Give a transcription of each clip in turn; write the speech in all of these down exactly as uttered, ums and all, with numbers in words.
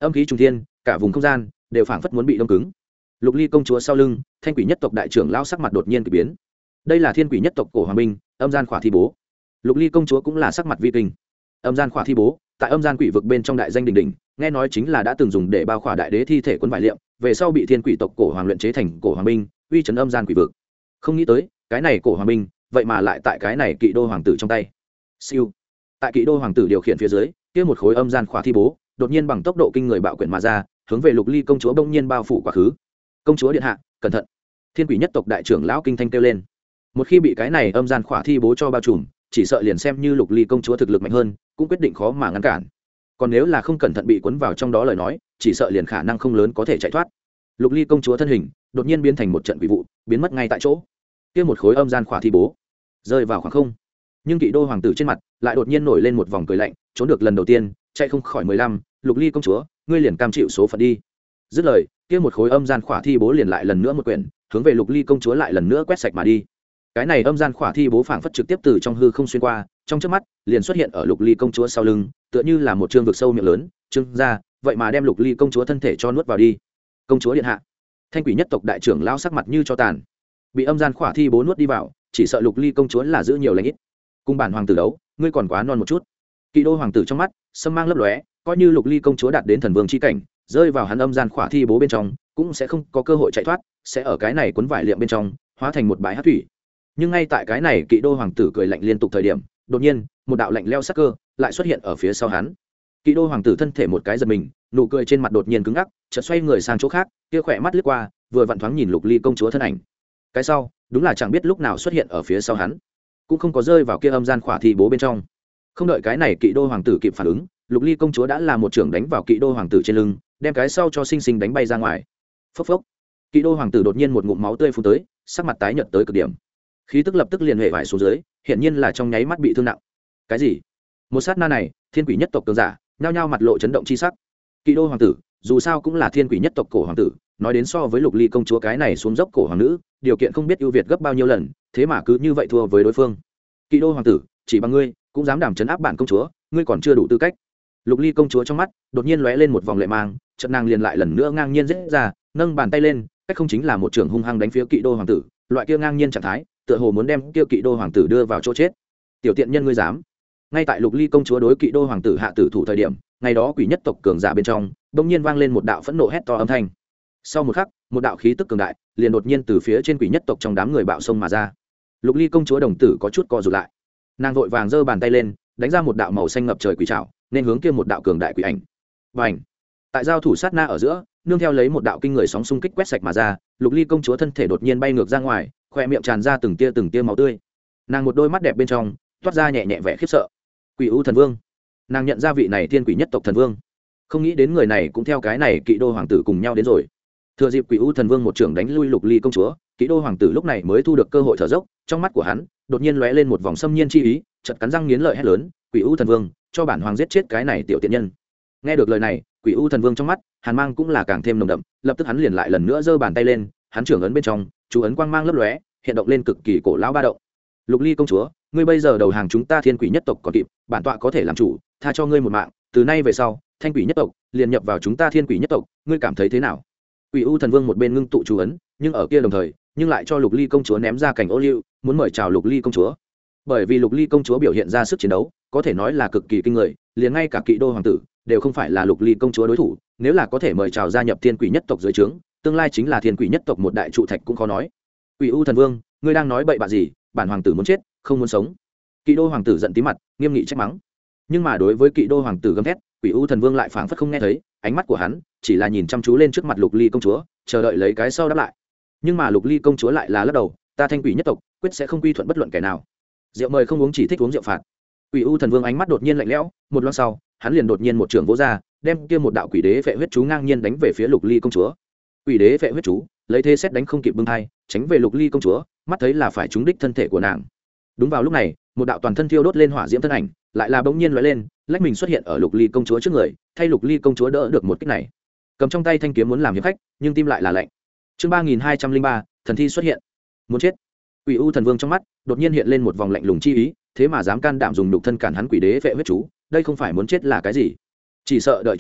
âm khí trung thiên, cả vùng không gian đều phảng phất muốn bị đông cứng. Lục Ly công chúa sau lưng, Thanh Quỷ nhất tộc đại trưởng lão sắc mặt đột nhiên kỳ biến. Đây là Thiên Quỷ nhất tộc cổ hoàng binh, âm gian khỏa thi bố. Lục Ly công chúa cũng là sắc mặt vi kinh. Âm gian khỏa thi bố, tại âm gian quỷ vực bên trong đại danh đỉnh đỉnh, nghe nói chính là đã từng dùng để bao khỏa đại đế thi thể cuốn vải liệm, về sau bị Thiên Quỷ tộc cổ hoàng luyện chế thành cổ hoàng binh, uy chấn âm gian quỷ vực. Không nghĩ tới, cái này cổ hoàng binh, vậy mà lại tại cái này Kỵ Đô hoàng tử trong tay. Siêu. Tại Kỵ Đô hoàng tử điều khiển phía dưới, kia một khối âm gian khỏa thi bố, đột nhiên bằng tốc độ kinh người bạo quyển mà ra, hướng về Lục Ly công chúa bỗng nhiên bao phủ quá khứ. Công chúa điện hạ, cẩn thận! Thiên Quỷ nhất tộc đại trưởng lão kinh thanh kêu lên. Một khi bị cái này âm gian khỏa thi bố cho bao trùm, chỉ sợ liền xem như Lục Ly công chúa thực lực mạnh hơn, cũng quyết định khó mà ngăn cản. Còn nếu là không cẩn thận bị cuốn vào trong đó lời nói, chỉ sợ liền khả năng không lớn có thể chạy thoát. Lục Ly công chúa thân hình đột nhiên biến thành một trận quỷ vụ, biến mất ngay tại chỗ. Kia một khối âm gian khỏa thi bố rơi vào khoảng không, nhưng Kỵ Đô hoàng tử trên mặt lại đột nhiên nổi lên một vòng cười lạnh, trốn được lần đầu tiên, chạy không khỏi mười lăm, Lục Ly công chúa, ngươi liền cam chịu số phận đi. Dứt lời, kia một khối âm gian khỏa thi bố liền lại lần nữa một quyển, hướng về Lục Ly công chúa lại lần nữa quét sạch mà đi. Cái này âm gian khỏa thi bố phảng phất trực tiếp từ trong hư không xuyên qua, trong chớp mắt liền xuất hiện ở Lục Ly công chúa sau lưng, tựa như là một trương vực sâu miệng lớn, trương ra, vậy mà đem Lục Ly công chúa thân thể cho nuốt vào đi. Công chúa điện hạ. Thanh Quỷ nhất tộc đại trưởng lão sắc mặt như cho tàn. Bị âm gian khỏa thi bố nuốt đi vào, chỉ sợ Lục Ly công chúa là giữ nhiều lành ít. Cùng bản hoàng tử đấu, ngươi còn quá non một chút. Kỵ Đô hoàng tử trong mắt sâm mang lấp lóe, coi như Lục Ly công chúa đạt đến thần vương chi cảnh, rơi vào hắn âm gian khỏa thi bố bên trong, cũng sẽ không có cơ hội chạy thoát, sẽ ở cái này cuốn vải liệm bên trong, hóa thành một bãi hắc thủy. Nhưng ngay tại cái này Kỵ Đô hoàng tử cười lạnh liên tục thời điểm, đột nhiên, một đạo lạnh lẽo sắc cơ lại xuất hiện ở phía sau hắn. Kỵ Đô hoàng tử thân thể một cái giật mình, nụ cười trên mặt đột nhiên cứng ngắc, chợt xoay người sang chỗ khác, kia khỏe mắt lướt qua, vừa vặn thoáng nhìn Lục Ly công chúa thân ảnh. Cái sau, đúng là chẳng biết lúc nào xuất hiện ở phía sau hắn, cũng không có rơi vào kia âm gian khỏa thi bố bên trong. Không đợi cái này Kỵ Đô hoàng tử kịp phản ứng, Lục Ly công chúa đã là một trưởng đánh vào Kỵ Đô hoàng tử trên lưng, đem cái sau cho sinh sinh đánh bay ra ngoài. Phốc phốc. Kỵ Đô hoàng tử đột nhiên một ngụm máu tươi phun tới, sắc mặt tái nhợt tới cực điểm, khí tức lập tức liền hệ vải xuống dưới, hiện nhiên là trong nháy mắt bị thương nặng. Cái gì? Một sát na này, Thiên Quỷ nhất tộc cường giả nhao nhao mặt lộ chấn động chi sắc. Kỵ Đô hoàng tử dù sao cũng là Thiên Quỷ nhất tộc cổ hoàng tử, nói đến so với Lục Ly công chúa cái này xuống dốc cổ hoàng nữ, điều kiện không biết ưu việt gấp bao nhiêu lần, thế mà cứ như vậy thua với đối phương. Kỵ Đô hoàng tử, chỉ bằng ngươi cũng dám đảm trấn áp bản công chúa, ngươi còn chưa đủ tư cách. Lục Ly công chúa trong mắt đột nhiên lóe lên một vòng lệ mang, chợt nàng liền lại lần nữa ngang nhiên giết ra, nâng bàn tay lên, cách không chính là một trường hung hăng đánh phía Kỵ Đô hoàng tử, loại kia ngang nhiên trạng thái, tựa hồ muốn đem kia Kỵ Đô hoàng tử đưa vào chỗ chết. Tiểu tiện nhân ngươi dám! Ngay tại Lục Ly công chúa đối Kỵ Đô hoàng tử hạ tử thủ thời điểm, ngày đó quỷ nhất tộc cường giả bên trong, bỗng nhiên vang lên một đạo phẫn nộ hét to âm thanh. Sau một khắc, một đạo khí tức cường đại liền đột nhiên từ phía trên quỷ nhất tộc trong đám người bạo sông mà ra. Lục Ly công chúa đồng tử có chút co rụt lại, nàng vội vàng giơ bàn tay lên, đánh ra một đạo màu xanh ngập trời quỷ trảo, nên hướng kia một đạo cường đại quỷ ảnh. Và ảnh. Tại giao thủ sát na ở giữa, nương theo lấy một đạo kinh người sóng xung kích quét sạch mà ra, Lục Ly công chúa thân thể đột nhiên bay ngược ra ngoài, khóe miệng tràn ra từng tia từng tia máu tươi. Nàng một đôi mắt đẹp bên trong toát ra nhẹ nhẹ vẻ khiếp sợ. Quỷ U thần vương. Nàng nhận ra vị này Thiên Quỷ nhất tộc thần vương, không nghĩ đến người này cũng theo cái này Kỵ Đô hoàng tử cùng nhau đến rồi. Thừa dịp Quỷ U thần vương một trưởng đánh lui Lục Ly công chúa, Kỵ Đô hoàng tử lúc này mới thu được cơ hội thở dốc, trong mắt của hắn đột nhiên lóe lên một vòng xâm nhiên chi ý, chợt cắn răng nghiến lợi hét lớn, Quỷ U thần vương, cho bản hoàng giết chết cái này tiểu tiện nhân. Nghe được lời này, Quỷ U thần vương trong mắt hàn mang cũng là càng thêm nồng đậm, lập tức hắn liền lại lần nữa giơ bàn tay lên, hắn trưởng ấn bên trong chú ấn quang mang lấp lóe, hiện động lên cực kỳ cổ lão ba động. Lục Ly công chúa, ngươi bây giờ đầu hàng chúng ta Thiên Quỷ nhất tộc còn kịp, bản tọa có thể làm chủ, tha cho ngươi một mạng, từ nay về sau Thanh Quỷ nhất tộc liền nhập vào chúng ta Thiên Quỷ nhất tộc, ngươi cảm thấy thế nào? Quỷ U thần vương một bên ngưng tụ chú ấn, nhưng ở kia đồng thời nhưng lại cho Lục Ly công chúa ném ra cảnh ô liu, muốn mời chào Lục Ly công chúa. Bởi vì Lục Ly công chúa biểu hiện ra sức chiến đấu có thể nói là cực kỳ kinh người, liền ngay cả Kỵ Đô hoàng tử đều không phải là Lục Ly công chúa đối thủ, nếu là có thể mời chào gia nhập Thiên Quỷ nhất tộc dưới trướng, tương lai chính là Thiên Quỷ nhất tộc một đại trụ thạch cũng khó nói. Quỷ U thần vương, ngươi đang nói bậy bạ gì? Bản hoàng tử muốn chết, không muốn sống. Kỵ Đô hoàng tử giận tí mặt, nghiêm nghị trách mắng. Nhưng mà đối với Kỵ Đô hoàng tử gầm thét, Quỷ U thần vương lại phảng phất không nghe thấy, ánh mắt của hắn chỉ là nhìn chăm chú lên trước mặt Lục Ly công chúa, chờ đợi lấy cái sau đáp lại. Nhưng mà Lục Ly công chúa lại là lắc đầu, ta Thanh Quỷ nhất tộc quyết sẽ không quy thuận bất luận kẻ nào. Rượu mời không uống, chỉ thích uống rượu phạt. Quỷ U thần vương ánh mắt đột nhiên lạnh lẽo, một lát sau, hắn liền đột nhiên một trường vỗ ra, đem kia một đạo quỷ đế phệ huyết chú ngang nhiên đánh về phía Lục Ly công chúa. Quỷ đế phệ huyết chú, lấy thế xét đánh không kịp bưng thai, tránh về Lục Ly công chúa, mắt thấy là phải trúng đích thân thể của nàng. Đúng vào lúc này, một đạo toàn thân thiêu đốt lên hỏa diễm thân ảnh, lại là bỗng nhiên lóe lên, lách mình xuất hiện ở Lục Ly công chúa trước người, thay Lục Ly công chúa đỡ được một kích này. Cầm trong tay thanh kiếm muốn làm hiệp khách, nhưng tim lại là lạnh. Chương ba nghìn hai trăm linh ba, thần thi xuất hiện. Muốn chết. Quỷ U thần vương trong mắt đột nhiên hiện lên một vòng lạnh lùng chi ý, thế mà dám can đảm dùng nhục thân cản hắn quỷ đế phệ huyết chú, đây không phải muốn chết là cái gì? Chỉ sợ đợi chút nữa,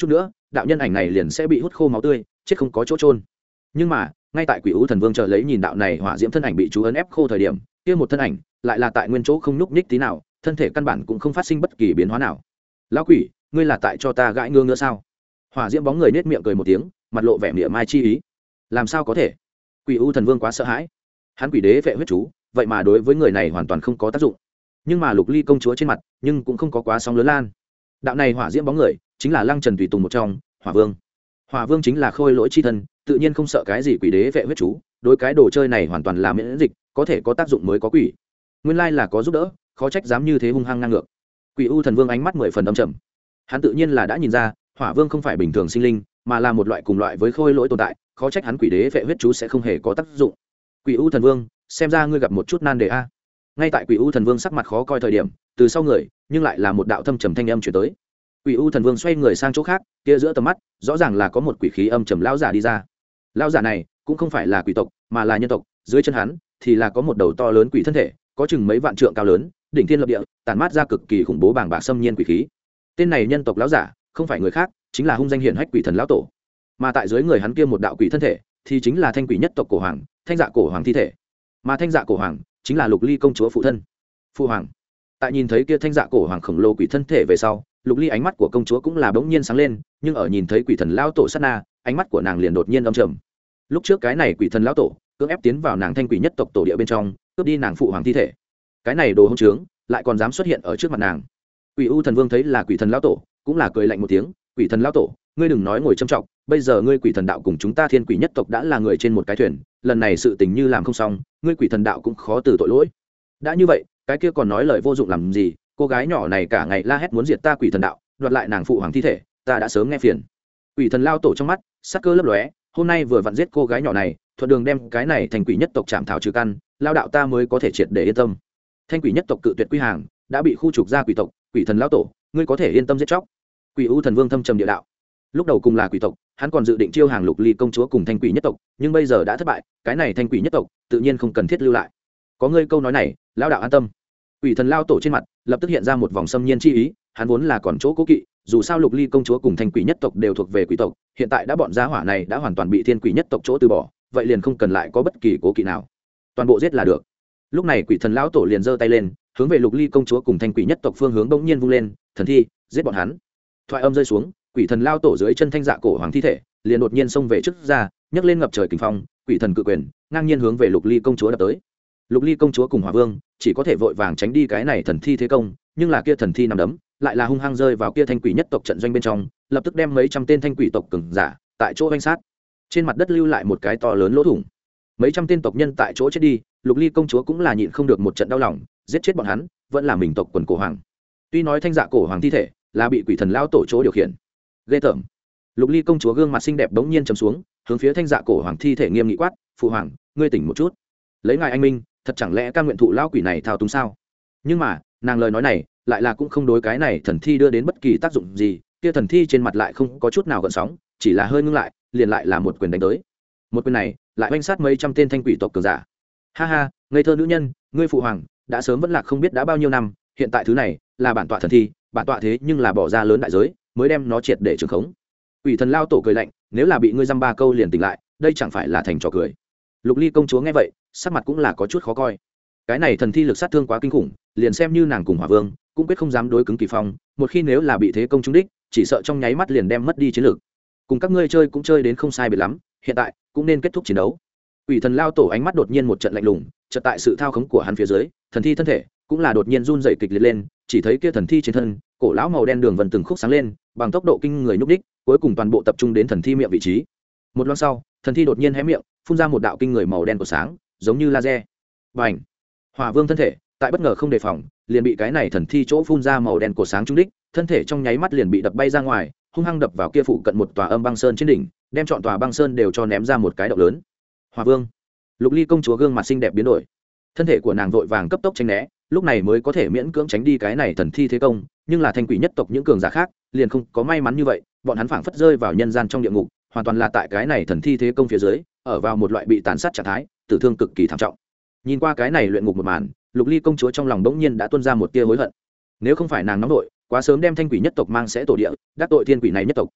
đạo nhân ảnh này liền sẽ bị hút khô máu tươi chết không có chỗ trôn. Nhưng mà ngay tại quỷ u thần vương chờ lấy nhìn đạo này hỏa diễm thân ảnh bị chú ấn ép khô thời điểm, kia một thân ảnh lại là tại nguyên chỗ không nhúc nhích tí nào, thân thể căn bản cũng không phát sinh bất kỳ biến hóa nào. Lão quỷ, ngươi là tại cho ta gãi ngứa ngứa sao? Hỏa diễm bóng người nết miệng cười một tiếng, mặt lộ vẻ mỉa mai chi ý. Làm sao có thể? Quỷ u thần vương quá sợ hãi, hắn quỷ đế vệ huyết chú vậy mà đối với người này hoàn toàn không có tác dụng. Nhưng mà Lục Ly công chúa trên mặt nhưng cũng không có quá sóng lớn lan. Đạo này hỏa diễm bóng người chính là Lăng Trần tùy tùng một trong, Hỏa Vương. Hỏa Vương chính là khôi lỗi chi thân, tự nhiên không sợ cái gì quỷ đế vệ huyết chú, đối cái đồ chơi này hoàn toàn là miễn dịch, có thể có tác dụng mới có quỷ. Nguyên lai là có giúp đỡ, khó trách dám như thế hung hăng ngang ngược. Quỷ u thần vương ánh mắt mười phần âm trầm, hắn tự nhiên là đã nhìn ra Hỏa Vương không phải bình thường sinh linh, mà là một loại cùng loại với khôi lỗi tồn tại, khó trách hắn quỷ đế vệ huyết chú sẽ không hề có tác dụng. Quỷ u thần vương, xem ra ngươi gặp một chút nan đề a. Ngay tại quỷ u thần vương sắc mặt khó coi thời điểm, từ sau người nhưng lại là một đạo thâm trầm thanh âm chuyển tới. Quỷ u thần vương xoay người sang chỗ khác, kia giữa tầm mắt rõ ràng là có một quỷ khí âm trầm lão giả đi ra. Lão giả này cũng không phải là quỷ tộc, mà là nhân tộc, dưới chân hắn thì là có một đầu to lớn quỷ thân thể, có chừng mấy vạn trượng cao lớn, đỉnh thiên lập địa, tản mát ra cực kỳ khủng bố bàng bạc xâm nhiên quỷ khí. Tên này nhân tộc lão giả không phải người khác, chính là hung danh hiển hách quỷ thần lão tổ. Mà tại dưới người hắn kia một đạo quỷ thân thể, thì chính là thanh quỷ nhất tộc cổ hoàng, thanh dạ cổ hoàng thi thể. Mà thanh dạ cổ hoàng chính là Lục Ly công chúa phụ thân. Phụ hoàng. Tại nhìn thấy kia thanh dạ cổ hoàng khổng lồ quỷ thân thể về sau, Lục Ly ánh mắt của công chúa cũng là bỗng nhiên sáng lên, nhưng ở nhìn thấy quỷ thần lão tổ sát na, ánh mắt của nàng liền đột nhiên âm trầm. Lúc trước cái này quỷ thần lão tổ cưỡng ép tiến vào nàng thanh quỷ nhất tộc tổ địa bên trong, cướp đi nàng phụ hoàng thi thể. Cái này đồ hỗn trướng, lại còn dám xuất hiện ở trước mặt nàng. Quỷ u thần vương thấy là quỷ thần lão tổ, cũng là cười lạnh một tiếng, quỷ thần lão tổ, ngươi đừng nói ngồi trầm trọng, bây giờ ngươi quỷ thần đạo cùng chúng ta thiên quỷ nhất tộc đã là người trên một cái thuyền, lần này sự tình như làm không xong, ngươi quỷ thần đạo cũng khó từ tội lỗi. Đã như vậy, cái kia còn nói lời vô dụng làm gì, cô gái nhỏ này cả ngày la hét muốn diệt ta quỷ thần đạo, đoạt lại nàng phụ hoàng thi thể, ta đã sớm nghe phiền. Quỷ thần lao tổ trong mắt sắc cơ lấp lóe, hôm nay vừa vặn giết cô gái nhỏ này, thuận đường đem cái này thành quỷ nhất tộc chạm thảo trừ căn, lao đạo ta mới có thể triệt để yên tâm. Thanh quỷ nhất tộc cự tuyệt quy hàng, đã bị khu trục ra quỷ tộc, quỷ thần lao tổ, ngươi có thể yên tâm giết chóc. Quỷ u thần vương thâm trầm địa đạo. Lúc đầu cùng là quỷ tộc, hắn còn dự định chiêu hàng Lục Ly công chúa cùng thanh quỷ nhất tộc, nhưng bây giờ đã thất bại, cái này thanh quỷ nhất tộc tự nhiên không cần thiết lưu lại. Có ngươi câu nói này, lao đạo an tâm. Quỷ thần lao tổ trên mặt lập tức hiện ra một vòng xâm nhiên chi ý, hắn vốn là còn chỗ cố kỵ, dù sao Lục Ly công chúa cùng thanh quỷ nhất tộc đều thuộc về quỷ tộc, hiện tại đã bọn gia hỏa này đã hoàn toàn bị thiên quỷ nhất tộc chỗ từ bỏ, vậy liền không cần lại có bất kỳ cố kỵ nào, toàn bộ giết là được. Lúc này quỷ thần lão tổ liền giơ tay lên, hướng về Lục Ly công chúa cùng thanh quỷ nhất tộc phương hướng bỗng nhiên vung lên, thần thi, giết bọn hắn. Thoại âm rơi xuống, quỷ thần lao tổ dưới chân thanh dạ cổ hoàng thi thể liền đột nhiên xông về trước ra, nhấc lên ngập trời kình phong, quỷ thần cự quyền ngang nhiên hướng về Lục Ly công chúa đập tới. Lục Ly công chúa cùng Hỏa Vương chỉ có thể vội vàng tránh đi cái này thần thi thế công, nhưng là kia thần thi nằm đấm lại là hung hăng rơi vào kia thanh quỷ nhất tộc trận doanh bên trong, lập tức đem mấy trăm tên thanh quỷ tộc cường giả tại chỗ vây sát, trên mặt đất lưu lại một cái to lớn lỗ thủng. Mấy trăm tên tộc nhân tại chỗ chết đi, Lục Ly công chúa cũng là nhịn không được một trận đau lòng, giết chết bọn hắn vẫn là mình tộc quần cổ hoàng. Tuy nói thanh dạ cổ hoàng thi thể là bị quỷ thần lao tổ chỗ điều khiển, ghê tởm. Lục Ly công chúa gương mặt xinh đẹp bỗng nhiên trầm xuống, hướng phía thanh dạ cổ hoàng thi thể nghiêm nghị quát, phụ hoàng, ngươi tỉnh một chút, lấy ngài anh minh, thật chẳng lẽ ca nguyện thụ lao quỷ này thao túng sao? Nhưng mà nàng lời nói này lại là cũng không đối cái này thần thi đưa đến bất kỳ tác dụng gì, kia thần thi trên mặt lại không có chút nào gợn sóng, chỉ là hơi ngưng lại, liền lại là một quyền đánh tới. Một quyền này lại oanh sát mấy trăm tên thanh quỷ tộc cường giả. Ha ha, ngây thơ nữ nhân, ngươi phụ hoàng đã sớm vẫn lạc không biết đã bao nhiêu năm, hiện tại thứ này là bản tọa thần thi, bản tọa thế nhưng là bỏ ra lớn đại giới mới đem nó triệt để trường khống. Quỷ thần lao tổ cười lạnh, nếu là bị ngươi dăm ba câu liền tỉnh lại, đây chẳng phải là thành trò cười. Lục Ly công chúa nghe vậy, sắc mặt cũng là có chút khó coi. Cái này thần thi lực sát thương quá kinh khủng, liền xem như nàng cùng Hỏa Vương cũng quyết không dám đối cứng kỳ phong, một khi nếu là bị thế công trúng đích, chỉ sợ trong nháy mắt liền đem mất đi chiến lược. Cùng các ngươi chơi cũng chơi đến không sai biệt lắm, hiện tại cũng nên kết thúc chiến đấu. Quỷ thần lao tổ ánh mắt đột nhiên một trận lạnh lùng, chợt tại sự thao khống của hắn phía dưới, thần thi thân thể cũng là đột nhiên run rẩy kịch liệt lên, chỉ thấy kia thần thi trên thân, cổ lão màu đen đường vân từng khúc sáng lên, bằng tốc độ kinh người nhúc đích, cuối cùng toàn bộ tập trung đến thần thi miệng vị trí. Một lát sau, thần thi đột nhiên hé miệng, phun ra một đạo kinh người màu đen của sáng, giống như laser. Bành! Hỏa Vương thân thể tại bất ngờ không đề phòng, liền bị cái này thần thi chỗ phun ra màu đen của sáng trúng đích, thân thể trong nháy mắt liền bị đập bay ra ngoài, hung hăng đập vào kia phụ cận một tòa âm băng sơn trên đỉnh, đem trọn tòa băng sơn đều cho ném ra một cái động lớn. Hỏa Vương! Lục Ly công chúa gương mặt xinh đẹp biến đổi, thân thể của nàng vội vàng cấp tốc tránh né, lúc này mới có thể miễn cưỡng tránh đi cái này thần thi thế công, nhưng là thanh quỷ nhất tộc những cường giả khác liền không có may mắn như vậy, bọn hắn phảng phất rơi vào nhân gian trong địa ngục, hoàn toàn là tại cái này thần thi thế công phía dưới, ở vào một loại bị tàn sát trạng thái, tử thương cực kỳ thảm trọng. Nhìn qua cái này luyện ngục một màn, Lục Ly công chúa trong lòng bỗng nhiên đã tuôn ra một tia hối hận. Nếu không phải nàng nóng nội, quá sớm đem thanh quỷ nhất tộc mang sẽ tổ địa, đắc tội thiên quỷ này nhất tộc,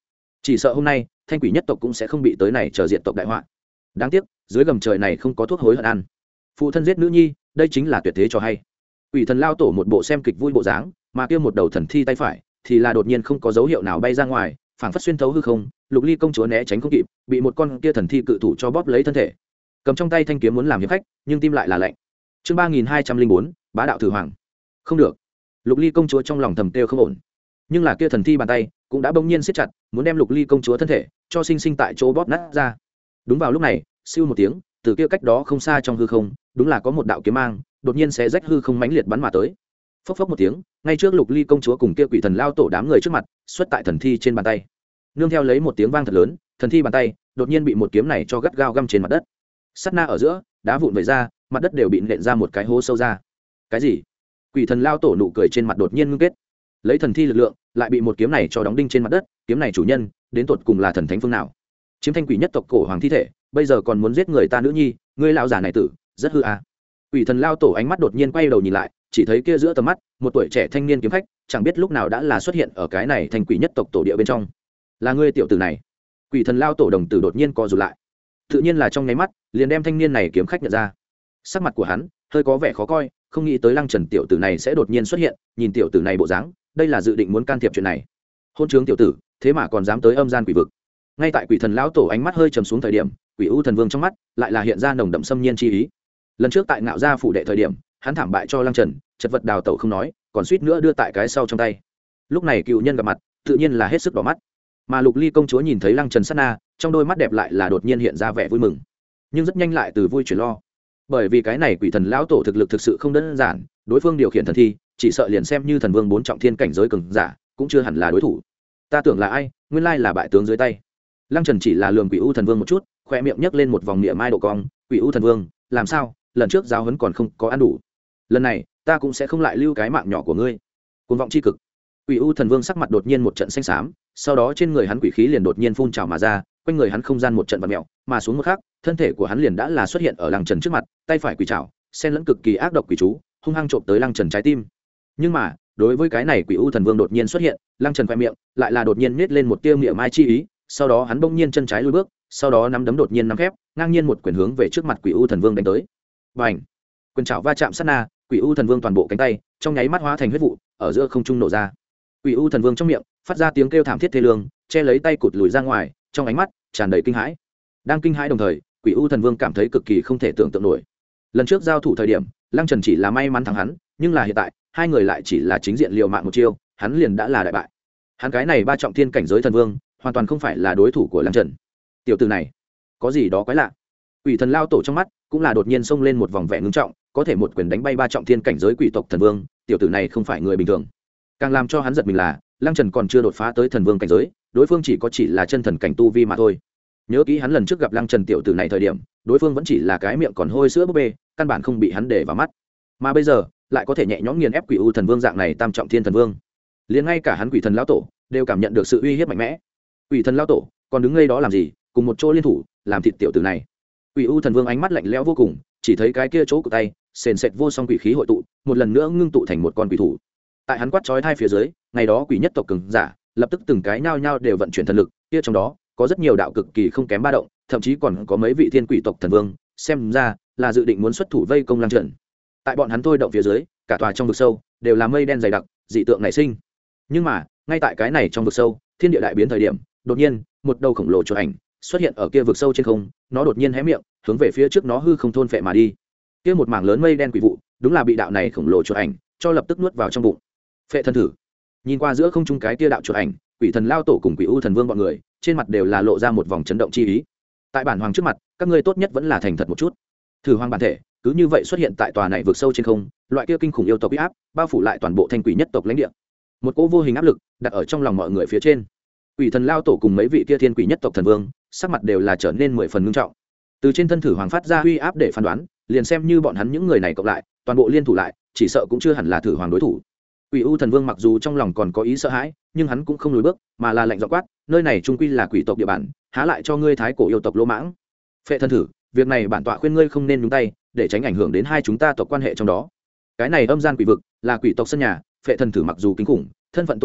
chỉ sợ hôm nay thanh quỷ nhất tộc cũng sẽ không bị tới này chờ diện tộc đại họa. Đáng tiếc dưới gầm trời này không có thuốc hối hận ăn. Phụ thân giết nữ nhi, đây chính là tuyệt thế cho hay. Quỷ thần lao tổ một bộ xem kịch vui bộ dáng, mà kia một đầu thần thi tay phải thì là đột nhiên không có dấu hiệu nào bay ra ngoài, phảng phất xuyên thấu hư không. Lục Ly công chúa né tránh không kịp, bị một con kia thần thi cự thủ cho bóp lấy thân thể, cầm trong tay thanh kiếm muốn làm hiệp khách, nhưng tim lại là lạnh. Chương ba nghìn hai trăm linh bốn, bá đạo thử hoàng. Không được. Lục Ly công chúa trong lòng thầm kêu không ổn, nhưng là kia thần thi bàn tay cũng đã bỗng nhiên siết chặt, muốn đem Lục Ly công chúa thân thể cho sinh sinh tại chỗ bóp nát ra. Đúng vào lúc này, siêu một tiếng, từ kia cách đó không xa trong hư không, đúng là có một đạo kiếm mang đột nhiên xé rách hư không mãnh liệt bắn mà tới. Phốc phốc một tiếng, ngay trước Lục Ly công chúa cùng kia quỷ thần lao tổ đám người trước mặt, xuất tại thần thi trên bàn tay. Nương theo lấy một tiếng vang thật lớn, thần thi bàn tay đột nhiên bị một kiếm này cho gắt gao găm trên mặt đất. Sát na ở giữa, đá vụn vẩy ra, mặt đất đều bị nện ra một cái hố sâu ra. Cái gì? Quỷ thần lao tổ nụ cười trên mặt đột nhiên ngưng kết, lấy thần thi lực lượng lại bị một kiếm này cho đóng đinh trên mặt đất. Kiếm này chủ nhân đến tột cùng là thần thánh phương nào? Chiếm thanh quỷ nhất tộc cổ hoàng thi thể, bây giờ còn muốn giết người ta nữ nhi, ngươi lão già này tử rất hư à. Quỷ thần lao tổ ánh mắt đột nhiên quay đầu nhìn lại, chỉ thấy kia giữa tầm mắt một tuổi trẻ thanh niên kiếm khách, chẳng biết lúc nào đã là xuất hiện ở cái này thanh quỷ nhất tộc tổ địa bên trong. Là ngươi tiểu tử này? Quỷ thần lao tổ đồng tử đột nhiên co rụt lại, tự nhiên là trong nháy mắt liền đem thanh niên này kiếm khách nhận ra. Sắc mặt của hắn hơi có vẻ khó coi, không nghĩ tới Lăng Trần tiểu tử này sẽ đột nhiên xuất hiện. Nhìn tiểu tử này bộ dáng, đây là dự định muốn can thiệp chuyện này. Hôn trướng tiểu tử, thế mà còn dám tới âm gian quỷ vực. Ngay tại quỷ thần lão tổ ánh mắt hơi trầm xuống thời điểm, quỷ u thần vương trong mắt lại là hiện ra nồng đậm xâm nhiên chi ý. Lần trước tại ngạo gia phủ đệ thời điểm, hắn thảm bại cho Lăng Trần, chật vật đào tẩu không nói, còn suýt nữa đưa tại cái sau trong tay. Lúc này cựu nhân gặp mặt, tự nhiên là hết sức đỏ mắt. Mà Lục Ly công chúa nhìn thấy Lăng Trần sát na, trong đôi mắt đẹp lại là đột nhiên hiện ra vẻ vui mừng, nhưng rất nhanh lại từ vui chuyển lo, bởi vì cái này quỷ thần lão tổ thực lực thực sự không đơn giản, đối phương điều khiển thần thi, chỉ sợ liền xem như thần vương bốn trọng thiên cảnh giới cường giả cũng chưa hẳn là đối thủ. Ta tưởng là ai, nguyên lai là bại tướng dưới tay. Lăng Trần chỉ là lườm quỷ u thần vương một chút, khoe miệng nhấc lên một vòng niệm mai độ cong. Quỷ u thần vương, làm sao lần trước giáo huấn còn không có ăn đủ, lần này ta cũng sẽ không lại lưu cái mạng nhỏ của ngươi. Cuồng vọng c h i cực. Quỷ u thần vương sắc mặt đột nhiên một trận xanh xám, sau đó trên người hắn quỷ khí liền đột nhiên phun trào mà ra, quanh người hắn không gian một trận vặn mèo, mà xuống một khắc, thân thể của hắn liền đã là xuất hiện ở Lăng Trần trước mặt, tay phải quỷ trảo xen lẫn cực kỳ ác độc quỷ chú, hung hăng trộm tới Lăng Trần trái tim. Nhưng mà đối với cái này quỷ u thần vương đột nhiên xuất hiện, Lăng Trần khoe miệng lại là đột nhiên nết lên một tia miệng mai chi ý, sau đó hắn bỗng nhiên chân trái lùi bước, sau đó nắm đấm đột nhiên nắm khép, ngang nhiên một quyền hướng về trước mặt quỷ u thần vương đánh tới. Bành! Quyền trảo va chạm sát na, quỷ u thần vương toàn bộ cánh tay trong nháy mắt hóa thành huyết vụ, ở giữa không trung nổ ra. Quỷ u thần vương trong miệng phát ra tiếng kêu thảm thiết thê lương, che lấy tay cụt lùi ra ngoài, trong ánh mắt tràn đầy kinh hãi. Đang kinh hãi đồng thời, quỷ u thần vương cảm thấy cực kỳ không thể tưởng tượng nổi. Lần trước giao thủ thời điểm, Lăng Trần chỉ là may mắn thắng hắn, nhưng là hiện tại hai người lại chỉ là chính diện liều mạng một chiêu, hắn liền đã là đại bại. Hắn cái này ba trọng thiên cảnh giới thần vương, hoàn toàn không phải là đối thủ của Lăng Trần. Tiểu tử này có gì đó quái lạ. Quỷ thần lao tổ trong mắt cũng là đột nhiên xông lên một vòng vẻ ngưng trọng, có thể một quyền đánh bay ba trọng thiên cảnh giới quỷ tộc thần vương, tiểu tử này không phải người bình thường. Càng làm cho hắn giật mình là, Lăng Trần còn chưa đột phá tới thần vương cảnh giới, đối phương chỉ có chỉ là chân thần cảnh tu vi mà thôi. Nhớ kỹ hắn lần trước gặp Lăng Trần tiểu tử này thời điểm, đối phương vẫn chỉ là cái miệng còn hôi sữa búp bê, căn bản không bị hắn để vào mắt. Mà bây giờ, lại có thể nhẹ nhõm nghiền ép quỷ u thần vương dạng này tam trọng thiên thần vương. Liền ngay cả hắn quỷ thần lão tổ đều cảm nhận được sự uy hiếp mạnh mẽ. Quỷ thần lão tổ còn đứng ngây đó làm gì, cùng một chỗ liên thủ làm thịt tiểu tử này. Quỷ u thần vương ánh mắt lạnh lẽo vô cùng, chỉ thấy cái kia chỗ của tay sền sệt vô song quỷ khí hội tụ, một lần nữa ngưng tụ thành một con quỷ thủ. Tại hắn quát chói hai phía dưới, ngày đó quỷ nhất tộc cường giả lập tức từng cái nhao nhao đều vận chuyển thần lực, kia trong đó có rất nhiều đạo cực kỳ không kém ba động, thậm chí còn có mấy vị thiên quỷ tộc thần vương, xem ra là dự định muốn xuất thủ vây công Lăng Trần. Tại bọn hắn thôi động phía dưới, cả tòa trong vực sâu đều là mây đen dày đặc, dị tượng nảy sinh. Nhưng mà ngay tại cái này trong vực sâu, thiên địa đại biến thời điểm, đột nhiên một đầu khổng lồ chuột ảnh xuất hiện ở kia vực sâu trên không, nó đột nhiên hé miệng, hướng về phía trước nó hư không thôn phệ mà đi. Kia một mảng lớn mây đen quỷ vụ, đúng là bị đạo này khổng lồ chuột ảnh cho lập tức nuốt vào trong bụng. Phệ thân thử. Nhìn qua giữa không trung cái kia đạo chuột ảnh, quỷ thần lao tổ cùng quỷ u thần vương bọn người, trên mặt đều là lộ ra một vòng chấn động chi ý. Tại bản hoàng trước mặt, các ngươi tốt nhất vẫn là thành thật một chút. Thử hoàng bản thể cứ như vậy xuất hiện tại tòa này vực sâu trên không, loại kia kinh khủng yêu tộc uy áp bao phủ lại toàn bộ thanh quỷ nhất tộc lãnh địa. Một cỗ vô hình áp lực đặt ở trong lòng mọi người phía trên. Quỷ thần lao tổ cùng mấy vị kia thiên quỷ nhất tộc thần vương, sắc mặt đều là trở nên mười phần nghiêm trọng. Từ trên thân thử hoàng phát ra uy áp để phán đoán, liền xem như bọn hắn những người này cộng lại, toàn bộ liên thủ lại, chỉ sợ cũng chưa hẳn là thử hoàng đối thủ. Quỷ u thần vương mặc dù trong lòng còn có ý sợ hãi, nhưng hắn cũng không lùi bước, mà là lạnh giọng quát, nơi này trung quy là quỷ tộc địa bàn, há lại cho ngươi thái cổ yêu tộc lỗ mãng. Phệ thân thử, việc này bản tọa khuyên ngươi không nên nhúng tay, để tránh ảnh hưởng đến hai chúng ta tộc quan hệ trong đó. Cái này âm gian quỷ vực là quỷ tộc sân nhà, phệ thần thử mặc dù kinh khủng, thân phận tôn quý,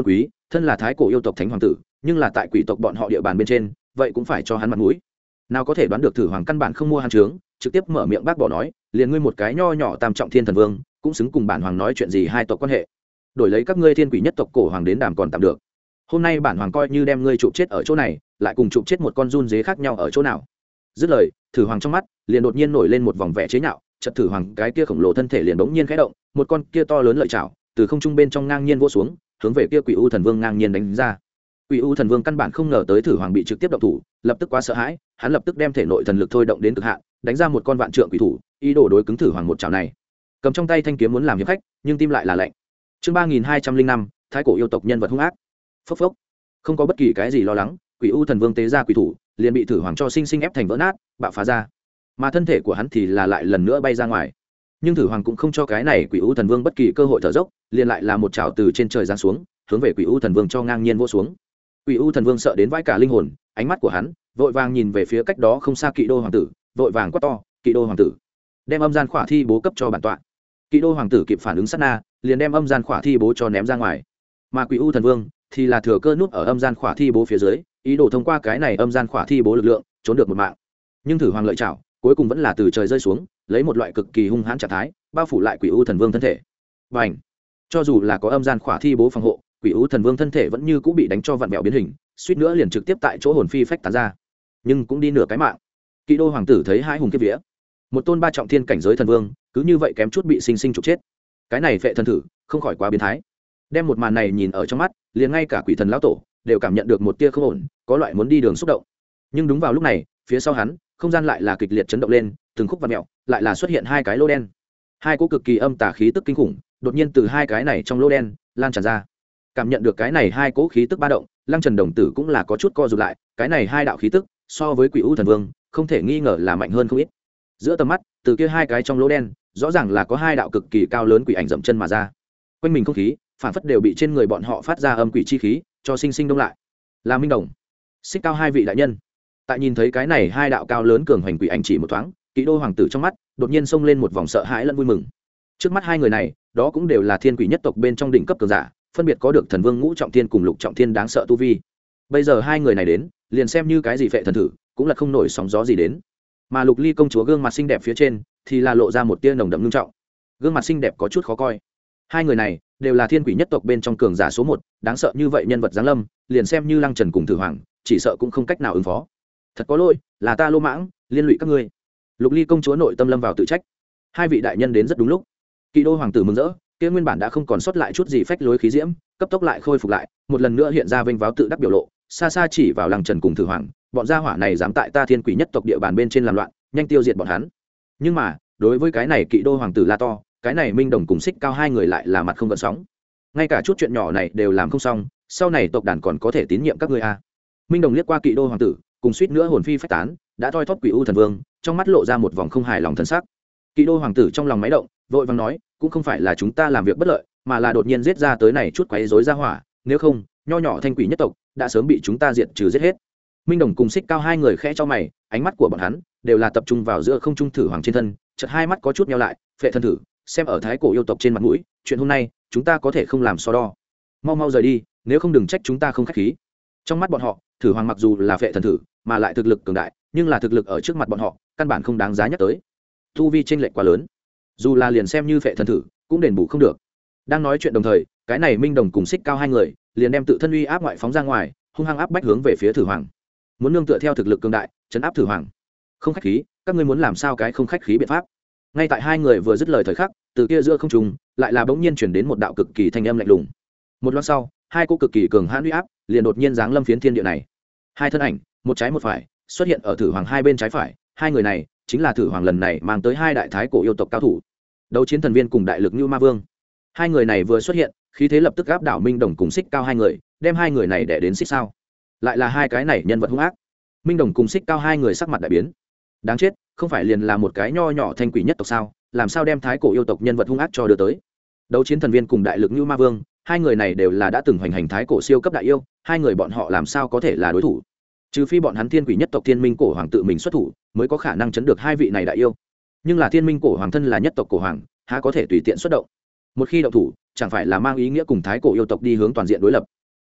thân là thái cổ yêu tộc thánh hoàng tử nhưng là tại quỷ tộc bọn họ địa bàn bên trên vậy cũng phải cho hắn mặt mũi. Nào có thể đoán được thử hoàng căn bản không mua hắn trướng, trực tiếp mở miệng bác bỏ nói, liền ngươi một cái nho nhỏ tam trọng thiên thần vương cũng xứng cùng bản hoàng nói chuyện gì hai tộc quan hệ, đổi lấy các ngươi thiên quỷ nhất tộc cổ hoàng đến đàm còn tạm được, hôm nay bản hoàng coi như đem ngươi chụp chết ở chỗ này lại cùng chụp chết một con run dế khác nhau ở chỗ nào. Dứt lời thử hoàng trong mắt liền đột nhiên nổi lên một vòng vẻ chế nhạo, chợt thử hoàng cái kia khổng lồ thân thể liền bỗng nhiên khẽ động, một con kia to lớn lợi chảo từ không trung bên trong ngang nhiên vỗ xuống, hướng về kia quỷ u thần vương ngang nhiên đánh ra. Quỷ u thần vương căn bản không ngờ tới thử hoàng bị trực tiếp động thủ, lập tức quá sợ hãi, hắn lập tức đem thể nội thần lực thôi động đến cực hạn, đánh ra một con vạn trượng quỷ thủ, ý đồ đối cứng thử hoàng một chảo này. Cầm trong tay thanh kiếm muốn làm hiệp khách, nhưng tim lại là lạnh. Chương ba nghìn hai trăm linh năm, thái cổ yêu tộc nhân vật hung ác. Phốc phốc. Không có bất kỳ cái gì lo lắng, quỷ u thần vương tế ra quỷ thủ, liền bị thử hoàng cho sinh sinh ép thành vỡ nát, bạo phá ra. Mà thân thể của hắn thì là lại lần nữa bay ra ngoài. Nhưng thử hoàng cũng không cho cái này quỷ u thần vương bất kỳ cơ hội thở dốc, liền lại là một chảo từ trên trời giáng xuống, hướng về quỷ u thần vương cho ngang nhiên vỗ xuống. Quỷ u thần vương sợ đến vãi cả linh hồn, ánh mắt của hắn vội vàng nhìn về phía cách đó không xa Kỵ Đô hoàng tử, vội vàng quát to, Kỵ Đô hoàng tử, đem âm gian khỏa thi bố cấp cho bản tọa. Kỵ Đô hoàng tử kịp phản ứng sát na, liền đem âm gian khỏa thi bố cho ném ra ngoài. Mà quỷ u thần vương thì là thừa cơ nút ở âm gian khỏa thi bố phía dưới, ý đồ thông qua cái này âm gian khỏa thi bố lực lượng trốn được một mạng. Nhưng thử hoàng lợi chảo cuối cùng vẫn là từ trời rơi xuống, lấy một loại cực kỳ hung hãn trạng thái bao phủ lại quỷ u thần vương thân thể. Bành! Cho dù là có âm gian khỏa thi bố phòng hộ, quỷ u thần vương thân thể vẫn như cũng bị đánh cho vặn vẹo biến hình, suýt nữa liền trực tiếp tại chỗ hồn phi phách tán ra, nhưng cũng đi nửa cái mạng. Kỵ Đô hoàng tử thấy hai hùng kiếp vía, một tôn ba trọng thiên cảnh giới thần vương cứ như vậy kém chút bị sinh sinh trục chết. Cái này phệ thần thử không khỏi quá biến thái. Đem một màn này nhìn ở trong mắt, liền ngay cả quỷ thần lão tổ đều cảm nhận được một tia không ổn, có loại muốn đi đường xúc động. Nhưng đúng vào lúc này, phía sau hắn không gian lại là kịch liệt chấn động lên, từng khúc vặn mèo, lại là xuất hiện hai cái lỗ đen. Hai cỗ cực kỳ âm tà khí tức kinh khủng đột nhiên từ hai cái này trong lỗ đen lan tràn ra. Cảm nhận được cái này hai cỗ khí tức ba động, Lăng Trần đồng tử cũng là có chút co rụt lại, cái này hai đạo khí tức so với quỷ u thần vương không thể nghi ngờ là mạnh hơn không ít. Giữa tầm mắt, từ kia hai cái trong lỗ đen rõ ràng là có hai đạo cực kỳ cao lớn quỷ ảnh dậm chân mà ra. Quanh mình không khí phản phất đều bị trên người bọn họ phát ra âm quỷ chi khí cho sinh sinh đông lại. Là Minh Đồng, Xích Cao hai vị đại nhân. Tại nhìn thấy cái này hai đạo cao lớn cường hoành quỷ ảnh chỉ một thoáng, Kỵ Đô hoàng tử trong mắt đột nhiên xông lên một vòng sợ hãi lẫn vui mừng. Trước mắt hai người này đó cũng đều là thiên quỷ nhất tộc bên trong đỉnh cấp cường giả, phân biệt có được thần vương ngũ trọng thiên cùng lục trọng thiên đáng sợ tu vi. Bây giờ hai người này đến, liền xem như cái gì phệ thần thử cũng là không nổi sóng gió gì đến. Mà Lục Ly công chúa gương mặt xinh đẹp phía trên thì là lộ ra một tia nồng đậm nghiêm trọng, gương mặt xinh đẹp có chút khó coi. Hai người này đều là thiên quỷ nhất tộc bên trong cường giả số một, đáng sợ như vậy nhân vật giáng lâm, liền xem như Lăng Trần cùng Thử Hoàng chỉ sợ cũng không cách nào ứng phó. Thật có lỗi, là ta lô mãng liên lụy các ngươi. Lục Ly công chúa nội tâm lâm vào tự trách. Hai vị đại nhân đến rất đúng lúc. Kỵ Đô hoàng tử mừng rỡ, kia nguyên bản đã không còn sót lại chút gì phách lối khí diễm, cấp tốc lại khôi phục lại, một lần nữa hiện ra vênh váo tự đắc biểu lộ, xa xa chỉ vào Lăng Trần cùng Thử Hoàng, bọn gia hỏa này dám tại ta thiên quỷ nhất tộc địa bàn bên trên làm loạn, nhanh tiêu diệt bọn hắn. Nhưng mà đối với cái này Kỵ Đô hoàng tử la to, cái này Minh Đồng cùng Xích Cao hai người lại là mặt không gợn sóng. Ngay cả chút chuyện nhỏ này đều làm không xong, sau này tộc đàn còn có thể tín nhiệm các ngươi à? Minh Đồng liếc qua Kỵ Đô hoàng tử, cùng suýt nữa hồn phi phách tán đã thoi thóp quỷ u thần vương, trong mắt lộ ra một vòng không hài lòng thân sắc. Kỵ Đô hoàng tử trong lòng máy động, vội vàng nói, cũng không phải là chúng ta làm việc bất lợi, mà là đột nhiên giết ra tới này chút quấy rối ra hỏa, nếu không nho nhỏ thanh quỷ nhất tộc đã sớm bị chúng ta diệt trừ giết hết. Minh Đồng cùng Xích Cao hai người khẽ cho mày, ánh mắt của bọn hắn đều là tập trung vào giữa không trung Thử Hoàng trên thân, chợt hai mắt có chút nheo lại, phệ thân thử, xem ở thái cổ yêu tộc trên mặt mũi, chuyện hôm nay chúng ta có thể không làm so đo, mau mau rời đi, nếu không đừng trách chúng ta không khách khí. Trong mắt bọn họ, Thử Hoàng mặc dù là phệ thần thử, mà lại thực lực cường đại, nhưng là thực lực ở trước mặt bọn họ căn bản không đáng giá nhắc tới, tu vi chênh lệch quá lớn, dù là liền xem như phệ thần thử cũng đền bù không được. Đang nói chuyện đồng thời, cái này Minh Đồng cùng Xích Cao hai người liền đem tự thân uy áp ngoại phóng ra ngoài, hung hăng áp bách hướng về phía Thử Hoàng, muốn nương tựa theo thực lực cường đại chấn áp Thử Hoàng. Không khách khí, các ngươi muốn làm sao cái không khách khí biện pháp? Ngay tại hai người vừa dứt lời thời khắc, từ kia giữa không trung lại là bỗng nhiên chuyển đến một đạo cực kỳ thanh âm lạnh lùng. Một lát sau, hai cô cực kỳ cường hãn uy áp liền đột nhiên giáng lâm phiến thiên địa này. Hai thân ảnh, một trái một phải, xuất hiện ở Thử Hoàng hai bên trái phải. Hai người này chính là Thử Hoàng lần này mang tới hai đại thái cổ yêu tộc cao thủ, Đấu Chiến Thần Viên cùng Đại Lực Như Ma Vương. Hai người này vừa xuất hiện, khí thế lập tức áp đảo Minh Đồng cùng Xích Cao hai người, đem hai người này đè đến xích sao. Lại là hai cái này nhân vật hung ác. Minh Đồng cùng Xích Cao hai người sắc mặt đại biến. Đáng chết, không phải liền là một cái nho nhỏ thanh quỷ nhất tộc sao, làm sao đem thái cổ yêu tộc nhân vật hung ác cho đưa tới? Đấu Chiến Thần Viên cùng Đại Lực Như Ma Vương, hai người này đều là đã từng hoành hành thái cổ siêu cấp đại yêu, hai người bọn họ làm sao có thể là đối thủ? Trừ phi bọn hắn thiên quỷ nhất tộc Thiên Minh cổ hoàng tự mình xuất thủ, mới có khả năng chấn được hai vị này đại yêu. Nhưng là Thiên Minh cổ hoàng thân là nhất tộc cổ hoàng, há có thể tùy tiện xuất động? Một khi động thủ, chẳng phải là mang ý nghĩa cùng thái cổ yêu tộc đi hướng toàn diện đối lập?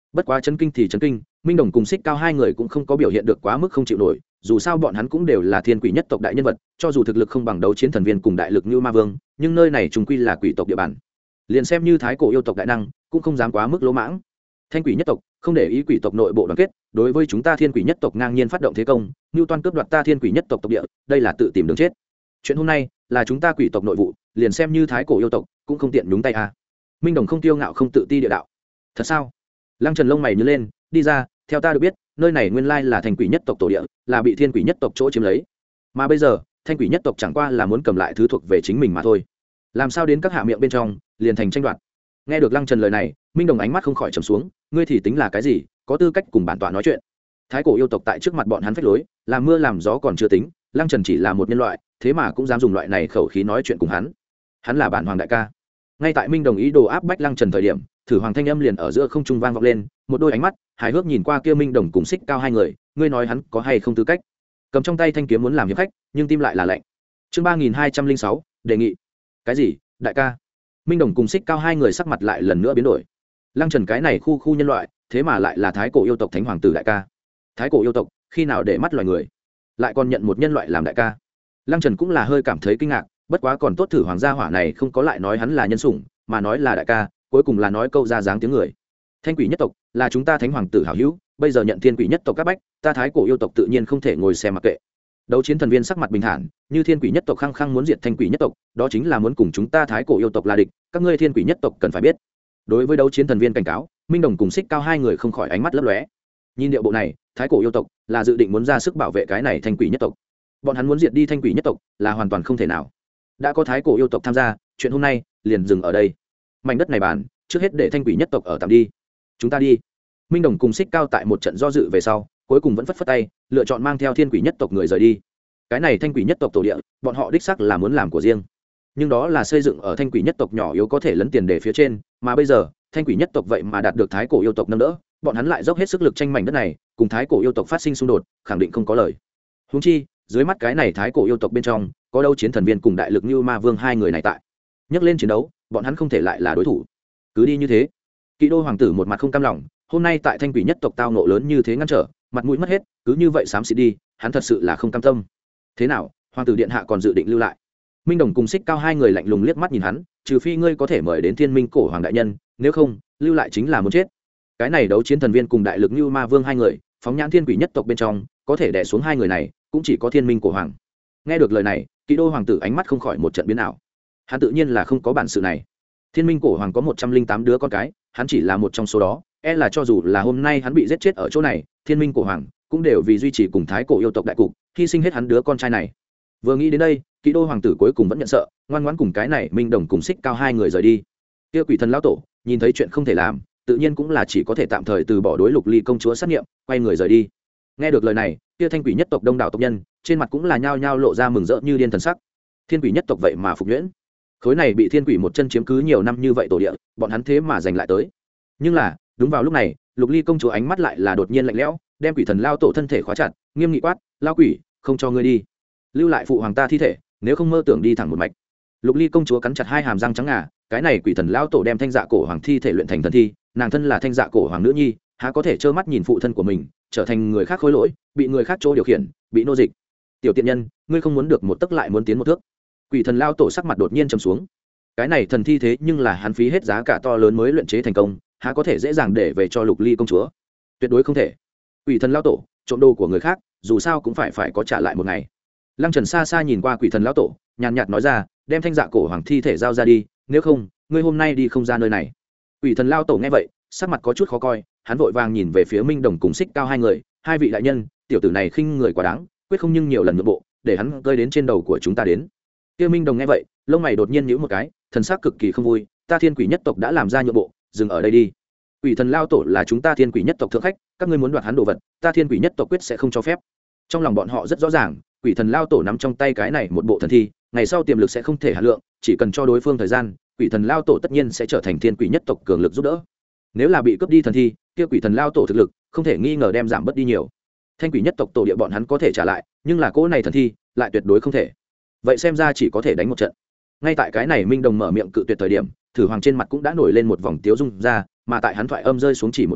bất quá chấn kinh thì chấn kinh, Minh Đồng cùng Xích Cao hai người cũng không có biểu hiện được quá mức không chịu nổi, dù sao bọn hắn cũng đều là thiên quỷ nhất tộc đại nhân vật, cho dù thực lực không bằng đấu chiến thần viên cùng đại lực như ma vương, nhưng nơi này trùng quy là quỷ tộc địa bàn, liền xem như thái cổ yêu tộc đại năng cũng không dám quá mức lỗ mãng. Thanh quỷ nhất tộc không để ý quỷ tộc nội bộ đoàn kết, đối với chúng ta thiên quỷ nhất tộc ngang nhiên phát động thế công, như toan cướp đoạt ta thiên quỷ nhất tộc tộc địa, đây là tự tìm đường chết. Chuyện hôm nay là chúng ta quỷ tộc nội vụ, liền xem như thái cổ yêu tộc cũng không tiện nhúng tay a. Minh Đồng không tiêu ngạo không tự ti địa đạo. Thật sao? Lăng Trần lông mày nhướng lên, đi ra, theo ta được biết, nơi này nguyên lai là thành quỷ nhất tộc tổ địa, là bị thiên quỷ nhất tộc chỗ chiếm lấy, mà bây giờ thanh quỷ nhất tộc chẳng qua là muốn cầm lại thứ thuộc về chính mình mà thôi, làm sao đến các hạ miệng bên trong liền thành tranh đoạt. Nghe được Lăng Trần lời này, Minh Đồng ánh mắt không khỏi trầm xuống, ngươi thì tính là cái gì, có tư cách cùng bản tọa nói chuyện? Thái cổ yêu tộc tại trước mặt bọn hắn phách lối, làm mưa làm gió còn chưa tính, Lăng Trần chỉ là một nhân loại, thế mà cũng dám dùng loại này khẩu khí nói chuyện cùng hắn. Hắn là bản hoàng đại ca. Ngay tại Minh Đồng ý đồ áp bách Lăng Trần thời điểm, thử hoàng thanh âm liền ở giữa không trung vang vọng lên, một đôi ánh mắt hài hước nhìn qua kia Minh Đồng cùng Xích Cao hai người, ngươi nói hắn có hay không tư cách? Cầm trong tay thanh kiếm muốn làm hiệp khách, nhưng tim lại là lạnh. Chương ba nghìn hai trăm linh sáu, đề nghị. Cái gì? Đại ca? Minh Đồng cùng Xích Cao hai người sắc mặt lại lần nữa biến đổi. Lăng Trần cái này khu khu nhân loại, thế mà lại là thái cổ yêu tộc thánh hoàng tử đại ca. Thái cổ yêu tộc khi nào để mắt loài người, lại còn nhận một nhân loại làm đại ca? Lăng Trần cũng là hơi cảm thấy kinh ngạc, bất quá còn tốt thử hoàng gia hỏa này không có lại nói hắn là nhân sủng, mà nói là đại ca, cuối cùng là nói câu ra dáng tiếng người. Thanh quỷ nhất tộc là chúng ta thánh hoàng tử hảo hữu, bây giờ nhận thiên quỷ nhất tộc các bách, ta thái cổ yêu tộc tự nhiên không thể ngồi xem mặc kệ. Đấu chiến thần viên sắc mặt bình thản, như thiên quỷ nhất tộc khăng khăng muốn diệt thanh quỷ nhất tộc, đó chính là muốn cùng chúng ta thái cổ yêu tộc là địch, các ngươi thiên quỷ nhất tộc cần phải biết. Đối với đấu chiến thần viên cảnh cáo, Minh Đồng cùng Xích Cao hai người không khỏi ánh mắt lấp lóe. Nhìn điệu bộ này, thái cổ yêu tộc là dự định muốn ra sức bảo vệ cái này thanh quỷ nhất tộc. Bọn hắn muốn diệt đi thanh quỷ nhất tộc là hoàn toàn không thể nào. Đã có thái cổ yêu tộc tham gia, chuyện hôm nay liền dừng ở đây. Mảnh đất này bàn, trước hết để thanh quỷ nhất tộc ở tạm đi. Chúng ta đi. Minh Đồng cùng Xích Cao tại một trận do dự về sau, cuối cùng vẫn phất phất tay, lựa chọn mang theo thiên quỷ nhất tộc người rời đi. Cái này thanh quỷ nhất tộc tổ địa, bọn họ đích xác là muốn làm của riêng, nhưng đó là xây dựng ở thanh quỷ nhất tộc nhỏ yếu có thể lấn tiền để phía trên, mà bây giờ thanh quỷ nhất tộc vậy mà đạt được thái cổ yêu tộc nâng đỡ, bọn hắn lại dốc hết sức lực tranh mảnh đất này, cùng thái cổ yêu tộc phát sinh xung đột, khẳng định không có lời. Huống chi dưới mắt cái này thái cổ yêu tộc bên trong có đấu chiến thần viên cùng đại lực như ma vương hai người này tại, nhắc lên chiến đấu bọn hắn không thể lại là đối thủ. Cứ đi như thế, Kỵ đô hoàng tử một mặt không cam lòng, hôm nay tại thanh quỷ nhất tộc tao nộ lớn như thế ngăn trở, mặt mũi mất hết, cứ như vậy xám xịt đi, hắn thật sự là không cam tâm. Thế nào, hoàng tử điện hạ còn dự định lưu lại? Minh Đồng cùng Xích Cao hai người lạnh lùng liếc mắt nhìn hắn, trừ phi ngươi có thể mời đến thiên minh cổ hoàng đại nhân, nếu không lưu lại chính là muốn chết. Cái này đấu chiến thần viên cùng đại lực như ma vương hai người, phóng nhãn thiên quỷ nhất tộc bên trong có thể đè xuống hai người này cũng chỉ có thiên minh cổ hoàng. Nghe được lời này, Kỵ đô hoàng tử ánh mắt không khỏi một trận biến ảo. Hắn tự nhiên là không có bản sự này. Thiên minh cổ hoàng có một trăm linh tám đứa con cái, hắn chỉ là một trong số đó, e là cho dù là hôm nay hắn bị giết chết ở chỗ này, thiên minh cổ hoàng cũng đều vì duy trì cùng thái cổ yêu tộc đại cục, hy sinh hết hắn đứa con trai này. Vừa nghĩ đến đây, Kỵ đô hoàng tử cuối cùng vẫn nhận sợ, ngoan ngoãn cùng cái này Minh Đồng cùng Xích Cao hai người rời đi. Kia quỷ thần lão tổ nhìn thấy chuyện không thể làm, tự nhiên cũng là chỉ có thể tạm thời từ bỏ đối Lục Ly công chúa sát nghiệm, quay người rời đi. Nghe được lời này, kia thanh quỷ nhất tộc đông đảo tộc nhân trên mặt cũng là nhao nhao lộ ra mừng rỡ như điên thần sắc. Thiên quỷ nhất tộc vậy mà phục nhuyễn, khối này bị thiên quỷ một chân chiếm cứ nhiều năm như vậy tổ địa, bọn hắn thế mà giành lại tới. Nhưng là đúng vào lúc này, Lục Ly công chúa ánh mắt lại là đột nhiên lạnh lẽo, đem quỷ thần lao tổ thân thể khóa chặt, nghiêm nghị quát, lao quỷ, không cho ngươi đi, lưu lại phụ hoàng ta thi thể, nếu không mơ tưởng đi thẳng một mạch. Lục Ly công chúa cắn chặt hai hàm răng trắng ngà, cái này quỷ thần lao tổ đem thanh dạ cổ hoàng thi thể luyện thành thần thi, nàng thân là thanh dạ cổ hoàng nữ nhi, há có thể trơ mắt nhìn phụ thân của mình trở thành người khác khối lỗi, bị người khác chỗ điều khiển, bị nô dịch. Tiểu tiện nhân, ngươi không muốn được một tấc lại muốn tiến một thước. Quỷ thần lao tổ sắc mặt đột nhiên trầm xuống. Cái này thần thi thế nhưng là hắn phí hết giá cả to lớn mới luyện chế thành công, há có thể dễ dàng để về cho Lục Ly công chúa? Tuyệt đối không thể. Quỷ thần lao tổ trộm đồ của người khác, dù sao cũng phải phải có trả lại một ngày. Lăng Trần xa xa nhìn qua quỷ thần lao tổ, nhàn nhạt nói ra, đem thanh dạ cổ hoàng thi thể giao ra đi, nếu không ngươi hôm nay đi không ra nơi này. Quỷ thần lao tổ nghe vậy, sắc mặt có chút khó coi, hắn vội vàng nhìn về phía Minh Đồng cùng Xích Cao hai người, hai vị đại nhân, tiểu tử này khinh người quá đáng, quyết không nhưng nhiều lần nhượng bộ, để hắn cơi đến trên đầu của chúng ta đến. Kia Minh Đồng nghe vậy, lông mày đột nhiên nhíu một cái, thần sắc cực kỳ không vui, ta thiên quỷ nhất tộc đã làm ra nhượng bộ, dừng ở đây đi. Quỷ thần lao tổ là chúng ta thiên quỷ nhất tộc thượng khách, các ngươi muốn đoạt hắn đồ vật, ta thiên quỷ nhất tộc quyết sẽ không cho phép. Trong lòng bọn họ rất rõ ràng, quỷ thần lao tổ nắm trong tay cái này một bộ thần thi, ngày sau tiềm lực sẽ không thể hạ lượng, chỉ cần cho đối phương thời gian, quỷ thần lao tổ tất nhiên sẽ trở thành thiên quỷ nhất tộc cường lực giúp đỡ. Nếu là bị cướp đi thần thi, kia quỷ thần lao tổ thực lực không thể nghi ngờ đem giảm bớt đi nhiều. Thanh quỷ nhất tộc tổ địa bọn hắn có thể trả lại, nhưng là cỗ này thần thi lại tuyệt đối không thể. Vậy xem ra chỉ có thể đánh một trận. Ngay tại cái này Minh Đồng mở miệng cự tuyệt thời điểm, thử hoàng trên mặt cũng đã nổi lên một vòng tiếu dung ra, mà tại hắn thoại âm rơi xuống chỉ một thoáng,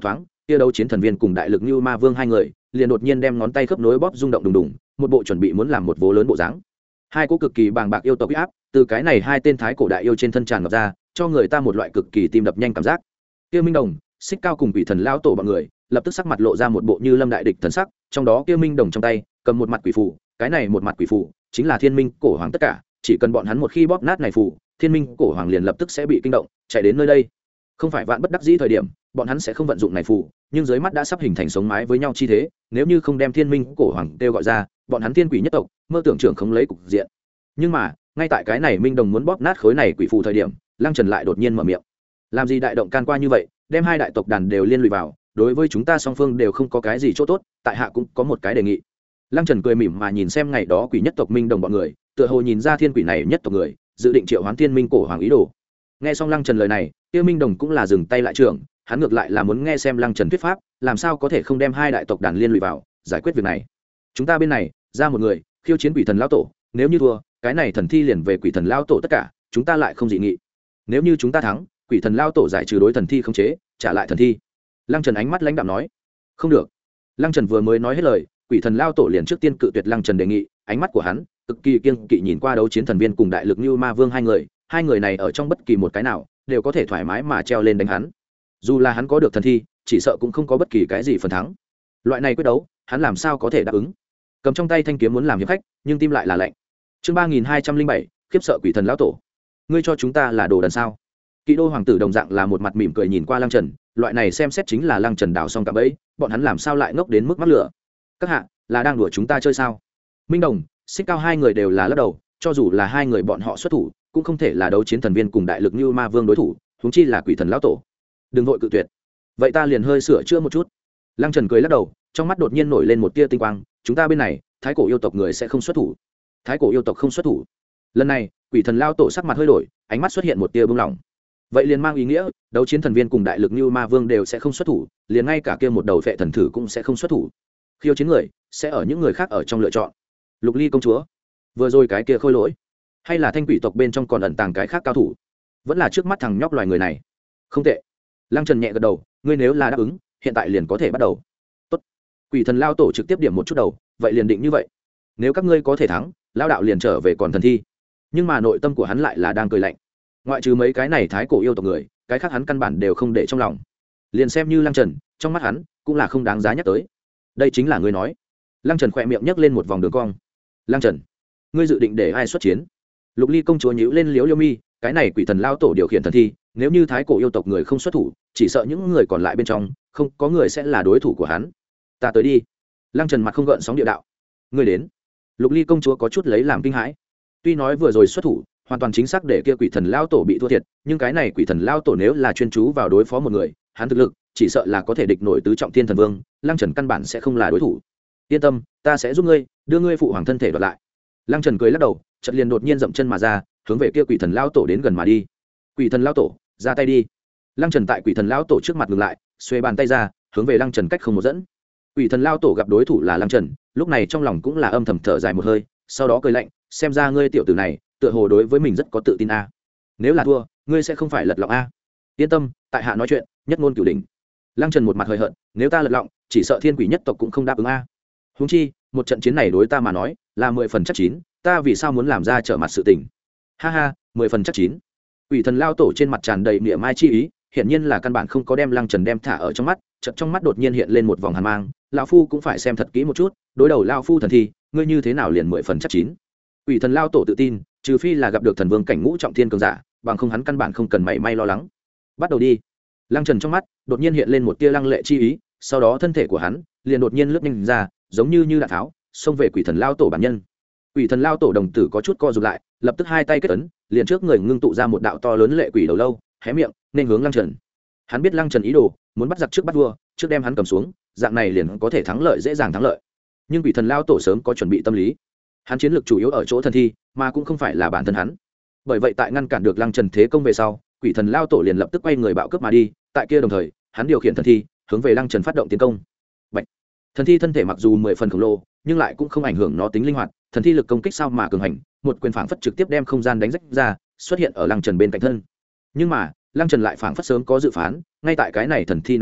kia đấu chiến thần viên cùng đại lực như ma vương hai người liền đột nhiên đem ngón tay khớp nối bóp rung động đùng đùng, một bộ chuẩn bị muốn làm một vố lớn bộ dáng. Hai cỗ cực kỳ bàng bạc yêu tộc uy áp từ cái này hai tên thái cổ đại yêu trên thân tràn ngập ra, cho người ta một loại cực kỳ tim đập nhanh cảm giác. Kia Minh Đồng, Xích Cao cùng Quỷ Thần lao tổ bọn người lập tức sắc mặt lộ ra một bộ như lâm đại địch thần sắc, trong đó kia Minh Đồng trong tay cầm một mặt quỷ phù, cái này một mặt quỷ phù chính là Thiên Minh cổ hoàng tất cả, chỉ cần bọn hắn một khi bóp nát này phù, Thiên Minh cổ hoàng liền lập tức sẽ bị kinh động, chạy đến nơi đây. Không phải vạn bất đắc dĩ thời điểm, bọn hắn sẽ không vận dụng này phù, nhưng dưới mắt đã sắp hình thành sống mái với nhau chi thế, nếu như không đem Thiên Minh cổ hoàng kêu gọi ra, bọn hắn thiên quỷ nhất tộc mơ tưởng trưởng không lấy cục diện. Nhưng mà ngay tại cái này Minh Đồng muốn bóp nát khối này quỷ phù thời điểm, Lăng Trần lại đột nhiên mở miệng. Làm gì đại động can qua như vậy, đem hai đại tộc đàn đều liên lụy vào, đối với chúng ta song phương đều không có cái gì chỗ tốt, tại hạ cũng có một cái đề nghị. Lăng Trần cười mỉm mà nhìn xem ngày đó quỷ nhất tộc Minh Đồng bọn người, tựa hồ nhìn ra thiên quỷ này nhất tộc người dự định triệu hoán Thiên Minh cổ hoàng ý đồ. Nghe xong Lăng Trần lời này, kia Minh Đồng cũng là dừng tay lại trưởng, hắn ngược lại là muốn nghe xem Lăng Trần thuyết pháp, làm sao có thể không đem hai đại tộc đàn liên lụy vào, giải quyết việc này. Chúng ta bên này ra một người khiêu chiến quỷ thần lão tổ, nếu như thua, cái này thần thi liền về quỷ thần lão tổ tất cả, chúng ta lại không dị nghị. Nếu như chúng ta thắng, quỷ thần lão tổ giải trừ đối thần thi không chế, trả lại thần thi. Lăng Trần ánh mắt lãnh đạm nói. Không được. Lăng Trần vừa mới nói hết lời, quỷ thần lão tổ liền trước tiên cự tuyệt Lăng Trần đề nghị, ánh mắt của hắn cực kỳ kiêng kỵ nhìn qua đấu chiến thần viên cùng đại lực như ma vương hai người, hai người này ở trong bất kỳ một cái nào đều có thể thoải mái mà treo lên đánh hắn. Dù là hắn có được thần thi, chỉ sợ cũng không có bất kỳ cái gì phần thắng. Loại này quyết đấu, hắn làm sao có thể đáp ứng. Cầm trong tay thanh kiếm muốn làm hiệp khách, nhưng tim lại là lạnh. Chương ba nghìn hai trăm linh bảy, khiếp sợ quỷ thần lão tổ. Ngươi cho chúng ta là đồ đần sao? Kỵ đô hoàng tử đồng dạng là một mặt mỉm cười nhìn qua Lăng Trần, loại này xem xét chính là Lăng Trần đào xong cả bẫy, bọn hắn làm sao lại ngốc đến mức mắc lửa? Các hạ, là đang đùa chúng ta chơi sao? Minh Đồng, Xích Cao hai người đều là lắc đầu, cho dù là hai người bọn họ xuất thủ, cũng không thể là đấu chiến thần viên cùng đại lực như ma vương đối thủ, huống chi là quỷ thần lão tổ. Đừng vội cự tuyệt. Vậy ta liền hơi sửa chữa một chút. Lăng Trần cười lắc đầu, trong mắt đột nhiên nổi lên một tia tinh quang, chúng ta bên này, thái cổ yêu tộc người sẽ không xuất thủ. Thái cổ yêu tộc không xuất thủ. Lần này, quỷ thần lão tổ sắc mặt hơi đổi, ánh mắt xuất hiện một tia bừng lòng. Vậy liền mang ý nghĩa, đấu chiến thần viên cùng đại lực như ma vương đều sẽ không xuất thủ, liền ngay cả kia một đầu phệ thần thử cũng sẽ không xuất thủ. Khiêu chiến người sẽ ở những người khác ở trong lựa chọn. Lục Ly công chúa, vừa rồi cái kia khôi lỗi, hay là thanh quỷ tộc bên trong còn ẩn tàng cái khác cao thủ, vẫn là trước mắt thằng nhóc loài người này. Không tệ. Lăng Trần nhẹ gật đầu, ngươi nếu là đáp ứng, hiện tại liền có thể bắt đầu. Tốt. Quỷ thần lao tổ trực tiếp điểm một chút đầu, vậy liền định như vậy. Nếu các ngươi có thể thắng, lao đạo liền trở về còn thần thi. Nhưng mà nội tâm của hắn lại là đang cười lạnh. Ngoại trừ mấy cái này thái cổ yêu tộc người, cái khác hắn căn bản đều không để trong lòng. Liền xem như Lăng Trần, trong mắt hắn cũng là không đáng giá nhắc tới. Đây chính là ngươi nói. Lăng Trần khỏe miệng nhấc lên một vòng đường cong. Lăng Trần, ngươi dự định để ai xuất chiến? Lục Ly công chúa nhíu lên liếu liêu mi, cái này quỷ thần lao tổ điều khiển thần thi, nếu như thái cổ yêu tộc người không xuất thủ, chỉ sợ những người còn lại bên trong không có người sẽ là đối thủ của hắn. Ta tới đi. Lăng Trần mặt không gợn sóng địa đạo. Ngươi đến. Lục Ly công chúa có chút lấy làm kinh hãi. Tuy nói vừa rồi xuất thủ hoàn toàn chính xác để kia quỷ thần lao tổ bị thua thiệt, nhưng cái này quỷ thần lao tổ nếu là chuyên chú vào đối phó một người, hắn thực lực chỉ sợ là có thể địch nổi tứ trọng thiên thần vương. Lăng Trần căn bản sẽ không là đối thủ. Yên tâm, ta sẽ giúp ngươi đưa ngươi phụ hoàng thân thể đoạt lại. Lăng Trần cười lắc đầu, chợt liền đột nhiên dậm chân mà ra, hướng về kia quỷ thần lao tổ đến gần mà đi. Quỷ thần lao tổ, ra tay đi. Lăng Trần tại quỷ thần lao tổ trước mặt ngừng lại, xuê bàn tay ra, hướng về Lăng Trần cách không một dẫn. Quỷ thần lao tổ gặp đối thủ là Lăng Trần, lúc này trong lòng cũng là âm thầm thở dài một hơi, sau đó cười lạnh, xem ra ngươi tiểu tử này tựa hồ đối với mình rất có tự tin a. Nếu là thua, ngươi sẽ không phải lật lọng a. Yên tâm, tại hạ nói chuyện nhất ngôn cửu đỉnh. Lăng Trần một mặt hời hợt, nếu ta lật lọng, chỉ sợ thiên quỷ nhất tộc cũng không đáp ứng a. Huống chi, một trận chiến này đối ta mà nói là mười phần chắc chín, ta vì sao muốn làm ra trở mặt sự tình? Ha ha, mười phần chắc chín. Quỷ thần lao tổ trên mặt tràn đầy niệm mai chi ý, hiển nhiên là căn bản không có đem Lăng Trần đem thả ở trong mắt, chợt trong mắt đột nhiên hiện lên một vòng hàn mang, lão phu cũng phải xem thật kỹ một chút, đối đầu lão phu thần thi, ngươi như thế nào liền mười phần chắc chín. Quỷ thần lao tổ tự tin, trừ phi là gặp được thần vương cảnh ngũ trọng thiên cường giả, bằng không hắn căn bản không cần mảy may lo lắng. Bắt đầu đi. Lăng Trần trong mắt đột nhiên hiện lên một tia lăng lệ chi ý, sau đó thân thể của hắn liền đột nhiên lướt nhanh ra, giống như như đạn tháo, xông về quỷ thần lao tổ bản nhân. Quỷ thần lao tổ đồng tử có chút co rụt lại, lập tức hai tay kết ấn, liền trước người ngưng tụ ra một đạo to lớn lệ quỷ đầu lâu, hé miệng nên hướng Lăng Trần. Hắn biết Lăng Trần ý đồ muốn bắt giặc trước bắt vua, trước đem hắn cầm xuống, dạng này liền có thể thắng lợi dễ dàng thắng lợi. Nhưng quỷ thần lao tổ sớm có chuẩn bị tâm lý, hắn chiến lược chủ yếu ở chỗ thần thi, mà cũng không phải là bản thân hắn. Bởi vậy tại ngăn cản được Lăng Trần thế công về sau, quỷ thần lao tổ liền lập tức quay người bạo cướp mà đi, tại kia đồng thời, hắn điều khiển thần thi hướng về Lăng Trần phát động tiến công. Bạch. Thần thi thân thể mặc dù mười phần khổng lồ, nhưng lại cũng không ảnh hưởng nó tính linh hoạt, thần thi lực công kích sao mà cường hành, một quyền phảng phất trực tiếp đem không gian đánh rách ra, xuất hiện ở Lăng Trần bên cạnh thân. Nhưng mà, Lăng Trần lại phảng phất sớm có dự phán, ngay tại cái này thần thi nằm đấm,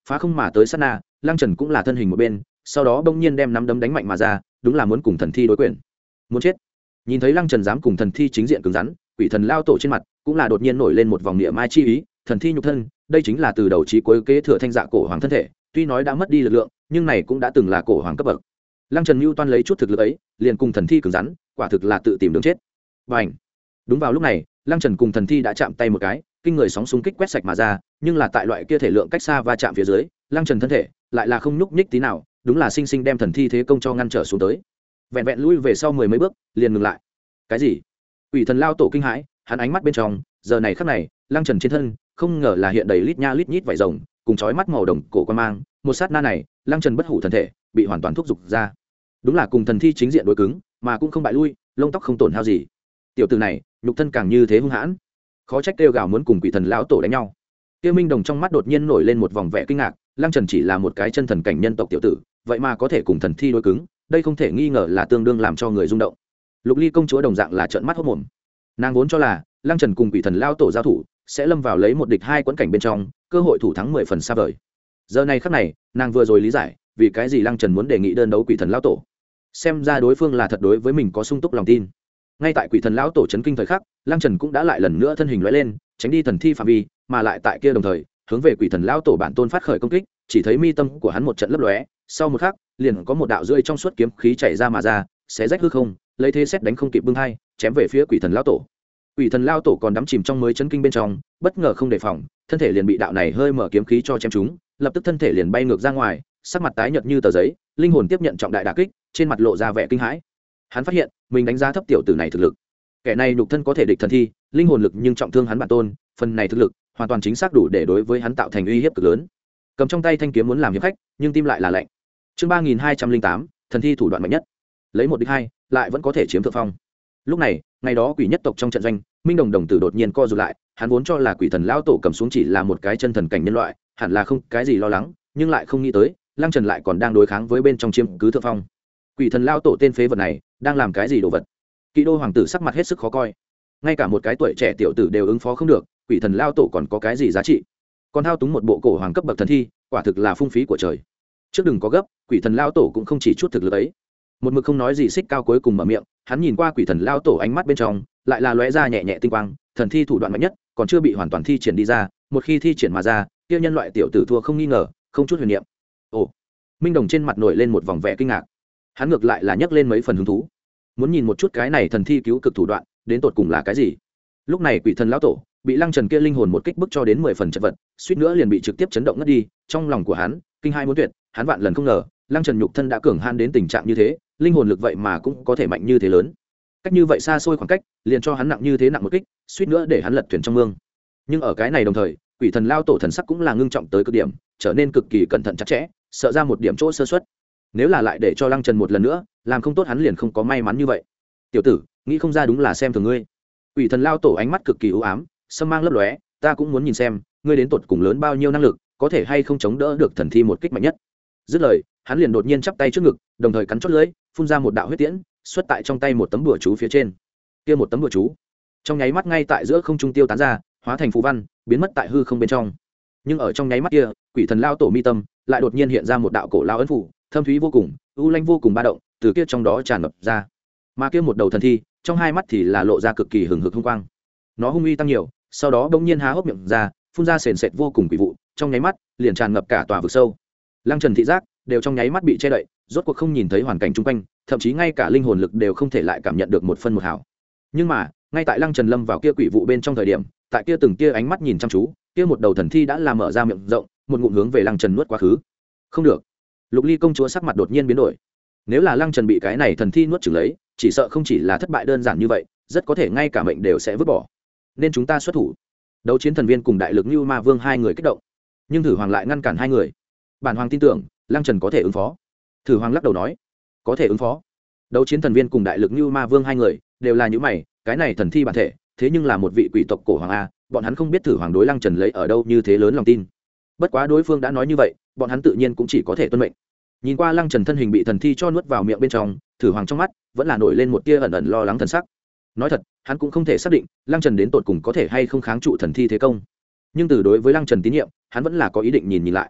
phá không mà tới sát na, lăng trần cũng là thân hình một bên, sau đó bỗng nhiên đem nắm đấm đánh mạnh mà ra, đúng là muốn cùng thần thi đối quyền. Muốn chết. Nhìn thấy lăng trần dám cùng thần thi chính diện cứng rắn, quỷ thần lao tổ trên mặt cũng là đột nhiên nổi lên một vòng niệm mai chi ý. Thần thi nhục thân, đây chính là từ đầu chí cuối kế thừa thanh dạ cổ hoàng thân thể, tuy nói đã mất đi lực lượng, nhưng này cũng đã từng là cổ hoàng cấp bậc. Lăng trần mưu toan lấy chút thực lực ấy, liền cùng thần thi cứng rắn, quả thực là tự tìm đường chết. Bành. Đúng vào lúc này, lăng trần cùng thần thi đã chạm tay một cái, kinh người sóng xung kích quét sạch mà ra, nhưng là tại loại kia thể lượng cách xa va chạm phía dưới, lăng trần thân thể lại là không nhúc nhích tí nào, đúng là sinh sinh đem thần thi thế công cho ngăn trở xuống tới. Vẹn vẹn lui về sau mười mấy bước, liền ngừng lại. Cái gì? Quỷ thần lao tổ kinh hãi, hắn ánh mắt bên trong, giờ này khắc này, lăng trần trên thân, không ngờ là hiện đầy lít nha lít nhít vảy rồng, cùng chói mắt màu đồng cổ quan mang, một sát na này, lăng trần bất hủ thần thể bị hoàn toàn thúc giục ra. Đúng là cùng thần thi chính diện đối cứng, mà cũng không bại lui, lông tóc không tổn hao gì. Tiểu tử này, nhục thân càng như thế hung hãn, khó trách kêu gào muốn cùng quỷ thần lão tổ đánh nhau. Tiêu Minh Đồng trong mắt đột nhiên nổi lên một vòng vẻ kinh ngạc, lăng trần chỉ là một cái chân thần cảnh nhân tộc tiểu tử, vậy mà có thể cùng thần thi đối cứng, đây không thể nghi ngờ là tương đương làm cho người rung động. Lục Ly công chúa đồng dạng là trợn mắt hốt mồm, nàng vốn cho là lăng trần cùng quỷ thần lão tổ giao thủ sẽ lâm vào lấy một địch hai quẫn cảnh bên trong, cơ hội thủ thắng mười phần xa vời. Giờ này khắc này, nàng vừa rồi lý giải vì cái gì lăng trần muốn đề nghị đơn đấu quỷ thần lão tổ, xem ra đối phương là thật đối với mình có sung túc lòng tin. Ngay tại quỷ thần lão tổ chấn kinh thời khắc, lăng trần cũng đã lại lần nữa thân hình lóe lên, tránh đi thần thi phạm vi, mà lại tại kia đồng thời hướng về quỷ thần lão tổ bản tôn phát khởi công kích. Chỉ thấy mi tâm của hắn một trận lấp lóe, sau một khắc liền có một đạo rơi trong suốt kiếm khí chảy ra mà ra, xé rách hư không, lấy thế xét đánh không kịp bưng hai, chém về phía quỷ thần lão tổ. Quỷ thần lão tổ còn đắm chìm trong mới chấn kinh bên trong, bất ngờ không đề phòng, thân thể liền bị đạo này hơi mở kiếm khí cho chém trúng, lập tức thân thể liền bay ngược ra ngoài, sắc mặt tái nhợt như tờ giấy, linh hồn tiếp nhận trọng đại đả kích, trên mặt lộ ra vẻ kinh hãi. Hắn phát hiện mình đánh giá thấp tiểu tử này thực lực, kẻ này nhục thân có thể địch thần thi, linh hồn lực nhưng trọng thương hắn bản tôn, phần này thực lực hoàn toàn chính xác đủ để đối với hắn tạo thành uy hiếp cực lớn. Cầm trong tay thanh kiếm muốn làm hiệp khách, nhưng tim lại là lạnh. Chương ba nghìn hai trăm linh tám, thần thi thủ đoạn mạnh nhất, lấy một địch hai, lại vẫn có thể chiếm thượng phong. Lúc này, ngày đó quỷ nhất tộc trong trận doanh, Minh Đồng đồng tử đột nhiên co rụt lại, hắn vốn cho là quỷ thần lão tổ cầm xuống chỉ là một cái chân thần cảnh nhân loại, hẳn là không cái gì lo lắng, nhưng lại không nghĩ tới, lăng trần lại còn đang đối kháng với bên trong chiếm cứ thượng phong. Quỷ thần lão tổ tên phế vật này đang làm cái gì đồ vật? Kỵ đô hoàng tử sắc mặt hết sức khó coi, ngay cả một cái tuổi trẻ tiểu tử đều ứng phó không được, quỷ thần lão tổ còn có cái gì giá trị? Còn thao túng một bộ cổ hoàng cấp bậc thần thi, quả thực là phung phí của trời. Trước đừng có gấp, quỷ thần lão tổ cũng không chỉ chút thực lực ấy. Một mực không nói gì xích cao cuối cùng mở miệng, hắn nhìn qua quỷ thần lão tổ ánh mắt bên trong lại là lóe ra nhẹ nhẹ tinh quang, thần thi thủ đoạn mạnh nhất còn chưa bị hoàn toàn thi triển đi ra, một khi thi triển mà ra, kia nhân loại tiểu tử thua không nghi ngờ, không chút huyền niệm. Ồ. Minh Đồng trên mặt nổi lên một vòng vẻ kinh ngạc, hắn ngược lại là nhấc lên mấy phần hứng thú, muốn nhìn một chút cái này thần thi cứu cực thủ đoạn đến tột cùng là cái gì. Lúc này quỷ thần lão tổ bị lăng trần kia linh hồn một kích bức cho đến mười phần chật vật, suýt nữa liền bị trực tiếp chấn động ngất đi. Trong lòng của hắn kinh hai muốn tuyệt, hắn vạn lần không ngờ lăng trần nhục thân đã cường han đến tình trạng như thế, linh hồn lực vậy mà cũng có thể mạnh như thế lớn. Cách như vậy xa xôi khoảng cách liền cho hắn nặng như thế nặng một kích, suýt nữa để hắn lật thuyền trong mương. Nhưng ở cái này đồng thời, quỷ thần lao tổ thần sắc cũng là ngưng trọng tới cực điểm, trở nên cực kỳ cẩn thận chặt chẽ, sợ ra một điểm chỗ sơ suất. Nếu là lại để cho lăng trần một lần nữa làm không tốt, hắn liền không có may mắn như vậy. Tiểu tử, nghĩ không ra đúng là xem thường ngươi. Quỷ thần lao tổ ánh mắt cực kỳ u ám, sâm mang lấp lóe, ta cũng muốn nhìn xem ngươi đến tột cùng lớn bao nhiêu năng lực, có thể hay không chống đỡ được thần thi một kích mạnh nhất. Dứt lời, hắn liền đột nhiên chắp tay trước ngực, đồng thời cắn chót lưỡi, phun ra một đạo huyết tiễn, xuất tại trong tay một tấm bùa chú phía trên. Kia một tấm bùa chú, trong nháy mắt ngay tại giữa không trung tiêu tán ra, hóa thành phù văn, biến mất tại hư không bên trong. Nhưng ở trong nháy mắt kia, quỷ thần lao tổ mi tâm lại đột nhiên hiện ra một đạo cổ lao ấn phù, thâm thúy vô cùng, u lanh vô cùng ba động, từ kia trong đó tràn ngập ra. Mà kia một đầu thần thi, trong hai mắt thì là lộ ra cực kỳ hừng hực hung quang. Nó hung uy tăng nhiều, sau đó bỗng nhiên há hốc miệng ra, phun ra sền sệt vô cùng quỷ vụ, trong nháy mắt liền tràn ngập cả tòa vực sâu. Lăng Trần thị giác đều trong nháy mắt bị che đậy, rốt cuộc không nhìn thấy hoàn cảnh chung quanh, thậm chí ngay cả linh hồn lực đều không thể lại cảm nhận được một phân một hào. Nhưng mà ngay tại Lăng Trần lâm vào kia quỷ vụ bên trong thời điểm, tại kia từng kia ánh mắt nhìn chăm chú, kia một đầu thần thi đã làm mở ra miệng rộng, một ngụm hướng về Lăng Trần nuốt quá khứ. Không được. Lục Ly công chúa sắc mặt đột nhiên biến đổi. Nếu là Lăng Trần bị cái này thần thi nuốt chửng lấy, chỉ sợ không chỉ là thất bại đơn giản như vậy, rất có thể ngay cả mệnh đều sẽ vứt bỏ. Nên chúng ta xuất thủ. Đấu chiến thần viên cùng đại lực Nưu Ma Vương hai người kích động, nhưng Thử Hoàng lại ngăn cản hai người. Bản hoàng tin tưởng Lăng Trần có thể ứng phó. Thử Hoàng lắc đầu nói, có thể ứng phó. Đấu chiến thần viên cùng đại lực Nưu Ma Vương hai người đều là những mày, cái này thần thi bản thể, thế nhưng là một vị quỷ tộc cổ hoàng a, bọn hắn không biết Thử Hoàng đối Lăng Trần lấy ở đâu như thế lớn lòng tin. Bất quá đối phương đã nói như vậy, bọn hắn tự nhiên cũng chỉ có thể tuân mệnh. Nhìn qua Lăng Trần thân hình bị thần thi cho nuốt vào miệng bên trong, Thử Hoàng trong mắt vẫn là nổi lên một tia ẩn ẩn lo lắng thần sắc. Nói thật, hắn cũng không thể xác định Lăng Trần đến tột cùng có thể hay không kháng trụ thần thi thế công. Nhưng từ đối với Lăng Trần tín nhiệm, hắn vẫn là có ý định nhìn nhìn lại.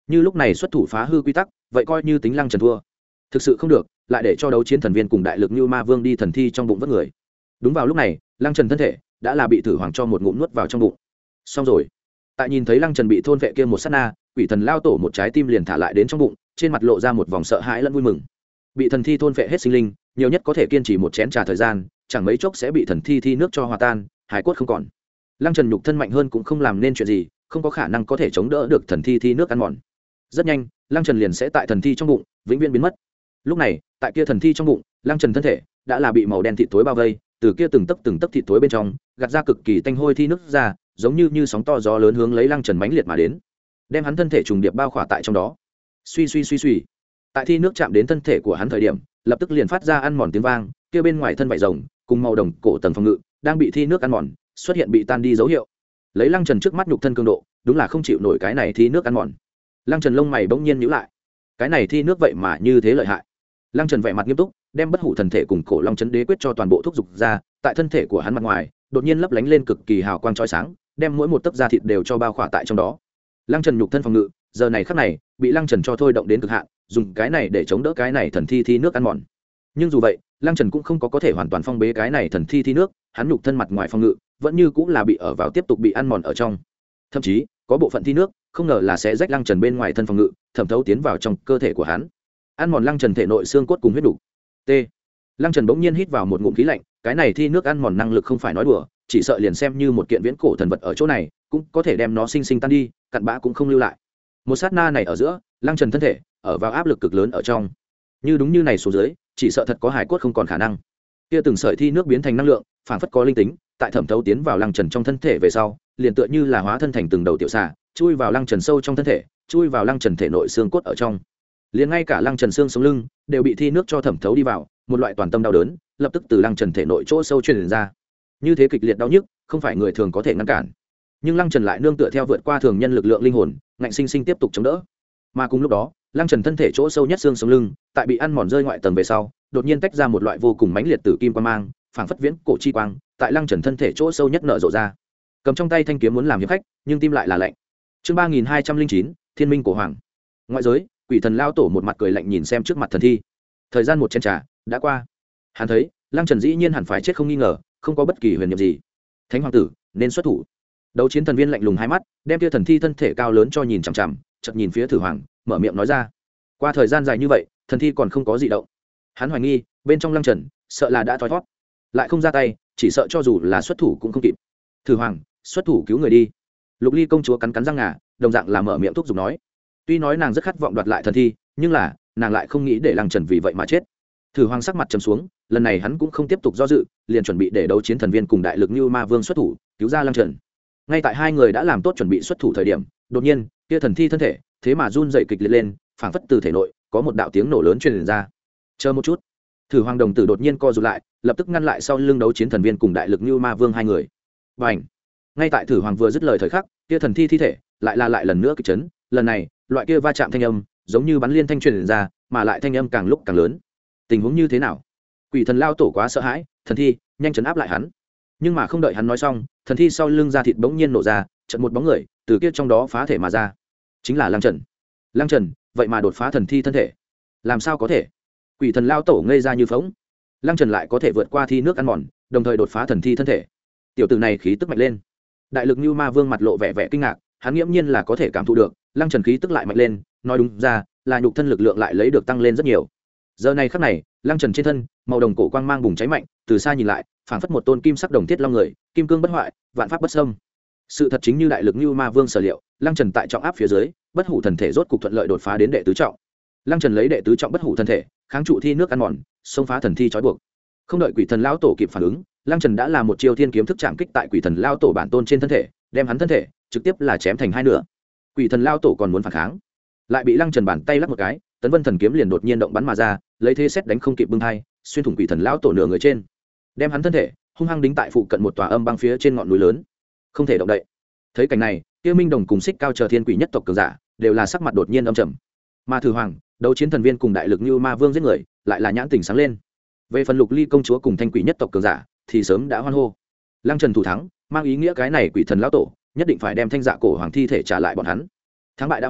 như lúc này xuất thủ phá hư quy tắc vậy coi như tính lăng trần thua. Thực sự không được lại để cho đấu chiến thần viên cùng đại lực như ma vương đi thần thi trong bụng vớt người. Đúng vào lúc này lăng trần thân thể đã là bị thử hoàng cho một ngụm nuốt vào trong bụng. Xong rồi. Tại nhìn thấy lăng trần bị thôn vệ kia một sát na, quỷ thần lao tổ một trái tim liền thả lại đến trong bụng, trên mặt lộ ra một vòng sợ hãi lẫn vui mừng. Bị thần thi thôn vệ hết sinh linh, nhiều nhất có thể kiên trì một chén trà thời gian, chẳng mấy chốc sẽ bị thần thi thi nước cho hòa tan, hải cốt không còn. Lăng trần nhục thân mạnh hơn cũng không làm nên chuyện gì, không có khả năng có thể chống đỡ được thần thi thi nước ăn mòn. Rất nhanh lăng trần liền sẽ tại thần thi trong bụng vĩnh viễn biến mất. Lúc này tại kia thần thi trong bụng, lăng trần thân thể đã là bị màu đen thịt tối bao vây, từ kia từng tấc từng tấc thịt tối bên trong gạt ra cực kỳ tanh hôi thi nước ra, giống như như sóng to gió lớn hướng lấy lăng trần mãnh liệt mà đến, đem hắn thân thể trùng điệp bao khỏa tại trong đó. Suy suy suy suy, tại thi nước chạm đến thân thể của hắn thời điểm, lập tức liền phát ra ăn mòn tiếng vang, kia bên ngoài thân vảy rồng cùng màu đồng cổ tầng phòng ngự đang bị thi nước ăn mòn, xuất hiện bị tan đi dấu hiệu. Lấy lăng trần trước mắt nhục thân cường độ, đúng là không chịu nổi cái này thi nước ăn mòn. Lăng trần lông mày bỗng nhiên nhíu lại, cái này thi nước vậy mà như thế lợi hại. Lăng trần vẻ mặt nghiêm túc, đem bất hủ thần thể cùng cổ long chấn đế quyết cho toàn bộ thúc dục ra, tại thân thể của hắn mặt ngoài đột nhiên lấp lánh lên cực kỳ hào quang chói sáng, đem mỗi một tấc da thịt đều cho bao khỏa tại trong đó. Lăng trần nhục thân phòng ngự giờ này khắc này bị lăng trần cho thôi động đến cực hạn, dùng cái này để chống đỡ cái này thần thi thi nước ăn mòn. Nhưng dù vậy lăng trần cũng không có có thể hoàn toàn phong bế cái này thần thi thi nước, hắn nhục thân mặt ngoài phòng ngự vẫn như cũng là bị ở vào tiếp tục bị ăn mòn ở trong. Thậm chí có bộ phận thi nước không ngờ là sẽ rách lăng trần bên ngoài thân phòng ngự, thẩm thấu tiến vào trong cơ thể của hắn, ăn mòn lăng trần thể nội xương cốt cùng huyết đủ. T. Lăng trần bỗng nhiên hít vào một ngụm khí lạnh, cái này thi nước ăn mòn năng lực không phải nói đùa, chỉ sợ liền xem như một kiện viễn cổ thần vật ở chỗ này cũng có thể đem nó sinh sinh tan đi, cặn bã cũng không lưu lại. Một sát na này ở giữa, lăng trần thân thể ở vào áp lực cực lớn ở trong, như đúng như này xuống dưới chỉ sợ thật có hải cốt không còn khả năng. Kia từng sợi thi nước biến thành năng lượng, phản phất có linh tính, tại thẩm thấu tiến vào lăng trần trong thân thể về sau, liền tựa như là hóa thân thành từng đầu tiểu xà, chui vào lăng trần sâu trong thân thể, chui vào lăng trần thể nội xương cốt ở trong. Liền ngay cả lăng trần xương sống lưng đều bị thi nước cho thẩm thấu đi vào, một loại toàn tâm đau đớn lập tức từ lăng trần thể nội chỗ sâu truyền ra. Như thế kịch liệt đau nhức không phải người thường có thể ngăn cản, nhưng lăng trần lại nương tựa theo vượt qua thường nhân lực lượng linh hồn, ngạnh sinh sinh tiếp tục chống đỡ. Mà cùng lúc đó lăng trần thân thể chỗ sâu nhất xương sống lưng tại bị ăn mòn rơi ngoại tầng về sau, đột nhiên tách ra một loại vô cùng mãnh liệt tử kim quang mang, phảng phất viễn cổ chi quang, tại lăng trần thân thể chỗ sâu nhất nở rộ ra. Cầm trong tay thanh kiếm muốn làm hiệp khách, nhưng tim lại là lạnh. Chương ba nghìn hai trăm linh chín, Thiên Minh cổ hoàng. Ngoại giới, quỷ thần lao tổ một mặt cười lạnh nhìn xem trước mặt thần thi. Thời gian một chén trà đã qua, hắn thấy lăng trần dĩ nhiên hẳn phải chết không nghi ngờ, không có bất kỳ huyền nhiệm gì. Thánh hoàng tử nên xuất thủ. Đấu chiến thần viên lạnh lùng hai mắt, đem kia thần thi thân thể cao lớn cho nhìn chằm chằm, chợt nhìn phía thử hoàng, mở miệng nói ra. Qua thời gian dài như vậy thần thi còn không có gì động, hắn hoài nghi bên trong lăng trần sợ là đã thoi thót, lại không ra tay, chỉ sợ cho dù là xuất thủ cũng không kịp. Thử hoàng, xuất thủ cứu người đi. Lục Ly công chúa cắn cắn răng ngà, đồng dạng là mở miệng thúc giục nói. Tuy nói nàng rất khát vọng đoạt lại thần thi, nhưng là nàng lại không nghĩ để lăng trần vì vậy mà chết. Thử hoàng sắc mặt trầm xuống, lần này hắn cũng không tiếp tục do dự, liền chuẩn bị để đấu chiến thần viên cùng đại lực như ma vương xuất thủ cứu ra lăng trần. Ngay tại hai người đã làm tốt chuẩn bị xuất thủ thời điểm, đột nhiên kia thần thi thân thể thế mà run dậy kịch liệt lên, phảng phất từ thể nội có một đạo tiếng nổ lớn truyền ra. Chờ một chút. Thử hoàng đồng tử đột nhiên co rụt lại, lập tức ngăn lại sau lưng đấu chiến thần viên cùng đại lực như ma vương hai người. Bành! Ngay tại thử hoàng vừa dứt lời thời khắc, kia thần thi thi thể lại là lại lần nữa kịch chấn, lần này loại kia va chạm thanh âm giống như bắn liên thanh truyền ra, mà lại thanh âm càng lúc càng lớn. Tình huống như thế nào? Quỷ thần lao tổ quá sợ hãi, thần thi nhanh chấn áp lại hắn. Nhưng mà không đợi hắn nói xong, thần thi sau lưng da thịt bỗng nhiên nổ ra, chợt một bóng người từ kia trong đó phá thể mà ra, chính là lăng trần. Lăng trần vậy mà đột phá thần thi thân thể, làm sao có thể? Quỷ thần lao tổ ngây ra như phỗng. Lăng trần lại có thể vượt qua thi nước ăn mòn, đồng thời đột phá thần thi thân thể. Tiểu tử này khí tức mạnh lên. Đại lực như ma vương mặt lộ vẻ vẻ kinh ngạc, hắn nghiễm nhiên là có thể cảm thụ được lăng trần khí tức lại mạnh lên, nói đúng ra là nhục thân lực lượng lại lấy được tăng lên rất nhiều. Giờ này khắc này lăng trần trên thân màu đồng cổ quang mang bùng cháy mạnh, từ xa nhìn lại phảng phất một tôn kim sắc đồng thiết long người, kim cương bất hoại, vạn pháp bất xâm. Sự thật chính như đại lực như ma vương sở liệu, lăng trần tại trọng áp phía dưới, bất hủ thần thể rốt cục thuận lợi đột phá đến đệ tứ trọng. Lăng trần lấy đệ tứ trọng bất hủ thần thể kháng trụ thi nước ăn mòn, xông phá thần thi trói buộc. Không đợi quỷ thần lão tổ kịp phản ứng, lăng trần đã là một chiêu thiên kiếm thức chạm kích tại quỷ thần lão tổ bản tôn trên thân thể, đem hắn thân thể trực tiếp là chém thành hai nửa. Quỷ thần lão tổ còn muốn phản kháng, lại bị lăng trần bàn tay lắc một cái, tấn vân thần kiếm liền đột nhiên động bắn mà ra, lấy thế xét đánh không kịp bưng hai, xuyên thủng quỷ thần lão tổ nửa người trên, đem hắn thân thể hung hăng đính tại phụ cận một tòa âm băng phía trên ngọn núi lớn, không thể động đậy. Thấy cảnh này, Tiêu Minh Đồng cùng Xích Cao chờ thiên quỷ nhất tộc cường giả đều là sắc mặt đột nhiên âm trầm. Mà Thử Hoàng, đấu chiến thần viên cùng đại lực như ma vương giết người, lại là nhãn tỉnh sáng lên. Về phần Lục Ly công chúa cùng thanh quỷ nhất tộc cường giả thì sớm đã hoan hô. Lăng Trần thủ thắng, mang ý nghĩa cái này quỷ thần lão tổ nhất định phải đem thanh dạ cổ hoàng thi thể trả lại bọn hắn. Thắng bại đã phân,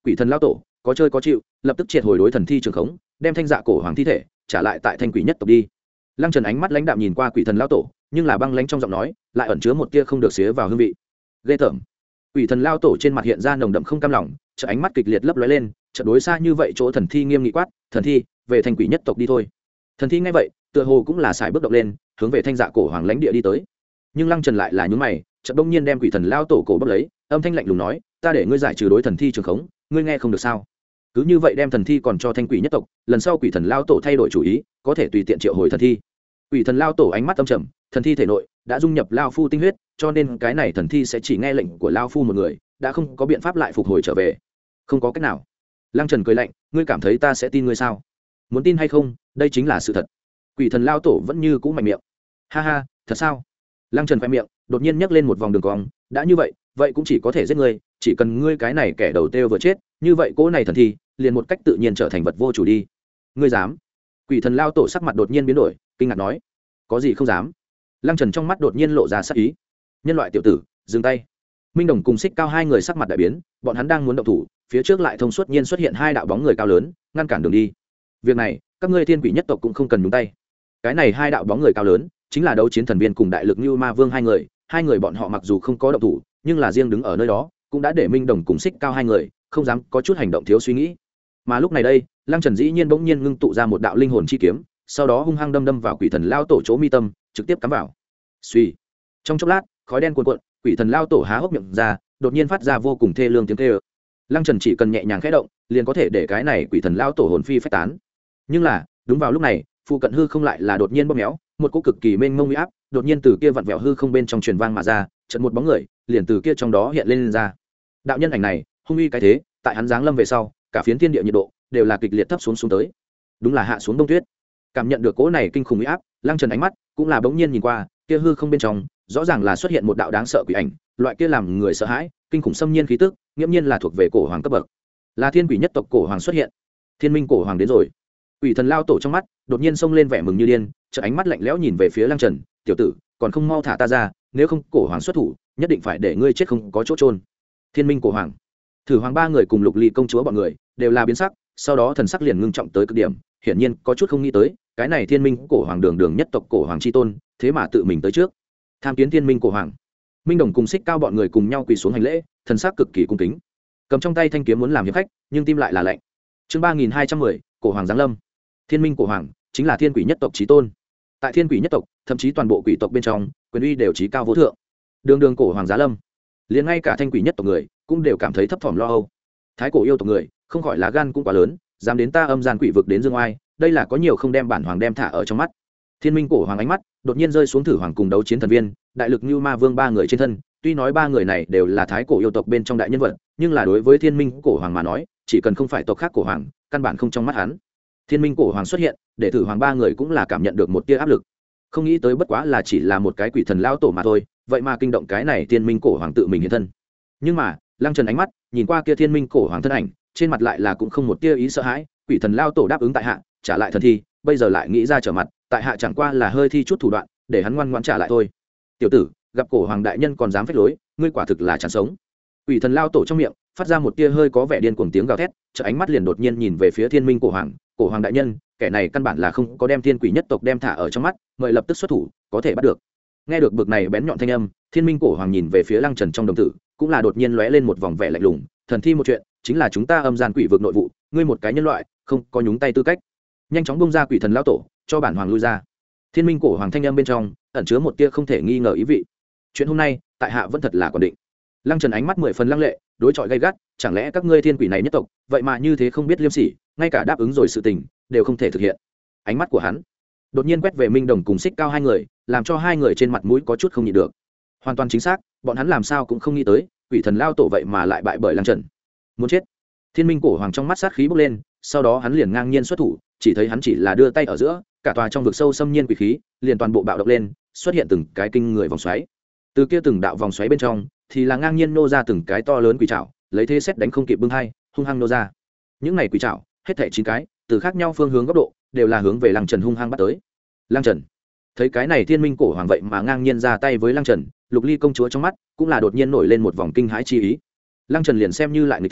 quỷ thần lao tổ có chơi có chịu, lập tức triệt hồi đối thần thi trường khống, đem thanh dạ cổ hoàng thi thể trả lại tại thanh quỷ nhất tộc đi. Lăng Trần ánh mắt lãnh đạm nhìn qua quỷ thần lao tổ, nhưng là băng lãnh trong giọng nói lại ẩn chứa một tia không được xía vào hương vị ghê tởm. Quỷ thần lao tổ trên mặt hiện ra nồng đậm không cam lòng, chợ ánh mắt kịch liệt lấp lóe lên, chợ đối xa như vậy chỗ thần thi nghiêm nghị quát, thần thi về thanh quỷ nhất tộc đi thôi. Thần thi nghe vậy tựa hồ cũng là xài bước động lên, hướng về thanh dạ cổ hoàng lãnh địa đi tới. Nhưng Lăng Trần lại là nhún mày, chợt đông nhiên đem quỷ thần lao tổ cổ bóp lấy, âm thanh lạnh lùng nói, ta để ngươi giải trừ đối thần thi trường khống, ngươi nghe không được sao? Cứ như vậy đem thần thi còn cho thanh quỷ nhất tộc, lần sau quỷ thần lao tổ thay đổi chủ ý, có thể tùy tiện triệu hồi thần thi. Quỷ thần lao tổ ánh mắt âm trầm, thần thi thể nội đã dung nhập lao phu tinh huyết, cho nên cái này thần thi sẽ chỉ nghe lệnh của lao phu một người, đã không có biện pháp lại phục hồi trở về. Không có cách nào. Lăng Trần cười lạnh, ngươi cảm thấy ta sẽ tin ngươi sao? Muốn tin hay không, đây chính là sự thật. Quỷ thần lao tổ vẫn như cũ mạnh miệng. Ha ha, thật sao? Lăng Trần khoe miệng đột nhiên nhấc lên một vòng đường cong, đã như vậy, vậy cũng chỉ có thể giết ngươi, chỉ cần ngươi cái này kẻ đầu têu vừa chết, như vậy cỗ này thần thi liền một cách tự nhiên trở thành vật vô chủ đi. Ngươi dám? Quỷ thần lao tổ sắc mặt đột nhiên biến đổi, kinh ngạc nói, có gì không dám? Lăng Trần trong mắt đột nhiên lộ ra sắc ý. Nhân loại tiểu tử, dừng tay. Minh Đồng cùng Xích Cao hai người sắc mặt đại biến, bọn hắn đang muốn động thủ, phía trước lại thông suốt nhiên xuất hiện hai đạo bóng người cao lớn, ngăn cản đường đi. Việc này, các ngươi Thiên Quỷ nhất tộc cũng không cần nhúng tay. Cái này hai đạo bóng người cao lớn, chính là đấu chiến thần viên cùng đại lực Như Ma Vương hai người, hai người bọn họ mặc dù không có động thủ, nhưng là riêng đứng ở nơi đó, cũng đã để Minh Đồng cùng Xích Cao hai người không dám có chút hành động thiếu suy nghĩ. Mà lúc này đây, Lăng Trần dĩ nhiên bỗng nhiên ngưng tụ ra một đạo linh hồn chi kiếm, sau đó hung hăng đâm đâm vào quỷ thần lao tổ chỗ mi tâm, trực tiếp cắm vào. Suy. Trong chốc lát, khói đen cuồn cuộn, quỷ thần lao tổ há hốc miệng ra, đột nhiên phát ra vô cùng thê lương tiếng kêu. Lăng Trần chỉ cần nhẹ nhàng khẽ động, liền có thể để cái này quỷ thần lao tổ hồn phi phách tán. Nhưng là, đúng vào lúc này, phụ cận hư không lại là đột nhiên bóp méo, một cỗ cực kỳ mênh mông uy áp, đột nhiên từ kia vặn vẹo hư không bên trong truyền vang mà ra, chợt một bóng người, liền từ kia trong đó hiện lên, lên ra. Đạo nhân ảnh này, hung uy cái thế, tại hắn giáng lâm về sau, cả phiến thiên địa nhiệt độ đều là kịch liệt thấp xuống xuống tới. Đúng là hạ xuống đông tuyết. Cảm nhận được cỗ này kinh khủng uy áp, Lăng Trần ánh mắt cũng là bỗng nhiên nhìn qua, kia hư không bên trong, rõ ràng là xuất hiện một đạo đáng sợ quỷ ảnh, loại kia làm người sợ hãi, kinh khủng xâm nhiên khí tức, nghiễm nhiên là thuộc về cổ hoàng cấp bậc. Là thiên quỷ nhất tộc cổ hoàng xuất hiện. Thiên minh cổ hoàng đến rồi. Quỷ thần lao tổ trong mắt đột nhiên xông lên vẻ mừng như điên, chợt ánh mắt lạnh lẽo nhìn về phía Lăng Trần, "Tiểu tử, còn không mau thả ta ra, nếu không cổ hoàng xuất thủ, nhất định phải để ngươi chết không có chỗ trôn." Thiên minh cổ hoàng, Thử Hoàng ba người cùng Lục Ly công chúa bọn người đều là biến sắc, sau đó thần sắc liền ngưng trọng tới cực điểm, hiển nhiên có chút không nghĩ tới, cái này thiên minh cổ hoàng đường đường nhất tộc cổ hoàng chi tôn, thế mà tự mình tới trước. Tham kiến thiên minh cổ hoàng. Minh Đồng cùng Xích Cao bọn người cùng nhau quỳ xuống hành lễ, thần sắc cực kỳ cung kính, cầm trong tay thanh kiếm muốn làm hiệp khách, nhưng tim lại là lạnh. Chương ba nghìn hai trăm mười, cổ hoàng giáng lâm. Thiên minh cổ hoàng chính là thiên quỷ nhất tộc chí tôn. Tại thiên quỷ nhất tộc, thậm chí toàn bộ quỷ tộc bên trong, quyền uy đều chí cao vô thượng. Đường đường cổ hoàng giá lâm, liền ngay cả thanh quỷ nhất tộc người cũng đều cảm thấy thấp thỏm lo âu. Thái cổ yêu tộc người không khỏi lá gan cũng quá lớn, dám đến ta âm gian quỷ vực đến dương oai, đây là có nhiều không đem bản hoàng đem thả ở trong mắt. Thiên minh cổ hoàng ánh mắt đột nhiên rơi xuống Thử Hoàng cùng đấu chiến thần viên, đại lực Như Ma Vương ba người trên thân, tuy nói ba người này đều là thái cổ yêu tộc bên trong đại nhân vật, nhưng là đối với thiên minh cổ hoàng mà nói, chỉ cần không phải tộc khác cổ hoàng, căn bản không trong mắt hắn. Thiên minh cổ hoàng xuất hiện, để Thử Hoàng ba người cũng là cảm nhận được một tia áp lực. Không nghĩ tới bất quá là chỉ là một cái quỷ thần lao tổ mà thôi, vậy mà kinh động cái này thiên minh cổ hoàng tự mình hiện thân. Nhưng mà, Lăng Trần ánh mắt nhìn qua kia thiên minh cổ hoàng thân ảnh, trên mặt lại là cũng không một tia ý sợ hãi, quỷ thần lao tổ đáp ứng tại hạ, trả lại thần thi, bây giờ lại nghĩ ra trở mặt, tại hạ chẳng qua là hơi thi chút thủ đoạn, để hắn ngoan ngoãn trả lại thôi. Tiểu tử, gặp cổ hoàng đại nhân còn dám phách lối, ngươi quả thực là chẳng sống. Quỷ thần lao tổ trong miệng phát ra một tia hơi có vẻ điên cuồng tiếng gào thét, chợ ánh mắt liền đột nhiên nhìn về phía thiên minh cổ hoàng, cổ hoàng đại nhân, kẻ này căn bản là không có đem thiên quỷ nhất tộc đem thả ở trong mắt, mời lập tức xuất thủ, có thể bắt được. Nghe được bực này bén nhọn thanh âm, thiên minh cổ hoàng nhìn về phía Lăng Trần trong đồng tử, cũng là đột nhiên lóe lên một vòng vẻ lạnh lùng, thần thi một chuyện, chính là chúng ta âm gian quỷ vực nội vụ, ngươi một cái nhân loại, không có nhúng tay tư cách. Nhanh chóng bung ra quỷ thần lão tổ, cho bản hoàng lui ra. Thiên minh cổ hoàng thanh âm bên trong ẩn chứa một tia không thể nghi ngờ ý vị. Chuyện hôm nay, tại hạ vẫn thật là quản định. Lăng Trần ánh mắt mười phần lăng lệ, đối chọi gay gắt, chẳng lẽ các ngươi thiên quỷ này nhất tộc, vậy mà như thế không biết liêm sỉ, ngay cả đáp ứng rồi sự tình đều không thể thực hiện. Ánh mắt của hắn đột nhiên quét về Minh Đồng cùng Xích Cao hai người, làm cho hai người trên mặt mũi có chút không nhịn được. Hoàn toàn chính xác, bọn hắn làm sao cũng không nghĩ tới, quỷ thần lao tổ vậy mà lại bại bởi Lăng Trần. Muốn chết. Thiên minh cổ hoàng trong mắt sát khí bốc lên, sau đó hắn liền ngang nhiên xuất thủ, chỉ thấy hắn chỉ là đưa tay ở giữa, cả tòa trong vực sâu xâm nhiên quỷ khí liền toàn bộ bạo động lên, xuất hiện từng cái kinh người vòng xoáy. Từ kia từng đạo vòng xoáy bên trong thì là ngang nhiên nô ra từng cái to lớn quỷ trảo, lấy thế xét đánh không kịp bưng hai, hung hăng nô ra. Những này quỷ trảo, hết thảy chín cái, từ khác nhau phương hướng góc độ, đều là hướng về Lăng Trần hung hăng bắt tới. Lăng Trần thấy cái này thiên minh cổ hoàng vậy mà ngang nhiên ra tay với Lăng Trần, Lục Ly công chúa trong mắt cũng là đột nhiên nổi lên một vòng kinh hãi chi ý. Lăng Trần liền xem như lại người tiên,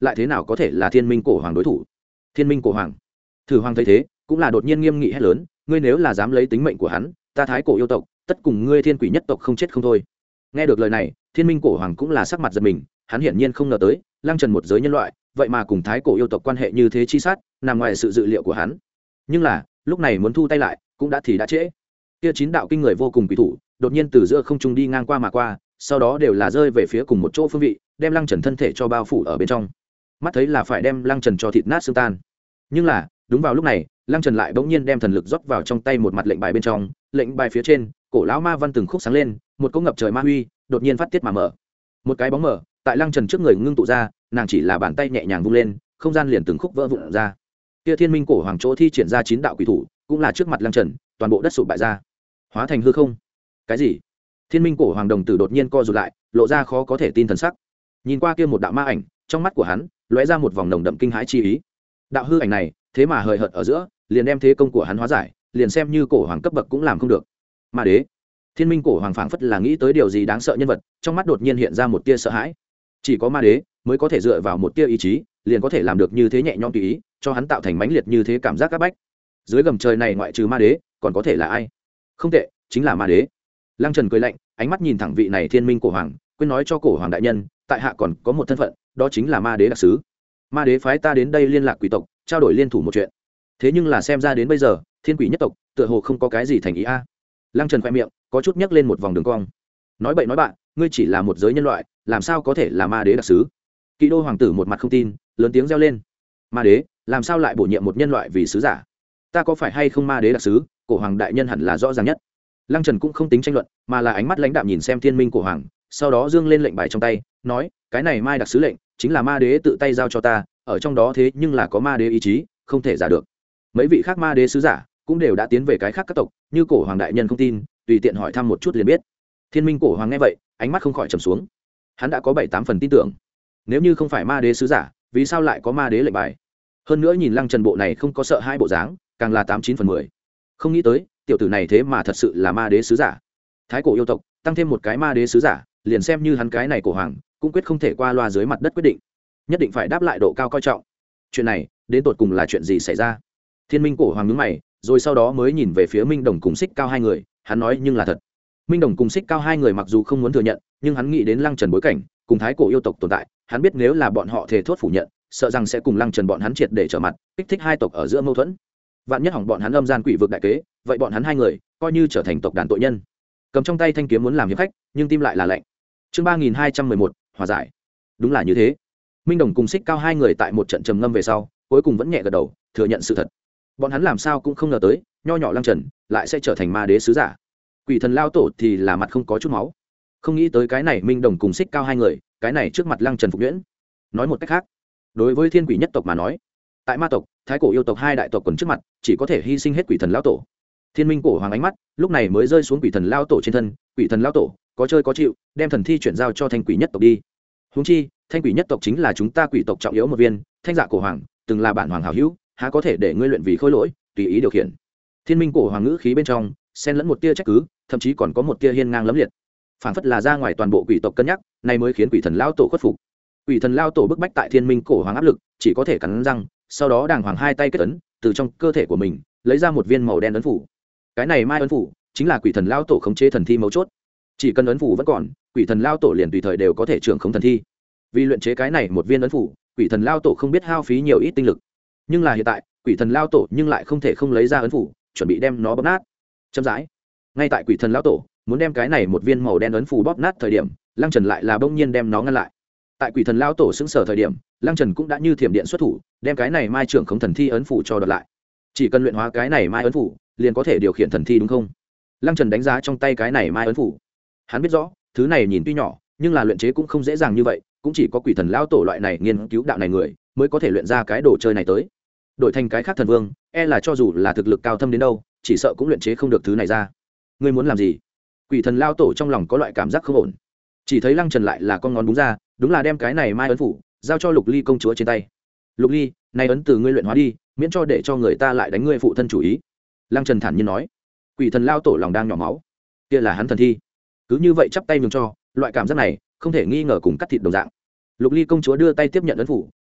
lại thế nào có thể là thiên minh cổ hoàng đối thủ. Thiên minh cổ hoàng. Thử hoàng thấy thế cũng là đột nhiên nghiêm nghị hét lớn, ngươi nếu là dám lấy tính mệnh của hắn, ta thái cổ yêu tộc tất cùng ngươi thiên quỷ nhất tộc không chết không thôi. Nghe được lời này, thiên minh cổ hoàng cũng là sắc mặt giật mình, hắn hiển nhiên không ngờ tới Lăng Trần một giới nhân loại vậy mà cùng thái cổ yêu tộc quan hệ như thế chi sát, nằm ngoài sự dự liệu của hắn. Nhưng là lúc này muốn thu tay lại cũng đã thì đã trễ. Kia chín đạo kinh người vô cùng quỷ thủ đột nhiên từ giữa không trung đi ngang qua mà qua, sau đó đều là rơi về phía cùng một chỗ phương vị, đem Lăng Trần thân thể cho bao phủ ở bên trong. Mắt thấy là phải đem Lăng Trần cho thịt nát xương tan. Nhưng là đúng vào lúc này, Lăng Trần lại bỗng nhiên đem thần lực rót vào trong tay một mặt lệnh bài bên trong, lệnh bài phía trên cổ lão ma văn từng khúc sáng lên, một cỗ ngập trời ma huy đột nhiên phát tiết mà mở. Một cái bóng mở tại Lăng Trần trước người ngưng tụ ra, nàng chỉ là bàn tay nhẹ nhàng vung lên, không gian liền từng khúc vỡ vụn ra. Kia thiên minh cổ hoàng chỗ thi triển ra chín đạo quỷ thủ cũng là trước mặt Lăng Trần toàn bộ đất sụp bại ra, hóa thành hư không. Cái gì? Thiên minh cổ hoàng đồng tử đột nhiên co rụt lại, lộ ra khó có thể tin thần sắc. Nhìn qua kia một đạo ma ảnh, trong mắt của hắn lóe ra một vòng nồng đậm kinh hãi chi ý. Đạo hư ảnh này thế mà hời hợt ở giữa liền đem thế công của hắn hóa giải, liền xem như cổ hoàng cấp bậc cũng làm không được. Ma đế. Thiên minh cổ hoàng phảng phất là nghĩ tới điều gì đáng sợ nhân vật, trong mắt đột nhiên hiện ra một tia sợ hãi. Chỉ có ma đế mới có thể dựa vào một tia ý chí liền có thể làm được như thế nhẹ nhõm tùy ý, cho hắn tạo thành mãnh liệt như thế cảm giác các bách. Dưới gầm trời này ngoại trừ ma đế còn có thể là ai? Không tệ, chính là ma đế. Lăng Trần cười lạnh, ánh mắt nhìn thẳng vị này thiên minh cổ hoàng, quên nói cho cổ hoàng đại nhân, tại hạ còn có một thân phận, đó chính là ma đế đặc sứ. Ma đế phái ta đến đây liên lạc quỷ tộc, trao đổi liên thủ một chuyện. Thế nhưng là xem ra đến bây giờ thiên quỷ nhất tộc tựa hồ không có cái gì thành ý a. À. Lăng Trần khoe miệng có chút nhấc lên một vòng đường cong. Nói bậy nói bạn, ngươi chỉ là một giới nhân loại, làm sao có thể là ma đế đặc sứ? Kỵ đô hoàng tử một mặt không tin, lớn tiếng reo lên. Ma đế làm sao lại bổ nhiệm một nhân loại vì sứ giả? Ta có phải hay không ma đế đặc sứ, cổ hoàng đại nhân hẳn là rõ ràng nhất. Lăng Trần cũng không tính tranh luận, mà là ánh mắt lãnh đạm nhìn xem thiên minh cổ hoàng, sau đó dương lên lệnh bài trong tay, nói, cái này mai đặc sứ lệnh chính là ma đế tự tay giao cho ta, ở trong đó thế nhưng là có ma đế ý chí, không thể giả được. Mấy vị khác ma đế sứ giả cũng đều đã tiến về cái khác các tộc, như cổ hoàng đại nhân không tin, tùy tiện hỏi thăm một chút liền biết. Thiên minh cổ hoàng nghe vậy, ánh mắt không khỏi trầm xuống. Hắn đã có bảy tám phần tin tưởng. Nếu như không phải ma đế sứ giả, vì sao lại có ma đế lệnh bài? Hơn nữa nhìn Lăng Trần bộ này không có sợ hai bộ dáng, càng là tám chín phần mười. Không nghĩ tới, tiểu tử này thế mà thật sự là ma đế sứ giả. Thái cổ yêu tộc tăng thêm một cái ma đế sứ giả, liền xem như hắn cái này cổ hoàng cũng quyết không thể qua loa dưới mặt đất quyết định, nhất định phải đáp lại độ cao coi trọng. Chuyện này đến tột cùng là chuyện gì xảy ra? Thiên minh cổ hoàng nhướng mày, rồi sau đó mới nhìn về phía Minh Đồng cùng Xích Cao hai người, hắn nói nhưng là thật. Minh Đồng cùng Xích Cao hai người mặc dù không muốn thừa nhận, nhưng hắn nghĩ đến Lăng Trần bối cảnh cùng thái cổ yêu tộc tồn tại, hắn biết nếu là bọn họ thề thốt phủ nhận, sợ rằng sẽ cùng Lăng Trần bọn hắn triệt để trở mặt, kích thích hai tộc ở giữa mâu thuẫn. Vạn nhất hỏng bọn hắn âm gian quỷ vực đại kế, vậy bọn hắn hai người coi như trở thành tộc đàn tội nhân. Cầm trong tay thanh kiếm muốn làm hiệp khách, nhưng tim lại là lạnh. Chương ba nghìn hai trăm mười một, hòa giải. Đúng là như thế. Minh Đồng cùng Xích Cao hai người tại một trận trầm ngâm về sau, cuối cùng vẫn nhẹ gật đầu, thừa nhận sự thật. Bọn hắn làm sao cũng không ngờ tới, nho nhỏ Lăng Trần lại sẽ trở thành ma đế sứ giả. Quỷ thần lao tổ thì là mặt không có chút máu. Không nghĩ tới cái này Minh Đồng cùng Xích Cao hai người, cái này trước mặt Lăng Trần phục nhuyễn. Nói một cách khác, đối với thiên quỷ nhất tộc mà nói, tại ma tộc, thái cổ yêu tộc hai đại tộc quần trước mặt, chỉ có thể hy sinh hết quỷ thần lao tổ. Thiên minh cổ hoàng ánh mắt lúc này mới rơi xuống quỷ thần lao tổ trên thân. Quỷ thần lao tổ có chơi có chịu, đem thần thi chuyển giao cho thanh quỷ nhất tộc đi. Huống chi thanh quỷ nhất tộc chính là chúng ta quỷ tộc trọng yếu một viên. Thanh dạ cổ hoàng từng là bản hoàng hảo hữu, há có thể để ngươi luyện vì khôi lỗi tùy ý điều khiển. Thiên minh cổ hoàng ngữ khí bên trong xen lẫn một tia trách cứ, thậm chí còn có một tia hiên ngang lẫm liệt, phảng phất là ra ngoài toàn bộ quỷ tộc cân nhắc, này mới khiến quỷ thần lao tổ khuất phục. Quỷ thần lao tổ bức bách tại thiên minh cổ hoàng áp lực, chỉ có thể cắn răng, sau đó đàng hoàng hai tay kết ấn, từ trong cơ thể của mình lấy ra một viên màu đen ấn phủ. Cái này mai ấn phủ chính là quỷ thần lao tổ khống chế thần thi mấu chốt. Chỉ cần ấn phủ vẫn còn, quỷ thần lao tổ liền tùy thời đều có thể trưởng khống thần thi. Vì luyện chế cái này một viên ấn phủ, quỷ thần lao tổ không biết hao phí nhiều ít tinh lực. Nhưng là hiện tại, quỷ thần lao tổ nhưng lại không thể không lấy ra ấn phủ, chuẩn bị đem nó bóp nát. Chậm rãi, ngay tại quỷ thần lao tổ muốn đem cái này một viên màu đen ấn phủ bóp nát thời điểm, Lăng Trần lại là bỗng nhiên đem nó ngăn lại. Tại quỷ thần lao tổ sững sờ thời điểm, Lăng Trần cũng đã như thiểm điện xuất thủ, đem cái này mai trưởng khống thần thi ấn phủ cho đoạt lại. Chỉ cần luyện hóa cái này mai ấn phủ, liền có thể điều khiển thần thi đúng không? Lăng Trần đánh giá trong tay cái này mai ấn phủ, hắn biết rõ thứ này nhìn tuy nhỏ, nhưng là luyện chế cũng không dễ dàng như vậy, cũng chỉ có quỷ thần lao tổ loại này nghiên cứu đạo này người mới có thể luyện ra cái đồ chơi này tới. Đổi thành cái khác thần vương, e là cho dù là thực lực cao thâm đến đâu, chỉ sợ cũng luyện chế không được thứ này ra. Ngươi muốn làm gì? Quỷ thần lao tổ trong lòng có loại cảm giác không ổn. Chỉ thấy Lăng Trần lại là con ngón búng ra, đúng là đem cái này mai ấn phủ giao cho Lục Ly công chúa trên tay. Lục Ly, này ấn từ ngươi luyện hóa đi, miễn cho để cho người ta lại đánh ngươi phụ thân chủ ý. Lăng Trần thản nhiên nói. Quỷ thần lao tổ lòng đang nhỏ máu, kia là hắn thần thi, cứ như vậy chắp tay nhường cho, loại cảm giác này không thể nghi ngờ cùng cắt thịt đồng dạng. Lục Ly công chúa đưa tay tiếp nhận ấn phủ,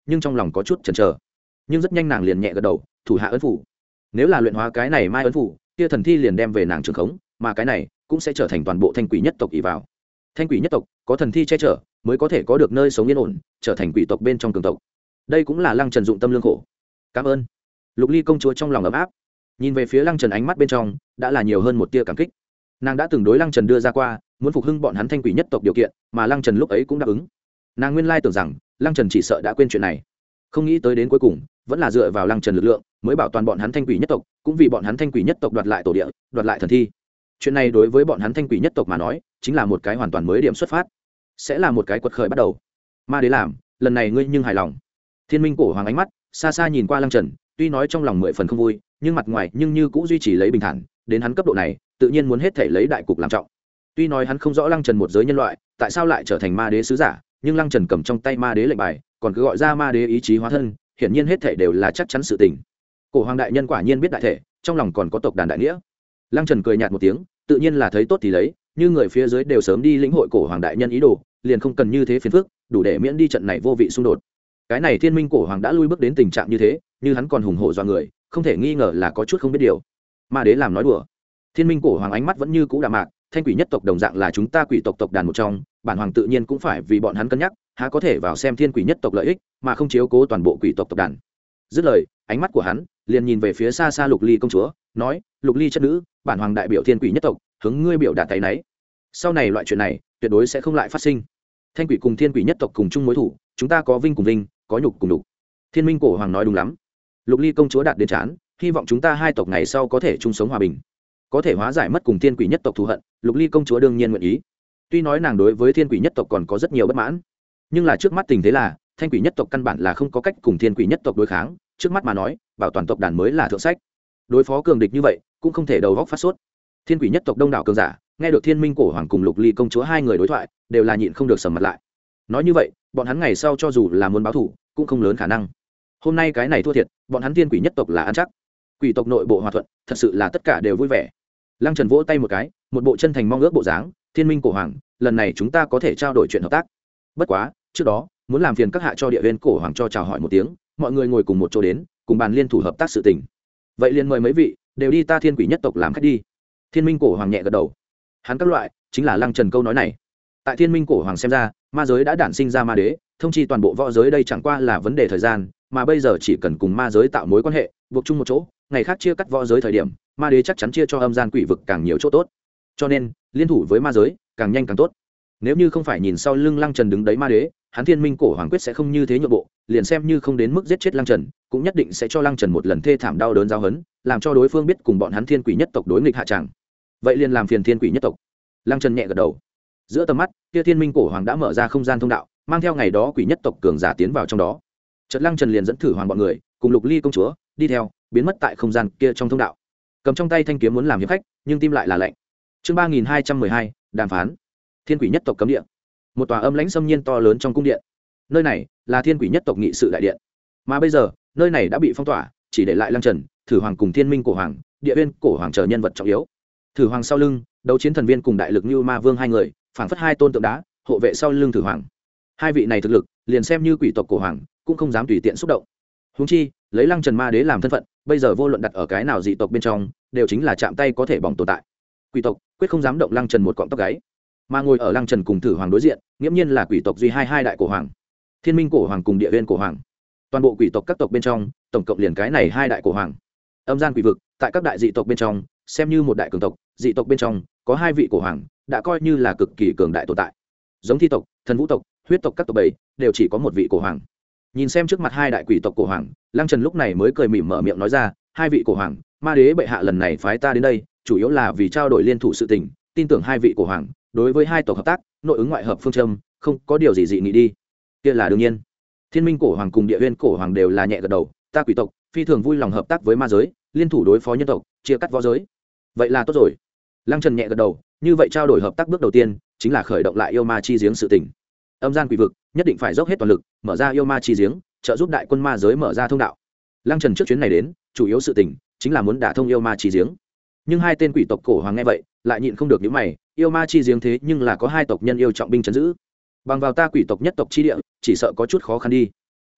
nhưng trong lòng có chút chần chờ. Nhưng rất nhanh nàng liền nhẹ gật đầu, thủ hạ ấn phủ. Nếu là luyện hóa cái này mai ấn phủ, kia thần thi liền đem về nàng trường khống, mà cái này cũng sẽ trở thành toàn bộ thanh quỷ nhất tộc ỷ vào. Thanh quỷ nhất tộc có thần thi che chở, mới có thể có được nơi sống yên ổn, trở thành quỷ tộc bên trong cường tộc. Đây cũng là Lăng Trần dụng tâm lương khổ. Cảm ơn. Lục Ly công chúa trong lòng ấm áp, nhìn về phía Lăng Trần, ánh mắt bên trong đã là nhiều hơn một tia cảm kích. Nàng đã từng đối Lăng Trần đưa ra qua muốn phục hưng bọn hắn thanh quỷ nhất tộc điều kiện, mà Lăng Trần lúc ấy cũng đáp ứng. Nàng nguyên lai tưởng rằng Lăng Trần chỉ sợ đã quên chuyện này, không nghĩ tới đến cuối cùng vẫn là dựa vào Lăng Trần lực lượng mới bảo toàn bọn hắn thanh quỷ nhất tộc, cũng vì bọn hắn thanh quỷ nhất tộc đoạt lại tổ địa, đoạt lại thần thi. Chuyện này đối với bọn hắn thanh quỷ nhất tộc mà nói chính là một cái hoàn toàn mới điểm xuất phát, sẽ là một cái quật khởi bắt đầu. Ma đế làm lần này ngươi nhưng hài lòng? Thiên Minh cổ hoàng ánh mắt xa xa nhìn qua Lăng Trần, tuy nói trong lòng mười phần không vui, nhưng mặt ngoài nhưng như cũng duy trì lấy bình thản. Đến hắn cấp độ này tự nhiên muốn hết thể lấy đại cục làm trọng. Tuy nói hắn không rõ Lăng Trần một giới nhân loại tại sao lại trở thành ma đế sứ giả, nhưng Lăng Trần cầm trong tay ma đế lệnh bài, còn cứ gọi ra ma đế ý chí hóa thân, hiển nhiên hết thể đều là chắc chắn sự tình. Cổ hoàng đại nhân quả nhiên biết đại thể, trong lòng còn có tộc đàn đại nghĩa. Lăng Trần cười nhạt một tiếng, tự nhiên là thấy tốt thì lấy, như người phía dưới đều sớm đi lĩnh hội cổ hoàng đại nhân ý đồ, liền không cần như thế phiền phức, đủ để miễn đi trận này vô vị xung đột. Cái này Thiên Minh cổ hoàng đã lui bước đến tình trạng như thế, như hắn còn hùng hổ dọa người, không thể nghi ngờ là có chút không biết điều. Ma đế làm nói đùa. Thiên Minh cổ hoàng ánh mắt vẫn như cũ đạm mạc, thanh quỷ nhất tộc đồng dạng là chúng ta quỷ tộc tộc đàn một trong, bản hoàng tự nhiên cũng phải vì bọn hắn cân nhắc, há có thể vào xem thiên quỷ nhất tộc lợi ích mà không chiếu cố toàn bộ quỷ tộc tộc đàn. Dứt lời, ánh mắt của hắn liền nhìn về phía xa xa Lục Ly công chúa, nói: Lục Ly chất nữ, bản hoàng đại biểu thiên quỷ nhất tộc, hướng ngươi biểu đạt tay nấy. Sau này loại chuyện này tuyệt đối sẽ không lại phát sinh. Thanh quỷ cùng thiên quỷ nhất tộc cùng chung mối thủ, chúng ta có vinh cùng vinh, có nhục cùng nhục. Thiên Minh cổ hoàng nói đúng lắm. Lục Ly công chúa đạt đến chán, hy vọng chúng ta hai tộc ngày sau có thể chung sống hòa bình, có thể hóa giải mất cùng thiên quỷ nhất tộc thù hận. Lục Ly công chúa đương nhiên nguyện ý. Tuy nói nàng đối với thiên quỷ nhất tộc còn có rất nhiều bất mãn, nhưng là trước mắt tình thế là thanh quỷ nhất tộc căn bản là không có cách cùng thiên quỷ nhất tộc đối kháng. Trước mắt mà nói, bảo toàn tộc đàn mới là thượng sách. Đối phó cường địch như vậy cũng không thể đầu góc phát sốt. Thiên quỷ nhất tộc đông đảo cường giả nghe được Thiên Minh cổ hoàng cùng Lục Ly công chúa hai người đối thoại, đều là nhịn không được sầm mặt lại. Nói như vậy, bọn hắn ngày sau cho dù là muốn báo thù cũng không lớn khả năng. Hôm nay cái này thua thiệt, bọn hắn thiên quỷ nhất tộc là ăn chắc. Quỷ tộc nội bộ hòa thuận, thật sự là tất cả đều vui vẻ. Lăng Trần vỗ tay một cái, một bộ chân thành mong ước bộ dáng. Thiên Minh cổ hoàng, lần này chúng ta có thể trao đổi chuyện hợp tác. Bất quá, trước đó muốn làm phiền các hạ cho địa viên cổ hoàng cho chào hỏi một tiếng, mọi người ngồi cùng một chỗ đến, cùng bàn liên thủ hợp tác sự tình. Vậy liền mời mấy vị đều đi ta thiên quỷ nhất tộc làm khách đi. Thiên Minh cổ hoàng nhẹ gật đầu. Hắn các loại chính là Lăng Trần câu nói này. Tại Thiên Minh cổ hoàng xem ra, ma giới đã đản sinh ra ma đế, thông chi toàn bộ võ giới đây chẳng qua là vấn đề thời gian, mà bây giờ chỉ cần cùng ma giới tạo mối quan hệ, buộc chung một chỗ, ngày khác chia cắt võ giới thời điểm, ma đế chắc chắn chia cho âm gian quỷ vực càng nhiều chỗ tốt. Cho nên, liên thủ với ma giới, càng nhanh càng tốt. Nếu như không phải nhìn sau lưng Lăng Trần đứng đấy ma đế, hắn Thiên Minh cổ hoàng quyết sẽ không như thế nhượng bộ, liền xem như không đến mức giết chết Lăng Trần, cũng nhất định sẽ cho Lăng Trần một lần thê thảm đau đớn giáo huấn, làm cho đối phương biết cùng bọn hắn thiên quỷ nhất tộc đối nghịch hạ tràng. Vậy liền làm phiền thiên quỷ nhất tộc. Lăng Trần nhẹ gật đầu. Giữa tầm mắt, kia Thiên Minh cổ hoàng đã mở ra không gian thông đạo, mang theo ngày đó quỷ nhất tộc cường giả tiến vào trong đó. Chợt Lăng Trần liền dẫn thử hoàng bọn người, cùng Lục Ly công chúa đi theo, biến mất tại không gian kia trong thông đạo. Cầm trong tay thanh kiếm muốn làm hiệp khách, nhưng tim lại là lạnh. Chương ba nghìn hai trăm mười hai, đàm phán. Thiên quỷ nhất tộc cấm địa. Một tòa âm lãnh xâm nhiên to lớn trong cung điện. Nơi này là thiên quỷ nhất tộc nghị sự đại điện. Mà bây giờ, nơi này đã bị phong tỏa, chỉ để lại Lăng Trần, Thử Hoàng cùng Thiên Minh cổ hoàng, Địa Uyên cổ hoàng chờ nhân vật trọng yếu. Thử Hoàng sau lưng, đấu chiến thần viên cùng đại lực như ma vương hai người, phảng phất hai tôn tượng đá, hộ vệ sau lưng Thử Hoàng. Hai vị này thực lực, liền xem như quỷ tộc cổ hoàng, cũng không dám tùy tiện xúc động. Huống chi, lấy Lăng Trần ma đế làm thân phận, bây giờ vô luận đặt ở cái nào dị tộc bên trong, đều chính là chạm tay có thể bỏng tồn tại. Quỷ tộc quyết không dám động Lăng Trần một cọng tóc gáy. Mà ngồi ở Lăng Trần cùng Thử Hoàng đối diện, nghiễm nhiên là quỷ tộc duy hai hai đại cổ hoàng, Thiên Minh cổ hoàng cùng Địa Uyên cổ hoàng. Toàn bộ quỷ tộc các tộc bên trong, tổng cộng liền cái này hai đại cổ hoàng. Âm gian quỷ vực, tại các đại dị tộc bên trong, xem như một đại cường tộc, dị tộc bên trong có hai vị cổ hoàng, đã coi như là cực kỳ cường đại tồn tại. Giống thi tộc, thần vũ tộc, huyết tộc các tộc bảy, đều chỉ có một vị cổ hoàng. Nhìn xem trước mặt hai đại quỷ tộc cổ hoàng, Lăng Trần lúc này mới cười mỉm mở miệng nói ra: hai vị cổ hoàng, ma đế bệ hạ lần này phái ta đến đây, chủ yếu là vì trao đổi liên thủ sự tình, tin tưởng hai vị cổ hoàng đối với hai tộc hợp tác, nội ứng ngoại hợp phương châm, không có điều gì dị nghị đi. Kia là đương nhiên. Thiên Minh cổ hoàng cùng Địa Uyên cổ hoàng đều là nhẹ gật đầu, ta quỷ tộc phi thường vui lòng hợp tác với ma giới, liên thủ đối phó nhân tộc, chia cắt võ giới. Vậy là tốt rồi. Lăng Trần nhẹ gật đầu, như vậy trao đổi hợp tác bước đầu tiên chính là khởi động lại yêu ma chi giếng sự tình. Âm gian quỷ vực nhất định phải dốc hết toàn lực, mở ra yêu ma chi giếng, trợ giúp đại quân ma giới mở ra thông đạo. Lăng Trần trước chuyến này đến, chủ yếu sự tình chính là muốn đả thông yêu ma chi giếng. Nhưng hai tên quỷ tộc cổ hoàng nghe vậy, lại nhịn không được những mày, yêu ma chi giếng thế nhưng là có hai tộc nhân yêu trọng binh trấn giữ, bằng vào ta quỷ tộc nhất tộc chi địa, chỉ sợ có chút khó khăn đi.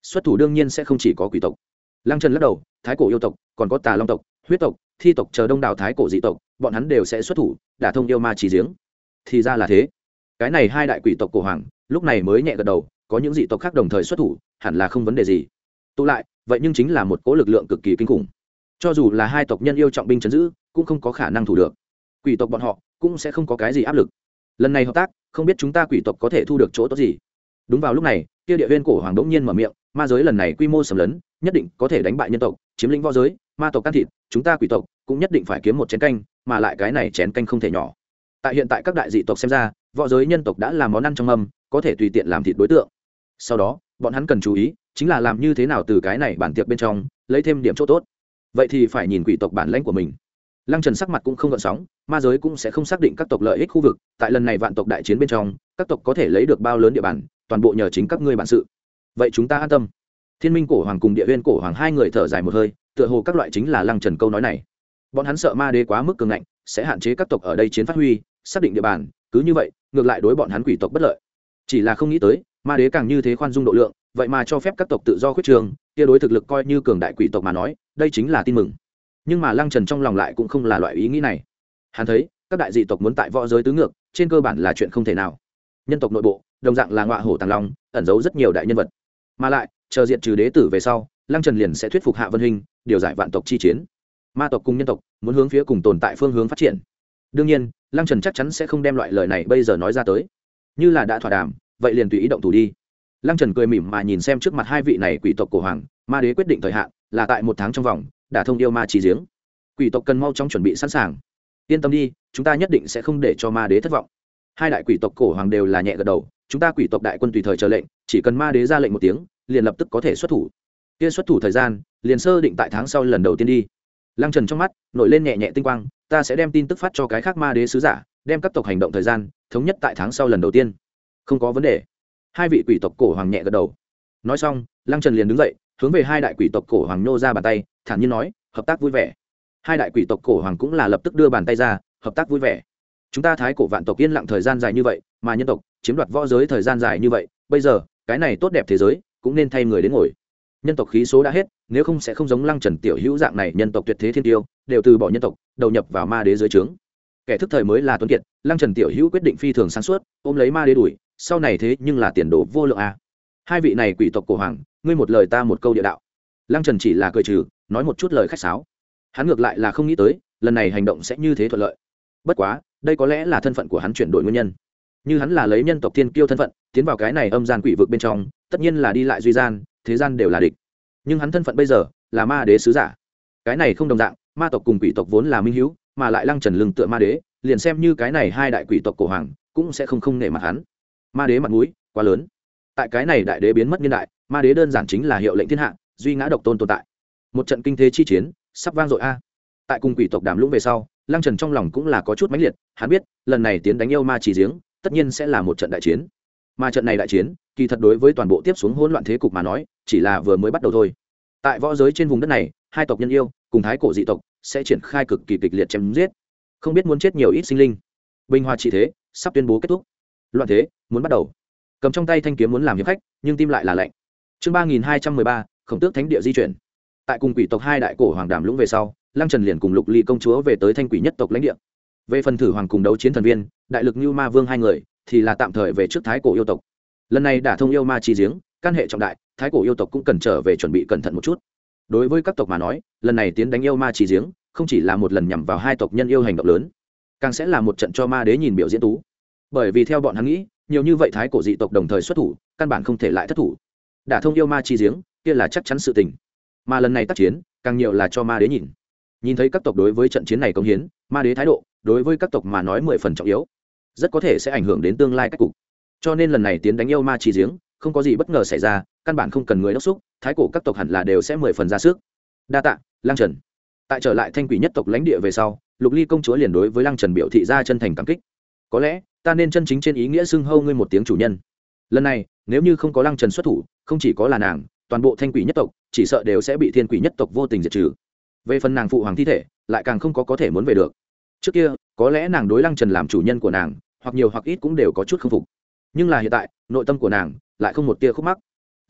Xuất thủ đương nhiên sẽ không chỉ có quỷ tộc. Lăng Trần lắc đầu, thái cổ yêu tộc, còn có tà long tộc, huyết tộc, thi tộc chờ đông đảo thái cổ dị tộc, bọn hắn đều sẽ xuất thủ, đả thông yêu ma chỉ giếng. Thì ra là thế. Cái này hai đại quỷ tộc cổ hoàng, lúc này mới nhẹ gật đầu, có những dị tộc khác đồng thời xuất thủ, hẳn là không vấn đề gì. Tụ lại, vậy nhưng chính là một cỗ lực lượng cực kỳ kinh khủng. Cho dù là hai tộc nhân yêu trọng binh trấn giữ, cũng không có khả năng thủ được. Quỷ tộc bọn họ cũng sẽ không có cái gì áp lực. Lần này hợp tác, không biết chúng ta quỷ tộc có thể thu được chỗ tốt gì. Đúng vào lúc này, kia địa viên cổ hoàng đống nhiên mở miệng, ma giới lần này quy mô sầm lớn, nhất định có thể đánh bại nhân tộc, chiếm lĩnh võ giới, ma tộc can thịt, chúng ta quỷ tộc cũng nhất định phải kiếm một chén canh, mà lại cái này chén canh không thể nhỏ. Tại hiện tại các đại dị tộc xem ra, võ giới nhân tộc đã làm món ăn trong mâm, có thể tùy tiện làm thịt đối tượng. Sau đó, bọn hắn cần chú ý, chính là làm như thế nào từ cái này bản tiệc bên trong lấy thêm điểm chỗ tốt. Vậy thì phải nhìn quỷ tộc bản lãnh của mình. Lăng Trần sắc mặt cũng không gợn sóng, ma giới cũng sẽ không xác định các tộc lợi ích khu vực, tại lần này vạn tộc đại chiến bên trong, các tộc có thể lấy được bao lớn địa bàn, toàn bộ nhờ chính các ngươi bản sự. Vậy chúng ta an tâm. Thiên Minh cổ hoàng cùng Địa Viên cổ hoàng hai người thở dài một hơi, tựa hồ các loại chính là Lăng Trần câu nói này. Bọn hắn sợ ma đế quá mức cường ngạnh, sẽ hạn chế các tộc ở đây chiến phát huy, xác định địa bàn, cứ như vậy, ngược lại đối bọn hắn quỷ tộc bất lợi. Chỉ là không nghĩ tới, ma đế càng như thế khoan dung độ lượng, vậy mà cho phép các tộc tự do khuyết trường, kia đối thực lực coi như cường đại quỷ tộc mà nói, đây chính là tin mừng. Nhưng mà Lăng Trần trong lòng lại cũng không là loại ý nghĩ này. Hắn thấy, các đại dị tộc muốn tại võ giới tứ ngược, trên cơ bản là chuyện không thể nào. Nhân tộc nội bộ, đồng dạng là ngọa hổ tàng long, ẩn giấu rất nhiều đại nhân vật. Mà lại, chờ diện trừ đế tử về sau, Lăng Trần liền sẽ thuyết phục Hạ Vân Hinh, điều giải vạn tộc chi chiến. Ma tộc cùng nhân tộc muốn hướng phía cùng tồn tại phương hướng phát triển. Đương nhiên, Lăng Trần chắc chắn sẽ không đem loại lời này bây giờ nói ra tới. Như là đã thỏa đàm, vậy liền tùy ý động thủ đi. Lăng Trần cười mỉm mà nhìn xem trước mặt hai vị này quỷ tộc cổ hoàng, ma đế quyết định thời hạn là tại một tháng trong vòng, đả thông yêu ma chi giếng. Quỷ tộc cần mau chóng chuẩn bị sẵn sàng. Yên tâm đi, chúng ta nhất định sẽ không để cho ma đế thất vọng. Hai đại quỷ tộc cổ hoàng đều là nhẹ gật đầu, chúng ta quỷ tộc đại quân tùy thời chờ lệnh, chỉ cần ma đế ra lệnh một tiếng, liền lập tức có thể xuất thủ. Kia xuất thủ thời gian, liền sơ định tại tháng sau lần đầu tiên đi. Lăng Trần trong mắt nổi lên nhẹ nhẹ tinh quang, ta sẽ đem tin tức phát cho cái khác ma đế sứ giả, đem các tộc hành động thời gian thống nhất tại tháng sau lần đầu tiên. Không có vấn đề. Hai vị quỷ tộc cổ hoàng nhẹ gật đầu. Nói xong, Lăng Trần liền đứng dậy, hướng về hai đại quỷ tộc cổ hoàng nhô ra bàn tay, thản nhiên nói, hợp tác vui vẻ. Hai đại quỷ tộc cổ hoàng cũng là lập tức đưa bàn tay ra, hợp tác vui vẻ. Chúng ta thái cổ vạn tộc yên lặng thời gian dài như vậy, mà nhân tộc chiếm đoạt võ giới thời gian dài như vậy, bây giờ cái này tốt đẹp thế giới cũng nên thay người đến ngồi. Nhân tộc khí số đã hết, nếu không sẽ không giống Lăng Trần tiểu hữu dạng này nhân tộc tuyệt thế thiên tiêu, đều từ bỏ nhân tộc, đầu nhập vào ma đế dưới trướng. Kẻ thức thời mới là tuấn kiệt, Lăng Trần tiểu hữu quyết định phi thường sáng suốt, ôm lấy ma đế đuổi, sau này thế nhưng là tiền đồ vô lượng a. Hai vị này quỷ tộc cổ hoàng, ngươi một lời ta một câu địa đạo. Lăng Trần chỉ là cười trừ, nói một chút lời khách sáo. Hắn ngược lại là không nghĩ tới, lần này hành động sẽ như thế thuận lợi. Bất quá, đây có lẽ là thân phận của hắn chuyển đổi nguyên nhân. Như hắn là lấy nhân tộc thiên kiêu thân phận, tiến vào cái này âm gian quỷ vực bên trong, tất nhiên là đi lại duy gian, thế gian đều là địch. Nhưng hắn thân phận bây giờ là ma đế sứ giả. Cái này không đồng dạng, ma tộc cùng quỷ tộc vốn là minh hữu, mà lại Lăng Trần lưng tựa ma đế, liền xem như cái này hai đại quỷ tộc cổ hoàng, cũng sẽ không không nể mặt hắn. Ma đế mặt mũi quá lớn. Tại cái này đại đế biến mất niên đại, ma đế đơn giản chính là hiệu lệnh thiên hạ, duy ngã độc tôn tồn tại. Một trận kinh thế chi chiến sắp vang dội a. Tại cùng quỷ tộc đàm lũng về sau, Lăng Trần trong lòng cũng là có chút mãnh liệt, hắn biết, lần này tiến đánh yêu ma chỉ giếng, tất nhiên sẽ là một trận đại chiến. Mà trận này đại chiến, kỳ thật đối với toàn bộ tiếp xuống hỗn loạn thế cục mà nói, chỉ là vừa mới bắt đầu thôi. Tại võ giới trên vùng đất này, hai tộc nhân yêu cùng thái cổ dị tộc sẽ triển khai cực kỳ kịch liệt chém giết, không biết muốn chết nhiều ít sinh linh. Bình hòa trị thế sắp tuyên bố kết thúc, loạn thế muốn bắt đầu. Cầm trong tay thanh kiếm muốn làm hiệp khách, nhưng tim lại là lạnh. Chương ba nghìn hai trăm mười ba, Khổng Tước Thánh Địa di chuyển. Tại cùng quỷ tộc hai đại cổ hoàng đàm lũng về sau, Lăng Trần liền cùng Lục Ly công chúa về tới Thanh Quỷ nhất tộc lãnh địa. Về phần thử hoàng cùng đấu chiến thần viên, đại lực như ma vương hai người thì là tạm thời về trước thái cổ yêu tộc. Lần này đả thông yêu ma chi giếng, căn hệ trọng đại, thái cổ yêu tộc cũng cần trở về chuẩn bị cẩn thận một chút. Đối với các tộc mà nói, lần này tiến đánh yêu ma chi giếng, không chỉ là một lần nhằm vào hai tộc nhân yêu hành động lớn, càng sẽ là một trận cho ma đế nhìn biểu diễn tú. Bởi vì theo bọn hắn nghĩ, nhiều như vậy thái cổ dị tộc đồng thời xuất thủ, căn bản không thể lại thất thủ. Đả thông yêu ma chi giếng, kia là chắc chắn sự tình. Mà lần này tác chiến, càng nhiều là cho ma đế nhìn. Nhìn thấy các tộc đối với trận chiến này công hiến, ma đế thái độ đối với các tộc mà nói mười phần trọng yếu, rất có thể sẽ ảnh hưởng đến tương lai các cục. Cho nên lần này tiến đánh yêu ma chi giếng, không có gì bất ngờ xảy ra, căn bản không cần người đốc xúc, thái cổ các tộc hẳn là đều sẽ mười phần ra sức. Đa tạ, Lăng Trần. Tại trở lại Thanh Quỷ nhất tộc lãnh địa về sau, Lục Ly công chúa liền đối với Lăng Trần biểu thị ra chân thành cảm kích. Có lẽ, ta nên chân chính trên ý nghĩa xưng hâu ngươi một tiếng chủ nhân. Lần này, nếu như không có Lăng Trần xuất thủ, không chỉ có là nàng, toàn bộ Thanh Quỷ nhất tộc chỉ sợ đều sẽ bị Thiên Quỷ nhất tộc vô tình diệt trừ. Về phần nàng phụ hoàng thi thể, lại càng không có có thể muốn về được. Trước kia, có lẽ nàng đối Lăng Trần làm chủ nhân của nàng, hoặc nhiều hoặc ít cũng đều có chút không phục. Nhưng là hiện tại, nội tâm của nàng lại không một tia khúc mắc.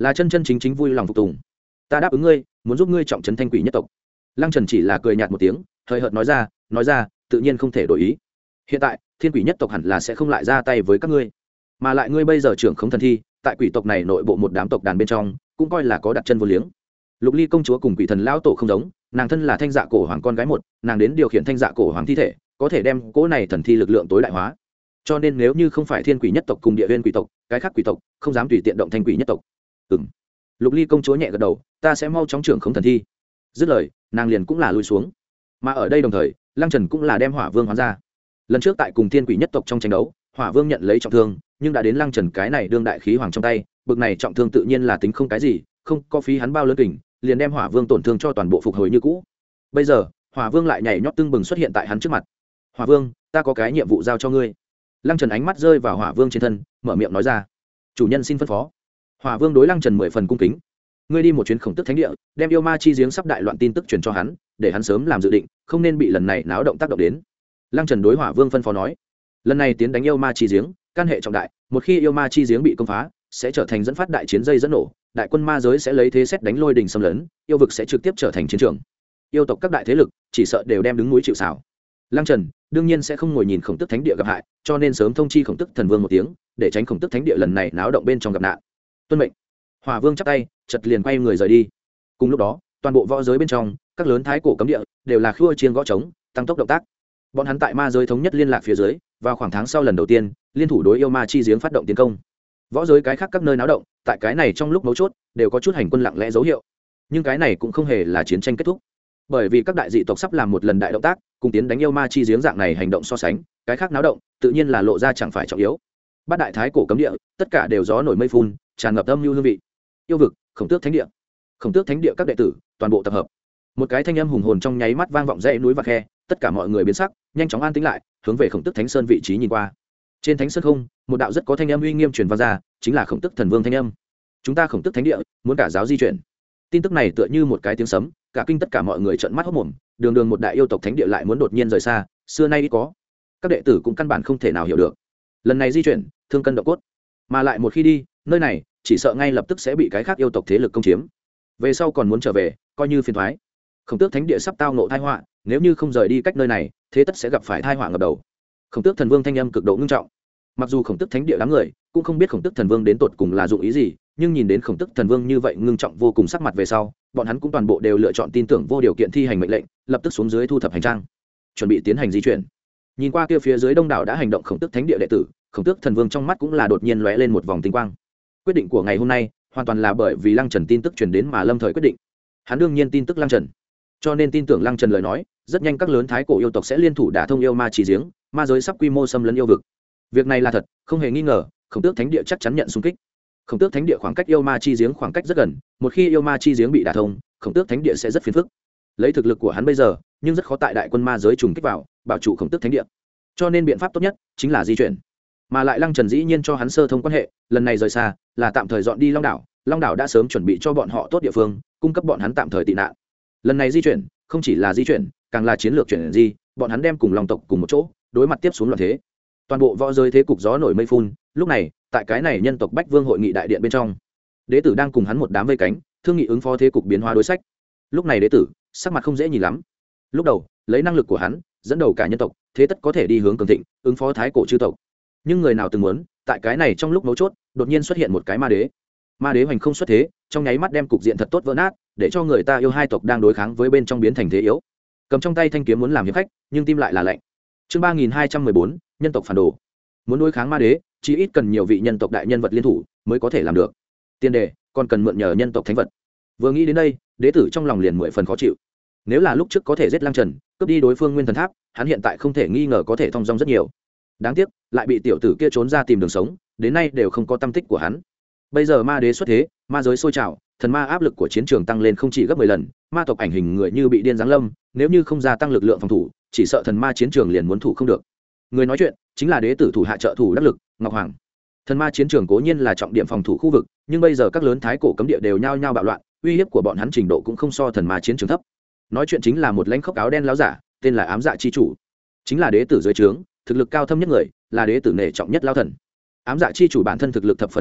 là chân chân chính chính vui lòng phục tùng. Ta đáp ứng ngươi, muốn giúp ngươi trọng trấn thanh quỷ nhất tộc. Lăng Trần chỉ là cười nhạt một tiếng, hời hợt nói ra, nói ra, tự nhiên không thể đổi ý. Hiện tại, thiên quỷ nhất tộc hẳn là sẽ không lại ra tay với các ngươi, mà lại ngươi bây giờ trưởng không thần thi, tại quỷ tộc này nội bộ một đám tộc đàn bên trong, cũng coi là có đặt chân vô liếng. Lục Ly công chúa cùng quỷ thần lão tổ không giống, nàng thân là thanh dạ cổ hoàng con gái một, nàng đến điều khiển thanh dạ cổ hoàng thi thể, có thể đem cỗ này thần thi lực lượng tối đại hóa. Cho nên nếu như không phải thiên quỷ nhất tộc cùng địa viên quỷ tộc, cái khác quỷ tộc không dám tùy tiện động thanh quỷ nhất tộc. Ừm. Lục Ly công chúa nhẹ gật đầu, ta sẽ mau chóng trưởng không thần thi. Dứt lời, nàng liền cũng là lui xuống. Mà ở đây đồng thời, Lăng Trần cũng là đem Hỏa Vương hóa ra. Lần trước tại cùng thiên quỷ nhất tộc trong tranh đấu, Hỏa Vương nhận lấy trọng thương, nhưng đã đến Lăng Trần cái này đương đại khí hoàng trong tay, bực này trọng thương tự nhiên là tính không cái gì, không có phí hắn bao lớn kình, liền đem Hỏa Vương tổn thương cho toàn bộ phục hồi như cũ. Bây giờ, Hỏa Vương lại nhảy nhót tưng bừng xuất hiện tại hắn trước mặt. Hỏa Vương, ta có cái nhiệm vụ giao cho ngươi. Lăng Trần ánh mắt rơi vào Hỏa Vương trên thân, mở miệng nói ra. Chủ nhân xin phân phó. Hỏa Vương đối Lăng Trần mười phần cung kính. Ngươi đi một chuyến Khổng Tức Thánh Địa, đem yêu ma chi giếng sắp đại loạn tin tức truyền cho hắn, để hắn sớm làm dự định, không nên bị lần này náo động tác động đến. Lăng Trần đối Hỏa Vương phân phó nói. Lần này tiến đánh yêu ma chi giếng, can hệ trọng đại, một khi yêu ma chi giếng bị công phá, sẽ trở thành dẫn phát đại chiến dây dẫn nổ, đại quân ma giới sẽ lấy thế xét đánh lôi đình xâm lấn, yêu vực sẽ trực tiếp trở thành chiến trường. Yêu tộc các đại thế lực chỉ sợ đều đem đứng núi chịu sào. Lăng Trần đương nhiên sẽ không ngồi nhìn Khổng Tức Thánh Địa gặp hại, cho nên sớm thông chi Khổng Tức Thần Vương một tiếng, để tránh Khổng Tức Thánh Địa lần này náo động bên trong gặp nạn. Tuân mệnh. Hỏa Vương chắp tay, chợt liền quay người rời đi. Cùng lúc đó, toàn bộ võ giới bên trong, các lớn thái cổ cấm địa đều là khua chiên gõ trống, tăng tốc động tác. Bọn hắn tại ma giới thống nhất liên lạc phía dưới, vào khoảng tháng sau lần đầu tiên, liên thủ đối yêu ma chi giếng phát động tiến công. Võ giới cái khác các nơi náo động, tại cái này trong lúc mấu chốt, đều có chút hành quân lặng lẽ dấu hiệu. Nhưng cái này cũng không hề là chiến tranh kết thúc, bởi vì các đại dị tộc sắp làm một lần đại động tác, cùng tiến đánh yêu ma chi giếng dạng này hành động so sánh, cái khác náo động, tự nhiên là lộ ra chẳng phải trọng yếu. Bát đại thái cổ cấm địa, tất cả đều gió nổi mây phun, tràn ngập âm lưu hương vị. Yêu vực, Khổng Tước Thánh Địa. Khổng Tước Thánh Địa các đệ tử, toàn bộ tập hợp. Một cái thanh âm hùng hồn trong nháy mắt vang vọng dãy núi và khe, tất cả mọi người biến sắc, nhanh chóng an tĩnh lại, hướng về Khổng Tước Thánh Sơn vị trí nhìn qua. Trên Thánh Sơn không, một đạo rất có thanh âm uy nghiêm truyền vang ra, chính là Khổng Tước Thần Vương thanh âm. Chúng ta Khổng Tước Thánh Địa, muốn cả giáo di chuyển. Tin tức này tựa như một cái tiếng sấm, cả kinh tất cả mọi người trợn mắt hốt mồm, đường đường một đại yêu tộc thánh địa lại muốn đột nhiên rời xa, xưa nay ít có. Các đệ tử cũng căn bản không thể nào hiểu được. Lần này di chuyển, thương cân độ cốt, mà lại một khi đi, nơi này chỉ sợ ngay lập tức sẽ bị cái khác yêu tộc thế lực công chiếm. Về sau còn muốn trở về, coi như phiền toái. Khổng Tước Thánh Địa sắp tao ngộ tai họa, nếu như không rời đi cách nơi này, thế tất sẽ gặp phải tai họa ngập đầu. Khổng Tước Thần Vương thanh âm cực độ nghiêm trọng. Mặc dù Khổng Tước Thánh Địa đám người cũng không biết Khổng Tước Thần Vương đến tột cùng là dụng ý gì, nhưng nhìn đến Khổng Tước Thần Vương như vậy ngưng trọng vô cùng sắc mặt về sau, bọn hắn cũng toàn bộ đều lựa chọn tin tưởng vô điều kiện thi hành mệnh lệnh, lập tức xuống dưới thu thập hành trang, chuẩn bị tiến hành di chuyển. Nhìn qua kia phía dưới đông đảo đã hành động Khổng Tước Thánh Địa đệ tử, Khổng Tước Thần Vương trong mắt cũng là đột nhiên lóe lên một vòng tinh quang. Quyết định của ngày hôm nay hoàn toàn là bởi vì Lăng Trần tin tức truyền đến mà lâm thời quyết định. Hắn đương nhiên tin tức Lăng Trần, cho nên tin tưởng Lăng Trần lời nói, rất nhanh các lớn thái cổ yêu tộc sẽ liên thủ đả thông yêu ma chỉ giếng, ma giới sắp quy mô xâm lấn yêu vực. Việc này là thật, không hề nghi ngờ, Khổng Tước Thánh Địa chắc chắn nhận xung kích. Khổng Tước Thánh Địa khoảng cách yêu ma chi giếng khoảng cách rất gần, một khi yêu ma chi giếng bị đả thông, Khổng Tước Thánh Địa sẽ rất phiền phức. Lấy thực lực của hắn bây giờ, nhưng rất khó tại đại quân ma giới trùng kích vào, bảo trụ Khổng Tước Thánh Địa. Cho nên biện pháp tốt nhất chính là di chuyển. Mà lại Lăng Trần dĩ nhiên cho hắn sơ thông quan hệ, lần này rời xa, là tạm thời dọn đi Long đảo, Long đảo đã sớm chuẩn bị cho bọn họ tốt địa phương, cung cấp bọn hắn tạm thời tị nạn. Lần này di chuyển, không chỉ là di chuyển, càng là chiến lược chuyển di, bọn hắn đem cùng Long tộc cùng một chỗ, đối mặt tiếp xuống loạn thế. Toàn bộ võ giới thế cục gió nổi mây phun, lúc này, tại cái này nhân tộc Bách Vương hội nghị đại điện bên trong, đế tử đang cùng hắn một đám vây cánh, thương nghị ứng phó thế cục biến hóa đối sách. Lúc này đế tử, sắc mặt không dễ nhìn lắm. Lúc đầu, lấy năng lực của hắn, dẫn đầu cả nhân tộc, thế tất có thể đi hướng cường thịnh, ứng phó thái cổ chư tộc. Nhưng người nào từng muốn, tại cái này trong lúc mấu chốt, đột nhiên xuất hiện một cái ma đế. Ma đế hoành không xuất thế, trong nháy mắt đem cục diện thật tốt vỡ nát, để cho người ta yêu hai tộc đang đối kháng với bên trong biến thành thế yếu. Cầm trong tay thanh kiếm muốn làm hiệp khách, nhưng tim lại là lạnh. Chương ba nghìn hai trăm mười bốn, nhân tộc phản đồ. Muốn đối kháng ma đế, chỉ ít cần nhiều vị nhân tộc đại nhân vật liên thủ mới có thể làm được. Tiên đề, còn cần mượn nhờ nhân tộc thánh vật. Vừa nghĩ đến đây, đế tử trong lòng liền mười phần khó chịu. Nếu là lúc trước có thể giết Lăng Trần, cướp đi đối phương Nguyên Thần Tháp, hắn hiện tại không thể nghi ngờ có thể thông dong rất nhiều. Đáng tiếc, lại bị tiểu tử kia trốn ra tìm đường sống, đến nay đều không có tâm tích của hắn. Bây giờ ma đế xuất thế, ma giới sôi trào, thần ma áp lực của chiến trường tăng lên không chỉ gấp mười lần, ma tộc ảnh hình người như bị điên giáng lâm, nếu như không gia tăng lực lượng phòng thủ, chỉ sợ thần ma chiến trường liền muốn thủ không được. Người nói chuyện chính là đế tử thủ hạ trợ thủ đắc lực, Ngọc Hoàng. Thần ma chiến trường cố nhiên là trọng điểm phòng thủ khu vực, nhưng bây giờ các lớn thái cổ cấm địa đều nhao nhao bạo loạn, uy hiếp của bọn hắn trình độ cũng không so thần ma chiến trường thấp. Nói chuyện chính là một lãnh khốc áo đen láo giả, tên là Ám Dạ chi chủ, chính là đế tử dưới trướng, thực lực cao thâm nhất người, là đế tử nể trọng nhất lao thần. Ám Dạ chi chủ bản thân thực lực thập phần cường đại,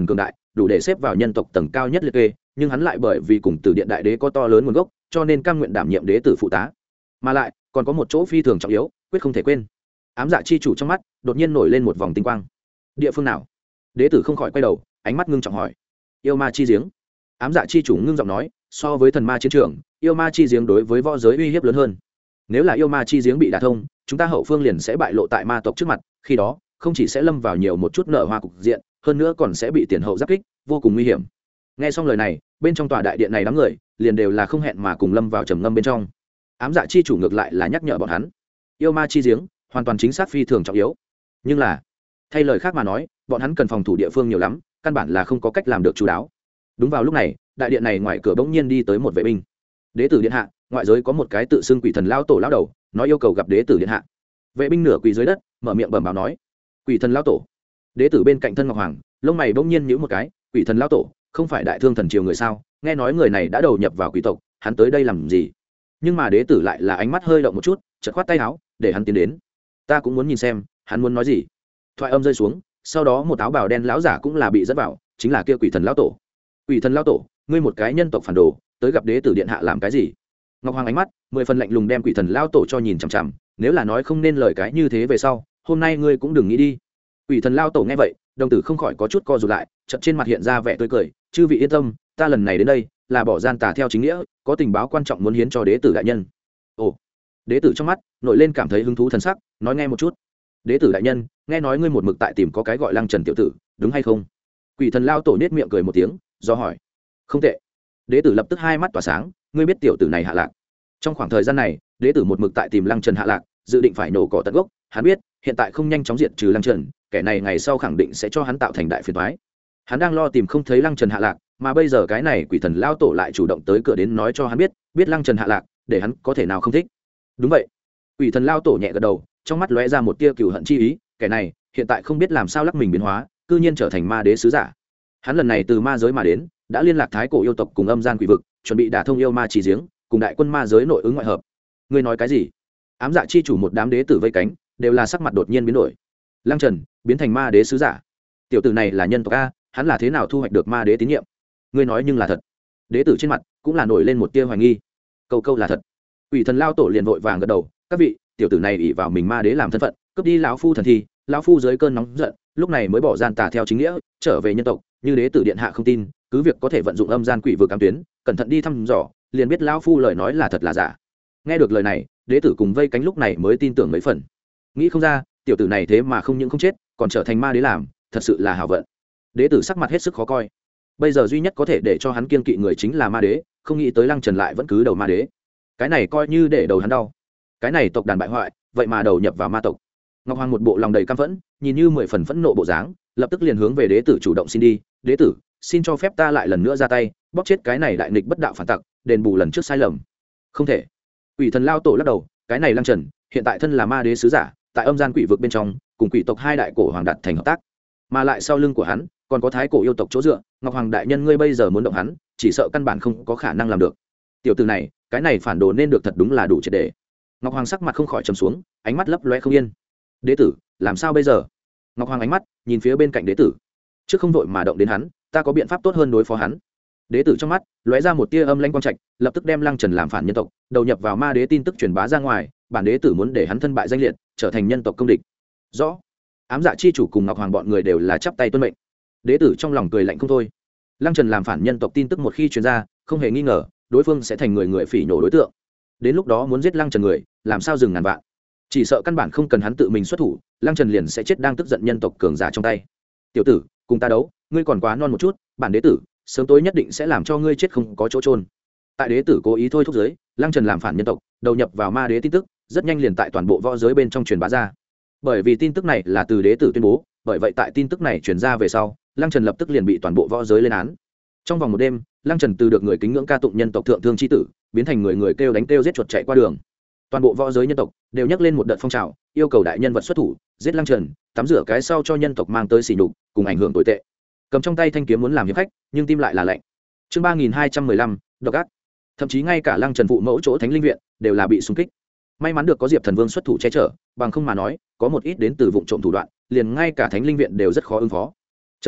đủ để xếp vào nhân tộc tầng cao nhất liệt kê, nhưng hắn lại bởi vì cùng Tử Điện Đại Đế có to lớn nguồn gốc, cho nên cam nguyện đảm nhiệm đế tử phụ tá. Mà lại, còn có một chỗ phi thường trọng yếu, quyết không thể quên. Ám Dạ chi chủ trong mắt đột nhiên nổi lên một vòng tinh quang. Địa phương nào? Đế tử không khỏi quay đầu, ánh mắt ngưng trọng hỏi. Yêu ma chi giếng. Ám Dạ chi chủ ngưng giọng nói, so với thần ma chiến trường, yêu ma chi giếng đối với võ giới uy hiếp lớn hơn. Nếu là yêu ma chi giếng bị đả thông, chúng ta hậu phương liền sẽ bại lộ tại ma tộc trước mặt, khi đó không chỉ sẽ lâm vào nhiều một chút nợ hoa cục diện, hơn nữa còn sẽ bị tiền hậu giáp kích, vô cùng nguy hiểm. Nghe xong lời này, bên trong tòa đại điện này đám người liền đều là không hẹn mà cùng lâm vào trầm ngâm bên trong. Ám Dạ chi chủ ngược lại là nhắc nhở bọn hắn, yêu ma chi giếng hoàn toàn chính xác phi thường trọng yếu, nhưng là thay lời khác mà nói, bọn hắn cần phòng thủ địa phương nhiều lắm, căn bản là không có cách làm được chú đáo. Đúng vào lúc này, đại điện này ngoài cửa bỗng nhiên đi tới một vệ binh. Đế tử điện hạ, ngoại giới có một cái tự xưng quỷ thần lao tổ lao đầu, nói yêu cầu gặp đế tử điện hạ. Vệ binh nửa quỳ dưới đất, mở miệng bẩm báo nói, quỷ thần lao tổ. Đế tử bên cạnh thân Ngọc Hoàng, lông mày bỗng nhiên nhíu một cái, quỷ thần lao tổ, không phải đại thương thần triều người sao? Nghe nói người này đã đầu nhập vào quỷ tộc, hắn tới đây làm gì? Nhưng mà đế tử lại là ánh mắt hơi động một chút, chợt khoát tay áo, để hắn tiến đến. Ta cũng muốn nhìn xem, hắn muốn nói gì. Thoại âm rơi xuống, sau đó một áo bào đen lão giả cũng là bị dẫn vào, chính là kia quỷ thần lão tổ. Quỷ thần lão tổ, ngươi một cái nhân tộc phản đồ, tới gặp đế tử điện hạ làm cái gì? Ngọc Hoàng ánh mắt mười phần lạnh lùng đem quỷ thần lão tổ cho nhìn chằm chằm, nếu là nói không nên lời cái như thế về sau, hôm nay ngươi cũng đừng nghĩ đi. Quỷ thần lão tổ nghe vậy, đồng tử không khỏi có chút co rụt lại, chợt trên mặt hiện ra vẻ tươi cười, chư vị yên tâm, ta lần này đến đây là bỏ gian tà theo chính nghĩa, có tình báo quan trọng muốn hiến cho đế tử đại nhân. Ồ. Đế tử trong mắt nổi lên cảm thấy hứng thú thần sắc, nói nghe một chút. Đế tử đại nhân, nghe nói ngươi một mực tại tìm có cái gọi Lăng Trần tiểu tử, đúng hay không? Quỷ thần lao tổ nết miệng cười một tiếng, do hỏi. Không tệ. Đế tử lập tức hai mắt tỏa sáng, ngươi biết tiểu tử này hạ lạc. Trong khoảng thời gian này, đế tử một mực tại tìm Lăng Trần hạ lạc, dự định phải nổ cỏ tận gốc, hắn biết, hiện tại không nhanh chóng diệt trừ Lăng Trần, kẻ này ngày sau khẳng định sẽ cho hắn tạo thành đại phiền toái. Hắn đang lo tìm không thấy Lăng Trần hạ lạc, mà bây giờ cái này quỷ thần lao tổ lại chủ động tới cửa đến nói cho hắn biết, biết Lăng Trần hạ lạc, để hắn có thể nào không thích. Đúng vậy. Quỷ thần lao tổ nhẹ gật đầu, trong mắt lóe ra một tia cừu hận chi ý, kẻ này hiện tại không biết làm sao lắc mình biến hóa, cư nhiên trở thành ma đế sứ giả. Hắn lần này từ ma giới mà đến, đã liên lạc thái cổ yêu tộc cùng âm gian quỷ vực, chuẩn bị đả thông yêu ma chỉ giếng, cùng đại quân ma giới nội ứng ngoại hợp. Ngươi nói cái gì? Ám Dạ chi chủ một đám đế tử vây cánh, đều là sắc mặt đột nhiên biến đổi. Lăng Trần biến thành ma đế sứ giả, tiểu tử này là nhân tộc a, hắn là thế nào thu hoạch được ma đế tín nhiệm? Ngươi nói nhưng là thật. Đế tử trên mặt cũng là nổi lên một tia hoài nghi. Câu câu là thật. Quỷ thần lao tổ liền vội vàng gật đầu, các vị, tiểu tử này ỷ vào mình ma đế làm thân phận, cướp đi lão phu thần thi, lão phu dưới cơn nóng giận, lúc này mới bỏ gian tà theo chính nghĩa, trở về nhân tộc, như đế tử điện hạ không tin, cứ việc có thể vận dụng âm gian quỷ vực cam tuyến, cẩn thận đi thăm dò, liền biết lão phu lời nói là thật là giả. Nghe được lời này, đế tử cùng vây cánh lúc này mới tin tưởng mấy phần. Nghĩ không ra, tiểu tử này thế mà không những không chết, còn trở thành ma đế làm, thật sự là hảo vận. Đế tử sắc mặt hết sức khó coi. Bây giờ duy nhất có thể để cho hắn kiên kỵ người chính là ma đế, không nghĩ tới Lăng Trần lại vẫn cứ đầu ma đế. Cái này coi như để đầu hắn đau. Cái này tộc đàn bại hoại, vậy mà đầu nhập vào ma tộc. Ngọc Hoàng một bộ lòng đầy căm phẫn, nhìn như mười phần phẫn nộ bộ dáng, lập tức liền hướng về đế tử chủ động xin đi, "Đế tử, xin cho phép ta lại lần nữa ra tay, bóp chết cái này đại nghịch bất đạo phản tặc, đền bù lần trước sai lầm." Không thể. Quỷ thần lao tổ lắc đầu, cái này Lăng Trần, hiện tại thân là ma đế sứ giả, tại âm gian quỷ vực bên trong, cùng quỷ tộc hai đại cổ hoàng đặt thành hợp tác, mà lại sau lưng của hắn còn có thái cổ yêu tộc chỗ dựa, Ngọc Hoàng đại nhân ngươi bây giờ muốn động hắn, chỉ sợ căn bản không có khả năng làm được. Tiểu tử này, cái này phản đồ nên được thật đúng là đủ triệt để. Ngọc Hoàng sắc mặt không khỏi trầm xuống, ánh mắt lấp loe không yên. Đế tử, làm sao bây giờ? Ngọc Hoàng ánh mắt nhìn phía bên cạnh đế tử, trước không vội mà động đến hắn, ta có biện pháp tốt hơn đối phó hắn. Đế tử trong mắt lóe ra một tia âm lãnh quang trạch, lập tức đem Lăng Trần làm phản nhân tộc, đầu nhập vào ma đế tin tức truyền bá ra ngoài, bản đế tử muốn để hắn thân bại danh liệt, trở thành nhân tộc công địch. Rõ. Ám Dạ chi chủ cùng Ngọc Hoàng bọn người đều là chắp tay tuân mệnh. Đế tử trong lòng cười lạnh không thôi. Lăng Trần làm phản nhân tộc tin tức một khi truyền ra, không hề nghi ngờ, đối phương sẽ thành người người phỉ nhổ đối tượng. Đến lúc đó muốn giết Lăng Trần người, làm sao dừng ngàn vạn. Chỉ sợ căn bản không cần hắn tự mình xuất thủ, Lăng Trần liền sẽ chết đang tức giận nhân tộc cường giả trong tay. Tiểu tử, cùng ta đấu, ngươi còn quá non một chút, bản đế tử sớm tối nhất định sẽ làm cho ngươi chết không có chỗ trôn. Tại đế tử cố ý thôi thúc giới, Lăng Trần làm phản nhân tộc, đầu nhập vào ma đế tin tức, rất nhanh liền tại toàn bộ võ giới bên trong truyền bá ra. Bởi vì tin tức này là từ đế tử tuyên bố, bởi vậy tại tin tức này truyền ra về sau, Lăng Trần lập tức liền bị toàn bộ võ giới lên án. Trong vòng một đêm, Lăng Trần từ được người kính ngưỡng ca tụng nhân tộc thượng thương chi tử, biến thành người người kêu đánh kêu giết chuột chạy qua đường. Toàn bộ võ giới nhân tộc đều nhắc lên một đợt phong trào, yêu cầu đại nhân vật xuất thủ, giết Lăng Trần, tắm rửa cái sau cho nhân tộc mang tới sỉ nhục, cùng ảnh hưởng tồi tệ. Cầm trong tay thanh kiếm muốn làm hiệp khách, nhưng tim lại là lạnh. Chương ba nghìn hai trăm mười lăm, độc ác. Thậm chí ngay cả Lăng Trần phụ mẫu chỗ Thánh Linh viện đều là bị xung kích. May mắn được có Diệp Thần Vương xuất thủ che chở, bằng không mà nói, có một ít đến từ vụng trộm thủ đoạn, liền ngay cả Thánh Linh viện đều rất khó ứng phó. Trần Nhi,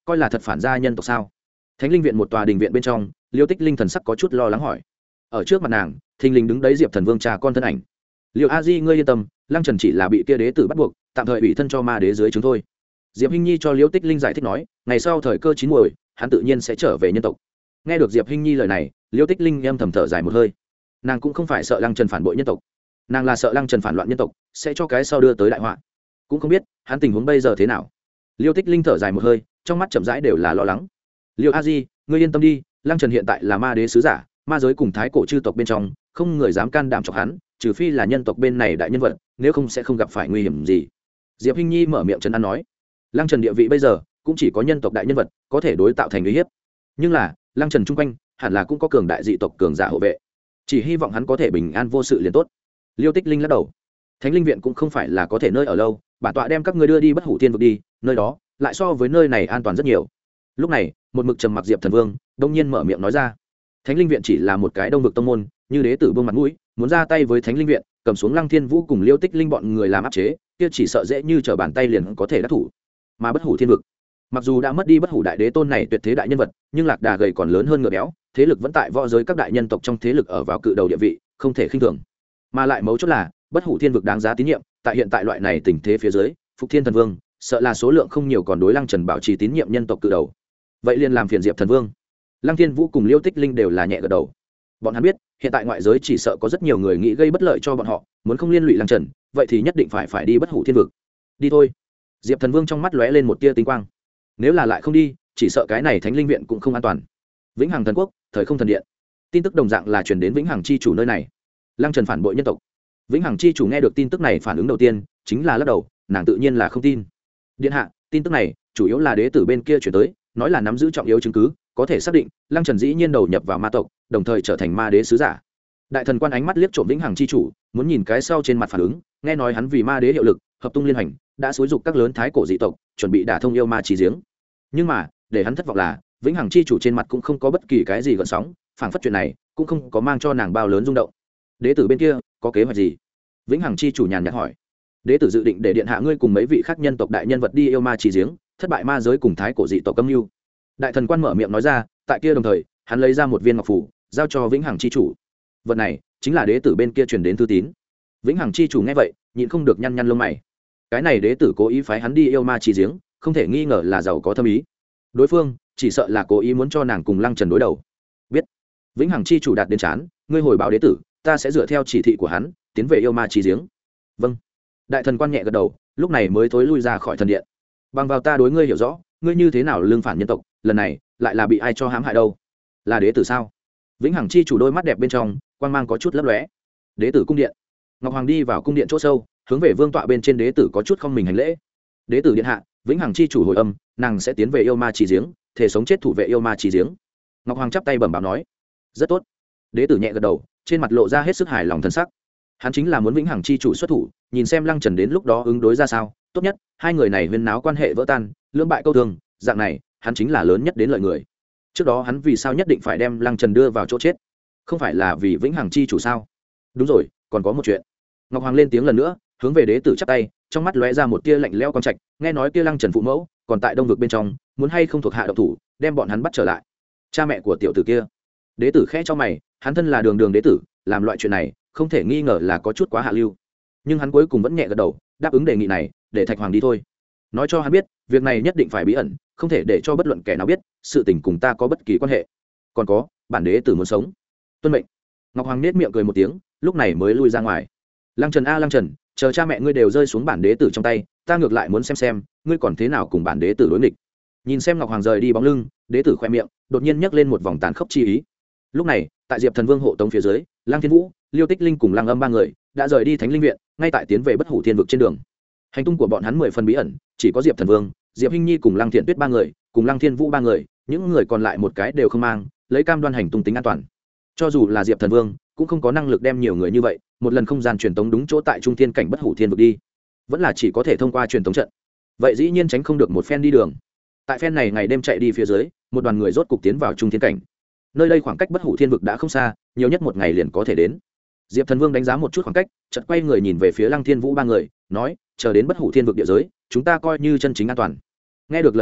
coi là thật phản gia nhân tộc sao? Thánh linh viện một tòa đình viện bên trong, Liêu Tích Linh thần sắc có chút lo lắng hỏi. Ở trước mặt nàng, thình lình đứng đấy Diệp Thần Vương cha con thân ảnh. Liêu A Di ngươi yên tâm, Lăng Trần chỉ là bị kia đế tử bắt buộc, tạm thời ủy thân cho ma đế dưới chúng thôi. Diệp Hinh Nhi cho Liêu Tích Linh giải thích nói, ngày sau thời cơ chín muồi, hắn tự nhiên sẽ trở về nhân tộc. Nghe được Diệp Hinh Nhi lời này, Liêu Tích Linh em thầm thở dài một hơi. Nàng cũng không phải sợ Lăng Trần phản bội nhân tộc, nàng là sợ Lăng Trần phản loạn nhân tộc sẽ cho cái sau đưa tới đại họa. Cũng không biết hắn tình huống bây giờ thế nào. Liêu Tích Linh thở dài một hơi, trong mắt chậm rãi đều là lo lắng. Liêu A Di ngươi yên tâm đi, Lăng Trần hiện tại là ma đế sứ giả, ma giới cùng thái cổ chư tộc bên trong không người dám can đảm chọc hắn, trừ phi là nhân tộc bên này đại nhân vật, nếu không sẽ không gặp phải nguy hiểm gì. Diệp Hinh Nhi mở miệng trấn an nói. Lăng Trần địa vị bây giờ cũng chỉ có nhân tộc đại nhân vật có thể đối tạo thành uy hiếp, nhưng là Lăng Trần chung quanh hẳn là cũng có cường đại dị tộc cường giả hộ vệ, chỉ hy vọng hắn có thể bình an vô sự liền tốt. Liêu Tích Linh lắc đầu. Thánh linh viện cũng không phải là có thể nơi ở lâu, bản tọa đem các ngươi đưa đi Bất Hủ Thiên vực đi, nơi đó lại so với nơi này an toàn rất nhiều. Lúc này một mực trầm mặc Diệp Thần Vương đông nhiên mở miệng nói ra. Thánh linh viện chỉ là một cái đông vực tông môn, như đế tử buông mặt mũi muốn ra tay với Thánh linh viện, cầm xuống Lăng Thiên Vũ cùng Liêu Tích Linh bọn người làm áp chế, kia chỉ sợ dễ như trở bàn tay liền có thể đắc thủ. Mà Bất Hủ Thiên vực mặc dù đã mất đi Bất Hủ đại đế tôn này tuyệt thế đại nhân vật, nhưng lạc đà gầy còn lớn hơn ngựa béo, thế lực vẫn tại võ giới các đại nhân tộc trong thế lực ở vào cự đầu địa vị, không thể khinh thường. Mà lại mấu chốt là Bất Hủ Thiên vực đáng giá tín nhiệm, tại hiện tại loại này tình thế phía dưới, Phục Thiên Thần Vương sợ là số lượng không nhiều còn đối Lăng Trần bảo trì tín nhiệm nhân tộc cự đầu. Vậy liền làm phiền Diệp Thần Vương. Lăng Thiên Vũ cùng Liêu Tích Linh đều là nhẹ gật đầu. Bọn hắn biết, hiện tại ngoại giới chỉ sợ có rất nhiều người nghĩ gây bất lợi cho bọn họ, muốn không liên lụy Lăng Trần, vậy thì nhất định phải phải đi Bất Hủ Thiên vực. Đi thôi. Diệp Thần Vương trong mắt lóe lên một tia tinh quang. Nếu là lại không đi, chỉ sợ cái này Thánh linh viện cũng không an toàn. Vĩnh Hằng Thần Quốc, thời không thần điện. Tin tức đồng dạng là truyền đến Vĩnh Hằng chi chủ nơi này. Lăng Trần phản bội nhân tộc. Vĩnh Hằng chi chủ nghe được tin tức này phản ứng đầu tiên chính là lắc đầu, nàng tự nhiên là không tin. Điện hạ, tin tức này chủ yếu là đế tử bên kia chuyển tới, nói là nắm giữ trọng yếu chứng cứ, có thể xác định Lăng Trần dĩ nhiên đầu nhập vào ma tộc, đồng thời trở thành ma đế sứ giả. Đại thần quan ánh mắt liếc trộm Vĩnh Hằng chi chủ, muốn nhìn cái sau trên mặt phản ứng, nghe nói hắn vì ma đế hiệu lực, hợp tung liên hành, đã xúi dục các lớn thái cổ dị tộc, chuẩn bị đả thông yêu ma chí giếng. Nhưng mà, để hắn thất vọng là, Vĩnh Hằng chi chủ trên mặt cũng không có bất kỳ cái gì gợn sóng, phảng phất chuyện này cũng không có mang cho nàng bao lớn rung động. Đế tử bên kia có kế hoạch gì? Vĩnh Hằng chi chủ nhàn nhạt hỏi. Đế tử dự định để điện hạ ngươi cùng mấy vị khác nhân tộc đại nhân vật đi yêu ma chí giếng, thất bại ma giới cùng thái cổ dị tộc âm mưu. Đại thần quan mở miệng nói ra, tại kia đồng thời, hắn lấy ra một viên ngọc phù, giao cho Vĩnh Hằng chi chủ. Vật này chính là đế tử bên kia truyền đến thư tín. Vĩnh Hằng chi chủ nghe vậy, nhịn không được nhăn nhăn lông mày. Cái này đế tử cố ý phái hắn đi yêu ma chí giếng, không thể nghi ngờ là giàu có thâm ý. Đối phương chỉ sợ là cố ý muốn cho nàng cùng Lăng Trần đối đầu. Biết. Vĩnh Hằng chi chủ đạt đến chán, ngươi hồi báo đế tử, ta sẽ dựa theo chỉ thị của hắn tiến về yêu ma chí giếng. Vâng. Đại thần quan nhẹ gật đầu, lúc này mới thối lui ra khỏi thần điện. Bằng vào ta đối ngươi hiểu rõ, ngươi như thế nào lương phản nhân tộc, lần này lại là bị ai cho hãm hại đâu? Là đế tử sao? Vĩnh Hằng chi chủ đôi mắt đẹp bên trong quang mang có chút lấp lóe. Đế tử cung điện. Ngọc Hoàng đi vào cung điện chỗ sâu, hướng về vương tọa bên trên đế tử có chút không mình hành lễ. Đế tử điện hạ, Vĩnh Hằng chi chủ hồi âm, nàng sẽ tiến về yêu ma chí giếng, thể sống chết thủ vệ yêu ma chí giếng. Ngọc Hoàng chắp tay bẩm báo nói. Rất tốt. Đế tử nhẹ gật đầu, trên mặt lộ ra hết sức hài lòng thân sắc. Hắn chính là muốn Vĩnh Hằng chi chủ xuất thủ, nhìn xem Lăng Trần đến lúc đó ứng đối ra sao, tốt nhất hai người này huyên náo quan hệ vỡ tan, lưỡng bại câu thương, dạng này hắn chính là lớn nhất đến lợi người. Trước đó hắn vì sao nhất định phải đem Lăng Trần đưa vào chỗ chết? Không phải là vì Vĩnh Hằng chi chủ sao? Đúng rồi, còn có một chuyện. Ngọc Hoàng lên tiếng lần nữa, hướng về đế tử chắp tay, trong mắt lóe ra một tia lạnh lẽo quang trạch, nghe nói kia Lăng Trần phụ mẫu còn tại đông vực bên trong, muốn hay không thuộc hạ độc thủ, đem bọn hắn bắt trở lại. Cha mẹ của tiểu tử kia. Đế tử khẽ cho mày, hắn thân là đường đường đế tử, làm loại chuyện này không thể nghi ngờ là có chút quá hạ lưu. Nhưng hắn cuối cùng vẫn nhẹ gật đầu, đáp ứng đề nghị này, để Thạch Hoàng đi thôi. Nói cho hắn biết, việc này nhất định phải bí ẩn, không thể để cho bất luận kẻ nào biết, sự tình cùng ta có bất kỳ quan hệ. Còn có, bản đế tử muốn sống. Tuân mệnh. Ngọc Hoàng nết miệng cười một tiếng, lúc này mới lui ra ngoài. Lăng Trần a Lăng Trần, chờ cha mẹ ngươi đều rơi xuống bản đế tử trong tay, ta ngược lại muốn xem xem, ngươi còn thế nào cùng bản đế tử đối nghịch. Nhìn xem Ngọc Hoàng rời đi bóng lưng, đế tử khoe miệng đột nhiên nhấc lên một vòng tàn khốc chi ý. Lúc này, tại Diệp Thần Vương hộ tống phía dưới, Lăng Thiên Vũ, Liêu Tích Linh cùng Lăng Âm ba người đã rời đi Thánh linh viện, ngay tại tiến về Bất Hủ Thiên vực trên đường. Hành tung của bọn hắn mười phần bí ẩn, chỉ có Diệp Thần Vương, Diệp Hinh Nhi cùng Lăng Thiện Tuyết ba người, cùng Lăng Thiên Vũ ba người, những người còn lại một cái đều không mang, lấy cam đoan hành tung tính an toàn. Cho dù là Diệp Thần Vương, cũng không có năng lực đem nhiều người như vậy, một lần không gian truyền tống đúng chỗ tại Trung Thiên cảnh Bất Hủ Thiên vực đi, vẫn là chỉ có thể thông qua truyền tống trận. Vậy dĩ nhiên tránh không được một phen đi đường. Tại phen này ngày đêm chạy đi phía dưới, một đoàn người rốt cục tiến vào Trung Thiên cảnh. Nơi đây khoảng cách Bất Hủ Thiên vực đã không xa, nhiều nhất một ngày liền có thể đến. Diệp Thần Vương đánh giá một chút khoảng cách, chợt quay người nhìn về phía Lăng Thiên Vũ ba người, nói, chờ đến Bất Hủ Thiên vực địa giới, chúng ta coi như chân chính an toàn. Nghe được lời này,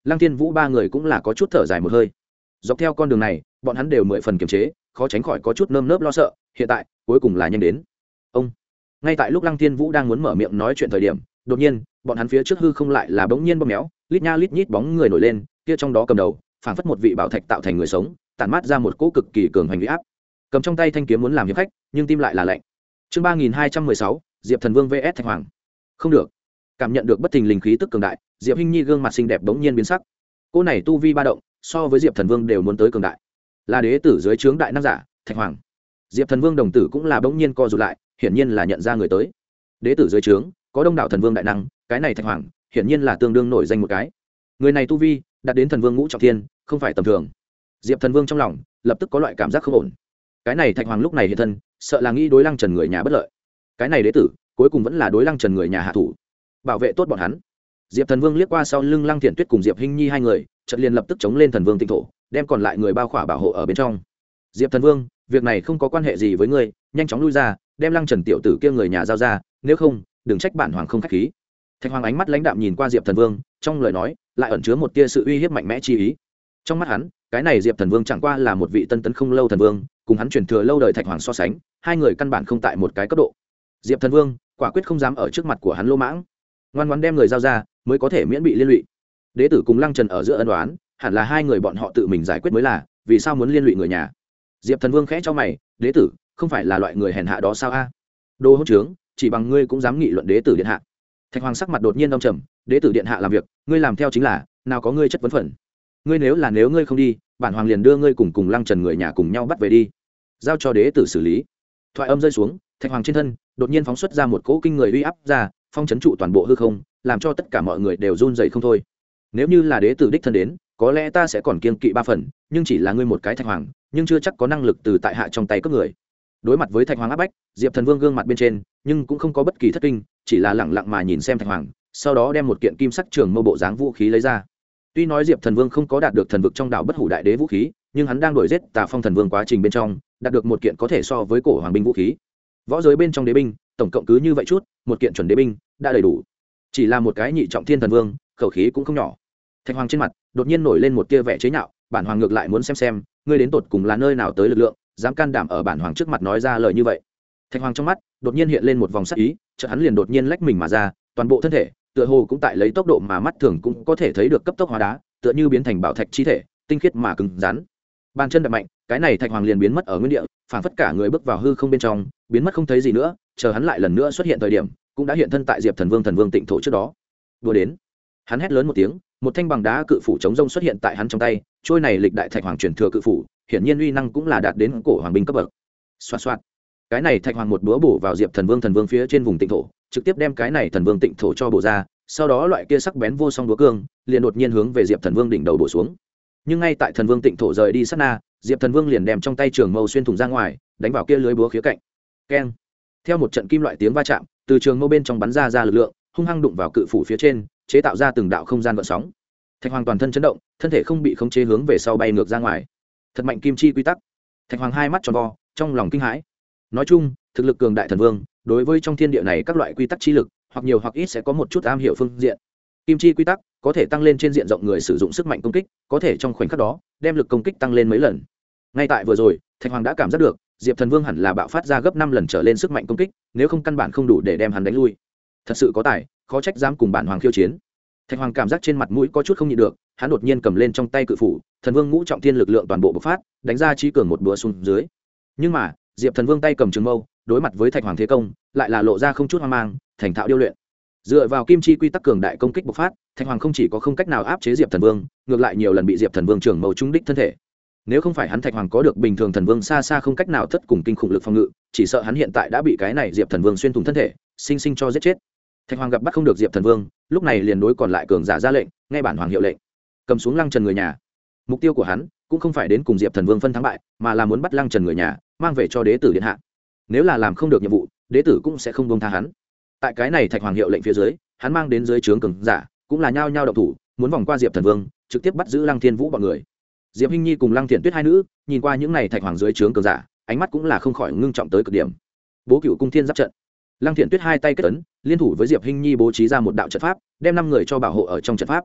Lăng Thiên Vũ ba người cũng là có chút thở dài một hơi. Dọc theo con đường này bọn hắn đều mười phần kiềm chế, khó tránh khỏi có chút nơm nớp lo sợ. Hiện tại cuối cùng là nhanh đến. Ông ngay tại lúc Lăng Thiên Vũ đang muốn mở miệng nói chuyện thời điểm, đột nhiên bọn hắn phía trước hư không lại là bỗng nhiên bóp méo, lít nha lít nhít bóng người nổi lên, kia trong đó cầm đầu phảng phất một vị bảo thạch tạo thành người sống, tản mát ra một cỗ cực kỳ cường hành uy áp. Cầm trong tay thanh kiếm muốn làm hiệp khách, nhưng tim lại là lạnh. Chương ba nghìn hai trăm mười sáu, Diệp Thần Vương vs Thạch Hoàng. Không được. Cảm nhận được bất thình lình khí tức cường đại, Diệp Hinh Nhi gương mặt xinh đẹp bỗng nhiên biến sắc. Cô này tu vi ba động, so với Diệp Thần Vương đều muốn tới cường đại. Là đế tử dưới trướng đại năng giả, Thạch Hoàng. Diệp Thần Vương đồng tử cũng là bỗng nhiên co rụt lại, hiển nhiên là nhận ra người tới. Đế tử dưới trướng có đông đảo thần vương đại năng, cái này Thạch Hoàng hiển nhiên là tương đương nổi danh một cái. Người này tu vi đạt đến thần vương ngũ trọng thiên, không phải tầm thường. Diệp Thần Vương trong lòng lập tức có loại cảm giác không ổn. Cái này Thạch Hoàng lúc này hiện thân, sợ là nghĩ đối Lăng Trần người nhà bất lợi. Cái này đế tử cuối cùng vẫn là đối Lăng Trần người nhà hạ thủ, bảo vệ tốt bọn hắn. Diệp Thần Vương liếc qua sau lưng Lăng Thiện Tuyết cùng Diệp Hinh Nhi hai người, chợt liền lập tức chống lên Thần Vương Tịnh Thổ, đem còn lại người bao khỏa bảo hộ ở bên trong. Diệp Thần Vương, việc này không có quan hệ gì với ngươi, nhanh chóng lui ra, đem Lăng Trần tiểu tử kia người nhà giao ra, nếu không đừng trách bản hoàng không khách khí. Thạch Hoàng ánh mắt lãnh đạm nhìn qua Diệp Thần Vương, trong lời nói lại ẩn chứa một tia sự uy hiếp mạnh mẽ chi ý. Trong mắt hắn, cái này Diệp Thần Vương chẳng qua là một vị tân tấn không lâu thần vương, cùng hắn truyền thừa lâu đời Thạch Hoàng so sánh, hai người căn bản không tại một cái cấp độ. Diệp Thần Vương quả quyết không dám ở trước mặt của hắn lô mãng, ngoan ngoãn đem người giao ra mới có thể miễn bị liên lụy. Đế tử cùng Lăng Trần ở giữa ân oán, hẳn là hai người bọn họ tự mình giải quyết mới là, vì sao muốn liên lụy người nhà? Diệp Thần Vương khẽ cho mày, đế tử không phải là loại người hèn hạ đó sao a? Đồ hỗn trướng, chỉ bằng ngươi cũng dám nghị luận đế tử điện hạ. Thạch Hoàng sắc mặt đột nhiên âm trầm, đế tử điện hạ làm việc, ngươi làm theo chính là, nào có ngươi chất vấn phận. Ngươi nếu là nếu ngươi không đi, bản hoàng liền đưa ngươi cùng cùng Lăng Trần người nhà cùng nhau bắt về đi, giao cho đế tử xử lý. Thoại âm rơi xuống, Thạch Hoàng trên thân đột nhiên phóng xuất ra một cỗ kinh người uy áp ra, phong chấn trụ toàn bộ hư không, làm cho tất cả mọi người đều run rẩy không thôi. Nếu như là đế tử đích thân đến, có lẽ ta sẽ còn kiêng kỵ ba phần, nhưng chỉ là ngươi một cái Thạch Hoàng, nhưng chưa chắc có năng lực từ tại hạ trong tay cướp người. Đối mặt với Thạch Hoàng áp bách, Diệp Thần Vương gương mặt bên trên nhưng cũng không có bất kỳ thất kinh, chỉ là lẳng lặng mà nhìn xem Thạch Hoàng, sau đó đem một kiện kim sắc trường mâu bộ dáng vũ khí lấy ra. Tuy nói Diệp Thần Vương không có đạt được thần vực trong đảo bất hủ đại đế vũ khí, nhưng hắn đang đuổi giết Tà Phong Thần Vương quá trình bên trong, đạt được một kiện có thể so với cổ hoàng binh vũ khí. Võ giới bên trong đế binh, tổng cộng cứ như vậy chút, một kiện chuẩn đế binh đã đầy đủ. Chỉ là một cái nhị trọng thiên thần vương, khẩu khí cũng không nhỏ. Thạch Hoàng trên mặt đột nhiên nổi lên một tia vẻ chế nhạo, bản hoàng ngược lại muốn xem xem, ngươi đến tột cùng là nơi nào tới lực lượng, dám can đảm ở bản hoàng trước mặt nói ra lời như vậy. Thạch Hoàng trong mắt đột nhiên hiện lên một vòng sắc ý, chợt hắn liền đột nhiên lách mình mà ra, toàn bộ thân thể tựa hồ cũng tại lấy tốc độ mà mắt thường cũng có thể thấy được cấp tốc hóa đá, tựa như biến thành bảo thạch chi thể, tinh khiết mà cứng rắn. Bàn chân đập mạnh, cái này Thạch Hoàng liền biến mất ở nguyên địa, phảng phất cả người bước vào hư không bên trong, biến mất không thấy gì nữa, chờ hắn lại lần nữa xuất hiện thời điểm, cũng đã hiện thân tại Diệp Thần Vương Thần Vương Tịnh Thổ trước đó. Đùa đến. Hắn hét lớn một tiếng, một thanh bằng đá cự phủ chống rông xuất hiện tại hắn trong tay, trôi này lịch đại Thạch Hoàng truyền thừa cự phủ, hiển nhiên uy năng cũng là đạt đến cổ hoàng binh cấp bậc. Xoạt xoạt. Cái này Thạch Hoàng một búa bổ vào Diệp Thần Vương Thần Vương phía trên vùng Tịnh Thổ, trực tiếp đem cái này Thần Vương Tịnh Thổ cho bổ ra, sau đó loại kia sắc bén vô song búa cương, liền đột nhiên hướng về Diệp Thần Vương đỉnh đầu bổ xuống. Nhưng ngay tại Thần Vương Tịnh Thổ rời đi sát na, Diệp Thần Vương liền đem trong tay trường mâu xuyên thủng ra ngoài, đánh vào kia lưới búa khía cạnh. Keng. Theo một trận kim loại tiếng va chạm, từ trường mâu bên trong bắn ra ra lực lượng, hung hăng đụng vào cự phủ phía trên, chế tạo ra từng đạo không gian gợn sóng. Thạch Hoàng toàn thân chấn động, thân thể không bị khống chế hướng về sau bay ngược ra ngoài. Thật mạnh kim chi quy tắc. Thạch Hoàng hai mắt tròn vo, trong lòng kinh hãi. Nói chung, thực lực cường đại thần vương, đối với trong thiên địa này các loại quy tắc chi lực, hoặc nhiều hoặc ít sẽ có một chút am hiểu phương diện. Kim chi quy tắc có thể tăng lên trên diện rộng người sử dụng sức mạnh công kích, có thể trong khoảnh khắc đó đem lực công kích tăng lên mấy lần. Ngay tại vừa rồi, Thạch Hoàng đã cảm giác được, Diệp Thần Vương hẳn là bạo phát ra gấp năm lần trở lên sức mạnh công kích, nếu không căn bản không đủ để đem hắn đánh lui. Thật sự có tài, khó trách dám cùng bản hoàng khiêu chiến. Thạch Hoàng cảm giác trên mặt mũi có chút không nhịn được, hắn đột nhiên cầm lên trong tay cự phủ, Thần Vương ngũ trọng thiên lực lượng toàn bộ bộc phát, đánh ra chí cường một búa xuống dưới. Nhưng mà, Diệp Thần Vương tay cầm trường mâu, đối mặt với Thạch Hoàng thế công, lại là lộ ra không chút hoang mang, thành thạo điêu luyện. Dựa vào kim chi quy tắc cường đại công kích bộc phát, Thạch Hoàng không chỉ có không cách nào áp chế Diệp Thần Vương, ngược lại nhiều lần bị Diệp Thần Vương trường mâu trúng đích thân thể. Nếu không phải hắn Thạch Hoàng có được bình thường thần vương xa xa không cách nào thất cùng kinh khủng lực phòng ngự, chỉ sợ hắn hiện tại đã bị cái này Diệp Thần Vương xuyên thủng thân thể, sinh sinh cho giết chết. Thạch Hoàng gặp bắt không được Diệp Thần Vương, lúc này liền đối còn lại cường giả ra lệnh, nghe bản hoàng hiệu lệnh, cầm xuống Lăng Trần người nhà. Mục tiêu của hắn cũng không phải đến cùng Diệp Thần Vương phân thắng bại, mà là muốn bắt Lăng Trần người nhà, mang về cho đế tử điện hạ. Nếu là làm không được nhiệm vụ, đế tử cũng sẽ không buông tha hắn. Tại cái này Thạch Hoàng hiệu lệnh phía dưới, hắn mang đến dưới trướng cường giả, cũng là nhao nhao động thủ, muốn vòng qua Diệp Thần Vương, trực tiếp bắt giữ Lăng Thiên Vũ bọn người. Diệp Hinh Nhi cùng Lăng Thiện Tuyết hai nữ, nhìn qua những này Thạch Hoàng dưới trướng cường giả, ánh mắt cũng là không khỏi ngưng trọng tới cực điểm. Bố Cựu Cung Thiên Giáp trận. Lăng Thiện Tuyết hai tay kết ấn, liên thủ với Diệp Hinh Nhi bố trí ra một đạo trận pháp, đem năm người cho bảo hộ ở trong trận pháp.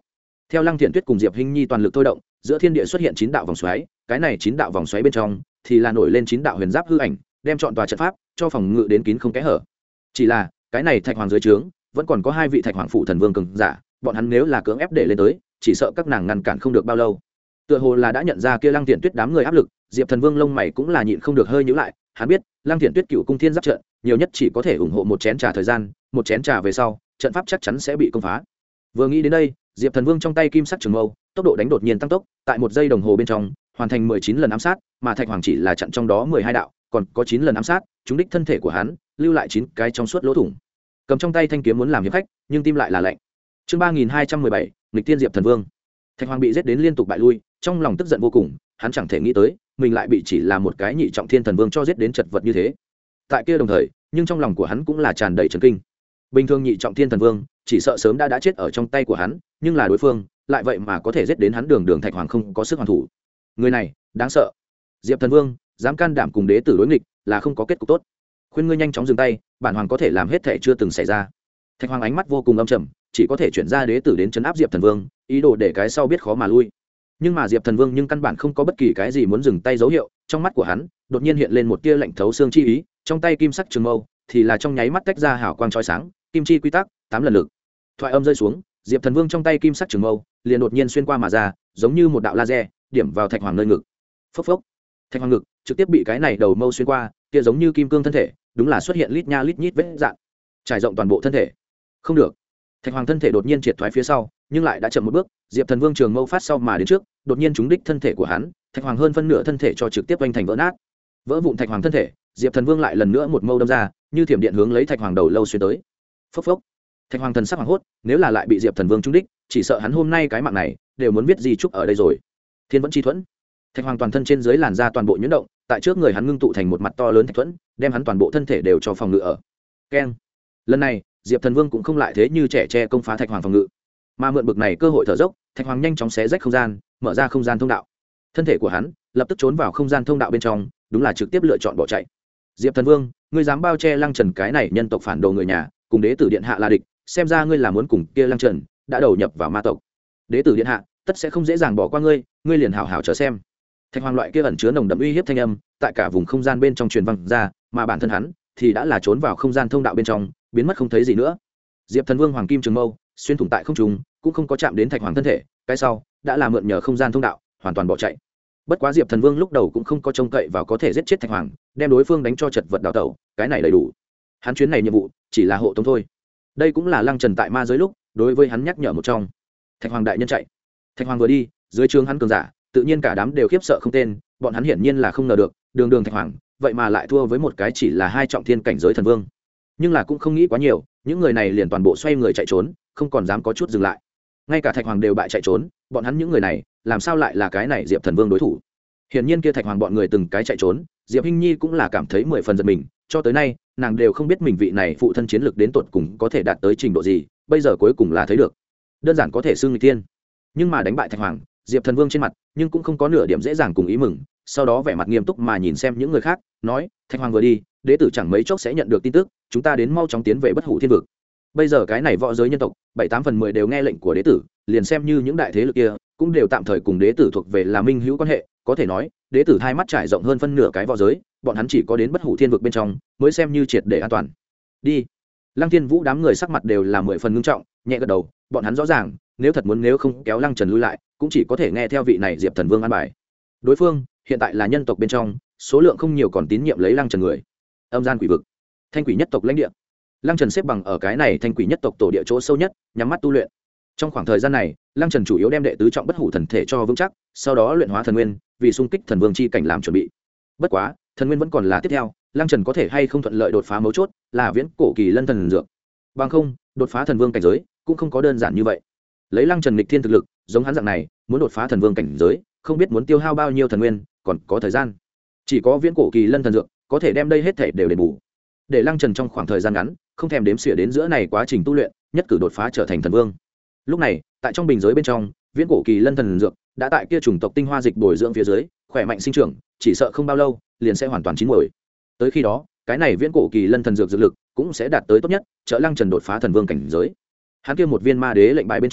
Theo Lăng Thiện Tuyết cùng Diệp Hinh Nhi toàn lực thôi động, giữa thiên địa xuất hiện chín đạo vòng xoáy, cái này chín đạo vòng xoáy bên trong thì là nổi lên chín đạo huyền giáp hư ảnh, đem chọn tòa trận pháp cho phòng ngự đến kín không kẽ hở. Chỉ là, cái này Thạch Hoàng dưới trướng, vẫn còn có hai vị Thạch Hoàng phụ thần vương cường giả, bọn hắn nếu là cưỡng ép để lên tới, chỉ sợ các nàng ngăn cản không được bao lâu. Tựa hồ là đã nhận ra kia Lăng Thiện Tuyết đám người áp lực, Diệp Thần Vương lông mày cũng là nhịn không được hơi nhíu lại, hắn biết, Lăng Thiện Tuyết cựu cung thiên giáp trận, nhiều nhất chỉ có thể ủng hộ một chén trà thời gian, một chén trà về sau, trận pháp chắc chắn sẽ bị công phá. Vừa nghĩ đến đây, Diệp Thần Vương trong tay kim sắc trường mâu, tốc độ đánh đột nhiên tăng tốc, tại một giây đồng hồ bên trong, hoàn thành mười chín lần ám sát, mà Thạch Hoàng chỉ là chặn trong đó mười hai đạo, còn có chín lần ám sát, trúng đích thân thể của hắn, lưu lại chín cái trong suốt lỗ thủng. Cầm trong tay thanh kiếm muốn làm hiệp khách, nhưng tim lại là lạnh. Chương ba nghìn hai trăm mười bảy, nghịch tiên Diệp Thần Vương. Thạch Hoàng bị giết đến liên tục bại lui, trong lòng tức giận vô cùng, hắn chẳng thể nghĩ tới, mình lại bị chỉ là một cái nhị trọng thiên thần vương cho giết đến chật vật như thế. Tại kia đồng thời, nhưng trong lòng của hắn cũng là tràn đầy chấn kinh. Bình thường nhị trọng thiên thần vương, chỉ sợ sớm đã đã chết ở trong tay của hắn, nhưng là đối phương, lại vậy mà có thể giết đến hắn đường đường Thạch Hoàng không có sức hoàn thủ. Người này, đáng sợ. Diệp Thần Vương, dám can đảm cùng đế tử đối nghịch, là không có kết cục tốt. Khuyên ngươi nhanh chóng dừng tay, bản hoàng có thể làm hết thảy chưa từng xảy ra. Thạch Hoàng ánh mắt vô cùng âm trầm, chỉ có thể chuyển ra đế tử đến trấn áp Diệp Thần Vương, ý đồ để cái sau biết khó mà lui. Nhưng mà Diệp Thần Vương nhưng căn bản không có bất kỳ cái gì muốn dừng tay dấu hiệu, trong mắt của hắn đột nhiên hiện lên một tia lạnh thấu xương chi ý, trong tay kim sắc trường mâu thì là trong nháy mắt tách ra hào quang chói sáng, kim chi quy tắc, tám lần lực. Thoại âm rơi xuống, Diệp Thần Vương trong tay kim sắc trường mâu liền đột nhiên xuyên qua mà ra, giống như một đạo laser, điểm vào Thạch Hoàng nơi ngực. Phốc phốc. Thạch Hoàng ngực trực tiếp bị cái này đầu mâu xuyên qua, kia giống như kim cương thân thể, đúng là xuất hiện lít nha lít nhít vết rạn, trải rộng toàn bộ thân thể. Không được. Thạch Hoàng thân thể đột nhiên triệt thoái phía sau, nhưng lại đã chậm một bước, Diệp Thần Vương trường mâu phát sau mà đến trước, đột nhiên trúng đích thân thể của hắn, Thạch Hoàng hơn phân nửa thân thể cho trực tiếp vênh thành vỡ nát. Vỡ vụn Thạch Hoàng thân thể, Diệp Thần Vương lại lần nữa một mâu đâm ra, như thiểm điện hướng lấy Thạch Hoàng đầu lâu xuyên tới. Phốc phốc. Thạch Hoàng thần sắc hoảng hốt, nếu là lại bị Diệp Thần Vương trúng đích, chỉ sợ hắn hôm nay cái mạng này đều muốn viết gì chúc ở đây rồi. Thiên vẫn chi thuẫn. Thạch Hoàng toàn thân trên dưới làn da toàn bộ nhuyễn động, tại trước người hắn ngưng tụ thành một mặt to lớn thạch thuẫn, đem hắn toàn bộ thân thể đều cho phòng ngự ở. Keng. Lần này, Diệp Thần Vương cũng không lại thế như trẻ tre công phá Thạch Hoàng phòng ngự, mà mượn bực này cơ hội thở dốc, Thạch Hoàng nhanh chóng xé rách không gian, mở ra không gian thông đạo. Thân thể của hắn lập tức trốn vào không gian thông đạo bên trong, đúng là trực tiếp lựa chọn bỏ chạy. Diệp Thần Vương, ngươi dám bao che Lăng Trần cái này nhân tộc phản đồ người nhà, cùng đế tử điện hạ là địch, xem ra ngươi là muốn cùng kia Lăng Trần đã đầu nhập vào ma tộc. Đế tử điện hạ tất sẽ không dễ dàng bỏ qua ngươi, ngươi liền hảo hảo chờ xem. Thạch Hoàng loại kia ẩn chứa nồng đậm uy hiếp thanh âm, tại cả vùng không gian bên trong truyền vang ra, mà bản thân hắn thì đã là trốn vào không gian thông đạo bên trong, biến mất không thấy gì nữa. Diệp Thần Vương hoàng kim trường mâu xuyên thủng tại không trung, cũng không có chạm đến Thạch Hoàng thân thể, cái sau đã là mượn nhờ không gian thông đạo, hoàn toàn bỏ chạy. Bất quá Diệp Thần Vương lúc đầu cũng không có trông cậy vào có thể giết chết Thạch Hoàng, đem đối phương đánh cho chật vật đào tẩu, cái này đầy đủ. Hắn chuyến này nhiệm vụ chỉ là hộ tống thôi. Đây cũng là Lăng Trần tại ma giới lúc đối với hắn nhắc nhở một trong. Thạch Hoàng đại nhân chạy. Thạch Hoàng vừa đi, dưới trướng hắn cường giả, tự nhiên cả đám đều khiếp sợ không tên, bọn hắn hiển nhiên là không ngờ được, đường đường Thạch Hoàng, vậy mà lại thua với một cái chỉ là hai trọng thiên cảnh giới thần vương. Nhưng là cũng không nghĩ quá nhiều, những người này liền toàn bộ xoay người chạy trốn, không còn dám có chút dừng lại. Ngay cả Thạch Hoàng đều bại chạy trốn, bọn hắn những người này, làm sao lại là cái này Diệp Thần Vương đối thủ? Hiển nhiên kia Thạch Hoàng bọn người từng cái chạy trốn, Diệp Hinh Nhi cũng là cảm thấy mười phần giật mình, cho tới nay, nàng đều không biết mình vị này phụ thân chiến lực đến tột cùng có thể đạt tới trình độ gì, bây giờ cuối cùng là thấy được. Đơn giản có thể xưng nghịch tiên. Nhưng mà đánh bại Thạch Hoàng, Diệp Thần Vương trên mặt, nhưng cũng không có nửa điểm dễ dàng cùng ý mừng, sau đó vẻ mặt nghiêm túc mà nhìn xem những người khác, nói: "Thạch Hoàng vừa đi, đế tử chẳng mấy chốc sẽ nhận được tin tức, chúng ta đến mau chóng tiến về Bất Hủ Thiên vực. Bây giờ cái này võ giới nhân tộc, bảy tám phần mười đều nghe lệnh của đế tử, liền xem như những đại thế lực kia, cũng đều tạm thời cùng đế tử thuộc về là minh hữu quan hệ, có thể nói, đế tử hai mắt trải rộng hơn phân nửa cái võ giới, bọn hắn chỉ có đến Bất Hủ Thiên vực bên trong, mới xem như triệt để an toàn." Đi. Lăng Thiên Vũ đám người sắc mặt đều là mười phần ngưng trọng, nhẹ gật đầu, bọn hắn rõ ràng, nếu thật muốn nếu không kéo Lăng Trần lui lại, cũng chỉ có thể nghe theo vị này Diệp Thần Vương an bài. Đối phương hiện tại là nhân tộc bên trong, số lượng không nhiều còn tín nhiệm lấy Lăng Trần người. Âm gian quỷ vực, Thanh Quỷ nhất tộc lãnh địa. Lăng Trần xếp bằng ở cái này Thanh Quỷ nhất tộc tổ địa chỗ sâu nhất, nhắm mắt tu luyện. Trong khoảng thời gian này, Lăng Trần chủ yếu đem đệ tứ trọng Bất Hủ thần thể cho vững chắc, sau đó luyện hóa thần nguyên, vì xung kích thần vương chi cảnh làm chuẩn bị. Bất quá, thần nguyên vẫn còn là tiếp theo, Lăng Trần có thể hay không thuận lợi đột phá mấu chốt, là viễn cổ kỳ lân thần dược. Bằng không, đột phá thần vương cảnh giới cũng không có đơn giản như vậy. Lấy Lăng Trần nghịch thiên thực lực, giống hắn dạng này, muốn đột phá thần vương cảnh giới, không biết muốn tiêu hao bao nhiêu thần nguyên, còn có thời gian. Chỉ có viễn cổ kỳ lân thần dược có thể đem đây hết thể đều đền bù. Để Lăng Trần trong khoảng thời gian ngắn, không thèm đếm xỉa đến giữa này quá trình tu luyện, nhất cử đột phá trở thành thần vương. Lúc này, tại trong bình giới bên trong, viễn cổ kỳ lân thần dược đã tại kia chủng tộc tinh hoa dịch bồi dưỡng phía dưới, khỏe mạnh sinh trưởng, chỉ sợ không bao lâu, liền sẽ hoàn toàn chín muồi. Tới khi đó, cái này viễn cổ kỳ lân thần dược dược lực cũng sẽ đạt tới tốt nhất, trợ Lăng Trần đột phá thần vương cảnh giới. Hắn kia một viên ma đế lệnh bài bên trong,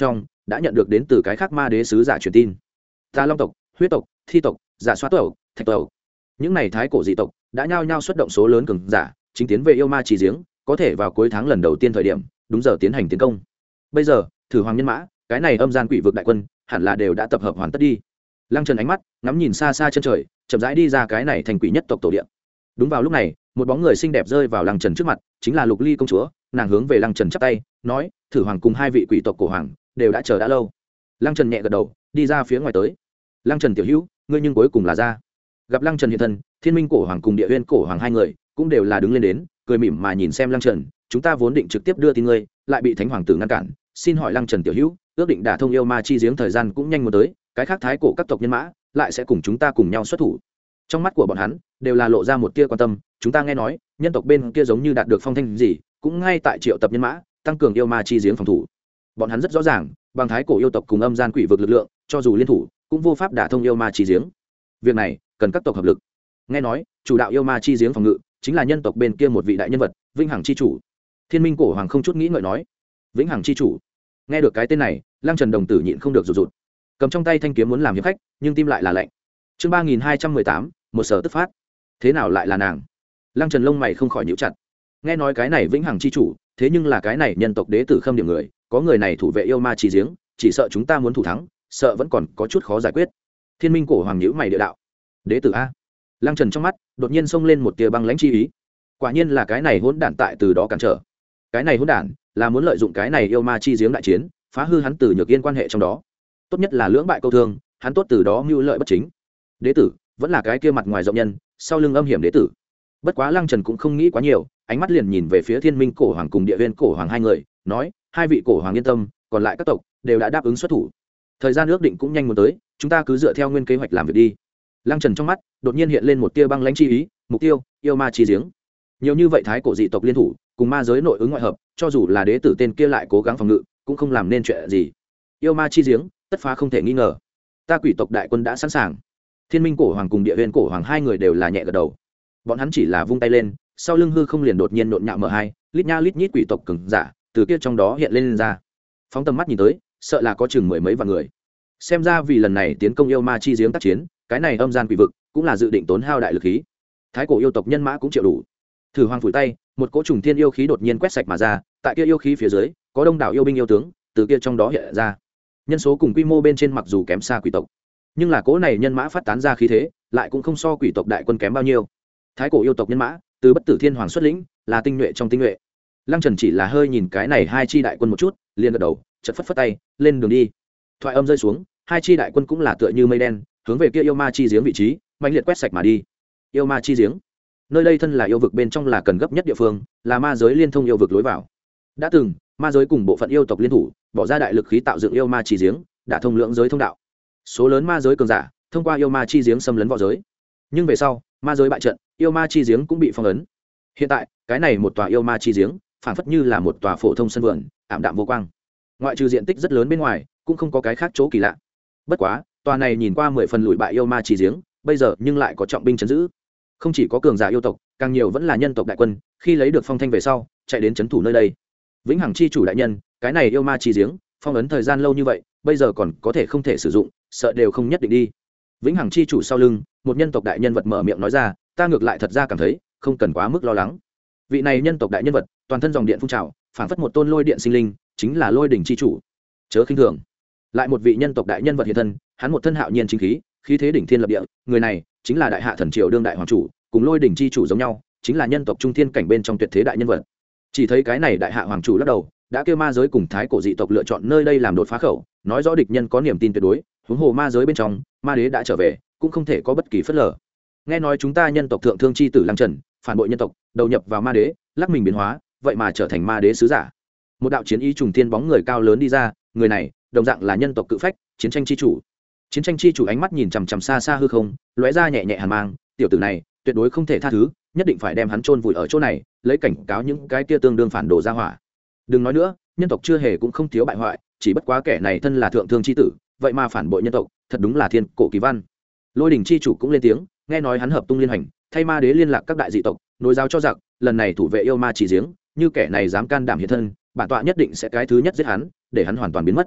đã nhận được đến từ cái khác ma đế sứ giả truyền tin. Tà Long tộc, huyết tộc, thi tộc, giả xoát tộc, thạch tộc, những này thái cổ dị tộc đã nhao nhao xuất động số lớn cường giả chính tiến về yêu ma chỉ giếng, có thể vào cuối tháng lần đầu tiên thời điểm đúng giờ tiến hành tiến công. Bây giờ thử hoàng nhân mã, cái này âm gian quỷ vực đại quân hẳn là đều đã tập hợp hoàn tất đi. Lăng Trần ánh mắt ngắm nhìn xa xa chân trời, chậm rãi đi ra cái này thành quỷ nhất tộc tổ địa. Đúng vào lúc này, một bóng người xinh đẹp rơi vào Lăng Trần trước mặt, chính là Lục Ly công chúa. Nàng hướng về Lăng Trần chắp tay, nói: "Thử hoàng cùng hai vị quỷ tộc cổ hoàng đều đã chờ đã lâu." Lăng Trần nhẹ gật đầu, đi ra phía ngoài tới. "Lăng Trần tiểu hữu, ngươi nhưng cuối cùng là ra." Gặp Lăng Trần hiện thân, Thiên Minh cổ hoàng cùng Địa Uyên cổ hoàng hai người cũng đều là đứng lên đến, cười mỉm mà nhìn xem Lăng Trần. "Chúng ta vốn định trực tiếp đưa tin ngươi, lại bị Thánh hoàng tử ngăn cản. Xin hỏi Lăng Trần tiểu hữu, ước định đả thông yêu ma chi giếng thời gian cũng nhanh muốn tới, cái khác thái cổ các tộc nhân mã lại sẽ cùng chúng ta cùng nhau xuất thủ." Trong mắt của bọn hắn đều là lộ ra một tia quan tâm. "Chúng ta nghe nói nhân tộc bên kia giống như đạt được phong thanh gì, cũng ngay tại triệu tập nhân mã tăng cường yêu ma chi giếng phòng thủ." Bọn hắn rất rõ ràng, bằng thái cổ yêu tộc cùng âm gian quỷ vực lực lượng, cho dù liên thủ cũng vô pháp đả thông yêu ma chi giếng. Việc này cần các tộc hợp lực. Nghe nói chủ đạo yêu ma chi giếng phòng ngự chính là nhân tộc bên kia một vị đại nhân vật, Vĩnh Hằng chi chủ. Thiên Minh cổ hoàng không chút nghĩ ngợi nói: "Vĩnh Hằng chi chủ." Nghe được cái tên này, Lăng Trần đồng tử nhịn không được rụt rụt, cầm trong tay thanh kiếm muốn làm hiệp khách, nhưng tim lại là lạnh. Chương ba nghìn hai trăm mười tám, một sở tức phát. Thế nào lại là nàng? Lăng Trần lông mày không khỏi nhíu chặt. Nghe nói cái này Vĩnh Hằng chi chủ, thế nhưng là cái này nhân tộc đế tử Khâm Điểm người, có người này thủ vệ yêu ma chi giếng, chỉ sợ chúng ta muốn thủ thắng, sợ vẫn còn có chút khó giải quyết. Thiên Minh cổ hoàng nhíu mày địa đạo: "Đế tử a?" Lăng Trần trong mắt đột nhiên xông lên một tia băng lãnh chi ý. Quả nhiên là cái này hỗn đản tại từ đó cản trở. Cái này hỗn đản là muốn lợi dụng cái này yêu ma chi giếng đại chiến, phá hư hắn từ Nhược Yên quan hệ trong đó. Tốt nhất là lưỡng bại câu thương, hắn tốt từ đó mưu lợi bất chính. Đế tử vẫn là cái kia mặt ngoài rộng nhân, sau lưng âm hiểm đế tử. Bất quá Lăng Trần cũng không nghĩ quá nhiều, ánh mắt liền nhìn về phía Thiên Minh cổ hoàng cùng Địa Uyên cổ hoàng hai người, nói: "Hai vị cổ hoàng yên tâm, còn lại các tộc đều đã đáp ứng xuất thủ. Thời gian ước định cũng nhanh muốn tới, chúng ta cứ dựa theo nguyên kế hoạch làm việc đi." Lăng Trần trong mắt đột nhiên hiện lên một tia băng lãnh chi ý, mục tiêu yêu ma chi giếng. Nhiều như vậy thái cổ dị tộc liên thủ, cùng ma giới nội ứng ngoại hợp, cho dù là đế tử tên kia lại cố gắng phòng ngự, cũng không làm nên chuyện gì. Yêu ma chi giếng tất phá không thể nghi ngờ. Ta quỷ tộc đại quân đã sẵn sàng. Thiên Minh cổ hoàng cùng Địa Uyên cổ hoàng hai người đều là nhẹ gật đầu. Bọn hắn chỉ là vung tay lên, sau lưng hư không liền đột nhiên nhộn nhạo mở hai, lít nha lít nhít quỷ tộc cường giả từ kia trong đó hiện lên, lên ra. Phóng tầm mắt nhìn tới, sợ là có chừng mười mấy vạn người. Xem ra vì lần này tiến công yêu ma chi giếng tác chiến, cái này âm gian quỷ vực cũng là dự định tốn hao đại lực khí. Thái cổ yêu tộc nhân mã cũng chịu đủ. Thử hoàng phủi tay, một cỗ trùng thiên yêu khí đột nhiên quét sạch mà ra, tại kia yêu khí phía dưới có đông đảo yêu binh yêu tướng từ kia trong đó hiện ra. Nhân số cùng quy mô bên trên mặc dù kém xa quỷ tộc, nhưng là cỗ này nhân mã phát tán ra khí thế lại cũng không so quỷ tộc đại quân kém bao nhiêu. Thái cổ yêu tộc nhân mã từ bất tử thiên hoàng xuất lĩnh, là tinh nhuệ trong tinh nhuệ. Lăng Trần chỉ là hơi nhìn cái này hai chi đại quân một chút, liền gật đầu, chợt phất phất tay, lên đường đi. Thoại âm rơi xuống, hai chi đại quân cũng là tựa như mây đen, hướng về kia yêu ma chi giếng vị trí mạnh liệt quét sạch mà đi. Yêu ma chi giếng, nơi đây thân là yêu vực bên trong là cần gấp nhất địa phương, là ma giới liên thông yêu vực lối vào. Đã từng ma giới cùng bộ phận yêu tộc liên thủ, bỏ ra đại lực khí tạo dựng yêu ma chi giếng, đã thông lượng giới thông đạo. Số lớn ma giới cường giả thông qua yêu ma chi giếng xâm lấn võ giới, nhưng về sau ma giới bại trận, yêu ma chi giếng cũng bị phong ấn. Hiện tại cái này một tòa yêu ma chi giếng phản phất như là một tòa phổ thông sân vườn, ảm đạm vô quang. Ngoại trừ diện tích rất lớn bên ngoài, cũng không có cái khác chỗ kỳ lạ. Bất quá tòa này nhìn qua mười phần lùi bại yêu ma chi giếng, bây giờ nhưng lại có trọng binh trấn giữ. Không chỉ có cường giả yêu tộc, càng nhiều vẫn là nhân tộc đại quân, khi lấy được phong thanh về sau chạy đến trấn thủ nơi đây. Vĩnh Hằng chi chủ đại nhân, cái này yêu ma chi giếng phong ấn thời gian lâu như vậy, bây giờ còn có thể không thể sử dụng, sợ đều không nhất định đi. Vĩnh Hằng chi chủ sau lưng một nhân tộc đại nhân vật mở miệng nói ra: "Ta ngược lại thật ra cảm thấy không cần quá mức lo lắng." Vị này nhân tộc đại nhân vật toàn thân dòng điện phun trào, phảng phất một tôn lôi điện sinh linh, chính là Lôi Đỉnh chi chủ. Chớ khinh thường. Lại một vị nhân tộc đại nhân vật hiện thân, hắn một thân hạo nhiên chính khí, khí thế đỉnh thiên lập địa, người này chính là đại hạ thần triều đương đại hoàng chủ, cùng Lôi Đỉnh chi chủ giống nhau, chính là nhân tộc trung thiên cảnh bên trong tuyệt thế đại nhân vật. Chỉ thấy cái này đại hạ hoàng chủ lắc đầu, đã kêu ma giới cùng thái cổ dị tộc lựa chọn nơi đây làm đột phá khẩu, nói rõ địch nhân có niềm tin tuyệt đối, huống hồ ma giới bên trong ma đế đã trở về, cũng không thể có bất kỳ phất lờ. Nghe nói chúng ta nhân tộc thượng thương chi tử Lăng Trần phản bội nhân tộc, đầu nhập vào ma đế, lắc mình biến hóa, vậy mà trở thành ma đế sứ giả. Một đạo chiến ý trùng thiên bóng người cao lớn đi ra, người này đồng dạng là nhân tộc cự phách, chiến tranh chi chủ. Chiến tranh chi chủ ánh mắt nhìn chằm chằm xa xa hư không, lóe ra nhẹ nhẹ hàn mang, tiểu tử này tuyệt đối không thể tha thứ, nhất định phải đem hắn chôn vùi ở chỗ này, lấy cảnh cáo những cái kia tương đương phản đồ ra hỏa. Đừng nói nữa, nhân tộc chưa hề cũng không thiếu bại hoại, chỉ bất quá kẻ này thân là thượng thương chi tử, vậy mà phản bội nhân tộc, thật đúng là thiên cổ kỳ văn. Lôi Đỉnh chi chủ cũng lên tiếng, nghe nói hắn hợp tung liên hành, thay ma đế liên lạc các đại dị tộc, nối giáo cho giặc, lần này thủ vệ yêu ma chỉ giếng, như kẻ này dám can đảm hiện thân, bản tọa nhất định sẽ cái thứ nhất giết hắn, để hắn hoàn toàn biến mất.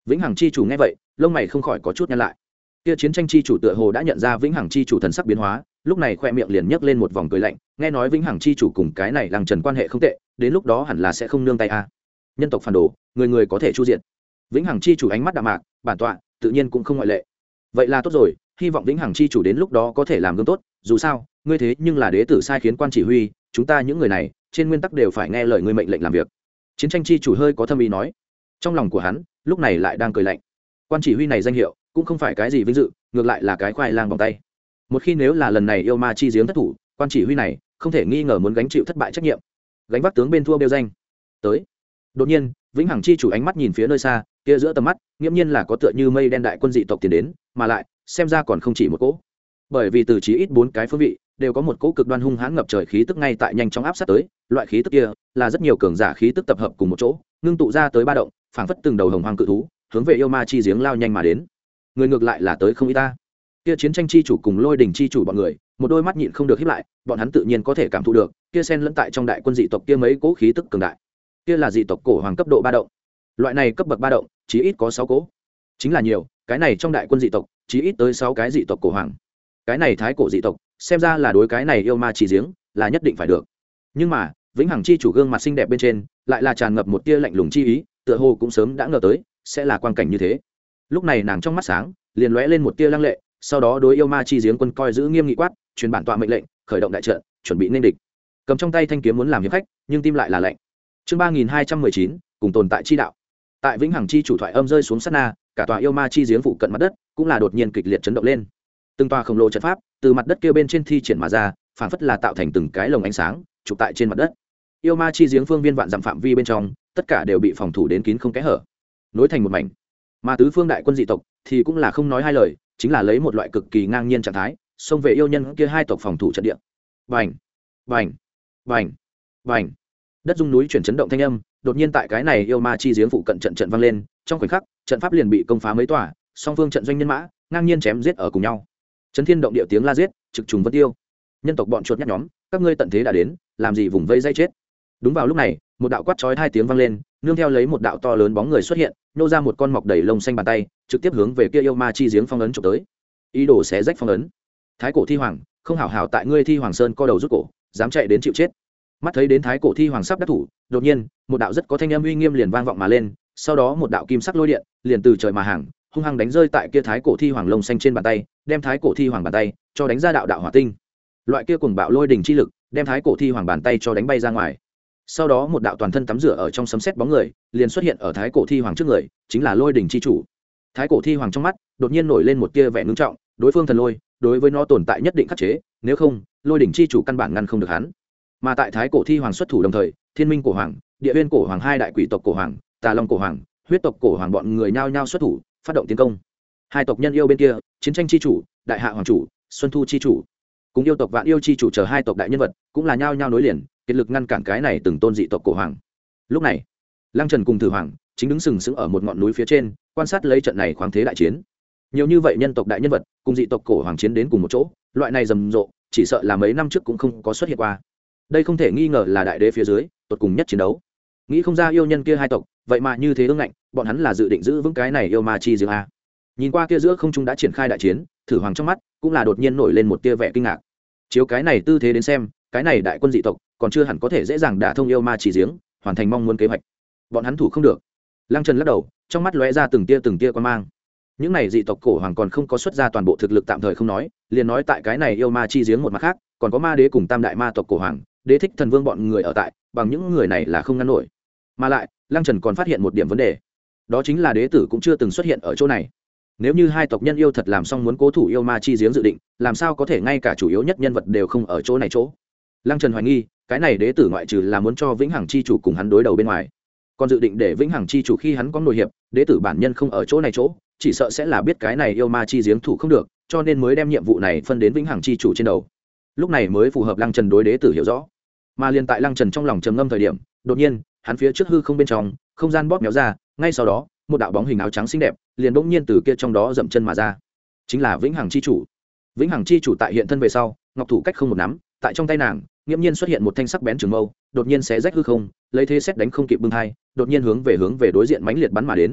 Vĩnh hằng chi chủ nghe vậy lông mày không khỏi có chút nhăn lại. Kia chiến tranh chi chủ tựa hồ đã nhận ra vĩnh hằng chi chủ thần sắc biến hóa, lúc này khoe miệng liền nhấc lên một vòng cười lạnh, nghe nói vĩnh hằng chi chủ cùng cái này Lăng Trần quan hệ không tệ, đến lúc đó hẳn là sẽ không nương tay a. Nhân tộc phản đồ, người người có thể chu diện. Vĩnh hằng chi chủ ánh mắt đạm mạc, bản tọa tự nhiên cũng không ngoại lệ. Vậy là tốt rồi, hy vọng vĩnh hằng chi chủ đến lúc đó có thể làm gương tốt, dù sao ngươi thế nhưng là đế tử sai khiến quan chỉ huy, chúng ta những người này trên nguyên tắc đều phải nghe lời ngươi mệnh lệnh làm việc. Chiến tranh chi chủ hơi có thâm ý nói. Trong lòng của hắn lúc này lại đang cười lạnh. Quan chỉ huy này danh hiệu cũng không phải cái gì vinh dự, ngược lại là cái khoai lang vòng tay. Một khi nếu là lần này yêu ma chi giếng thất thủ, quan chỉ huy này không thể nghi ngờ muốn gánh chịu thất bại trách nhiệm, gánh vác tướng bên thua bêu danh. Tới. Đột nhiên vĩnh hằng chi chủ ánh mắt nhìn phía nơi xa, kia giữa tầm mắt nghiễm nhiên là có tựa như mây đen đại quân dị tộc tiến đến, mà lại xem ra còn không chỉ một cỗ, bởi vì từ chí ít bốn cái phương vị đều có một cỗ cực đoan hung hãn ngập trời khí tức ngay tại nhanh chóng áp sát tới. Loại khí tức kia là rất nhiều cường giả khí tức tập hợp cùng một chỗ, ngưng tụ ra tới ba động, phảng phất từng đầu hồng hoang cự thú hướng về yêu ma chi giếng lao nhanh mà đến. Người ngược lại là tới không ít ta. Kia chiến tranh chi chủ cùng lôi đỉnh chi chủ bọn người một đôi mắt nhịn không được híp lại, bọn hắn tự nhiên có thể cảm thụ được kia xen lẫn tại trong đại quân dị tộc kia mấy cỗ khí tức cường đại. Kia là dị tộc cổ hoàng cấp độ ba động. Loại này cấp bậc ba động chí ít có sáu cỗ, chính là nhiều, cái này trong đại quân dị tộc chí ít tới sáu cái dị tộc cổ hoàng. Cái này thái cổ dị tộc xem ra là đối cái này yêu ma chi giếng là nhất định phải được. Nhưng mà vĩnh hằng chi chủ gương mặt xinh đẹp bên trên lại là tràn ngập một tia lạnh lùng chi ý, tựa hồ cũng sớm đã ngờ tới sẽ là quang cảnh như thế. Lúc này nàng trong mắt sáng liền lóe lên một tia lăng lệ, sau đó đối yêu ma chi giếng quân coi giữ nghiêm nghị quát, truyền bản tọa mệnh lệnh, khởi động đại trận, chuẩn bị nên địch. Cầm trong tay thanh kiếm muốn làm hiệp khách, nhưng tim lại là lạnh. Chương ba nghìn hai trăm mười chín, cùng tồn tại chi đạo. Tại vĩnh hằng chi chủ thoại âm rơi xuống sát na, cả tòa yêu ma chi giếng phụ cận mặt đất cũng là đột nhiên kịch liệt chấn động lên. Từng tòa khổng lồ trận pháp từ mặt đất kia bên trên thi triển mà ra, phản phất là tạo thành từng cái lồng ánh sáng chụp tại trên mặt đất. Yêu ma chi giếng phương viên vạn dặm phạm vi bên trong, tất cả đều bị phòng thủ đến kín không kẽ hở, nối thành một mảnh. Mà tứ phương đại quân dị tộc thì cũng là không nói hai lời, chính là lấy một loại cực kỳ ngang nhiên trạng thái xông về yêu nhân kia hai tộc phòng thủ trận địa. Bành, bành, bành, bành. Đất rung núi chuyển chấn động thanh âm, đột nhiên tại cái này yêu ma chi giếng phụ cận trận trận vang lên, trong khoảnh khắc, trận pháp liền bị công phá mấy tòa, song phương trận doanh nhân mã ngang nhiên chém giết ở cùng nhau. Chấn thiên động địa tiếng la giết, trực trùng vân tiêu. Nhân tộc bọn chuột nhắt nhóm, các ngươi tận thế đã đến, làm gì vùng vây dây chết. Đúng vào lúc này, một đạo quát chói hai tiếng vang lên, nương theo lấy một đạo to lớn bóng người xuất hiện, nô ra một con mọc đầy lông xanh bàn tay, trực tiếp hướng về kia yêu ma chi giếng phong ấn chụp tới. Ý đồ xé rách phong ấn. Thái cổ thi hoàng, không hảo hảo tại ngươi thi hoàng sơn co đầu rút cổ, dám chạy đến chịu chết. Mắt thấy đến thái cổ thi hoàng sắp đắc thủ, đột nhiên, một đạo rất có thanh âm uy nghiêm liền vang vọng mà lên, sau đó một đạo kim sắc lôi điện liền từ trời mà hàng, hung hăng đánh rơi tại kia thái cổ thi hoàng lông xanh trên bàn tay, đem thái cổ thi hoàng bàn tay cho đánh ra đạo đạo hỏa tinh. Loại kia cuồng bạo lôi đỉnh chi lực, đem thái cổ thi hoàng bàn tay cho đánh bay ra ngoài. Sau đó một đạo toàn thân tắm rửa ở trong sấm sét bóng người liền xuất hiện ở thái cổ thi hoàng trước người, chính là lôi đỉnh chi chủ. Thái cổ thi hoàng trong mắt đột nhiên nổi lên một tia vẻ ngưng trọng, đối phương thần lôi đối với nó tồn tại nhất định khắc chế, nếu không lôi đỉnh chi chủ căn bản ngăn không được hắn. Mà tại thái cổ thi hoàng xuất thủ đồng thời, thiên minh cổ hoàng, địa uyên cổ hoàng, hai đại quỷ tộc cổ hoàng, tà long cổ hoàng, huyết tộc cổ hoàng bọn người nhao nhao xuất thủ phát động tiến công. Hai tộc nhân yêu bên kia, chiến tranh chi chủ, đại hạ hoàng chủ, xuân thu chi chủ cùng yêu tộc vạn yêu chi chủ chờ hai tộc đại nhân vật cũng là nhao nhao nối liền kiệt lực ngăn cản cái này từng tôn dị tộc cổ hoàng. Lúc này Lăng Trần cùng Thử Hoàng chính đứng sừng sững ở một ngọn núi phía trên, quan sát lấy trận này khoáng thế đại chiến. Nhiều như vậy nhân tộc đại nhân vật cùng dị tộc cổ hoàng chiến đến cùng một chỗ, loại này rầm rộ chỉ sợ là mấy năm trước cũng không có xuất hiện qua. Đây không thể nghi ngờ là đại đế phía dưới tột cùng nhất chiến đấu. Nghĩ không ra yêu nhân kia hai tộc vậy mà như thế ương ngạnh, bọn hắn là dự định giữ vững cái này yêu ma chi riêng a. Nhìn qua kia giữa không trung đã triển khai đại chiến, Thử Hoàng trong mắt cũng là đột nhiên nổi lên một tia vẻ kinh ngạc. Chiếu cái này tư thế đến xem, cái này đại quân dị tộc còn chưa hẳn có thể dễ dàng đả thông yêu ma chỉ giếng, hoàn thành mong muốn kế hoạch. Bọn hắn thủ không được. Lăng Trần lắc đầu, trong mắt lóe ra từng tia từng tia quan mang. Những này dị tộc cổ hoàng còn không có xuất ra toàn bộ thực lực tạm thời không nói, liền nói tại cái này yêu ma chi giếng một mặt khác, còn có ma đế cùng tam đại ma tộc cổ hoàng, đế thích thần vương bọn người ở tại, bằng những người này là không ngăn nổi. Mà lại, Lăng Trần còn phát hiện một điểm vấn đề, đó chính là đế tử cũng chưa từng xuất hiện ở chỗ này. Nếu như hai tộc nhân yêu thật làm xong muốn cố thủ yêu ma chi giếng dự định, làm sao có thể ngay cả chủ yếu nhất nhân vật đều không ở chỗ này chỗ. Lăng Trần hoài nghi, cái này đế tử ngoại trừ là muốn cho vĩnh hằng chi chủ cùng hắn đối đầu bên ngoài, còn dự định để vĩnh hằng chi chủ khi hắn có nội hiệp, đế tử bản nhân không ở chỗ này chỗ, chỉ sợ sẽ là biết cái này yêu ma chi giếng thủ không được, cho nên mới đem nhiệm vụ này phân đến vĩnh hằng chi chủ trên đầu. Lúc này mới phù hợp Lăng Trần đối đế tử hiểu rõ. Mà liền tại Lăng Trần trong lòng trầm ngâm thời điểm, đột nhiên, hắn phía trước hư không bên trong, không gian bóp méo ra, ngay sau đó, một đạo bóng hình áo trắng xinh đẹp liền bỗng nhiên từ kia trong đó dậm chân mà ra, chính là vĩnh hằng chi chủ. Vĩnh hằng chi chủ tại hiện thân về sau, ngọc thủ cách không một nắm, tại trong tay nàng nghiễm nhiên xuất hiện một thanh sắc bén trường mâu, đột nhiên xé rách hư không, lấy thế xét đánh không kịp bưng hai, đột nhiên hướng về hướng về đối diện mãnh liệt bắn mà đến.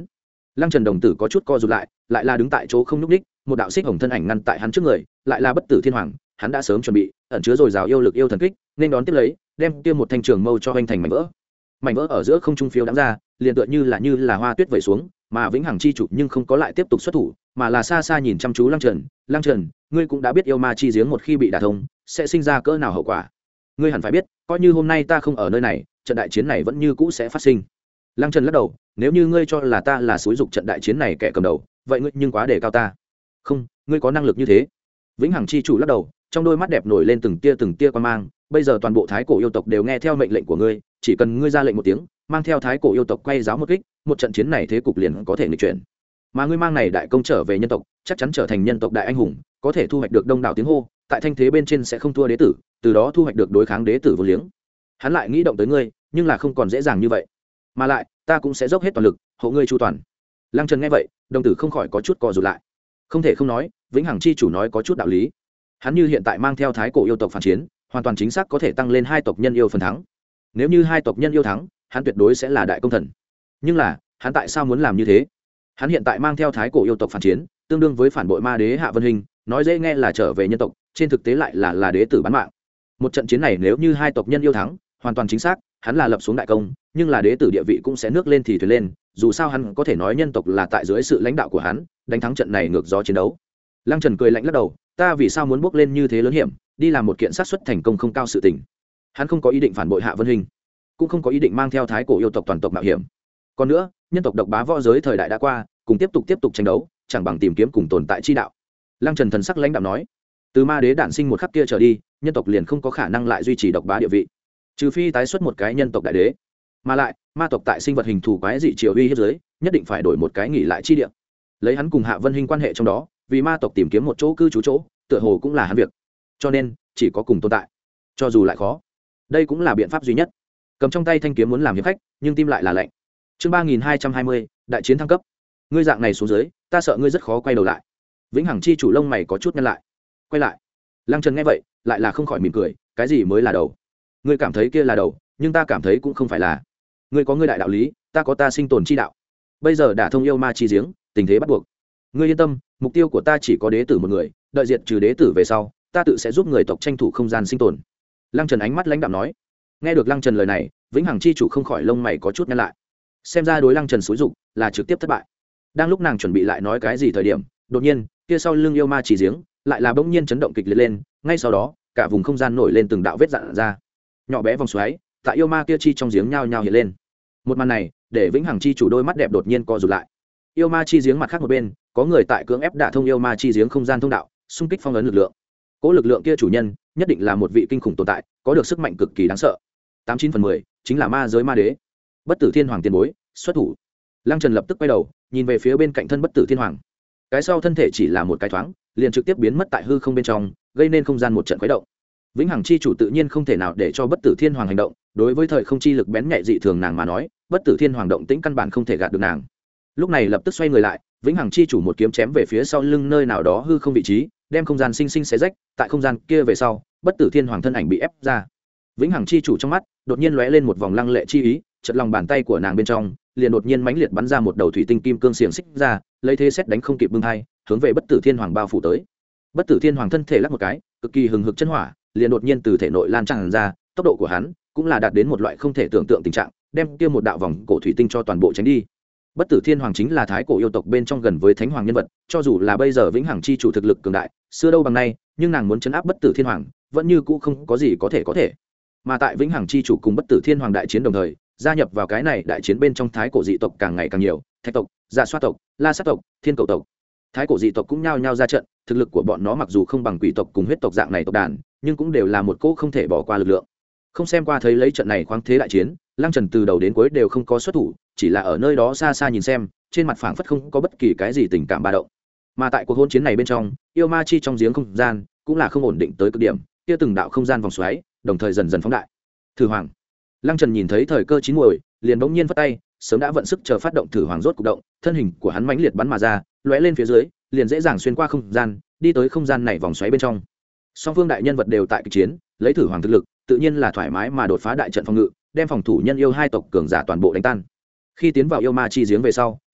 Lăng Trần đồng tử có chút co rụt lại, lại là đứng tại chỗ không nhúc nhích, một đạo xích hồng thân ảnh ngăn tại hắn trước người, lại là Bất Tử Thiên Hoàng, hắn đã sớm chuẩn bị, ẩn chứa dồi dào yêu lực yêu thần kích, nên đón tiếp lấy, đem kia một thanh trường mâu cho anh thành mảnh vỡ. Mảnh vỡ ở giữa không trung phiêu đãng ra, liền tựa như là như là hoa tuyết vẩy xuống, mà Vĩnh Hằng chi chủ nhưng không có lại tiếp tục xuất thủ, mà là xa xa nhìn chăm chú Lăng Trần, "Lăng Trần, ngươi cũng đã biết yêu ma chi giếng một khi bị đả thông, sẽ sinh ra cỡ nào hậu quả. Ngươi hẳn phải biết, coi như hôm nay ta không ở nơi này, trận đại chiến này vẫn như cũ sẽ phát sinh." Lăng Trần lắc đầu, "Nếu như ngươi cho là ta là xúi dục trận đại chiến này kẻ cầm đầu, vậy ngươi nhưng quá đề cao ta." "Không, ngươi có năng lực như thế." Vĩnh Hằng chi chủ lắc đầu, trong đôi mắt đẹp nổi lên từng tia từng tia quan mang, "Bây giờ toàn bộ thái cổ yêu tộc đều nghe theo mệnh lệnh của ngươi, chỉ cần ngươi ra lệnh một tiếng, mang theo thái cổ yêu tộc quay giáo một kích, một trận chiến này thế cục liền có thể nghịch chuyển. Mà ngươi mang này đại công trở về nhân tộc, chắc chắn trở thành nhân tộc đại anh hùng, có thể thu hoạch được đông đảo tiếng hô, tại thanh thế bên trên sẽ không thua đế tử, từ đó thu hoạch được đối kháng đế tử vô liếng." Hắn lại nghĩ động tới ngươi, nhưng là không còn dễ dàng như vậy. "Mà lại, ta cũng sẽ dốc hết toàn lực, hộ ngươi chu toàn." Lăng Trần nghe vậy, đồng tử không khỏi có chút co rụt lại. Không thể không nói, Vĩnh Hằng chi chủ nói có chút đạo lý. Hắn như hiện tại mang theo thái cổ yêu tộc phản chiến, hoàn toàn chính xác có thể tăng lên hai tộc nhân yêu phần thắng. Nếu như hai tộc nhân yêu thắng, hắn tuyệt đối sẽ là đại công thần. Nhưng là, hắn tại sao muốn làm như thế? Hắn hiện tại mang theo thái cổ yêu tộc phản chiến, tương đương với phản bội ma đế Hạ Vân Hình, nói dễ nghe là trở về nhân tộc, trên thực tế lại là là đế tử bán mạng. Một trận chiến này nếu như hai tộc nhân yêu thắng, hoàn toàn chính xác, hắn là lập xuống đại công, nhưng là đế tử địa vị cũng sẽ nước lên thì thuyền lên, dù sao hắn có thể nói nhân tộc là tại dưới sự lãnh đạo của hắn, đánh thắng trận này ngược gió chiến đấu. Lăng Trần cười lạnh lắc đầu, "Ta vì sao muốn bước lên như thế lớn hiểm, đi làm một kiện sát suất thành công không cao sự tình?" Hắn không có ý định phản bội Hạ Vân Hình, cũng không có ý định mang theo thái cổ yêu tộc toàn tộc mạo hiểm. Còn nữa, nhân tộc độc bá võ giới thời đại đã qua, cùng tiếp tục tiếp tục tranh đấu, chẳng bằng tìm kiếm cùng tồn tại chi đạo. Lăng Trần thần sắc lãnh đạm nói, "Từ ma đế đản sinh một khắc kia trở đi, nhân tộc liền không có khả năng lại duy trì độc bá địa vị, trừ phi tái xuất một cái nhân tộc đại đế. Mà lại, ma tộc tại sinh vật hình thù quái dị triều uy hiếp giới, nhất định phải đổi một cái nghỉ lại chi địa." Lấy hắn cùng Hạ Vân Hình quan hệ trong đó, vì ma tộc tìm kiếm một chỗ cư trú chỗ, tựa hồ cũng là hắn việc. Cho nên, chỉ có cùng tồn tại, cho dù lại khó, đây cũng là biện pháp duy nhất. Cầm trong tay thanh kiếm muốn làm hiệp khách, nhưng tim lại là lạnh. Chương ba nghìn hai trăm hai mươi, đại chiến thăng cấp. Ngươi dạng này xuống dưới, ta sợ ngươi rất khó quay đầu lại. Vĩnh Hằng chi chủ lông mày có chút nhăn lại. Quay lại? Lăng Trần nghe vậy, lại là không khỏi mỉm cười, cái gì mới là đầu? Ngươi cảm thấy kia là đầu, nhưng ta cảm thấy cũng không phải là. Ngươi có ngươi đại đạo lý, ta có ta sinh tồn chi đạo. Bây giờ đã thông yêu ma chi giếng, tình thế bắt buộc. Ngươi yên tâm, mục tiêu của ta chỉ có đế tử một người, đợi diệt trừ đế tử về sau, ta tự sẽ giúp người tộc tranh thủ không gian sinh tồn. Lăng Trần ánh mắt lãnh đạm nói. Nghe được Lăng Trần lời này, Vĩnh Hằng chi chủ không khỏi lông mày có chút nhăn lại. Xem ra đối Lăng Trần xúi dục là trực tiếp thất bại. Đang lúc nàng chuẩn bị lại nói cái gì thời điểm, đột nhiên, kia sau lưng yêu ma chỉ giếng, lại là bỗng nhiên chấn động kịch liệt lên, ngay sau đó, cả vùng không gian nổi lên từng đạo vết rạn ra. Nhỏ bé vòng xoáy, tại yêu ma kia chi trong giếng nhao nhao hiện lên. Một màn này, để Vĩnh Hằng chi chủ đôi mắt đẹp đột nhiên co rụt lại. Yêu ma chi giếng mặt khác một bên, có người tại cưỡng ép đả thông yêu ma chi giếng không gian thông đạo, xung kích phong ấn lực lượng. Cố lực lượng kia chủ nhân, nhất định là một vị kinh khủng tồn tại, có được sức mạnh cực kỳ đáng sợ. Tám chín phần mười, chính là ma giới ma đế. Bất Tử Thiên Hoàng tiền bối, xuất thủ. Lăng Trần lập tức quay đầu, nhìn về phía bên cạnh thân Bất Tử Thiên Hoàng. Cái sau thân thể chỉ là một cái thoáng, liền trực tiếp biến mất tại hư không bên trong, gây nên không gian một trận khuấy động. Vĩnh Hằng chi chủ tự nhiên không thể nào để cho Bất Tử Thiên Hoàng hành động, đối với thời không chi lực bén nhạy dị thường nàng mà nói, Bất Tử Thiên Hoàng động tĩnh căn bản không thể gạt được nàng. Lúc này lập tức xoay người lại, Vĩnh Hằng chi chủ một kiếm chém về phía sau lưng nơi nào đó hư không vị trí, đem không gian sinh sinh xé rách, tại không gian kia về sau, Bất Tử Thiên Hoàng thân ảnh bị ép ra. Vĩnh Hằng chi chủ trong mắt đột nhiên lóe lên một vòng lăng lệ chi ý, chợt lòng bàn tay của nàng bên trong liền đột nhiên mãnh liệt bắn ra một đầu thủy tinh kim cương xiềng xích ra, lấy thế xét đánh không kịp bưng hai, hướng về Bất Tử Thiên Hoàng bao phủ tới. Bất Tử Thiên Hoàng thân thể lắc một cái, cực kỳ hừng hực chân hỏa, liền đột nhiên từ thể nội lan tràn ra, tốc độ của hắn cũng là đạt đến một loại không thể tưởng tượng tình trạng, đem kia một đạo vòng cổ thủy tinh cho toàn bộ tránh đi. Bất Tử Thiên Hoàng chính là thái cổ yêu tộc bên trong gần với thánh hoàng nhân vật, cho dù là bây giờ Vĩnh Hằng chi chủ thực lực cường đại, xưa đâu bằng nay, nhưng nàng muốn trấn áp Bất Tử Thiên Hoàng, vẫn như cũ không có gì có thể có thể. Mà tại Vĩnh Hằng chi chủ cùng Bất Tử Thiên Hoàng đại chiến đồng thời, gia nhập vào cái này đại chiến bên trong thái cổ dị tộc càng ngày càng nhiều, Thạch tộc, Dạ Xoa tộc, La Sát tộc, Thiên Cầu tộc. Thái cổ dị tộc cũng nhao nhao ra trận, thực lực của bọn nó mặc dù không bằng quỷ tộc cùng huyết tộc dạng này tộc đàn, nhưng cũng đều là một cỗ không thể bỏ qua lực lượng. Không xem qua thấy lấy trận này khoáng thế đại chiến, Lăng Trần từ đầu đến cuối đều không có xuất thủ, chỉ là ở nơi đó xa xa nhìn xem, trên mặt phảng phất không có bất kỳ cái gì tình cảm ba động. Mà tại cuộc hôn chiến này bên trong, yêu ma chi trong giếng không gian cũng là không ổn định tới cực điểm, kia từng đạo không gian vòng xoáy, đồng thời dần dần phóng đại. Thử Hoàng. Lăng Trần nhìn thấy thời cơ chín muồi, liền bỗng nhiên vất tay, sớm đã vận sức chờ phát động Thử Hoàng rốt cục động, thân hình của hắn mãnh liệt bắn mà ra, lóe lên phía dưới, liền dễ dàng xuyên qua không gian, đi tới không gian này vòng xoáy bên trong. Song phương đại nhân vật đều tại kịch chiến, lấy Thử Hoàng thực lực, tự nhiên là thoải mái mà đột phá đại trận phòng ngự, đem phòng thủ nhân yêu hai tộc cường giả toàn bộ đánh tan. Khi tiến vào yêu ma chi giếng về sau,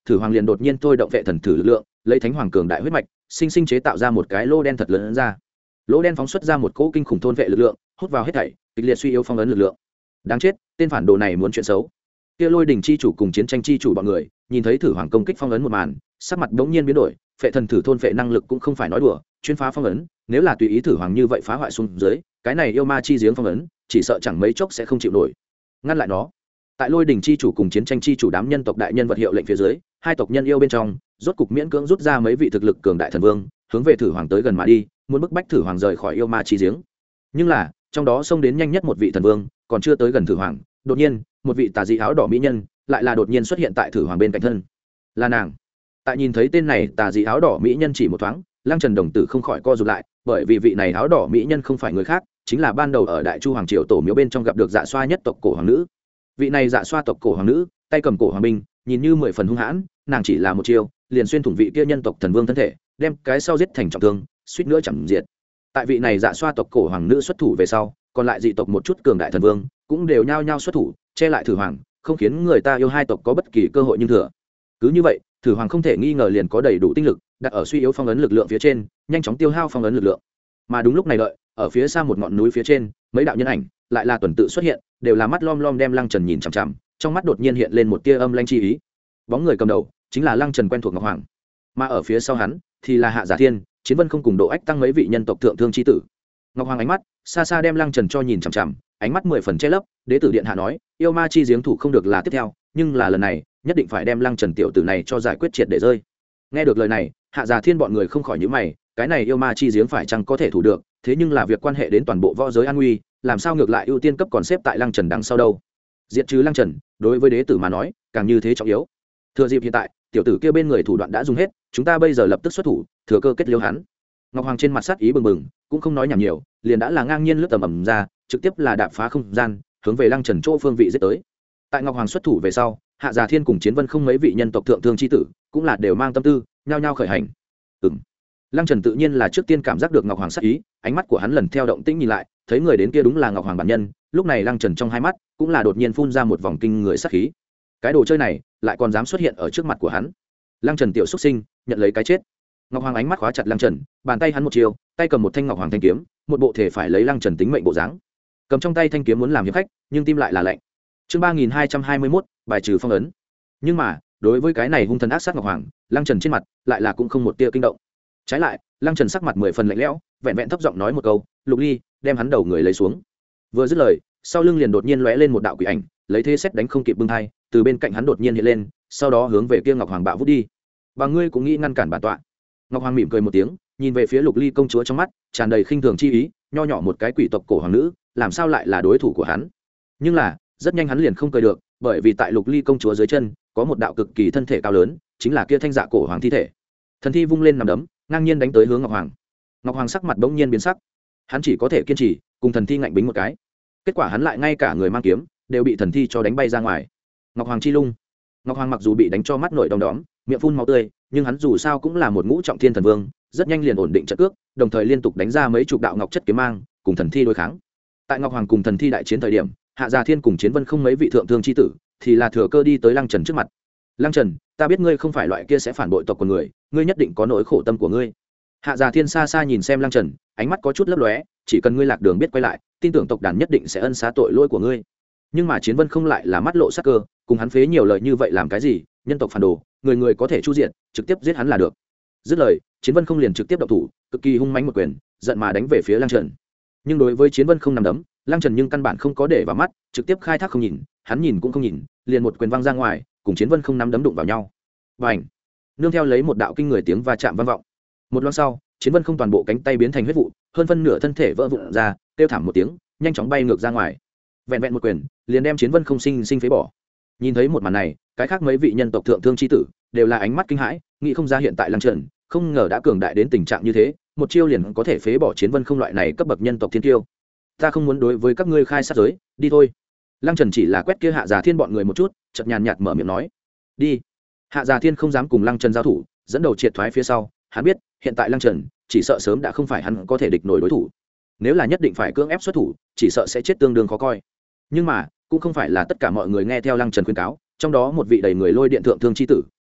thử hoàng liền đột nhiên thôi động vệ thần thử lực lượng, lấy thánh hoàng cường đại huyết mạch sinh sinh chế tạo ra một cái lô đen thật lớn ra. Lỗ đen phóng xuất ra một cỗ kinh khủng thôn vệ lực lượng, hút vào hết thảy, kịch liệt suy yếu phong ấn lực lượng. Đáng chết, tên phản đồ này muốn chuyện xấu. Kia Lôi đỉnh chi chủ cùng chiến tranh chi chủ bọn người, nhìn thấy thử hoàng công kích phong ấn một màn, sắc mặt đống nhiên biến đổi, phệ thần thử thôn phệ năng lực cũng không phải nói đùa, chuyên phá phong ấn, nếu là tùy ý thử hoàng như vậy phá hoại xuống dưới, cái này yêu ma chi giếng phong ấn, chỉ sợ chẳng mấy chốc sẽ không chịu nổi. Ngăn lại nó. Tại Lôi đỉnh chi chủ cùng chiến tranh chi chủ đám nhân tộc đại nhân vật hiệu lệnh phía dưới, hai tộc nhân yêu bên trong, rốt cục miễn cưỡng rút ra mấy vị thực lực cường đại thần vương, hướng về thử hoàng tới gần mà đi, muốn bức bách thử hoàng rời khỏi yêu ma chi giếng. Nhưng là, trong đó xông đến nhanh nhất một vị thần vương, còn chưa tới gần thử hoàng, đột nhiên, một vị tà dị áo đỏ mỹ nhân, lại là đột nhiên xuất hiện tại thử hoàng bên cạnh thân. Là nàng. Tại nhìn thấy tên này tà dị áo đỏ mỹ nhân chỉ một thoáng, Lăng Trần đồng tử không khỏi co rụt lại, bởi vì vị này áo đỏ mỹ nhân không phải người khác, chính là ban đầu ở Đại Chu hoàng triều tổ miếu bên trong gặp được Dạ Xoa nhất tộc cổ hoàng nữ. Vị này Dạ Xoa tộc cổ hoàng nữ, tay cầm cổ hoàng binh, nhìn như mười phần hung hãn, nàng chỉ là một chiêu, liền xuyên thủng vị kia nhân tộc thần vương thân thể, đem cái sau giết thành trọng thương, suýt nữa chẳng diệt. Tại vị này Dạ Xoa tộc cổ hoàng nữ xuất thủ về sau, còn lại dị tộc một chút cường đại thần vương cũng đều nhao nhao xuất thủ, che lại thử hoàng, không khiến người ta yêu hai tộc có bất kỳ cơ hội nhưng thừa. Cứ như vậy, thử hoàng không thể nghi ngờ liền có đầy đủ tinh lực đặt ở suy yếu phong ấn lực lượng phía trên, nhanh chóng tiêu hao phong ấn lực lượng. Mà đúng lúc này đợi, ở phía xa một ngọn núi phía trên, mấy đạo nhân ảnh lại là tuần tự xuất hiện, đều là mắt lom lom đem Lăng Trần nhìn chằm chằm, trong mắt đột nhiên hiện lên một tia âm lanh chi ý. Bóng người cầm đầu chính là Lăng Trần quen thuộc Ngọc Hoàng, mà ở phía sau hắn thì là Hạ Giả Thiên, Chiến Vân không cùng Độ Ách tăng mấy vị nhân tộc thượng thương chi tử. Ngọc Hoàng ánh mắt xa xa đem Lăng Trần cho nhìn chằm chằm, ánh mắt mười phần che lấp. Đế tử điện hạ nói, yêu ma chi giếng thủ không được là tiếp theo, nhưng là lần này nhất định phải đem Lăng Trần tiểu tử này cho giải quyết triệt để rơi. Nghe được lời này, Hạ Giả Thiên bọn người không khỏi nhíu mày, cái này yêu ma chi giếng phải chăng có thể thủ được, thế nhưng là việc quan hệ đến toàn bộ võ giới an nguy, làm sao ngược lại ưu tiên cấp còn xếp tại Lăng Trần đằng sau đâu? Diệt trừ Lăng Trần, đối với đế tử mà nói, càng như thế trọng yếu. Thừa dịp hiện tại, tiểu tử kia bên người thủ đoạn đã dùng hết, chúng ta bây giờ lập tức xuất thủ, thừa cơ kết liễu hắn. Ngọc Hoàng trên mặt sát ý bừng bừng, cũng không nói nhảm nhiều, liền đã là ngang nhiên lướt tầm ầm ra, trực tiếp là đạp phá không gian, hướng về Lăng Trần chỗ phương vị giết tới. Tại Ngọc Hoàng xuất thủ về sau, Hạ Giả Thiên cùng Chiến Vân không mấy vị nhân tộc thượng thương chi tử, cũng là đều mang tâm tư, nhao nhao khởi hành. Ừm. Lăng Trần tự nhiên là trước tiên cảm giác được Ngọc Hoàng sát ý, ánh mắt của hắn lần theo động tĩnh nhìn lại, thấy người đến kia đúng là Ngọc Hoàng bản nhân, lúc này Lăng Trần trong hai mắt cũng là đột nhiên phun ra một vòng kinh người sát khí. Cái đồ chơi này lại còn dám xuất hiện ở trước mặt của hắn. Lăng Trần tiểu xuất sinh, nhận lấy cái chết. Ngọc Hoàng ánh mắt khóa chặt Lăng Trần, bàn tay hắn một chiều, tay cầm một thanh Ngọc Hoàng thanh kiếm, một bộ thể phải lấy Lăng Trần tính mệnh bộ dáng. Cầm trong tay thanh kiếm muốn làm hiệp khách, nhưng tim lại là lạnh. Chương ba nghìn hai trăm hai mươi mốt, bài trừ phong ấn. Nhưng mà, đối với cái này hung thần ác sát Ngọc Hoàng, Lăng Trần trên mặt lại là cũng không một tia kinh động. Trái lại, Lăng Trần sắc mặt mười phần lạnh lẽo, vẹn vẹn thấp giọng nói một câu, "Lục Ly, đem hắn đầu người lấy xuống." Vừa dứt lời, sau lưng liền đột nhiên lóe lên một đạo quỷ ảnh, lấy thế xét đánh không kịp bưng hai, từ bên cạnh hắn đột nhiên hiện lên, sau đó hướng về kia Ngọc Hoàng bạo vút đi. "Bà ngươi cũng nghĩ ngăn cản bản tọa?" Ngọc Hoàng mỉm cười một tiếng, nhìn về phía Lục Ly công chúa trong mắt tràn đầy khinh thường chi ý, nho nhỏ một cái quỷ tộc cổ hoàng nữ, làm sao lại là đối thủ của hắn? Nhưng là, rất nhanh hắn liền không cười được, bởi vì tại Lục Ly công chúa dưới chân, có một đạo cực kỳ thân thể cao lớn, chính là kia thanh dạ cổ hoàng thi thể. Thần thi vung lên nằm đấm, ngang nhiên đánh tới hướng Ngọc Hoàng. Ngọc Hoàng sắc mặt bỗng nhiên biến sắc, hắn chỉ có thể kiên trì, cùng thần thi ngạnh bính một cái. Kết quả hắn lại ngay cả người mang kiếm đều bị thần thi cho đánh bay ra ngoài. Ngọc Hoàng chi lung. Ngọc Hoàng mặc dù bị đánh cho mắt nổi đom đóm, miệng phun máu tươi, nhưng hắn dù sao cũng là một ngũ trọng thiên thần vương, rất nhanh liền ổn định trận cước, đồng thời liên tục đánh ra mấy chục đạo ngọc chất kiếm mang, cùng thần thi đối kháng. Tại Ngọc Hoàng cùng thần thi đại chiến thời điểm, Hạ Giả Thiên cùng Chiến Vân không mấy vị thượng thương chi tử, thì là thừa cơ đi tới Lăng Trần trước mặt. "Lăng Trần, ta biết ngươi không phải loại kia sẽ phản bội tộc của người, ngươi nhất định có nỗi khổ tâm của ngươi." Hạ Giả Thiên xa xa nhìn xem Lăng Trần, ánh mắt có chút lấp lóe, chỉ cần ngươi lạc đường biết quay lại, tin tưởng tộc đàn nhất định sẽ ân xá tội lỗi của ngươi. Nhưng mà Chiến Vân không lại là mắt lộ sắc cơ, cùng hắn phế nhiều lời như vậy làm cái gì, nhân tộc phản đồ, người người có thể chu diện, trực tiếp giết hắn là được. Dứt lời, Chiến Vân không liền trực tiếp động thủ, cực kỳ hung mãnh một quyền, giận mà đánh về phía Lăng Trần. Nhưng đối với Chiến Vân không nằm đấm, Lăng Trần nhưng căn bản không có để vào mắt, trực tiếp khai thác không nhìn, hắn nhìn cũng không nhìn, liền một quyền văng ra ngoài, cùng Chiến Vân không nắm đấm đụng vào nhau. Bành! Nương theo lấy một đạo kinh người tiếng va chạm vang vọng. Một loáng sau, Chiến Vân không toàn bộ cánh tay biến thành huyết vụ, hơn phân nửa thân thể vỡ vụn ra, kêu thảm một tiếng, nhanh chóng bay ngược ra ngoài. Vẹn vẹn một quyền, liền đem Chiến Vân không sinh sinh phế bỏ. Nhìn thấy một màn này, cái khác mấy vị nhân tộc thượng thương chi tử đều là ánh mắt kinh hãi, nghĩ không ra hiện tại Lăng Trần, không ngờ đã cường đại đến tình trạng như thế, một chiêu liền có thể phế bỏ Chiến Vân không loại này cấp bậc nhân tộc thiên kiêu. "Ta không muốn đối với các ngươi khai sát giới, đi thôi." Lăng Trần chỉ là quét kia Hạ Giả Thiên bọn người một chút, chợt nhàn nhạt mở miệng nói, "Đi." Hạ Giả Thiên không dám cùng Lăng Trần giao thủ, dẫn đầu triệt thoái phía sau, hắn biết, hiện tại Lăng Trần chỉ sợ sớm đã không phải hắn có thể địch nổi đối thủ. Nếu là nhất định phải cưỡng ép xuất thủ, chỉ sợ sẽ chết tương đương khó coi. Nhưng mà, cũng không phải là tất cả mọi người nghe theo Lăng Trần khuyên cáo, trong đó một vị đầy người lôi điện thượng thương chi tử,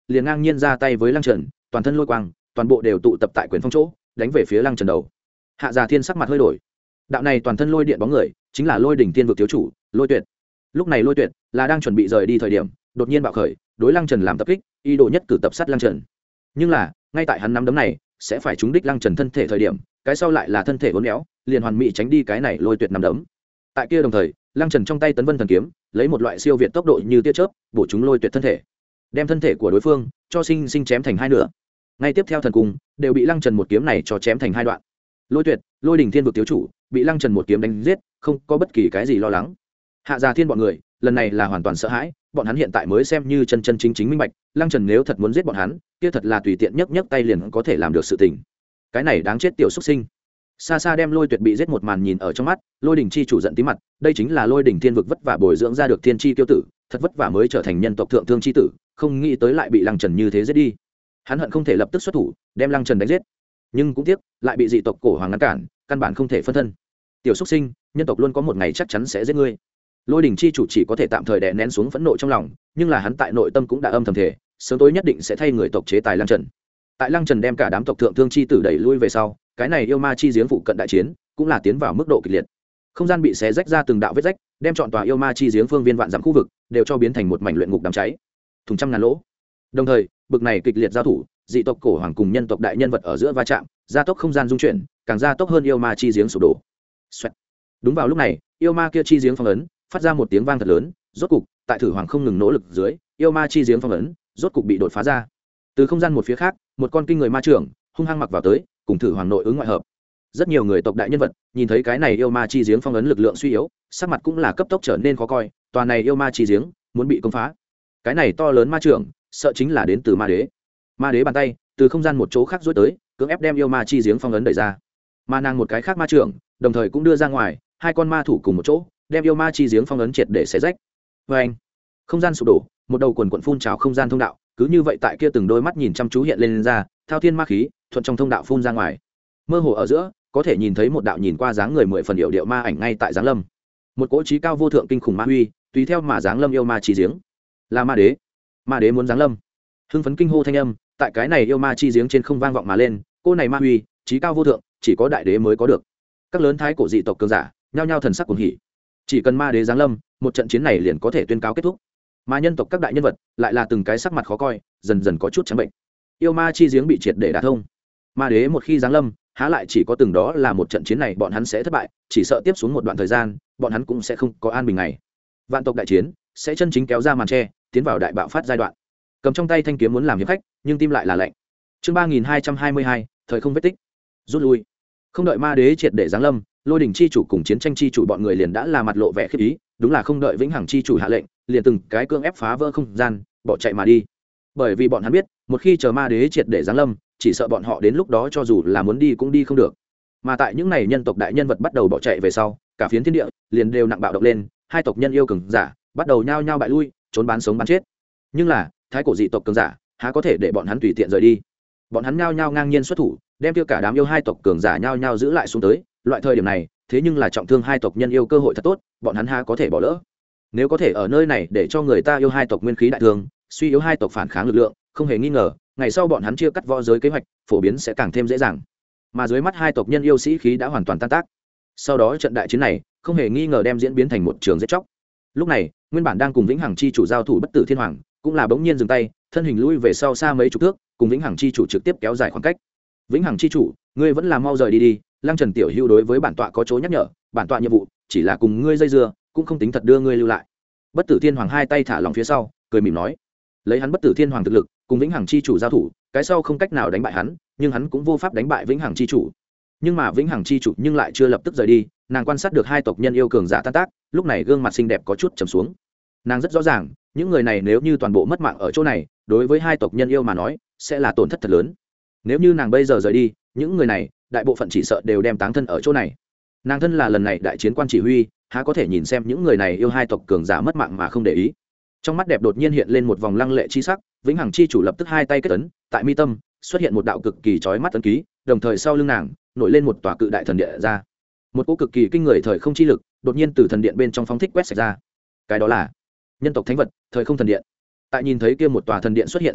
liền ngang nhiên ra tay với lăng trần, toàn thân lôi quang, toàn bộ đều tụ tập tại quyền phong chỗ, đánh về phía lăng trần đầu. Hạ Già Thiên sắc mặt hơi đổi. Đạo này toàn thân lôi điện bóng người chính là Lôi Đỉnh Thiên vực thiếu chủ Lôi Tuyệt. Lúc này Lôi Tuyệt là đang chuẩn bị rời đi thời điểm, đột nhiên bạo khởi, đối lăng trần làm tập kích, ý đồ nhất cử tập sát lăng trần. Nhưng là ngay tại hắn nắm đấm này sẽ phải trúng đích lăng trần thân thể thời điểm, cái sau lại là thân thể uốn éo, liền hoàn mỹ tránh đi cái này Lôi Tuyệt nắm đấm. Tại kia đồng thời, lăng trần trong tay Tấn Vân thần kiếm lấy một loại siêu việt tốc độ như tia chớp bổ trúng Lôi Tuyệt thân thể, đem thân thể của đối phương cho sinh sinh chém thành hai nửa. Ngay tiếp theo thần cung đều bị lăng trần một kiếm này cho chém thành hai đoạn. Lôi Tuyệt, Lôi Đỉnh Thiên vực thiếu chủ bị lăng trần một kiếm đánh giết, không có bất kỳ cái gì lo lắng. Hạ Già Thiên bọn người lần này là hoàn toàn sợ hãi, bọn hắn hiện tại mới xem như chân chân chính chính minh bạch, lăng trần nếu thật muốn giết bọn hắn, kia thật là tùy tiện nhấc nhấc tay liền có thể làm được sự tình. Cái này đáng chết tiểu xuất sinh. Xa xa đem Lôi Tuyệt bị giết một màn nhìn ở trong mắt, Lôi Đỉnh chi chủ giận tí mặt, đây chính là Lôi Đỉnh Thiên vực vất vả bồi dưỡng ra được thiên chi tiêu tử, thật vất vả mới trở thành nhân tộc thượng thương chi tử, không nghĩ tới lại bị lăng trần như thế giết đi. Hắn hận không thể lập tức xuất thủ đem lăng trần đánh giết, nhưng cũng tiếc lại bị dị tộc cổ hoàng ngăn cản, căn bản không thể phân thân. Tiểu xuất sinh, nhân tộc luôn có một ngày chắc chắn sẽ giết ngươi. Lôi Đỉnh chi chủ chỉ có thể tạm thời đè nén xuống phẫn nộ trong lòng, nhưng là hắn tại nội tâm cũng đã âm thầm thể, sớm tối nhất định sẽ thay người tộc chế tài lăng trần. Tại lăng trần đem cả đám tộc thượng thương chi tử đẩy lui về sau, cái này yêu ma chi giếng phụ cận đại chiến cũng là tiến vào mức độ kịch liệt. Không gian bị xé rách ra từng đạo vết rách, đem trọn tòa yêu ma chi giếng phương viên vạn dặm khu vực đều cho biến thành một mảnh luyện ngục đám cháy, thùng trăm ngàn lỗ. Đồng thời, bực này kịch liệt giao thủ, dị tộc cổ hoàng cùng nhân tộc đại nhân vật ở giữa va chạm, gia tốc không gian dung chuyển, càng gia tốc hơn yêu ma chi giếng sụp đổ. Xoẹt. Đúng vào lúc này, yêu ma kia chi giếng phong ấn phát ra một tiếng vang thật lớn, rốt cục tại thử hoàng không ngừng nỗ lực dưới, yêu ma chi giếng phong ấn rốt cục bị đột phá ra. Từ không gian một phía khác, một con kinh người ma trưởng hung hăng mặc vào tới, cùng thử hoàng nội ứng ngoại hợp. Rất nhiều người tộc đại nhân vật nhìn thấy cái này yêu ma chi giếng phong ấn lực lượng suy yếu, sắc mặt cũng là cấp tốc trở nên khó coi, tòa này yêu ma chi giếng muốn bị công phá. Cái này to lớn ma trưởng, sợ chính là đến từ ma đế. Ma đế bàn tay từ không gian một chỗ khác duỗi tới, cưỡng ép đem yêu ma chi giếng phong ấn đẩy ra. Ma nàng một cái khác ma trưởng, đồng thời cũng đưa ra ngoài, hai con ma thủ cùng một chỗ, đem yêu ma chi giếng phong ấn triệt để xé rách. Và anh, không gian sụp đổ, một đầu quần quần phun trào không gian thông đạo, cứ như vậy tại kia từng đôi mắt nhìn chăm chú hiện lên, lên ra, thao thiên ma khí thuận trong thông đạo phun ra ngoài. Mơ hồ ở giữa, có thể nhìn thấy một đạo nhìn qua dáng người mười phần hiệu điệu ma ảnh ngay tại giáng lâm. Một cỗ trí cao vô thượng kinh khủng ma uy, tùy theo mà giáng lâm yêu ma chi giếng. Là ma đế. Ma đế muốn giáng lâm. Hưng phấn kinh hô thanh âm, tại cái này yêu ma chi giếng trên không vang vọng mà lên, cô này ma uy, trí cao vô thượng, chỉ có đại đế mới có được. Các lớn thái cổ dị tộc cường giả, nhao nhao thần sắc cuồng hỉ. Chỉ cần ma đế giáng lâm, một trận chiến này liền có thể tuyên cáo kết thúc. Mà nhân tộc các đại nhân vật lại là từng cái sắc mặt khó coi, dần dần có chút trắng bệnh. Yêu ma chi giếng bị triệt để đả thông. Ma đế một khi giáng lâm, há lại chỉ có từng đó là một trận chiến này bọn hắn sẽ thất bại, chỉ sợ tiếp xuống một đoạn thời gian, bọn hắn cũng sẽ không có an bình ngày. Vạn tộc đại chiến sẽ chân chính kéo ra màn che, tiến vào đại bạo phát giai đoạn. Cầm trong tay thanh kiếm muốn làm hiệp khách, nhưng tim lại là lạnh. Chương ba nghìn hai trăm hai mươi hai, thời không vết tích. Rút lui. Không đợi ma đế triệt để giáng lâm, Lôi Đỉnh chi chủ cùng chiến tranh chi chủ bọn người liền đã là mặt lộ vẻ khiếp ý, đúng là không đợi vĩnh hằng chi chủ hạ lệnh, liền từng cái cương ép phá vỡ không gian, bỏ chạy mà đi. Bởi vì bọn hắn biết, một khi chờ ma đế triệt để giáng lâm, chỉ sợ bọn họ đến lúc đó cho dù là muốn đi cũng đi không được. Mà tại những này nhân tộc đại nhân vật bắt đầu bỏ chạy về sau, cả phiến thiên địa liền đều nặng bạo động lên, hai tộc nhân yêu cường giả bắt đầu nhao nhao bại lui, trốn bán sống bán chết. Nhưng là, thái cổ dị tộc cường giả, há có thể để bọn hắn tùy tiện rời đi. Bọn hắn nhao nhao ngang nhiên xuất thủ, đem tiêu cả đám yêu hai tộc cường giả nhao nhao giữ lại xuống tới, loại thời điểm này, thế nhưng là trọng thương hai tộc nhân yêu cơ hội thật tốt, bọn hắn há có thể bỏ lỡ. Nếu có thể ở nơi này để cho người ta yêu hai tộc nguyên khí đại thương, suy yếu hai tộc phản kháng lực lượng, không hề nghi ngờ, ngày sau bọn hắn chia cắt võ giới kế hoạch, phổ biến sẽ càng thêm dễ dàng. Mà dưới mắt hai tộc nhân yêu sĩ khí đã hoàn toàn tan tác. Sau đó trận đại chiến này, không hề nghi ngờ đem diễn biến thành một trường giết chóc. Lúc này, nguyên bản đang cùng vĩnh hằng chi chủ giao thủ bất tử thiên hoàng, cũng là bỗng nhiên dừng tay, thân hình lui về sau xa mấy chục thước, cùng vĩnh hằng chi chủ trực tiếp kéo dài khoảng cách. Vĩnh hằng chi chủ, ngươi vẫn là mau rời đi đi, Lăng Trần tiểu hữu đối với bản tọa có chỗ nhắc nhở, bản tọa nhiệm vụ chỉ là cùng ngươi dây dưa, cũng không tính thật đưa ngươi lưu lại. Bất tử thiên hoàng hai tay thả lỏng phía sau, cười mỉm nói, lấy hắn bất tử thiên hoàng thực lực, cùng vĩnh hằng chi chủ giao thủ, cái sau không cách nào đánh bại hắn, nhưng hắn cũng vô pháp đánh bại vĩnh hằng chi chủ. Nhưng mà vĩnh hằng chi chủ nhưng lại chưa lập tức rời đi, nàng quan sát được hai tộc nhân yêu cường giả tan tác, lúc này gương mặt xinh đẹp có chút trầm xuống. Nàng rất rõ ràng, những người này nếu như toàn bộ mất mạng ở chỗ này, đối với hai tộc nhân yêu mà nói, sẽ là tổn thất thật lớn. Nếu như nàng bây giờ rời đi, những người này, đại bộ phận chỉ sợ đều đem táng thân ở chỗ này. Nàng thân là lần này đại chiến quan chỉ huy, há có thể nhìn xem những người này yêu hai tộc cường giả mất mạng mà không để ý. Trong mắt đẹp đột nhiên hiện lên một vòng lăng lệ chi sắc, vĩnh hằng chi chủ lập tức hai tay kết ấn, tại mi tâm xuất hiện một đạo cực kỳ chói mắt ấn ký, đồng thời sau lưng nàng nổi lên một tòa cự đại thần điện ra. Một cỗ cực kỳ kinh người thời không chi lực đột nhiên từ thần điện bên trong phóng thích quét sạch ra. Cái đó là nhân tộc thánh vật, thời không thần điện. Tại nhìn thấy kia một tòa thần điện xuất hiện sát na,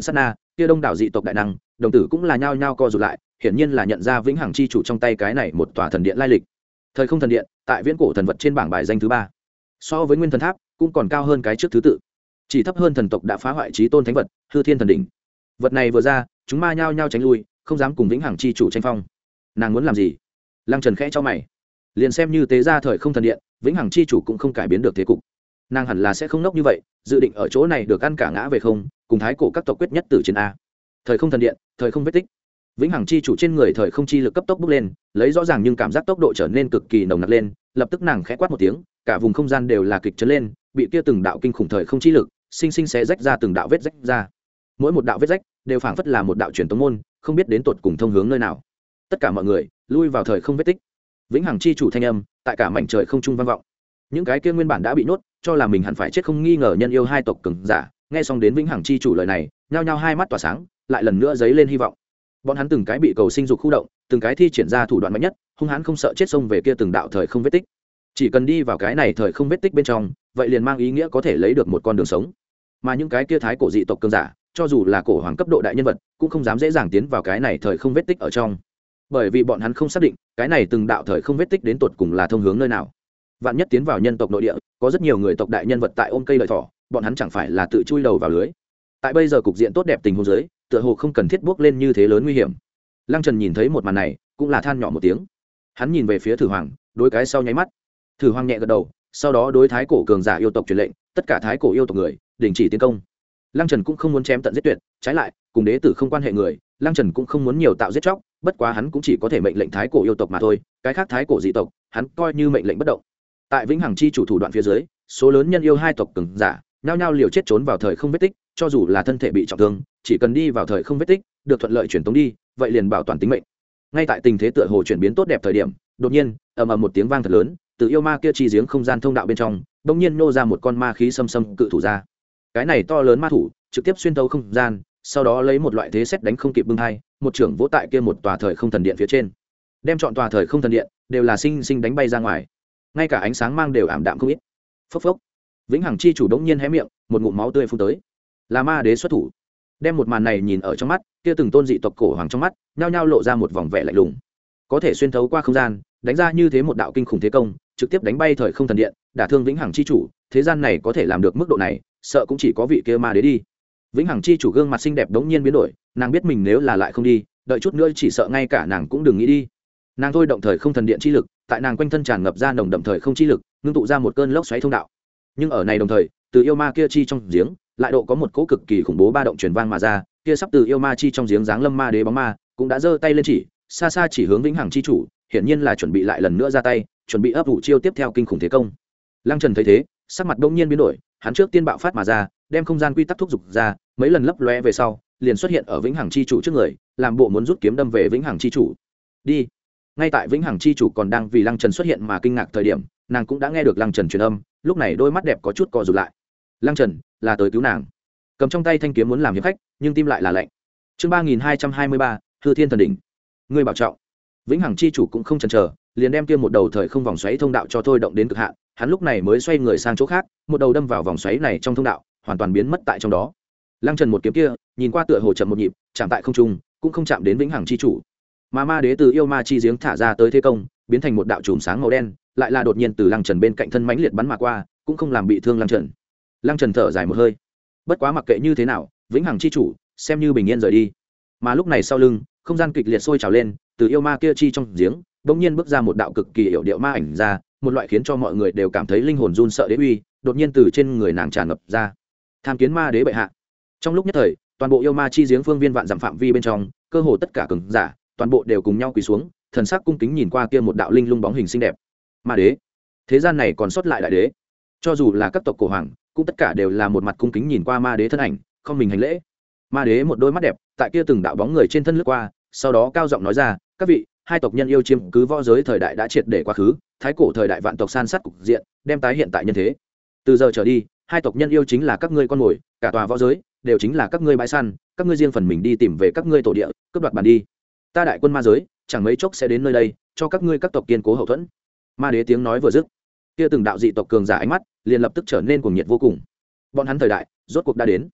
kia đông đảo dị tộc đại năng đồng tử cũng là nhao nhao co rụt lại, hiển nhiên là nhận ra vĩnh hằng chi chủ trong tay cái này một tòa thần điện lai lịch. Thời không thần điện tại viễn cổ thần vật trên bảng bài danh thứ ba, so với nguyên thần tháp cũng còn cao hơn cái trước thứ tự, chỉ thấp hơn thần tộc đã phá hoại chí tôn thánh vật hư thiên thần đỉnh. Vật này vừa ra, chúng ma nhao nhao tránh lui, không dám cùng vĩnh hằng chi chủ tranh phong. Nàng muốn làm gì? Lăng Trần khẽ cho mày. Liền xem như tế ra thời không thần điện, vĩnh hằng chi chủ cũng không cải biến được thế cục. Nàng hẳn là sẽ không nốc như vậy, dự định ở chỗ này được ăn cả ngã về không, cùng thái cổ các tộc quyết nhất tử chiến a. Thời không thần điện, thời không vết tích. Vĩnh hằng chi chủ trên người thời không chi lực cấp tốc bốc lên, lấy rõ ràng nhưng cảm giác tốc độ trở nên cực kỳ nồng nặc lên, lập tức nàng khẽ quát một tiếng, cả vùng không gian đều là kịch chấn lên, bị kia từng đạo kinh khủng thời không chi lực sinh sinh xé rách ra từng đạo vết rách ra. Mỗi một đạo vết rách đều phảng phất là một đạo truyền tống môn, không biết đến tột cùng thông hướng nơi nào. Tất cả mọi người lui vào thời không vết tích. Vĩnh hằng chi chủ thanh âm tại cả mảnh trời không trung vang vọng. Những cái kia nguyên bản đã bị nhốt, cho là mình hẳn phải chết không nghi ngờ nhân yêu hai tộc cường giả, nghe xong đến vĩnh hằng chi chủ lời này, nhao nhao hai mắt tỏa sáng, lại lần nữa dấy lên hy vọng. Bọn hắn từng cái bị cầu sinh dục khu động, từng cái thi triển ra thủ đoạn mạnh nhất, hung hãn không sợ chết xông về kia từng đạo thời không vết tích. Chỉ cần đi vào cái này thời không vết tích bên trong, vậy liền mang ý nghĩa có thể lấy được một con đường sống. Mà những cái kia thái cổ dị tộc cường giả, cho dù là cổ hoàng cấp độ đại nhân vật, cũng không dám dễ dàng tiến vào cái này thời không vết tích ở trong, bởi vì bọn hắn không xác định cái này từng đạo thời không vết tích đến tột cùng là thông hướng nơi nào. Vạn nhất tiến vào nhân tộc nội địa, có rất nhiều người tộc đại nhân vật tại ôm cây lợi thỏ, bọn hắn chẳng phải là tự chui đầu vào lưới. Tại bây giờ cục diện tốt đẹp tình huống dưới, tựa hồ không cần thiết bước lên như thế lớn nguy hiểm. Lăng Trần nhìn thấy một màn này, cũng là than nhỏ một tiếng. Hắn nhìn về phía Thử Hoàng, đối cái sau nháy mắt. Thử Hoàng nhẹ gật đầu, sau đó đối thái cổ cường giả yêu tộc truyền lệnh, tất cả thái cổ yêu tộc người đình chỉ tiến công. Lăng Trần cũng không muốn chém tận giết tuyệt, trái lại, cùng đế tử không quan hệ người, Lăng Trần cũng không muốn nhiều tạo giết chóc, bất quá hắn cũng chỉ có thể mệnh lệnh thái cổ yêu tộc mà thôi, cái khác thái cổ dị tộc, hắn coi như mệnh lệnh bất động. Tại vĩnh hằng chi chủ thủ đoạn phía dưới, số lớn nhân yêu hai tộc cường giả, nhao nhao liều chết trốn vào thời không vết tích, cho dù là thân thể bị trọng thương, chỉ cần đi vào thời không vết tích, được thuận lợi chuyển tống đi, vậy liền bảo toàn tính mệnh. Ngay tại tình thế tựa hồ chuyển biến tốt đẹp thời điểm, đột nhiên, ầm ầm một tiếng vang thật lớn, từ yêu ma kia chi giếng không gian thông đạo bên trong, bỗng nhiên nô ra một con ma khí xâm xâm cự thủ ra. Cái này to lớn ma thủ, trực tiếp xuyên tấu không gian, sau đó lấy một loại thế xét đánh không kịp bưng hai, một trưởng vỗ tại kia một tòa thời không thần điện phía trên, đem chọn tòa thời không thần điện đều là sinh sinh đánh bay ra ngoài, ngay cả ánh sáng mang đều ảm đạm không ít. Phốc phốc, vĩnh hằng chi chủ đống nhiên hé miệng, một ngụm máu tươi phun tới. Là ma đế xuất thủ. Đem một màn này nhìn ở trong mắt, kia từng tôn dị tộc cổ hoàng trong mắt nhao nhao lộ ra một vòng vẻ lạnh lùng. Có thể xuyên thấu qua không gian, đánh ra như thế một đạo kinh khủng thế công, trực tiếp đánh bay thời không thần điện, đả thương vĩnh hằng chi chủ, thế gian này có thể làm được mức độ này, sợ cũng chỉ có vị kia ma đế đi. Vĩnh hằng chi chủ gương mặt xinh đẹp đống nhiên biến đổi, nàng biết mình nếu là lại không đi, đợi chút nữa chỉ sợ ngay cả nàng cũng đừng nghĩ đi. Nàng thôi động thời không thần điện chi lực, tại nàng quanh thân tràn ngập ra nồng đậm thời không chi lực, ngưng tụ ra một cơn lốc xoáy thông đạo. Nhưng ở này đồng thời, từ yêu ma kia chi trong giếng, lại độ có một cỗ cực kỳ khủng bố ba động truyền vang mà ra, kia sắp từ yêu ma chi trong giếng giáng lâm ma đế bóng ma, cũng đã giơ tay lên chỉ, xa xa chỉ hướng vĩnh hằng chi chủ, hiển nhiên là chuẩn bị lại lần nữa ra tay, chuẩn bị ấp ủ chiêu tiếp theo kinh khủng thế công. Lăng Trần thấy thế, sắc mặt bỗng nhiên biến đổi, hắn trước tiên bạo phát mà ra, đem không gian quy tắc thúc giục ra, mấy lần lấp lóe về sau, liền xuất hiện ở vĩnh hằng chi chủ trước người, làm bộ muốn rút kiếm đâm về vĩnh hằng chi chủ. Đi. Ngay tại vĩnh hằng chi chủ còn đang vì Lăng Trần xuất hiện mà kinh ngạc thời điểm, nàng cũng đã nghe được Lăng Trần truyền âm, lúc này đôi mắt đẹp có chút co rụt lại. Lăng Trần là tới cứu nàng, cầm trong tay thanh kiếm muốn làm hiệp khách, nhưng tim lại là lạnh. Chương ba nghìn hai trăm hai mươi ba, Hư Thiên Thần Đỉnh. Ngươi bảo trọng. Vĩnh hằng chi chủ cũng không chần chờ, liền đem kia một đầu thời không vòng xoáy thông đạo cho thôi động đến cực hạn, hắn lúc này mới xoay người sang chỗ khác, một đầu đâm vào vòng xoáy này trong thông đạo, hoàn toàn biến mất tại trong đó. Lăng Trần một kiếm kia, nhìn qua tựa hồ chậm một nhịp, chạm tại không trung, cũng không chạm đến vĩnh hằng chi chủ. Mà ma đế từ yêu ma chi giếng thả ra tới thế công, biến thành một đạo chùm sáng màu đen, lại là đột nhiên từ Lăng Trần bên cạnh thân mãnh liệt bắn mà qua, cũng không làm bị thương Lăng Trần. Lăng Trần thở dài một hơi. Bất quá mặc kệ như thế nào, vĩnh hằng chi chủ xem như bình yên rời đi. Mà lúc này sau lưng, không gian kịch liệt sôi trào lên, từ yêu ma kia chi trong giếng, bỗng nhiên bước ra một đạo cực kỳ hiểu điệu ma ảnh ra, một loại khiến cho mọi người đều cảm thấy linh hồn run sợ đế uy, đột nhiên từ trên người nàng tràn ngập ra. Tham kiến ma đế bệ hạ. Trong lúc nhất thời, toàn bộ yêu ma chi giếng phương viên vạn dặm phạm vi bên trong, cơ hồ tất cả cường giả, toàn bộ đều cùng nhau quỳ xuống, thần sắc cung kính nhìn qua kia một đạo linh lung bóng hình xinh đẹp. Ma đế, thế gian này còn sót lại đại đế, cho dù là các tộc cổ hoàng, cũng tất cả đều là một mặt cung kính nhìn qua ma đế thân ảnh, không mình hành lễ. Ma đế một đôi mắt đẹp, tại kia từng đạo bóng người trên thân lướt qua, sau đó cao giọng nói ra, các vị, hai tộc nhân yêu chiếm cứ võ giới thời đại đã triệt để quá khứ, thái cổ thời đại vạn tộc san sát cục diện, đem tái hiện tại nhân thế. Từ giờ trở đi, hai tộc nhân yêu chính là các ngươi con mồi, cả tòa võ giới đều chính là các ngươi bãi săn, các ngươi riêng phần mình đi tìm về các ngươi tổ địa, cướp đoạt bàn đi. Ta đại quân ma giới, chẳng mấy chốc sẽ đến nơi đây, cho các ngươi các tộc kiên cố hậu thuẫn. Ma đế tiếng nói vừa dứt, kia từng đạo dị tộc cường giả ánh mắt liền lập tức trở nên cuồng nhiệt vô cùng. Bọn hắn thời đại rốt cuộc đã đến.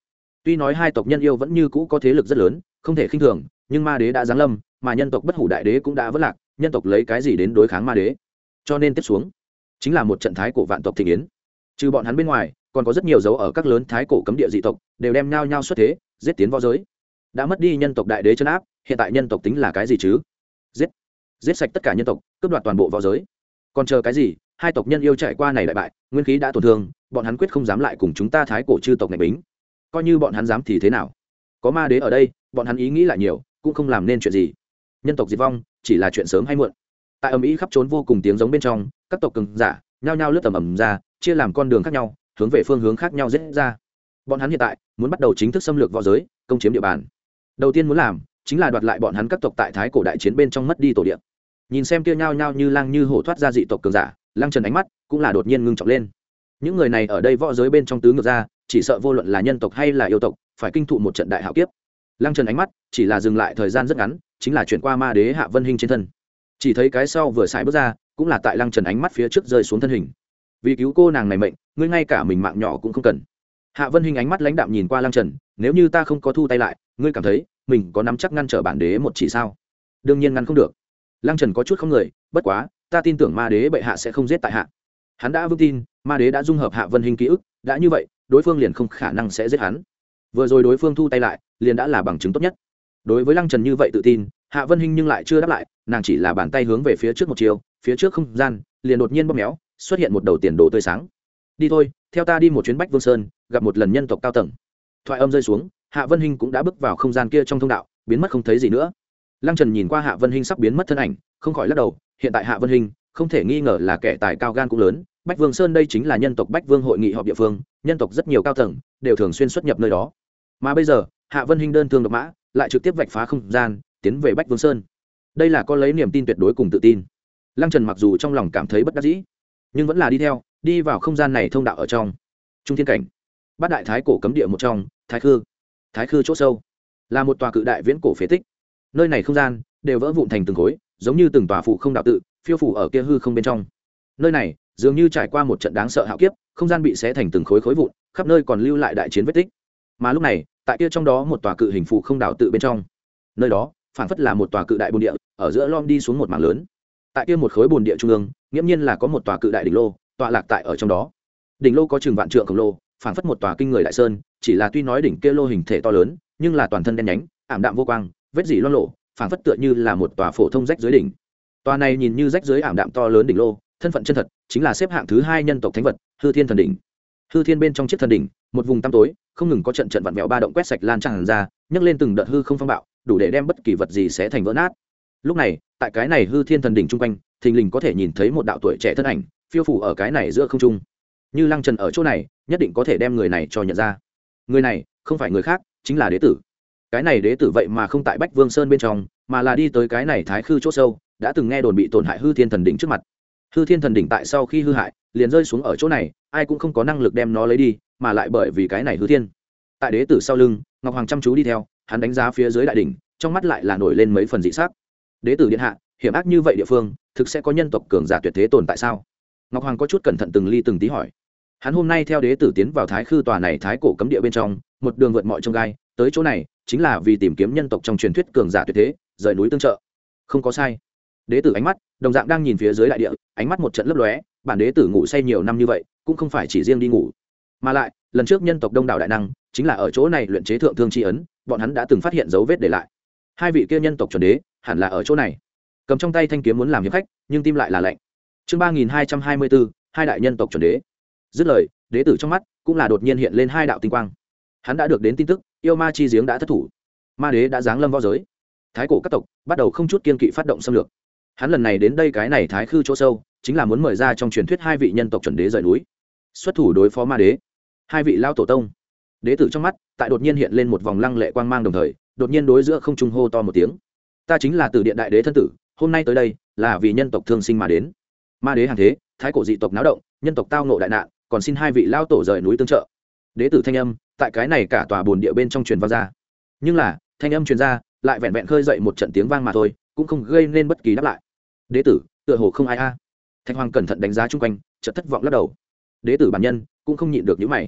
Tuy nói hai tộc nhân yêu vẫn như cũ có thế lực rất lớn, không thể khinh thường, nhưng ma đế đã giáng lâm, mà nhân tộc bất hủ đại đế cũng đã vỡ lạc, nhân tộc lấy cái gì đến đối kháng ma đế? Cho nên tiếp xuống chính là một trận thái cổ vạn tộc thịnh yến. Trừ bọn hắn bên ngoài, còn có rất nhiều dấu ở các lớn thái cổ cấm địa dị tộc, đều đem nhau nhau xuất thế, giết tiến võ giới. Đã mất đi nhân tộc đại đế trấn áp, hiện tại nhân tộc tính là cái gì chứ? Giết, giết sạch tất cả nhân tộc, cướp đoạt toàn bộ võ giới. Còn chờ cái gì? Hai tộc nhân yêu trải qua này đại bại, nguyên khí đã tổn thương, bọn hắn quyết không dám lại cùng chúng ta thái cổ chư tộc này bính. Coi như bọn hắn dám thì thế nào? Có ma đế ở đây, bọn hắn ý nghĩ lại nhiều, cũng không làm nên chuyện gì. Nhân tộc diệt vong chỉ là chuyện sớm hay muộn. Tại ầm ĩ khắp trốn vô cùng tiếng giống bên trong, các tộc cường giả nhao nhao lướt tầm ầm ra, chia làm con đường khác nhau, hướng về phương hướng khác nhau giết ra. Bọn hắn hiện tại muốn bắt đầu chính thức xâm lược võ giới, công chiếm địa bàn. Đầu tiên muốn làm chính là đoạt lại bọn hắn các tộc tại thái cổ đại chiến bên trong mất đi tổ địa. Nhìn xem kia nhao nhao như lang như hổ thoát ra dị tộc cường giả, Lăng Trần ánh mắt cũng là đột nhiên ngưng trọng lên. Những người này ở đây võ giới bên trong tứ ngược ra, chỉ sợ vô luận là nhân tộc hay là yêu tộc, phải kinh thụ một trận đại hạo kiếp. Lăng Trần ánh mắt chỉ là dừng lại thời gian rất ngắn, chính là chuyển qua ma đế Hạ Vân Hinh trên thân. Chỉ thấy cái sau vừa xài bước ra, cũng là tại Lăng Trần ánh mắt phía trước rơi xuống thân hình. Vì cứu cô nàng này mệnh, ngươi ngay cả mình mạng nhỏ cũng không cần. Hạ Vân Hinh ánh mắt lãnh đạm nhìn qua Lăng Trần, nếu như ta không có thu tay lại, ngươi cảm thấy mình có nắm chắc ngăn trở bản đế một chỉ sao? Đương nhiên ngăn không được. Lăng Trần có chút không người, bất quá, ta tin tưởng ma đế bệ hạ sẽ không giết tại hạ. Hắn đã vững tin, ma đế đã dung hợp Hạ Vân Hinh ký ức, đã như vậy, đối phương liền không khả năng sẽ giết hắn. Vừa rồi đối phương thu tay lại, liền đã là bằng chứng tốt nhất. Đối với Lăng Trần như vậy tự tin, Hạ Vân Hinh nhưng lại chưa đáp lại, nàng chỉ là bàn tay hướng về phía trước một chiều, phía trước không gian liền đột nhiên bóp méo, xuất hiện một đầu tiền đồ tươi sáng. Đi thôi, theo ta đi một chuyến Bách Vương Sơn, gặp một lần nhân tộc cao tầng. Thoại âm rơi xuống, Hạ Vân Hinh cũng đã bước vào không gian kia trong thông đạo, biến mất không thấy gì nữa. Lăng Trần nhìn qua Hạ Vân Hinh sắp biến mất thân ảnh, không khỏi lắc đầu, hiện tại Hạ Vân Hinh không thể nghi ngờ là kẻ tài cao gan cũng lớn. Bách Vương Sơn đây chính là nhân tộc Bách Vương hội nghị họp địa phương, nhân tộc rất nhiều cao tầng đều thường xuyên xuất nhập nơi đó. Mà bây giờ, Hạ Vân Hinh đơn thương độc mã, lại trực tiếp vạch phá không gian, tiến về Bách Vương Sơn. Đây là có lấy niềm tin tuyệt đối cùng tự tin. Lăng Trần mặc dù trong lòng cảm thấy bất đắc dĩ, nhưng vẫn là đi theo, đi vào không gian này thông đạo ở trong. Trung thiên cảnh, bát đại thái cổ cấm địa một trong, Thái Khư. Thái Khư chỗ sâu, là một tòa cự đại viễn cổ phế tích. Nơi này không gian đều vỡ vụn thành từng khối, giống như từng tòa phụ không đạo tự, phiêu phủ ở kia hư không bên trong. Nơi này dường như trải qua một trận đáng sợ hạo kiếp, không gian bị xé thành từng khối khối vụn, khắp nơi còn lưu lại đại chiến vết tích. Mà lúc này, tại kia trong đó một tòa cự hình phụ không đạo tự bên trong, nơi đó phảng phất là một tòa cự đại bồn địa, ở giữa lom đi xuống một mảng lớn. Tại kia một khối bồn địa trung ương, nghiễm nhiên là có một tòa cự đại đỉnh lô, tọa lạc tại ở trong đó. Đỉnh lô có chừng vạn trượng khổng lồ, phảng phất một tòa kinh người đại sơn, chỉ là tuy nói đỉnh kia lô hình thể to lớn, nhưng là toàn thân đen nhánh, ảm đạm vô quang, vết dỉ loang lổ, phảng phất tựa như là một tòa phổ thông rách dưới đỉnh. Tòa này nhìn như rách dưới ảm đạm to lớn đỉnh lô, thân phận chân thật chính là xếp hạng thứ hai nhân tộc thánh vật, Hư Thiên thần đỉnh. Hư Thiên bên trong chiếc thần đỉnh, một vùng tăm tối, không ngừng có trận trận vặn vẹo ba động quét sạch lan tràn ra, nhấc lên từng đợt hư không phong bạo, đủ để đem bất kỳ vật gì xé thành vỡ nát. Lúc này, tại cái này Hư Thiên thần đỉnh trung quanh, thình lình có thể nhìn thấy một đạo tuổi trẻ thân ảnh, phiêu phù ở cái này giữa không trung. Như Lăng Trần ở chỗ này, nhất định có thể đem người này cho nhận ra. Người này không phải người khác, chính là đế tử. Cái này đế tử vậy mà không tại Bách Vương Sơn bên trong, mà là đi tới cái này Thái Khư chỗ sâu, đã từng nghe đồn bị tổn hại Hư Thiên thần đỉnh trước mặt. Hư Thiên thần đỉnh tại sau khi hư hại, liền rơi xuống ở chỗ này, ai cũng không có năng lực đem nó lấy đi, mà lại bởi vì cái này Hư Thiên. Tại đế tử sau lưng, Ngọc Hoàng chăm chú đi theo, hắn đánh giá phía dưới đại đỉnh, trong mắt lại là nổi lên mấy phần dị sắc. Đế tử điện hạ, hiểm ác như vậy địa phương, thực sẽ có nhân tộc cường giả tuyệt thế tồn tại sao? Ngọc Hoàng có chút cẩn thận từng ly từng tí hỏi. Hắn hôm nay theo đế tử tiến vào Thái Khư tòa này thái cổ cấm địa bên trong, một đường vượt mọi chông gai, tới chỗ này chính là vì tìm kiếm nhân tộc trong truyền thuyết cường giả tuyệt thế, rời núi tương trợ. Không có sai. Đế tử ánh mắt đồng dạng đang nhìn phía dưới đại địa, ánh mắt một trận lấp lóe, bản đế tử ngủ say nhiều năm như vậy, cũng không phải chỉ riêng đi ngủ, mà lại lần trước nhân tộc đông đảo đại năng chính là ở chỗ này luyện chế thượng thương chi ấn, bọn hắn đã từng phát hiện dấu vết để lại. Hai vị kia nhân tộc chuẩn đế hẳn là ở chỗ này. Cầm trong tay thanh kiếm muốn làm hiệp khách, nhưng tim lại là lạnh. Chương ba nghìn hai trăm hai mươi bốn, hai đại nhân tộc chuẩn đế. Dứt lời, đế tử trong mắt cũng là đột nhiên hiện lên hai đạo tinh quang. Hắn đã được đến tin tức, yêu ma chi giếng đã thất thủ, ma đế đã giáng lâm võ giới, thái cổ các tộc bắt đầu không chút kiên kỵ phát động xâm lược. Hắn lần này đến đây cái này Thái Khư chỗ sâu, chính là muốn mời ra trong truyền thuyết hai vị nhân tộc chuẩn đế rời núi, xuất thủ đối phó ma đế. Hai vị lao tổ tông. Đế tử trong mắt tại đột nhiên hiện lên một vòng lăng lệ quang mang, đồng thời đột nhiên đối giữa không trung hô to một tiếng. Ta chính là Tử Điện đại đế thân tử, hôm nay tới đây là vì nhân tộc thương sinh mà đến. Ma đế hàng thế, thái cổ dị tộc náo động, nhân tộc tao ngộ đại nạn, còn xin hai vị lao tổ rời núi tương trợ. Đế tử thanh âm tại cái này cả tòa bồn địa bên trong truyền vang ra, nhưng là thanh âm truyền ra lại vẹn vẹn khơi dậy một trận tiếng vang mà thôi, cũng không gây nên bất kỳ đáp lại. Đế tử tựa hồ không ai a à. Thạch Hoàng cẩn thận đánh giá chung quanh, chợt thất vọng lắc đầu. Đế tử bản nhân cũng không nhịn được những mày.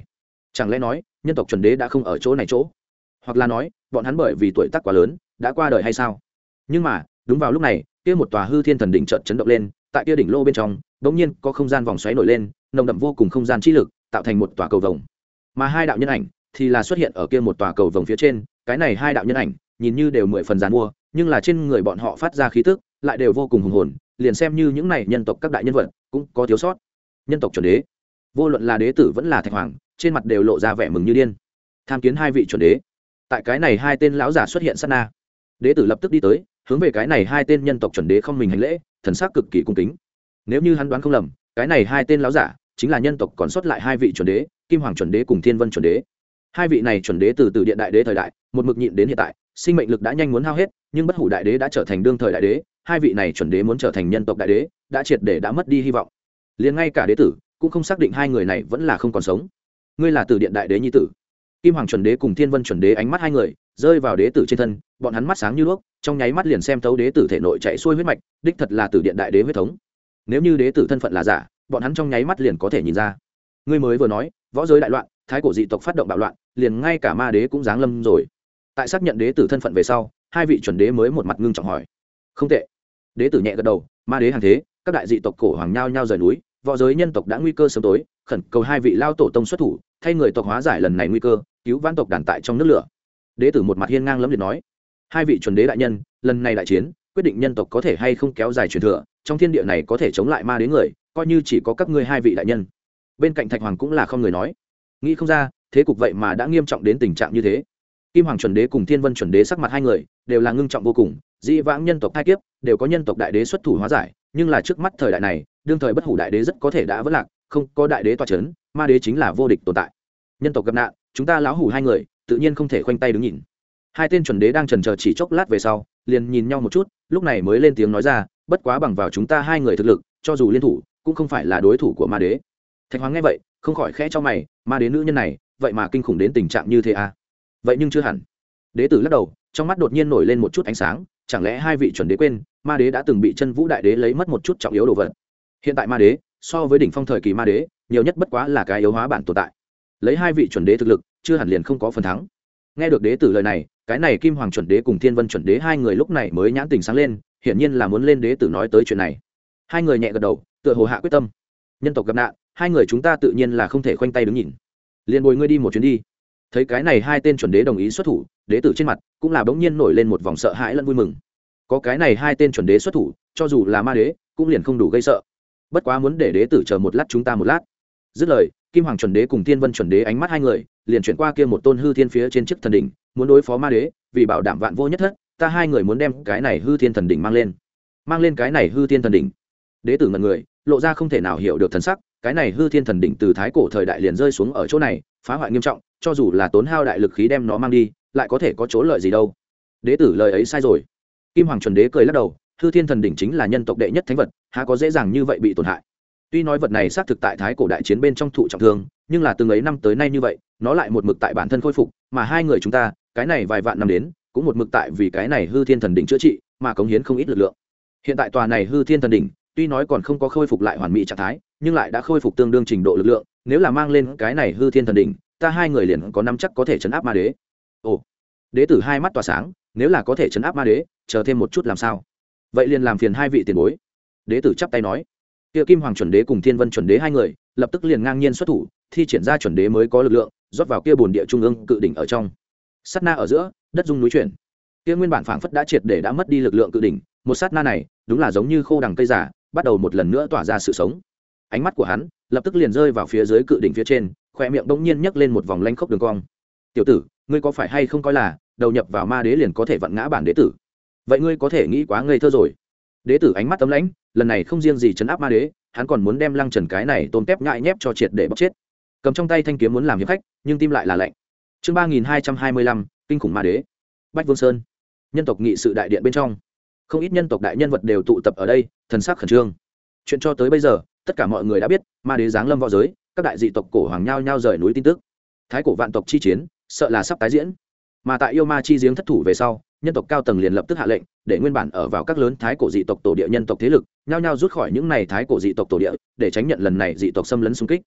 Chẳng lẽ nói nhân tộc chuẩn đế đã không ở chỗ này chỗ, hoặc là nói bọn hắn bởi vì tuổi tác quá lớn đã qua đời hay sao? Nhưng mà đúng vào lúc này, kia một tòa hư thiên thần đỉnh chợt chấn động lên, tại kia đỉnh lô bên trong bỗng nhiên có không gian vòng xoáy nổi lên, nồng đậm vô cùng không gian chi lực tạo thành một tòa cầu vồng, mà hai đạo nhân ảnh thì là xuất hiện ở kia một tòa cầu vồng phía trên. Cái này hai đạo nhân ảnh nhìn như đều mười phần giàn mua, nhưng là trên người bọn họ phát ra khí tức lại đều vô cùng hùng hồn, liền xem như những này nhân tộc các đại nhân vật cũng có thiếu sót. Nhân tộc chuẩn đế, vô luận là đế tử vẫn là thạch hoàng, trên mặt đều lộ ra vẻ mừng như điên, tham kiến hai vị chuẩn đế. Tại cái này hai tên lão giả xuất hiện sát na, đế tử lập tức đi tới, hướng về cái này hai tên nhân tộc chuẩn đế không mình hành lễ, thần sắc cực kỳ cung kính. Nếu như hắn đoán không lầm, cái này hai tên lão giả chính là nhân tộc còn sót lại hai vị chuẩn đế, Kim Hoàng chuẩn đế cùng Thiên Vân chuẩn đế. Hai vị này chuẩn đế từ từ điện đại đế thời đại một mực nhịn đến hiện tại, sinh mệnh lực đã nhanh muốn hao hết, nhưng bất hủ đại đế đã trở thành đương thời đại đế, hai vị này chuẩn đế muốn trở thành nhân tộc đại đế đã triệt để đã mất đi hy vọng. Liền ngay cả đế tử cũng không xác định hai người này vẫn là không còn sống. Ngươi là từ điện đại đế nhi tử? Kim Hoàng chuẩn đế cùng Thiên Vân chuẩn đế ánh mắt hai người rơi vào đế tử trên thân, bọn hắn mắt sáng như đuốc, trong nháy mắt liền xem thấu đế tử thể nội chạy xuôi huyết mạch, đích thật là từ điện đại đế huyết thống. Nếu như đế tử thân phận là giả, bọn hắn trong nháy mắt liền có thể nhìn ra. Ngươi mới vừa nói võ giới đại loạn, thái cổ dị tộc phát động bạo loạn, liền ngay cả ma đế cũng giáng lâm rồi. Tại xác nhận đế tử thân phận về sau, hai vị chuẩn đế mới một mặt ngưng trọng hỏi. Không tệ. Đế tử nhẹ gật đầu, ma đế hàng thế, các đại dị tộc cổ hoàng nhao nhao rời núi, võ giới nhân tộc đã nguy cơ sớm tối, khẩn cầu hai vị lao tổ tông xuất thủ, thay người tộc hóa giải lần này nguy cơ, cứu vãn tộc đàn tại trong nước lửa. Đế tử một mặt hiên ngang lẫm liệt nói. Hai vị chuẩn đế đại nhân, lần này đại chiến quyết định nhân tộc có thể hay không kéo dài truyền thừa, trong thiên địa này có thể chống lại ma đế người, coi như chỉ có các ngươi hai vị đại nhân. Bên cạnh thạch hoàng cũng là không người nói. Nghĩ không ra thế cục vậy mà đã nghiêm trọng đến tình trạng như thế. Kim Hoàng chuẩn đế cùng Thiên Vân chuẩn đế sắc mặt hai người đều là ngưng trọng vô cùng. Dĩ vãng nhân tộc thai kiếp đều có nhân tộc đại đế xuất thủ hóa giải, nhưng là trước mắt thời đại này, đương thời bất hủ đại đế rất có thể đã vỡ lạc, không có đại đế tọa chấn, ma đế chính là vô địch tồn tại. Nhân tộc gặp nạn, chúng ta lão hủ hai người tự nhiên không thể khoanh tay đứng nhìn. Hai tên chuẩn đế đang chần chờ chỉ chốc lát về sau, liền nhìn nhau một chút, lúc này mới lên tiếng nói ra, bất quá bằng vào chúng ta hai người thực lực, cho dù liên thủ cũng không phải là đối thủ của ma đế. Thạch Hoàng nghe vậy không khỏi khẽ cho mày, ma đế nữ nhân này vậy mà kinh khủng đến tình trạng như thế à? Vậy nhưng chưa hẳn. Đế tử lắc đầu, trong mắt đột nhiên nổi lên một chút ánh sáng, chẳng lẽ hai vị chuẩn đế quên ma đế đã từng bị chân vũ đại đế lấy mất một chút trọng yếu đồ vật? Hiện tại ma đế so với đỉnh phong thời kỳ ma đế nhiều nhất bất quá là cái yếu hóa bản tồn tại, lấy hai vị chuẩn đế thực lực chưa hẳn liền không có phần thắng. Nghe được đế tử lời này, cái này Kim Hoàng chuẩn đế cùng Thiên Vân chuẩn đế hai người lúc này mới nhãn tình sáng lên, hiển nhiên là muốn lên đế tử nói tới chuyện này. Hai người nhẹ gật đầu, tựa hồ hạ quyết tâm. Nhân tộc gặp nạn, hai người chúng ta tự nhiên là không thể khoanh tay đứng nhìn, liền bồi ngươi đi một chuyến đi. Thấy cái này hai tên chuẩn đế đồng ý xuất thủ, đế tử trên mặt cũng là bỗng nhiên nổi lên một vòng sợ hãi lẫn vui mừng. Có cái này hai tên chuẩn đế xuất thủ, cho dù là ma đế cũng liền không đủ gây sợ. Bất quá muốn để đế tử chờ một lát chúng ta một lát. Dứt lời, Kim Hoàng chuẩn đế cùng Thiên Vân chuẩn đế ánh mắt hai người liền chuyển qua kia một tôn hư thiên phía trên chiếc thần đỉnh, muốn đối phó ma đế, vì bảo đảm vạn vô nhất thất, ta hai người muốn đem cái này hư thiên thần đỉnh mang lên. Mang lên cái này hư thiên thần đỉnh. Đế tử ngẩn người, lộ ra không thể nào hiểu được thần sắc, cái này hư thiên thần đỉnh từ thái cổ thời đại liền rơi xuống ở chỗ này, phá hoại nghiêm trọng, cho dù là tốn hao đại lực khí đem nó mang đi, lại có thể có chỗ lợi gì đâu. Đế tử lời ấy sai rồi. Kim Hoàng chuẩn đế cười lắc đầu, hư thiên thần đỉnh chính là nhân tộc đệ nhất thánh vật, há có dễ dàng như vậy bị tổn hại. Tuy nói vật này xác thực tại thái cổ đại chiến bên trong thụ trọng thương, nhưng là từng ấy năm tới nay như vậy, nó lại một mực tại bản thân khôi phục, mà hai người chúng ta, cái này vài vạn năm đến, cũng một mực tại vì cái này hư thiên thần đỉnh chữa trị, mà cống hiến không ít lực lượng. Hiện tại tòa này hư thiên thần đỉnh, tuy nói còn không có khôi phục lại hoàn mỹ trạng thái, nhưng lại đã khôi phục tương đương trình độ lực lượng, nếu là mang lên cái này hư thiên thần đỉnh, ta hai người liền có nắm chắc có thể chấn áp ma đế. Ồ. Đế tử hai mắt tỏa sáng, nếu là có thể chấn áp ma đế, chờ thêm một chút làm sao? Vậy liền làm phiền hai vị tiền bối. Đế tử chắp tay nói. Kia Kim Hoàng chuẩn đế cùng Thiên Vân chuẩn đế hai người lập tức liền ngang nhiên xuất thủ, thi triển ra chuẩn đế mới có lực lượng, rót vào kia bồn địa trung ương cự đỉnh ở trong. Sát na ở giữa, đất rung núi chuyển. Kia nguyên bản phảng phất đã triệt để đã mất đi lực lượng cự đỉnh, một sát na này, đúng là giống như khô đằng cây giả, bắt đầu một lần nữa tỏa ra sự sống. Ánh mắt của hắn lập tức liền rơi vào phía dưới cự đỉnh phía trên, khóe miệng bỗng nhiên nhấc lên một vòng lanh khốc đường cong. "Tiểu tử, ngươi có phải hay không coi là đầu nhập vào ma đế liền có thể vặn ngã bản đế tử? Vậy ngươi có thể nghĩ quá ngây thơ rồi." Đế tử ánh mắt tấm lãnh, lần này không riêng gì trấn áp ma đế, hắn còn muốn đem Lăng Trần cái này tôm tép nhại nhép cho triệt để bóc chết. Cầm trong tay thanh kiếm muốn làm hiệp khách, nhưng tim lại là lạnh. Chương ba nghìn hai trăm hai mươi lăm, kinh khủng ma đế. Bách Vương Sơn, nhân tộc nghị sự đại điện bên trong, không ít nhân tộc đại nhân vật đều tụ tập ở đây, thần sắc khẩn trương. Chuyện cho tới bây giờ, tất cả mọi người đã biết, ma đế giáng lâm võ giới, các đại dị tộc cổ hoàng nhao nhao rời núi tin tức. Thái cổ vạn tộc chi chiến, sợ là sắp tái diễn. Mà tại yêu ma chi giếng thất thủ về sau, nhân tộc cao tầng liền lập tức hạ lệnh, để nguyên bản ở vào các lớn thái cổ dị tộc tổ địa nhân tộc thế lực, nhao nhao rút khỏi những này thái cổ dị tộc tổ địa, để tránh nhận lần này dị tộc xâm lấn xung kích.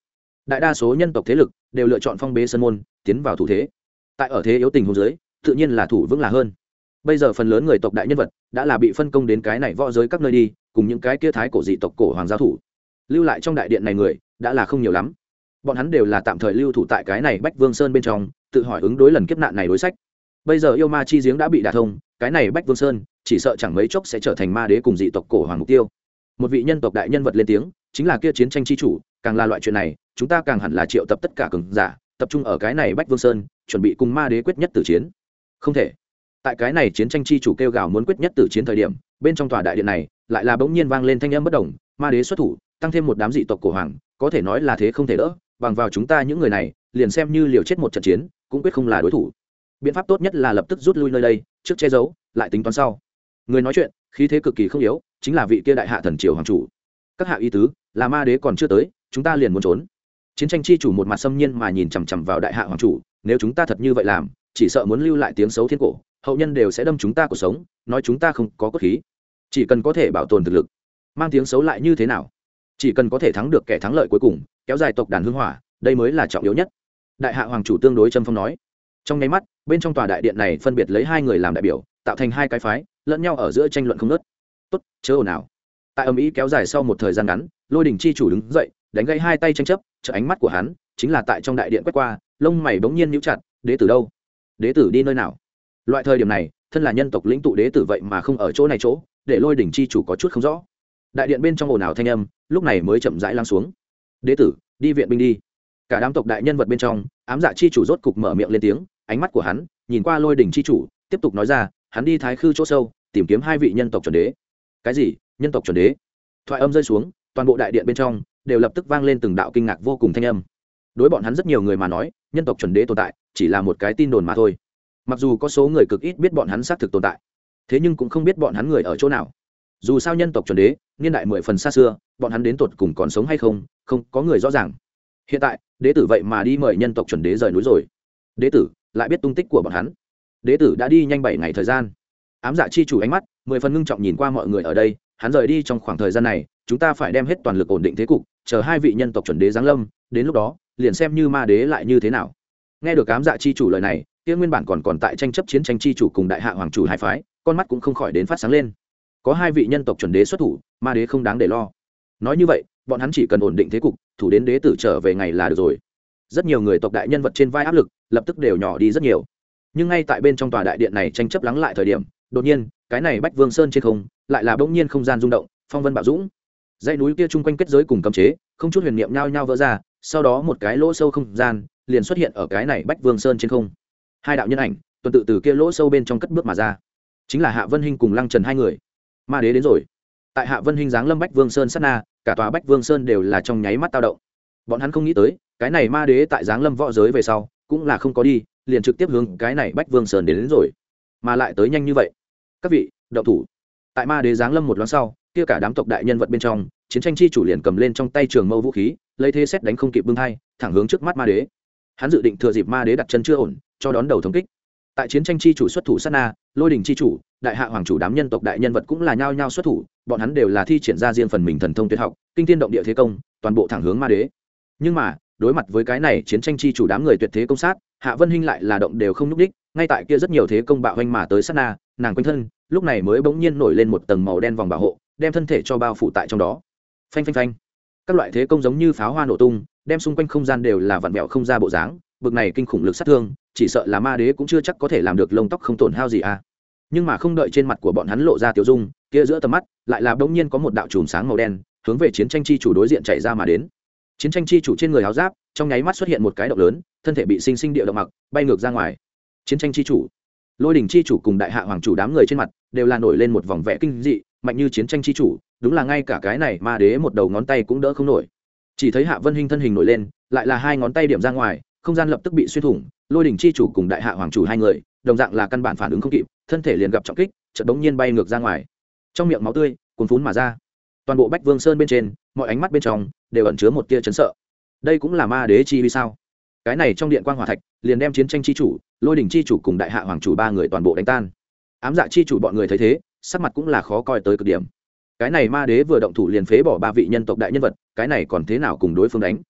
đại đa số nhân tộc thế lực đều lựa chọn phong bế sơn môn tiến vào thủ thế. Tại ở thế yếu tình huống dưới tự nhiên là thủ vững là hơn. Bây giờ phần lớn người tộc đại nhân vật đã là bị phân công đến cái này võ giới các nơi đi cùng những cái kia thái cổ dị tộc cổ hoàng giao thủ. Lưu lại trong đại điện này người đã là không nhiều lắm, bọn hắn đều là tạm thời lưu thủ tại cái này Bách Vương Sơn bên trong, tự hỏi ứng đối lần kiếp nạn này đối sách. Bây giờ yêu ma chi giếng đã bị đả thông, cái này Bách Vương Sơn chỉ sợ chẳng mấy chốc sẽ trở thành ma đế cùng dị tộc cổ hoàng mục tiêu. Một vị nhân tộc đại nhân vật lên tiếng, chính là kia chiến tranh chi chủ, càng là loại chuyện này chúng ta càng hẳn là triệu tập tất cả cường giả tập trung ở cái này Bách Vương Sơn, chuẩn bị cùng ma đế quyết nhất tử chiến. Không thể. Tại cái này chiến tranh chi chủ kêu gào muốn quyết nhất tử chiến thời điểm, bên trong tòa đại điện này lại là bỗng nhiên vang lên thanh âm bất đồng, ma đế xuất thủ, tăng thêm một đám dị tộc cổ hoàng, có thể nói là thế không thể đỡ, bằng vào chúng ta những người này liền xem như liều chết một trận chiến cũng quyết không là đối thủ. Biện pháp tốt nhất là lập tức rút lui nơi đây, trước che giấu lại tính toán sau. Người nói chuyện khí thế cực kỳ không yếu, chính là vị kia đại hạ thần triều hoàng chủ. Các hạ ý tứ là ma đế còn chưa tới, chúng ta liền muốn trốn. Chiến tranh chi chủ một mặt xâm nhiên mà nhìn chằm chằm vào đại hạ hoàng chủ, nếu chúng ta thật như vậy làm, chỉ sợ muốn lưu lại tiếng xấu thiên cổ, hậu nhân đều sẽ đâm chúng ta cuộc sống, nói chúng ta không có cốt khí. Chỉ cần có thể bảo tồn thực lực, mang tiếng xấu lại như thế nào? Chỉ cần có thể thắng được kẻ thắng lợi cuối cùng, kéo dài tộc đàn hương hỏa, đây mới là trọng yếu nhất. Đại hạ hoàng chủ tương đối trầm phong nói. Trong nháy mắt, bên trong tòa đại điện này phân biệt lấy hai người làm đại biểu, tạo thành hai cái phái, lẫn nhau ở giữa tranh luận không ngớt. Tốt, chớ ồn ào. Tại ầm ĩ kéo dài sau một thời gian ngắn, Lôi Đỉnh chi chủ đứng dậy, đánh gãy hai tay tranh chấp, trợ ánh mắt của hắn chính là tại trong đại điện quét qua, lông mày bỗng nhiên nhíu chặt, đế tử đâu? Đế tử đi nơi nào? Loại thời điểm này, thân là nhân tộc lĩnh tụ đế tử vậy mà không ở chỗ này chỗ, để Lôi Đỉnh chi chủ có chút không rõ. Đại điện bên trong ồn ào thanh âm, lúc này mới chậm rãi lắng xuống. Đế tử, đi viện binh đi. Cả đám tộc đại nhân vật bên trong, ám dạ chi chủ rốt cục mở miệng lên tiếng, ánh mắt của hắn nhìn qua Lôi Đỉnh chi chủ, tiếp tục nói ra, hắn đi thái khư chỗ sâu, tìm kiếm hai vị nhân tộc chuẩn đế. Cái gì? Nhân tộc chuẩn đế? Thoại âm rơi xuống, toàn bộ đại điện bên trong đều lập tức vang lên từng đạo kinh ngạc vô cùng thanh âm. Đối bọn hắn rất nhiều người mà nói, nhân tộc chuẩn đế tồn tại chỉ là một cái tin đồn mà thôi. Mặc dù có số người cực ít biết bọn hắn xác thực tồn tại, thế nhưng cũng không biết bọn hắn người ở chỗ nào. Dù sao nhân tộc chuẩn đế niên đại mười phần xa xưa, bọn hắn đến tột cùng còn sống hay không, không có người rõ ràng. Hiện tại đế tử vậy mà đi mời nhân tộc chuẩn đế rời núi rồi. Đế tử lại biết tung tích của bọn hắn. Đế tử đã đi nhanh bảy ngày thời gian. Ám dạ chi chủ ánh mắt mười phần ngưng trọng nhìn qua mọi người ở đây, hắn rời đi trong khoảng thời gian này, chúng ta phải đem hết toàn lực ổn định thế cục, chờ hai vị nhân tộc chuẩn đế giáng lâm, đến lúc đó liền xem như ma đế lại như thế nào. Nghe được ám dạ chi chủ lời này, kia nguyên bản còn còn tại tranh chấp chiến tranh chi chủ cùng đại hạ hoàng chủ hai phái, con mắt cũng không khỏi đến phát sáng lên. Có hai vị nhân tộc chuẩn đế xuất thủ, ma đế không đáng để lo. Nói như vậy, bọn hắn chỉ cần ổn định thế cục, thủ đến đế tử trở về ngày là được rồi. Rất nhiều người tộc đại nhân vật trên vai áp lực lập tức đều nhỏ đi rất nhiều. Nhưng ngay tại bên trong tòa đại điện này tranh chấp lắng lại thời điểm, đột nhiên cái này Bách Vương Sơn trên không lại là bỗng nhiên không gian rung động, phong vân bạo dũng, dãy núi kia chung quanh kết giới cùng cấm chế không chút huyền niệm nhao nhao vỡ ra, sau đó một cái lỗ sâu không gian liền xuất hiện ở cái này Bách Vương Sơn trên không. Hai đạo nhân ảnh tuần tự từ kia lỗ sâu bên trong cất bước mà ra, chính là Hạ Vân Hinh cùng Lăng Trần hai người. Ma đế đến rồi. Tại Hạ Vân Hinh giáng lâm Bách Vương Sơn sát na, cả tòa Bách Vương Sơn đều là trong nháy mắt tao động. Bọn hắn không nghĩ tới, cái này ma đế tại giáng lâm võ giới về sau cũng là không có đi, liền trực tiếp hướng cái này Bách Vương Sơn đến, đến rồi, mà lại tới nhanh như vậy. Các vị động thủ. Tại ma đế giáng lâm một loáng sau, kia cả đám tộc đại nhân vật bên trong, chiến tranh chi chủ liền cầm lên trong tay trường mâu vũ khí, lấy thế xét đánh không kịp bưng hai, thẳng hướng trước mắt ma đế. Hắn dự định thừa dịp ma đế đặt chân chưa ổn, cho đón đầu thống kích. Tại chiến tranh chi chủ xuất thủ sát na, Lôi Đỉnh chi chủ, đại hạ hoàng chủ đám nhân tộc đại nhân vật cũng là nhao nhao xuất thủ, bọn hắn đều là thi triển ra riêng phần mình thần thông tuyệt học, kinh thiên động địa thế công, toàn bộ thẳng hướng ma đế. Nhưng mà đối mặt với cái này chiến tranh chi chủ đám người tuyệt thế công sát, Hạ Vân Hinh lại là động đều không nhúc đích, ngay tại kia rất nhiều thế công bạo hoành mà tới sát na, nàng quanh thân lúc này mới bỗng nhiên nổi lên một tầng màu đen vòng bảo hộ, đem thân thể cho bao phủ tại trong đó. Phanh phanh phanh, các loại thế công giống như pháo hoa nổ tung, đem xung quanh không gian đều là vặn vẹo không ra bộ dáng, bực này kinh khủng lực sát thương, chỉ sợ là ma đế cũng chưa chắc có thể làm được lông tóc không tổn hao gì à. Nhưng mà không đợi trên mặt của bọn hắn lộ ra tiểu dung, kia giữa tầm mắt lại là bỗng nhiên có một đạo chùm sáng màu đen hướng về chiến tranh chi chủ đối diện chạy ra mà đến. Chiến tranh chi chủ trên người áo giáp trong nháy mắt xuất hiện một cái động lớn, thân thể bị sinh sinh địa động mặc bay ngược ra ngoài. Chiến tranh chi chủ, Lôi Đỉnh chi chủ cùng đại hạ hoàng chủ đám người trên mặt đều là nổi lên một vòng vẻ kinh dị, mạnh như chiến tranh chi chủ, đúng là ngay cả cái này ma đế một đầu ngón tay cũng đỡ không nổi. Chỉ thấy Hạ Vân Hinh thân hình nổi lên, lại là hai ngón tay điểm ra ngoài, không gian lập tức bị xuyên thủng. Lôi Đỉnh chi chủ cùng đại hạ hoàng chủ hai người đồng dạng là căn bản phản ứng không kịp, thân thể liền gặp trọng kích, chợt bỗng nhiên bay ngược ra ngoài, trong miệng máu tươi cuồn phún mà ra. Toàn bộ Bách Vương Sơn bên trên, mọi ánh mắt bên trong đều ẩn chứa một tia chấn sợ. Đây cũng là ma đế chi vì sao? Cái này trong điện quang hỏa thạch liền đem chiến tranh chi chủ, Lôi Đỉnh chi chủ cùng đại hạ hoàng chủ ba người toàn bộ đánh tan. Ám dạ chi chủ bọn người thấy thế, sắc mặt cũng là khó coi tới cực điểm. Cái này ma đế vừa động thủ liền phế bỏ ba vị nhân tộc đại nhân vật, cái này còn thế nào cùng đối phương đánh?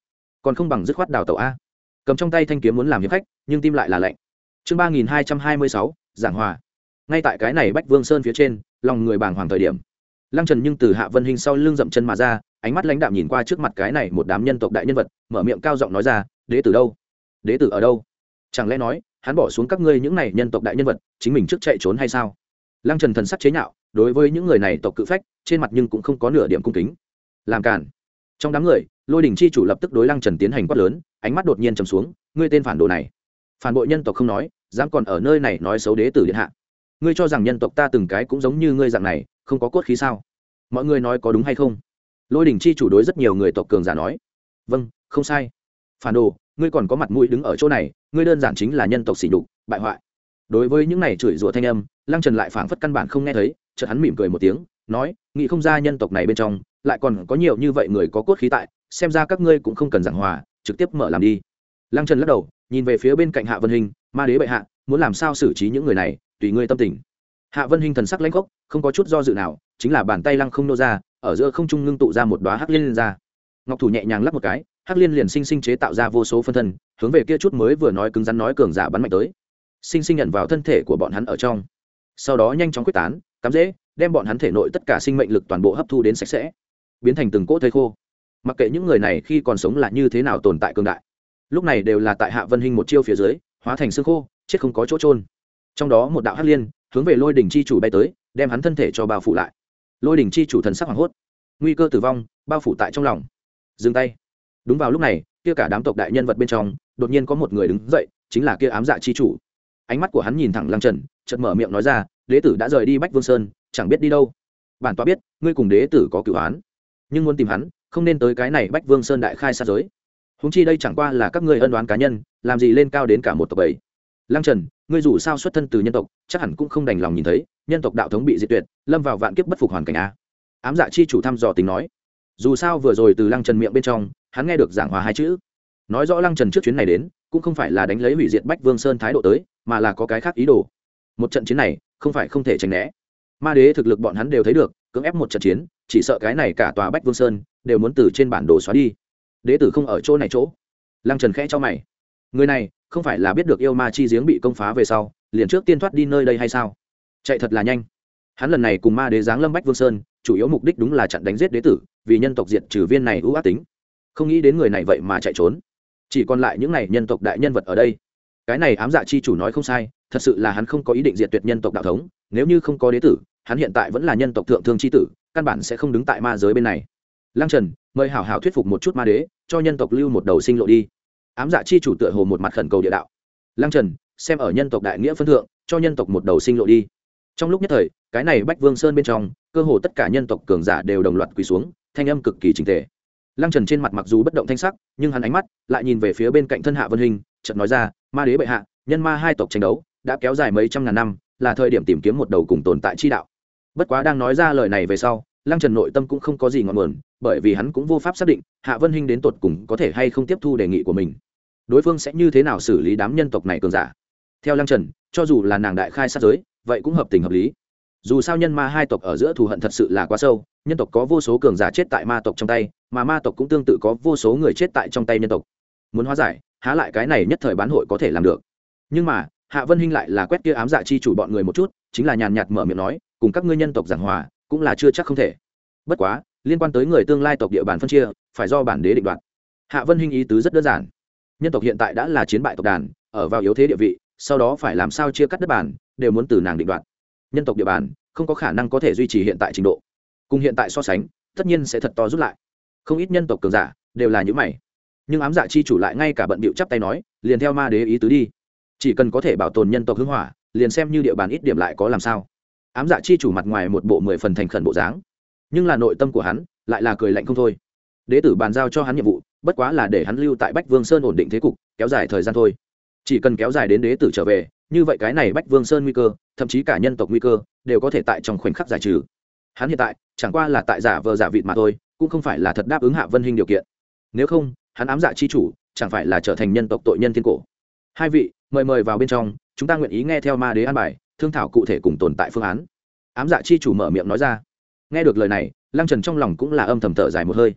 còn không bằng dứt khoát đào tẩu a. Cầm trong tay thanh kiếm muốn làm hiệp khách, nhưng tim lại là lạnh. Chương ba nghìn hai trăm hai mươi sáu, giảng hòa. Ngay tại cái này Bách Vương Sơn phía trên, lòng người bàng hoàng thời điểm, Lăng Trần nhưng từ Hạ Vân Hinh sau lưng dậm chân mà ra, ánh mắt lãnh đạm nhìn qua trước mặt cái này một đám nhân tộc đại nhân vật, mở miệng cao giọng nói ra, đế tử đâu? Đế tử ở đâu? Chẳng lẽ nói, hắn bỏ xuống các ngươi những này nhân tộc đại nhân vật, chính mình trước chạy trốn hay sao? Lăng Trần thần sắc chế nhạo, đối với những người này tộc cự phách, trên mặt nhưng cũng không có nửa điểm cung kính. Làm cản. Trong đám người, Lôi Đỉnh chi chủ lập tức đối Lăng Trần tiến hành quát lớn, ánh mắt đột nhiên trầm xuống, ngươi tên phản đồ này, phản bội nhân tộc không nói, dám còn ở nơi này nói xấu đế tử điện hạ. Ngươi cho rằng nhân tộc ta từng cái cũng giống như ngươi dạng này, không có cốt khí sao? Mọi người nói có đúng hay không? Lôi Đỉnh chi chủ đối rất nhiều người tộc cường giả nói, vâng, không sai. Phản đồ, ngươi còn có mặt mũi đứng ở chỗ này, ngươi đơn giản chính là nhân tộc sỉ nhục, bại hoại. Đối với những này chửi rủa thanh âm, Lăng Trần lại phảng phất căn bản không nghe thấy, chợt hắn mỉm cười một tiếng, nói, nghĩ không ra nhân tộc này bên trong lại còn có nhiều như vậy người có cốt khí tại, xem ra các ngươi cũng không cần giảng hòa, trực tiếp mở làm đi. Lăng Trần lắc đầu, nhìn về phía bên cạnh Hạ Vân Hinh, ma đế bệ hạ, muốn làm sao xử trí những người này, tùy ngươi tâm tình. Hạ Vân Hinh thần sắc lãnh khốc, không có chút do dự nào, chính là bàn tay lăng không nô ra, ở giữa không trung ngưng tụ ra một đóa hắc liên ra. Ngọc thủ nhẹ nhàng lắc một cái, hắc liên liền sinh sinh chế tạo ra vô số phân thân, hướng về kia chút mới vừa nói cứng rắn nói cường giả bắn mạnh tới, sinh sinh nhận vào thân thể của bọn hắn ở trong, sau đó nhanh chóng quyết tán, cắm dễ, đem bọn hắn thể nội tất cả sinh mệnh lực toàn bộ hấp thu đến sạch sẽ, biến thành từng cỗ thây khô. Mặc kệ những người này khi còn sống là như thế nào tồn tại cường đại, lúc này đều là tại Hạ Vân Hinh một chiêu phía dưới, hóa thành xương khô, chết không có chỗ trôn. Trong đó một đạo hắc liên hướng về Lôi Đỉnh chi chủ bay tới, đem hắn thân thể cho bao phủ lại. Lôi Đỉnh chi chủ thần sắc hoảng hốt, nguy cơ tử vong bao phủ tại trong lòng. Dừng tay. Đúng vào lúc này, kia cả đám tộc đại nhân vật bên trong, đột nhiên có một người đứng dậy, chính là kia ám dạ chi chủ. Ánh mắt của hắn nhìn thẳng Lăng Trần, chợt mở miệng nói ra, đế tử đã rời đi Bách Vương Sơn, chẳng biết đi đâu. Bản tọa biết, ngươi cùng đế tử có cửu án, nhưng muốn tìm hắn, không nên tới cái này Bách Vương Sơn đại khai sát giới. Huống chi đây chẳng qua là các ngươi ân oán cá nhân, làm gì lên cao đến cả một tộc bảy. Lăng Trần, ngươi dù sao xuất thân từ nhân tộc, chắc hẳn cũng không đành lòng nhìn thấy nhân tộc đạo thống bị diệt tuyệt, lâm vào vạn kiếp bất phục hoàn cảnh a. Ám dạ chi chủ thăm dò tính nói. Dù sao vừa rồi từ Lăng Trần miệng bên trong, hắn nghe được giảng hòa hai chữ, nói rõ Lăng Trần trước chuyến này đến, cũng không phải là đánh lấy hủy diệt Bách Vương Sơn thái độ tới, mà là có cái khác ý đồ. Một trận chiến này, không phải không thể tránh né. Ma đế thực lực bọn hắn đều thấy được, cưỡng ép một trận chiến, chỉ sợ cái này cả tòa Bách Vương Sơn đều muốn từ trên bản đồ xóa đi. Đế tử không ở chỗ này chỗ. Lăng Trần khẽ cho mày. Người này, không phải là biết được yêu ma chi giếng bị công phá về sau, liền trước tiên thoát đi nơi đây hay sao? Chạy thật là nhanh. Hắn lần này cùng ma đế giáng lâm Bách Vương Sơn, chủ yếu mục đích đúng là chặn đánh giết đế tử, vì nhân tộc diệt trừ viên này ưu ác tính. Không nghĩ đến người này vậy mà chạy trốn. Chỉ còn lại những này nhân tộc đại nhân vật ở đây. Cái này ám dạ chi chủ nói không sai, thật sự là hắn không có ý định diệt tuyệt nhân tộc đạo thống, nếu như không có đế tử, hắn hiện tại vẫn là nhân tộc thượng thương chi tử, căn bản sẽ không đứng tại ma giới bên này. Lăng Trần, mời hảo hảo thuyết phục một chút ma đế, cho nhân tộc lưu một đầu sinh lộ đi. Ám dạ chi chủ tựa hồ một mặt khẩn cầu địa đạo. Lăng Trần, xem ở nhân tộc đại nghĩa phân thượng, cho nhân tộc một đầu sinh lộ đi. Trong lúc nhất thời, cái này Bách Vương Sơn bên trong, cơ hồ tất cả nhân tộc cường giả đều đồng loạt quỳ xuống, thanh âm cực kỳ chỉnh tề. Lăng Trần trên mặt mặc dù bất động thanh sắc, nhưng hắn ánh mắt lại nhìn về phía bên cạnh thân Hạ Vân Hinh, chợt nói ra, ma đế bệ hạ, nhân ma hai tộc tranh đấu đã kéo dài mấy trăm ngàn năm, là thời điểm tìm kiếm một đầu cùng tồn tại chi đạo. Bất quá đang nói ra lời này về sau, Lăng Trần nội tâm cũng không có gì ngọn nguồn, bởi vì hắn cũng vô pháp xác định Hạ Vân Hinh đến tột cùng có thể hay không tiếp thu đề nghị của mình, đối phương sẽ như thế nào xử lý đám nhân tộc này cường giả. Theo Lăng Trần, cho dù là nàng đại khai sát giới, vậy cũng hợp tình hợp lý. Dù sao nhân ma hai tộc ở giữa thù hận thật sự là quá sâu, nhân tộc có vô số cường giả chết tại ma tộc trong tay, mà ma tộc cũng tương tự có vô số người chết tại trong tay nhân tộc. Muốn hóa giải, há lại cái này nhất thời bán hội có thể làm được. Nhưng mà Hạ Vân Hinh lại là quét kia ám dạ chi chủ bọn người một chút, chính là nhàn nhạt mở miệng nói, cùng các ngươi nhân tộc giảng hòa cũng là chưa chắc không thể. Bất quá liên quan tới người tương lai tộc địa bàn phân chia, phải do bản đế định đoạt. Hạ Vân Hinh ý tứ rất đơn giản, nhân tộc hiện tại đã là chiến bại tộc đàn, ở vào yếu thế địa vị, sau đó phải làm sao chia cắt đất bàn, đều muốn từ nàng định đoạt. Nhân tộc địa bàn không có khả năng có thể duy trì hiện tại trình độ, cùng hiện tại so sánh, tất nhiên sẽ thật to rút lại. Không ít nhân tộc cường giả đều là những mày, nhưng ám dạ chi chủ lại ngay cả bận bịu chắp tay nói, liền theo ma đế ý tứ đi, chỉ cần có thể bảo tồn nhân tộc hưng hỏa, liền xem như địa bàn ít điểm lại có làm sao. Ám dạ chi chủ mặt ngoài một bộ mười phần thành khẩn bộ dáng, nhưng là nội tâm của hắn lại là cười lạnh không thôi. Đế tử bàn giao cho hắn nhiệm vụ, bất quá là để hắn lưu tại Bách Vương Sơn ổn định thế cục, kéo dài thời gian thôi. Chỉ cần kéo dài đến đế tử trở về, như vậy cái này Bách Vương Sơn nguy cơ, thậm chí cả nhân tộc nguy cơ, đều có thể tại trong khoảnh khắc giải trừ. Hắn hiện tại chẳng qua là tại giả vờ giả vịt mà thôi, cũng không phải là thật đáp ứng Hạ Vân Hinh điều kiện. Nếu không, hắn ám dạ chi chủ chẳng phải là trở thành nhân tộc tội nhân thiên cổ. Hai vị, mời mời vào bên trong, chúng ta nguyện ý nghe theo ma đế an bài, thương thảo cụ thể cùng tồn tại phương án. Ám dạ chi chủ mở miệng nói ra. Nghe được lời này, Lăng Trần trong lòng cũng là âm thầm thở dài một hơi.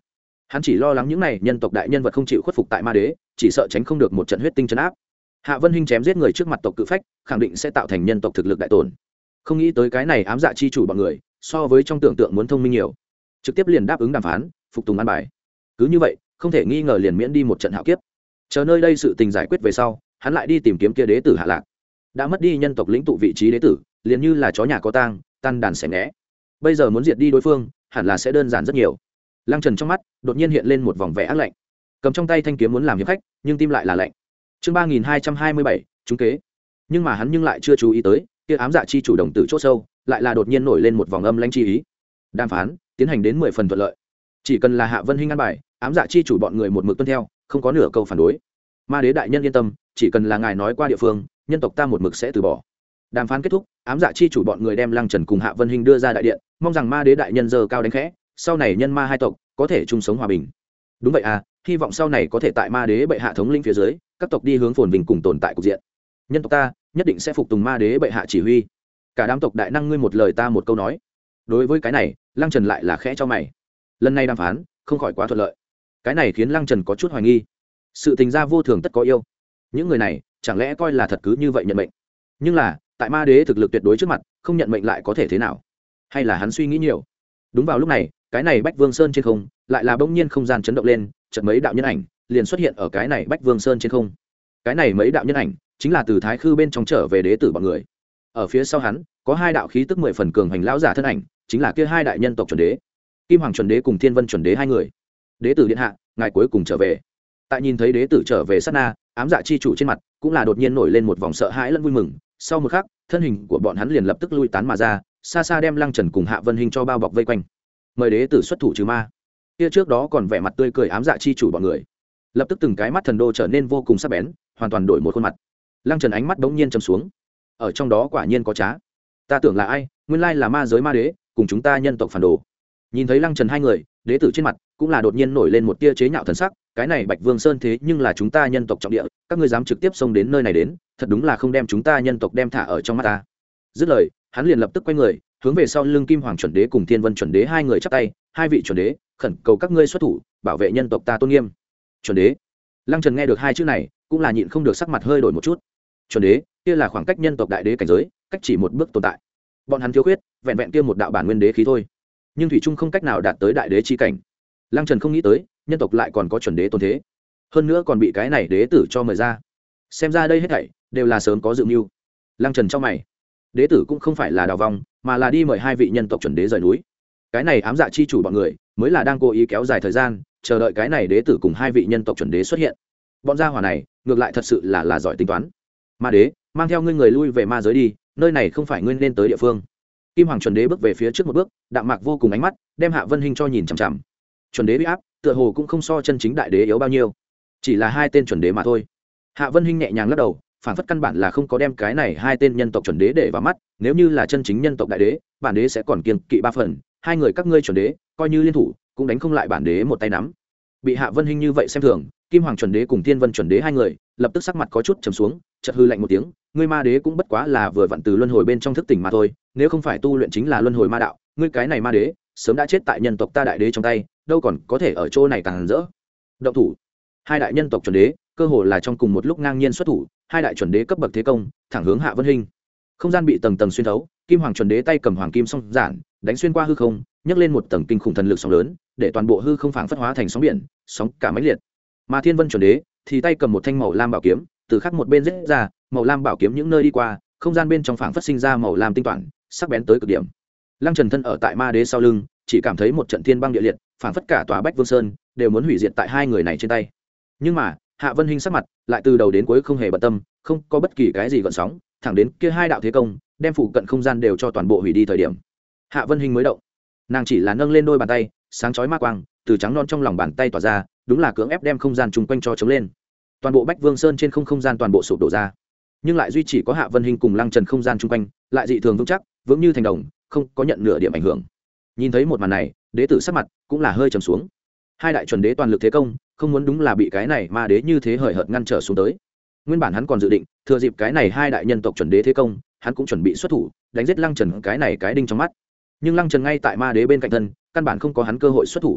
hắn chỉ lo lắng những này nhân tộc đại nhân vật không chịu khuất phục tại ma đế, chỉ sợ tránh không được một trận huyết tinh chấn áp. Hạ Vân Hinh chém giết người trước mặt tộc cự phách, khẳng định sẽ tạo thành nhân tộc thực lực đại tổn. Không nghĩ tới cái này ám dạ chi chủ bọn người, so với trong tưởng tượng muốn thông minh nhiều, trực tiếp liền đáp ứng đàm phán, phục tùng an bài. Cứ như vậy, không thể nghi ngờ liền miễn đi một trận hạo kiếp. Chờ nơi đây sự tình giải quyết về sau, hắn lại đi tìm kiếm kia đế tử Hạ Lạc. Đã mất đi nhân tộc lĩnh tụ vị trí đế tử, liền như là chó nhà có tang, tan đàn xẻ nghé. Bây giờ muốn diệt đi đối phương, hẳn là sẽ đơn giản rất nhiều. Lăng Trần trong mắt đột nhiên hiện lên một vòng vẻ ác lạnh, cầm trong tay thanh kiếm muốn làm hiệp khách, nhưng tim lại là lạnh. Chương ba nghìn hai trăm hai mươi bảy, trúng kế. Nhưng mà hắn nhưng lại chưa chú ý tới, kia ám dạ chi chủ đồng tử chỗ sâu, lại là đột nhiên nổi lên một vòng âm lãnh chi ý. Đàm phán tiến hành đến mười phần thuận lợi. Chỉ cần là Hạ Vân Hinh an bài, ám dạ chi chủ bọn người một mực tuân theo, không có nửa câu phản đối. Ma đế đại nhân yên tâm, chỉ cần là ngài nói qua địa phương, nhân tộc ta một mực sẽ từ bỏ. Đàm phán kết thúc, ám dạ chi chủ bọn người đem Lăng Trần cùng Hạ Vân Hinh đưa ra đại điện, mong rằng ma đế đại nhân giơ cao đánh khẽ, sau này nhân ma hai tộc có thể chung sống hòa bình. Đúng vậy à, hy vọng sau này có thể tại ma đế bệ hạ thống lĩnh phía dưới, các tộc đi hướng phồn vinh cùng tồn tại cục diện. Nhân tộc ta nhất định sẽ phục tùng ma đế bệ hạ chỉ huy. Cả đám tộc đại năng ngươi một lời ta một câu nói. Đối với cái này, Lăng Trần lại là khẽ cho mày. Lần này đàm phán không khỏi quá thuận lợi. Cái này khiến Lăng Trần có chút hoài nghi. Sự tình gia vô thường tất có yêu. Những người này chẳng lẽ coi là thật cứ như vậy nhận mệnh? Nhưng là, tại ma đế thực lực tuyệt đối trước mặt, không nhận mệnh lại có thể thế nào? Hay là hắn suy nghĩ nhiều? Đúng vào lúc này, cái này Bách Vương Sơn trên không, lại là bỗng nhiên không gian chấn động lên, chợt mấy đạo nhân ảnh liền xuất hiện ở cái này Bách Vương Sơn trên không. Cái này mấy đạo nhân ảnh chính là từ Thái Khư bên trong trở về đế tử bọn người. Ở phía sau hắn, có hai đạo khí tức mười phần cường hành lão giả thân ảnh, chính là kia hai đại nhân tộc chuẩn đế, Kim Hoàng chuẩn đế cùng Thiên Vân chuẩn đế hai người. Đế tử điện hạ, ngài cuối cùng trở về. Tại nhìn thấy đế tử trở về sát na, ám dạ chi chủ trên mặt cũng là đột nhiên nổi lên một vòng sợ hãi lẫn vui mừng. Sau một khắc, thân hình của bọn hắn liền lập tức lui tán mà ra, xa xa đem Lăng Trần cùng Hạ Vân Hinh cho bao bọc vây quanh. Mời đế tử xuất thủ trừ ma. Kia trước đó còn vẻ mặt tươi cười ám dạ chi chủ bọn người, lập tức từng cái mắt thần đô trở nên vô cùng sắc bén, hoàn toàn đổi một khuôn mặt. Lăng Trần ánh mắt bỗng nhiên trầm xuống. Ở trong đó quả nhiên có trá. Ta tưởng là ai, nguyên lai là ma giới ma đế, cùng chúng ta nhân tộc phản đồ. Nhìn thấy Lăng Trần hai người, đế tử trên mặt cũng là đột nhiên nổi lên một tia chế nhạo thần sắc. Cái này Bạch Vương Sơn thế nhưng là chúng ta nhân tộc trọng địa, các ngươi dám trực tiếp xông đến nơi này đến, thật đúng là không đem chúng ta nhân tộc đem thả ở trong mắt ta. Dứt lời, hắn liền lập tức quay người, hướng về sau lưng Kim Hoàng chuẩn đế cùng Thiên Vân chuẩn đế hai người chắp tay, hai vị chuẩn đế, khẩn cầu các ngươi xuất thủ, bảo vệ nhân tộc ta tôn nghiêm. Chuẩn đế. Lăng Trần nghe được hai chữ này, cũng là nhịn không được sắc mặt hơi đổi một chút. Chuẩn đế, kia là khoảng cách nhân tộc đại đế cảnh giới, cách chỉ một bước tồn tại. Bọn hắn thiếu khuyết, vẹn vẹn kia một đạo bản nguyên đế khí thôi, nhưng thủy trung không cách nào đạt tới đại đế chi cảnh. Lăng Trần không nghĩ tới, nhân tộc lại còn có chuẩn đế tôn thế, hơn nữa còn bị cái này đế tử cho mời ra. Xem ra đây hết thảy đều là sớm có dự mưu. Lăng Trần trong mày, đế tử cũng không phải là đào vong, mà là đi mời hai vị nhân tộc chuẩn đế rời núi. Cái này ám dạ chi chủ bọn người mới là đang cố ý kéo dài thời gian, chờ đợi cái này đế tử cùng hai vị nhân tộc chuẩn đế xuất hiện. Bọn gia hỏa này ngược lại thật sự là là giỏi tính toán. Ma đế, mang theo ngươi người lui về ma giới đi, nơi này không phải ngươi nên tới địa phương. Kim Hoàng chuẩn đế bước về phía trước một bước, đạm mạc vô cùng ánh mắt đem Hạ Vân Hinh cho nhìn chằm chằm. Chuẩn đế uy áp tựa hồ cũng không so chân chính đại đế yếu bao nhiêu, chỉ là hai tên chuẩn đế mà thôi. Hạ Vân Hinh nhẹ nhàng lắc đầu, phản phất căn bản là không có đem cái này hai tên nhân tộc chuẩn đế để vào mắt. Nếu như là chân chính nhân tộc đại đế, bản đế sẽ còn kiêng kỵ ba phần, hai người các ngươi chuẩn đế coi như liên thủ cũng đánh không lại bản đế một tay nắm. Bị Hạ Vân Hinh như vậy xem thường, Kim Hoàng chuẩn đế cùng Thiên Vân chuẩn đế hai người lập tức sắc mặt có chút trầm xuống, chợt hư lạnh một tiếng, ngươi ma đế cũng bất quá là vừa vặn từ luân hồi bên trong thức tỉnh mà thôi, nếu không phải tu luyện chính là luân hồi ma đạo, ngươi cái này ma đế sớm đã chết tại nhân tộc ta đại đế trong tay, đâu còn có thể ở chỗ này càng rỡ. Động thủ. Hai đại nhân tộc chuẩn đế cơ hồ là trong cùng một lúc ngang nhiên xuất thủ, hai đại chuẩn đế cấp bậc thế công thẳng hướng Hạ Vân Hinh. Không gian bị tầng tầng xuyên thấu, Kim Hoàng chuẩn đế tay cầm hoàng kim song giản đánh xuyên qua hư không, nhấc lên một tầng kinh khủng thần lực sóng lớn, để toàn bộ hư không phảng phất hóa thành sóng biển, sóng cả mãnh liệt. Mà Thiên Vân chuẩn đế thì tay cầm một thanh màu lam bảo kiếm, từ khắc một bên rết ra, màu lam bảo kiếm những nơi đi qua, không gian bên trong phảng phất sinh ra màu lam tinh toàn, sắc bén tới cực điểm. Lăng Trần thân ở tại ma đế sau lưng, chỉ cảm thấy một trận thiên băng địa liệt, phảng phất cả tòa Bách Vương Sơn đều muốn hủy diệt tại hai người này trên tay. Nhưng mà Hạ Vân Hinh sắc mặt lại từ đầu đến cuối không hề bận tâm, không có bất kỳ cái gì gợn sóng, thẳng đến kia hai đạo thế công đem phụ cận không gian đều cho toàn bộ hủy đi thời điểm, Hạ Vân Hinh mới động. Nàng chỉ là nâng lên đôi bàn tay, sáng chói ma quang từ trắng non trong lòng bàn tay tỏa ra, đúng là cưỡng ép đem không gian chung quanh cho chống lên. Toàn bộ Bách Vương Sơn trên không không gian toàn bộ sụp đổ ra, nhưng lại duy chỉ có Hạ Vân Hinh cùng Lăng Trần không gian chung quanh lại dị thường vững chắc, vững như thành đồng, không có nhận nửa điểm ảnh hưởng. Nhìn thấy một màn này, đế tử sắc mặt cũng là hơi trầm xuống. Hai đại chuẩn đế toàn lực thế công, không muốn đúng là bị cái này ma đế như thế hời hợt ngăn trở xuống tới. Nguyên bản hắn còn dự định thừa dịp cái này hai đại nhân tộc chuẩn đế thế công, hắn cũng chuẩn bị xuất thủ đánh giết Lăng Trần cái này cái đinh trong mắt. Nhưng Lăng Trần ngay tại ma đế bên cạnh thân, căn bản không có hắn cơ hội xuất thủ.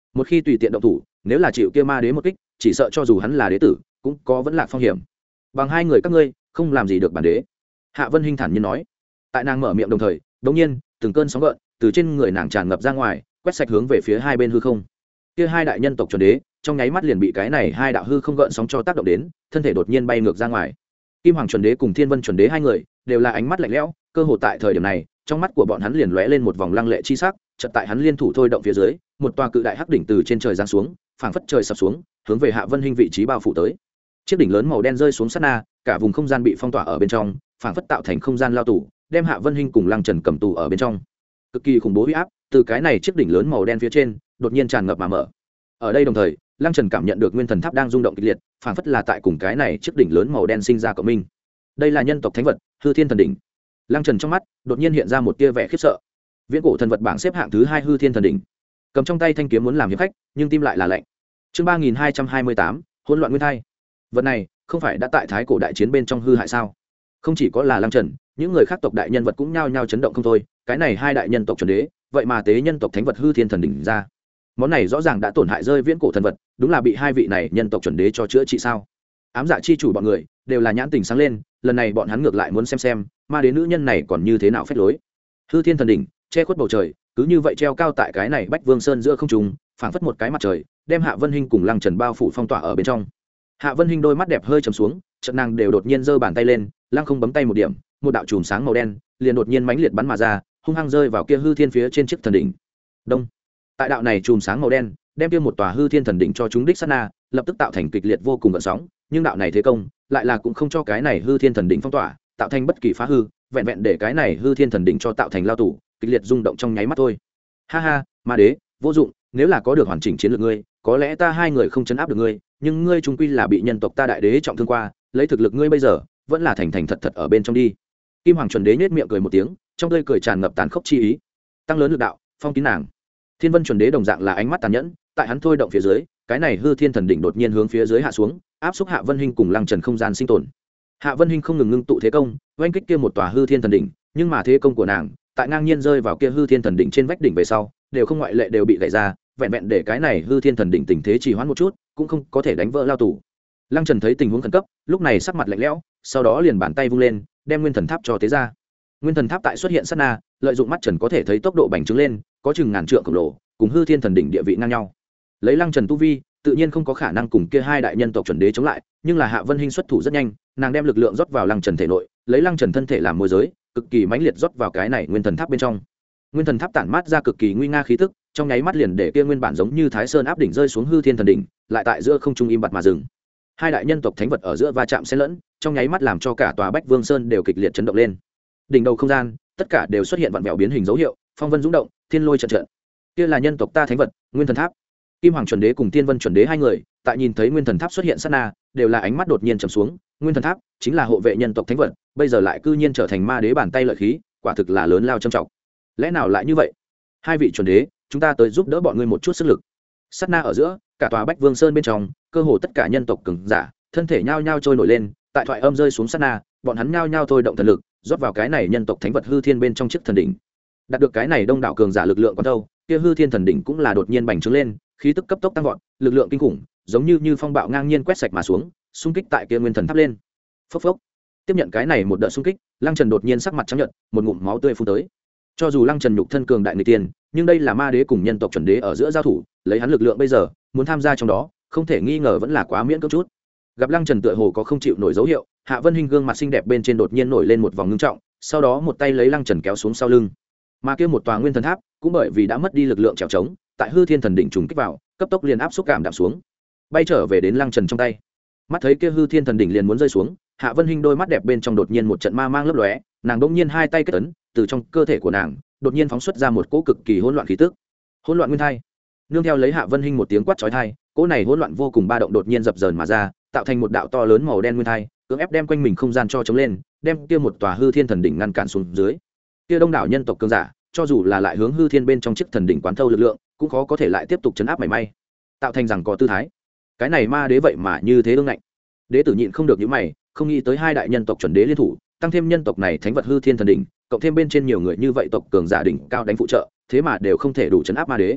một khi tùy tiện động thủ, nếu là chịu kia ma đế một kích, chỉ sợ cho dù hắn là đế tử cũng có vẫn lạc phong hiểm. Bằng hai người các ngươi không làm gì được bản đế. Hạ Vân Hinh thản nhiên nói. Tại nàng mở miệng đồng thời, đột nhiên từng cơn sóng gợn từ trên người nàng tràn ngập ra ngoài, quét sạch hướng về phía hai bên hư không. Kia hai đại nhân tộc chuẩn đế trong nháy mắt liền bị cái này hai đạo hư không gợn sóng cho tác động đến, thân thể đột nhiên bay ngược ra ngoài. Kim Hoàng chuẩn đế cùng Thiên Vân chuẩn đế hai người đều là ánh mắt lạnh lẽo, cơ hồ tại thời điểm này, trong mắt của bọn hắn liền lóe lên một vòng lăng lệ chi sắc, chợt tại hắn liên thủ thôi động phía dưới, một tòa cự đại hắc đỉnh từ trên trời giáng xuống, phảng phất trời sập xuống, hướng về Hạ Vân Hinh vị trí bao phủ tới. Chiếc đỉnh lớn màu đen rơi xuống sát na, cả vùng không gian bị phong tỏa ở bên trong, phảng phất tạo thành không gian lao tù, đem Hạ Vân Hinh cùng Lăng Trần cầm tù ở bên trong. Cực kỳ khủng bố uy áp từ cái này chiếc đỉnh lớn màu đen phía trên đột nhiên tràn ngập mà mở. Ở đây đồng thời, Lăng Trần cảm nhận được nguyên thần tháp đang rung động kịch liệt, phảng phất là tại cùng cái này chiếc đỉnh lớn màu đen sinh ra cộng minh. Đây là nhân tộc thánh vật, Hư Thiên Thần Đỉnh. Lăng Trần trong mắt đột nhiên hiện ra một tia vẻ khiếp sợ. Viễn cổ thần vật bảng xếp hạng thứ hai Hư Thiên Thần Đỉnh. Cầm trong tay thanh kiếm muốn làm hiệp khách, nhưng tim lại là lạnh. Chương ba nghìn hai trăm hai mươi tám, hỗn loạn nguyên thai. Vật này không phải đã tại thái cổ đại chiến bên trong hư hại sao? Không chỉ có là Lăng Trần, những người khác tộc đại nhân vật cũng nhao nhao chấn động không thôi. Cái này hai đại nhân tộc chuẩn đế, vậy mà tế nhân tộc thánh vật Hư Thiên Thần Đỉnh ra. Món này rõ ràng đã tổn hại rơi viễn cổ thần vật, đúng là bị hai vị này nhân tộc chuẩn đế cho chữa trị sao? Ám dạ chi chủ bọn người đều là nhãn tình sáng lên, lần này bọn hắn ngược lại muốn xem xem ma đế nữ nhân này còn như thế nào phép lối. Hư Thiên Thần Đỉnh che khuất bầu trời, cứ như vậy treo cao tại cái này Bách Vương Sơn giữa không trung, phảng phất một cái mặt trời, đem Hạ Vân Hinh cùng Lăng Trần bao phủ phong tỏa ở bên trong. Hạ Vân Hinh đôi mắt đẹp hơi trầm xuống, chợt nàng đều đột nhiên giơ bàn tay lên, Lăng không bấm tay một điểm, một đạo chùm sáng màu đen liền đột nhiên mãnh liệt bắn mà ra, hung hăng rơi vào kia Hư Thiên phía trên chiếc thần đỉnh. Đông. Tại đạo này chùm sáng màu đen đem kia một tòa Hư Thiên Thần Đỉnh cho chúng đích sát na, lập tức tạo thành kịch liệt vô cùng gợn sóng, nhưng đạo này thế công lại là cũng không cho cái này Hư Thiên Thần Đỉnh phong tỏa, tạo thành bất kỳ phá hư, vẹn vẹn để cái này Hư Thiên Thần Đỉnh cho tạo thành lao tù, kịch liệt rung động trong nháy mắt thôi. Ha ha, ma đế, vô dụng, nếu là có được hoàn chỉnh chiến lược ngươi, có lẽ ta hai người không chấn áp được ngươi, nhưng ngươi chúng quy là bị nhân tộc ta đại đế trọng thương qua, lấy thực lực ngươi bây giờ, vẫn là thành thành thật thật ở bên trong đi. Kim Hoàng chuẩn đế nhếch miệng cười một tiếng, trong tươi cười tràn ngập tàn khốc chi ý. Tăng lớn lực đạo, phong kín nàng. Thiên Vân chuẩn đế đồng dạng là ánh mắt tàn nhẫn, tại hắn thôi động phía dưới, cái này Hư Thiên Thần Đỉnh đột nhiên hướng phía dưới hạ xuống, áp xúc Hạ Vân Hinh cùng Lăng Trần không gian sinh tồn. Hạ Vân Hinh không ngừng ngưng tụ thế công, oanh kích kia một tòa Hư Thiên Thần Đỉnh, nhưng mà thế công của nàng, tại ngang nhiên rơi vào kia Hư Thiên Thần Đỉnh trên vách đỉnh về sau, đều không ngoại lệ đều bị gãy ra, vẹn vẹn để cái này Hư Thiên Thần Đỉnh tình thế trì hoãn một chút, cũng không có thể đánh vỡ lao tù. Lăng Trần thấy tình huống khẩn cấp, lúc này sắc mặt lạnh lẽo, sau đó liền bàn tay vung lên, đem Nguyên Thần Tháp cho tế ra. Nguyên Thần Tháp tại xuất hiện sát na, lợi dụng mắt Trần có thể thấy tốc độ bành trướng lên, có chừng ngàn trượng khổng lồ, cùng Hư Thiên Thần Đỉnh địa vị ngang nhau. Lấy Lăng Trần tu vi, tự nhiên không có khả năng cùng kia hai đại nhân tộc chuẩn đế chống lại, nhưng là Hạ Vân Hinh xuất thủ rất nhanh, nàng đem lực lượng rót vào Lăng Trần thể nội, lấy Lăng Trần thân thể làm môi giới, cực kỳ mãnh liệt rót vào cái này Nguyên Thần Tháp bên trong. Nguyên Thần Tháp tản mát ra cực kỳ nguy nga khí tức, trong nháy mắt liền để kia nguyên bản giống như Thái Sơn áp đỉnh rơi xuống Hư Thiên Thần Đỉnh, lại tại giữa không trung im bặt mà dừng. Hai đại nhân tộc thánh vật ở giữa va chạm xen lẫn, trong nháy mắt làm cho cả tòa Bách Vương Sơn đều kịch liệt chấn động lên. Đỉnh đầu không gian, tất cả đều xuất hiện vặn vẹo biến hình dấu hiệu, phong vân dũng động, thiên lôi trận trận. Kia là nhân tộc ta thánh vật, Nguyên Thần Tháp. Kim Hoàng chuẩn đế cùng Tiên Vân chuẩn đế hai người, tại nhìn thấy Nguyên Thần Tháp xuất hiện sát na, đều là ánh mắt đột nhiên trầm xuống. Nguyên Thần Tháp chính là hộ vệ nhân tộc thánh vật, bây giờ lại cư nhiên trở thành ma đế bàn tay lợi khí, quả thực là lớn lao trầm trọng. Lẽ nào lại như vậy? Hai vị chuẩn đế, chúng ta tới giúp đỡ bọn ngươi một chút sức lực. Sát na ở giữa, cả tòa Bách Vương Sơn bên trong, cơ hồ tất cả nhân tộc cường giả, thân thể nhao nhao trôi nổi lên, tại thoại âm rơi xuống sát na, bọn hắn nhao nhao thôi động thần lực, rót vào cái này nhân tộc thánh vật Hư Thiên bên trong chiếc thần đỉnh. Đạt được cái này đông đảo cường giả lực lượng còn đâu, kia Hư Thiên thần đỉnh cũng là đột nhiên bành trướng lên, khí tức cấp tốc tăng vọt, lực lượng kinh khủng, giống như như phong bạo ngang nhiên quét sạch mà xuống, xung kích tại kia Nguyên Thần Tháp lên. Phốc phốc. Tiếp nhận cái này một đợt xung kích, Lăng Trần đột nhiên sắc mặt trắng nhợt, một ngụm máu tươi phun tới. Cho dù Lăng Trần nhục thân cường đại người tiền, nhưng đây là ma đế cùng nhân tộc chuẩn đế ở giữa giao thủ, lấy hắn lực lượng bây giờ, muốn tham gia trong đó, không thể nghi ngờ vẫn là quá miễn cưỡng chút. Gặp Lăng Trần tựa hồ có không chịu nổi dấu hiệu, Hạ Vân Hinh gương mặt xinh đẹp bên trên đột nhiên nổi lên một vòng ngưng trọng, sau đó một tay lấy Lăng Trần kéo xuống sau lưng. Mà kia một tòa Nguyên Thần Tháp, cũng bởi vì đã mất đi lực lượng trèo trống, tại Hư Thiên thần đỉnh trùng kích vào, cấp tốc liền áp xúc cảm đạm xuống, bay trở về đến Lăng Trần trong tay. Mắt thấy kia Hư Thiên thần đỉnh liền muốn rơi xuống, Hạ Vân Hinh đôi mắt đẹp bên trong đột nhiên một trận ma mang lấp lóe, nàng đột nhiên hai tay kết ấn, từ trong cơ thể của nàng đột nhiên phóng xuất ra một cỗ cực kỳ hỗn loạn khí tức. Hỗn loạn nguyên thai. Nương theo lấy Hạ Vân Hinh một tiếng quát chói tai, cỗ này hỗn loạn vô cùng ba động đột nhiên dập dờn mà ra, tạo thành một đạo to lớn màu đen nguyên thai, cưỡng ép đem quanh mình không gian cho chống lên, đem kia một tòa Hư Thiên thần đỉnh ngăn cản xuống dưới. Kia đông đảo nhân tộc cường giả, cho dù là lại hướng Hư Thiên bên trong chiếc thần đỉnh quán thâu lực lượng, cũng khó có thể lại tiếp tục chấn áp mảy may, tạo thành rằng có tư thái. Cái này ma đế vậy mà như thế ương ngạnh. Đế tử nhịn không được những mày, không nghĩ tới hai đại nhân tộc chuẩn đế liên thủ, tăng thêm nhân tộc này thánh vật Hư Thiên thần đỉnh, cộng thêm bên trên nhiều người như vậy tộc cường giả đỉnh cao đánh phụ trợ, thế mà đều không thể đủ chấn áp ma đế.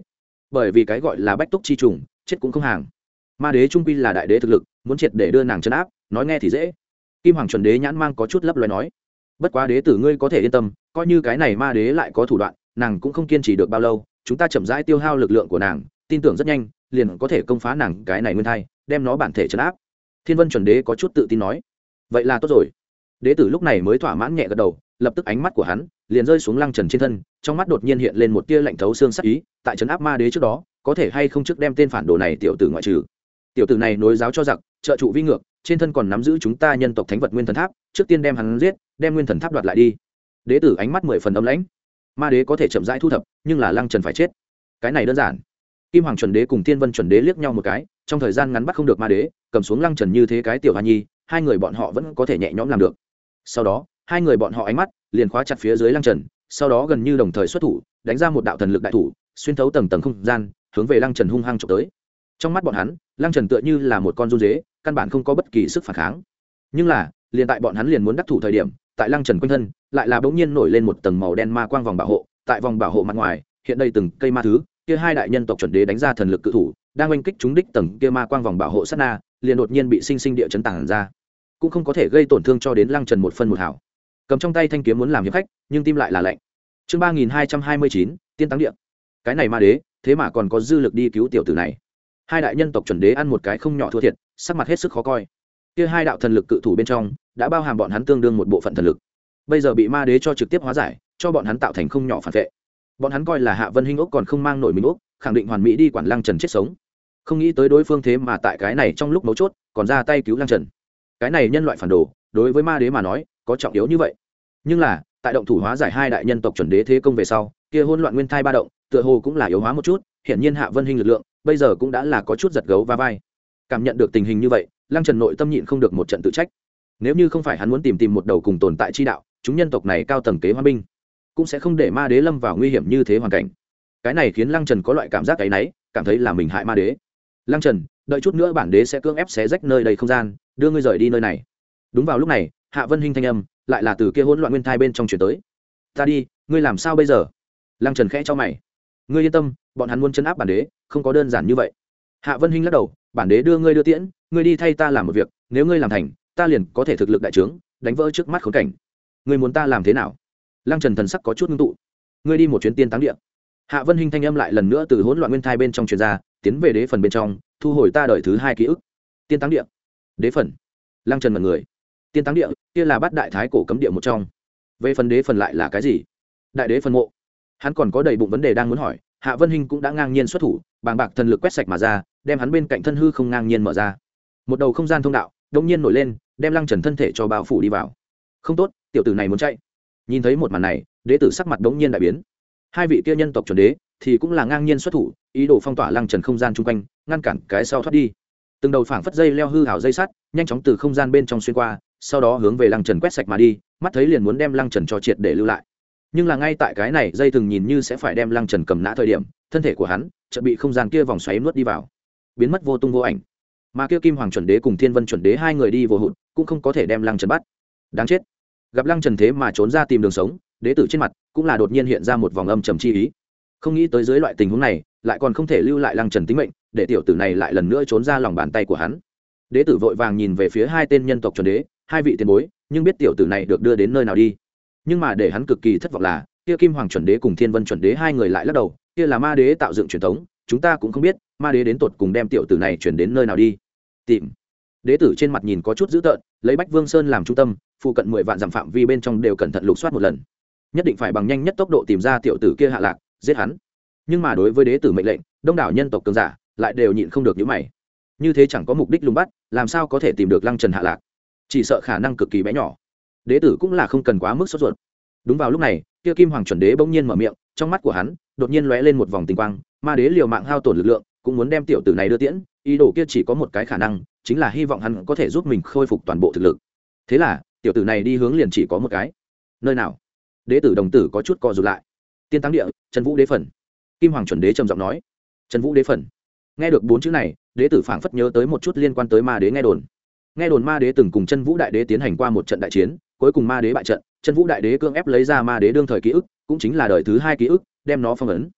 bởi vì cái gọi là bách túc chi trùng chết cũng không hàng. Ma đế trung quy là đại đế thực lực, muốn triệt để đưa nàng chấn áp, nói nghe thì dễ. Kim hoàng chuẩn đế nhãn mang có chút lấp loé nói, bất quá đế tử ngươi có thể yên tâm, coi như cái này ma đế lại có thủ đoạn, nàng cũng không kiên trì được bao lâu, chúng ta chậm rãi tiêu hao lực lượng của nàng, tin tưởng rất nhanh liền có thể công phá nàng cái này nguyên thai, đem nó bản thể chấn áp. Thiên vân chuẩn đế có chút tự tin nói, vậy là tốt rồi. Đế tử lúc này mới thỏa mãn nhẹ gật đầu, lập tức ánh mắt của hắn liền rơi xuống lăng trần trên thân, trong mắt đột nhiên hiện lên một tia lạnh thấu xương sắc ý, tại trấn áp ma đế trước đó có thể hay không trước đem tên phản đồ này tiểu tử ngoại trừ. Tiểu tử này nối giáo cho giặc, trợ trụ vi ngược, trên thân còn nắm giữ chúng ta nhân tộc thánh vật nguyên thần tháp, trước tiên đem hắn giết, đem nguyên thần tháp đoạt lại đi. Đế tử ánh mắt mười phần âm lãnh, ma đế có thể chậm rãi thu thập, nhưng là lăng trần phải chết, cái này đơn giản. Kim hoàng chuẩn đế cùng thiên vân chuẩn đế liếc nhau một cái, trong thời gian ngắn bắt không được ma đế, cầm xuống lăng trần như thế cái tiểu hoa nhi, hai người bọn họ vẫn có thể nhẹ nhõm làm được. Sau đó hai người bọn họ ánh mắt liền khóa chặt phía dưới lăng trần, sau đó gần như đồng thời xuất thủ, đánh ra một đạo thần lực đại thủ, xuyên thấu tầng tầng không gian, hướng về lăng trần hung hăng chụp tới. Trong mắt bọn hắn, lăng trần tựa như là một con run dế, căn bản không có bất kỳ sức phản kháng. Nhưng là liền tại bọn hắn liền muốn đắc thủ thời điểm, tại lăng trần quanh thân lại là bỗng nhiên nổi lên một tầng màu đen ma quang vòng bảo hộ, tại vòng bảo hộ mặt ngoài hiện đây từng cây ma thứ, kia hai đại nhân tộc chuẩn đế đánh ra thần lực cự thủ, đang oanh kích trúng đích tầng kia ma quang vòng bảo hộ sát na, liền đột nhiên bị sinh sinh địa chấn tàng ra, cũng không có thể gây tổn thương cho đến lăng trần một phân một hảo. Cầm trong tay thanh kiếm muốn làm hiệp khách, nhưng tim lại là lạnh. Chương ba nghìn hai trăm hai mươi chín, tiên táng địa. Cái này ma đế, thế mà còn có dư lực đi cứu tiểu tử này. Hai đại nhân tộc chuẩn đế ăn một cái không nhỏ thua thiệt, sắc mặt hết sức khó coi. Kia hai đạo thần lực cự thủ bên trong đã bao hàm bọn hắn tương đương một bộ phận thần lực, bây giờ bị ma đế cho trực tiếp hóa giải, cho bọn hắn tạo thành không nhỏ phản vệ. Bọn hắn coi là Hạ Vân Hinh ốc còn không mang nổi mình ốc, khẳng định hoàn mỹ đi quản Lăng Trần chết sống. Không nghĩ tới đối phương thế mà tại cái này trong lúc mấu chốt còn ra tay cứu Lăng Trần. Cái này nhân loại phản đồ, đối với ma đế mà nói có trọng yếu như vậy. Nhưng là tại động thủ hóa giải hai đại nhân tộc chuẩn đế thế công về sau, kia hỗn loạn nguyên thai ba động tựa hồ cũng là yếu hóa một chút, hiển nhiên Hạ Vân Hinh lực lượng bây giờ cũng đã là có chút giật gấu va vai. Cảm nhận được tình hình như vậy, Lăng Trần nội tâm nhịn không được một trận tự trách. Nếu như không phải hắn muốn tìm tìm một đầu cùng tồn tại chi đạo, chúng nhân tộc này cao tầng kế hoa binh cũng sẽ không để ma đế lâm vào nguy hiểm như thế hoàn cảnh. Cái này khiến Lăng Trần có loại cảm giác áy náy, cảm thấy là mình hại ma đế. Lăng Trần, đợi chút nữa bản đế sẽ cưỡng ép xé rách nơi đầy không gian, đưa ngươi rời đi nơi này. Đúng vào lúc này, Hạ Vân Hinh thanh âm lại là từ kia hỗn loạn nguyên thai bên trong truyền tới. Ta đi, ngươi làm sao bây giờ? Lăng Trần khẽ cho mày. Ngươi yên tâm, bọn hắn muốn trấn áp bản đế, không có đơn giản như vậy. Hạ Vân Hinh lắc đầu, bản đế đưa ngươi đưa tiễn, ngươi đi thay ta làm một việc, nếu ngươi làm thành, ta liền có thể thực lực đại trướng, đánh vỡ trước mắt khốn cảnh. Ngươi muốn ta làm thế nào? Lăng Trần thần sắc có chút ngưng tụ. Ngươi đi một chuyến tiên táng địa. Hạ Vân Hinh thanh âm lại lần nữa từ hỗn loạn nguyên thai bên trong truyền ra, tiến về đế phần bên trong, thu hồi ta đời thứ hai ký ức. Tiên táng địa, đế phần. Lăng Trần mật người. Tiên táng địa, kia là bát đại thái cổ cấm địa một trong. Về phần đế phần lại là cái gì? Đại đế phần mộ. Hắn còn có đầy bụng vấn đề đang muốn hỏi, Hạ Vân Hinh cũng đã ngang nhiên xuất thủ, bàng bạc thần lực quét sạch mà ra, đem hắn bên cạnh thân hư không ngang nhiên mở ra. Một đầu không gian thông đạo đột nhiên nổi lên, đem Lăng Trần thân thể cho bao phủ đi vào. Không tốt, tiểu tử này muốn chạy. Nhìn thấy một màn này, đế tử sắc mặt đống nhiên đại biến. Hai vị kia nhân tộc chuẩn đế thì cũng là ngang nhiên xuất thủ, ý đồ phong tỏa Lăng Trần không gian chung quanh, ngăn cản cái sau thoát đi. Từng đầu phảng phất dây leo hư hảo dây sắt, nhanh chóng từ không gian bên trong xuyên qua, sau đó hướng về Lăng Trần quét sạch mà đi, mắt thấy liền muốn đem Lăng Trần cho triệt để lưu lại. Nhưng là ngay tại cái này dây thừng nhìn như sẽ phải đem Lăng Trần cầm nã thời điểm, thân thể của hắn chợt bị không gian kia vòng xoáy nuốt đi vào, biến mất vô tung vô ảnh. Mà kia Kim Hoàng chuẩn đế cùng Thiên Vân chuẩn đế hai người đi vô hụt, cũng không có thể đem Lăng Trần bắt. Đáng chết. Gặp Lăng Trần thế mà trốn ra tìm đường sống, đế tử trên mặt cũng là đột nhiên hiện ra một vòng âm trầm chi ý. Không nghĩ tới dưới loại tình huống này, lại còn không thể lưu lại Lăng Trần tính mệnh, để tiểu tử này lại lần nữa trốn ra lòng bàn tay của hắn. Đế tử vội vàng nhìn về phía hai tên nhân tộc chuẩn đế, hai vị tiền bối, nhưng biết tiểu tử này được đưa đến nơi nào đi. Nhưng mà để hắn cực kỳ thất vọng là, kia Kim Hoàng chuẩn đế cùng Thiên Vân chuẩn đế hai người lại lắc đầu, kia là ma đế tạo dựng truyền thống, chúng ta cũng không biết ma đế đến tột cùng đem tiểu tử này chuyển đến nơi nào đi. Tìm. Đế tử trên mặt nhìn có chút dữ tợn, lấy Bách Vương Sơn làm trung tâm, phụ cận mười vạn dặm phạm vi bên trong đều cẩn thận lục soát một lần, nhất định phải bằng nhanh nhất tốc độ tìm ra tiểu tử kia hạ lạc, giết hắn. Nhưng mà đối với đế tử mệnh lệnh, đông đảo nhân tộc cường giả lại đều nhịn không được nhíu mày. Như thế chẳng có mục đích lùng bắt, làm sao có thể tìm được Lăng Trần hạ lạc? Chỉ sợ khả năng cực kỳ bé nhỏ. Đế tử cũng là không cần quá mức sốt ruột. Đúng vào lúc này, kia Kim Hoàng chuẩn đế bỗng nhiên mở miệng, trong mắt của hắn đột nhiên lóe lên một vòng tinh quang, ma đế liều mạng hao tổn lực lượng, cũng muốn đem tiểu tử này đưa tiễn, ý đồ kia chỉ có một cái khả năng, chính là hy vọng hắn có thể giúp mình khôi phục toàn bộ thực lực. Thế là, tiểu tử này đi hướng liền chỉ có một cái. Nơi nào? Đế tử đồng tử có chút co rụt lại. Tiên táng địa, Trần Vũ đế phần. Kim Hoàng chuẩn đế trầm giọng nói. Trần Vũ đế phần. Nghe được bốn chữ này, đế tử phảng phất nhớ tới một chút liên quan tới ma đế nghe đồn. Nghe đồn ma đế từng cùng Chân Vũ đại đế tiến hành qua một trận đại chiến, cuối cùng ma đế bại trận, Chân Vũ đại đế cưỡng ép lấy ra ma đế đương thời ký ức, cũng chính là đời thứ hai ký ức, đem nó phong ấn.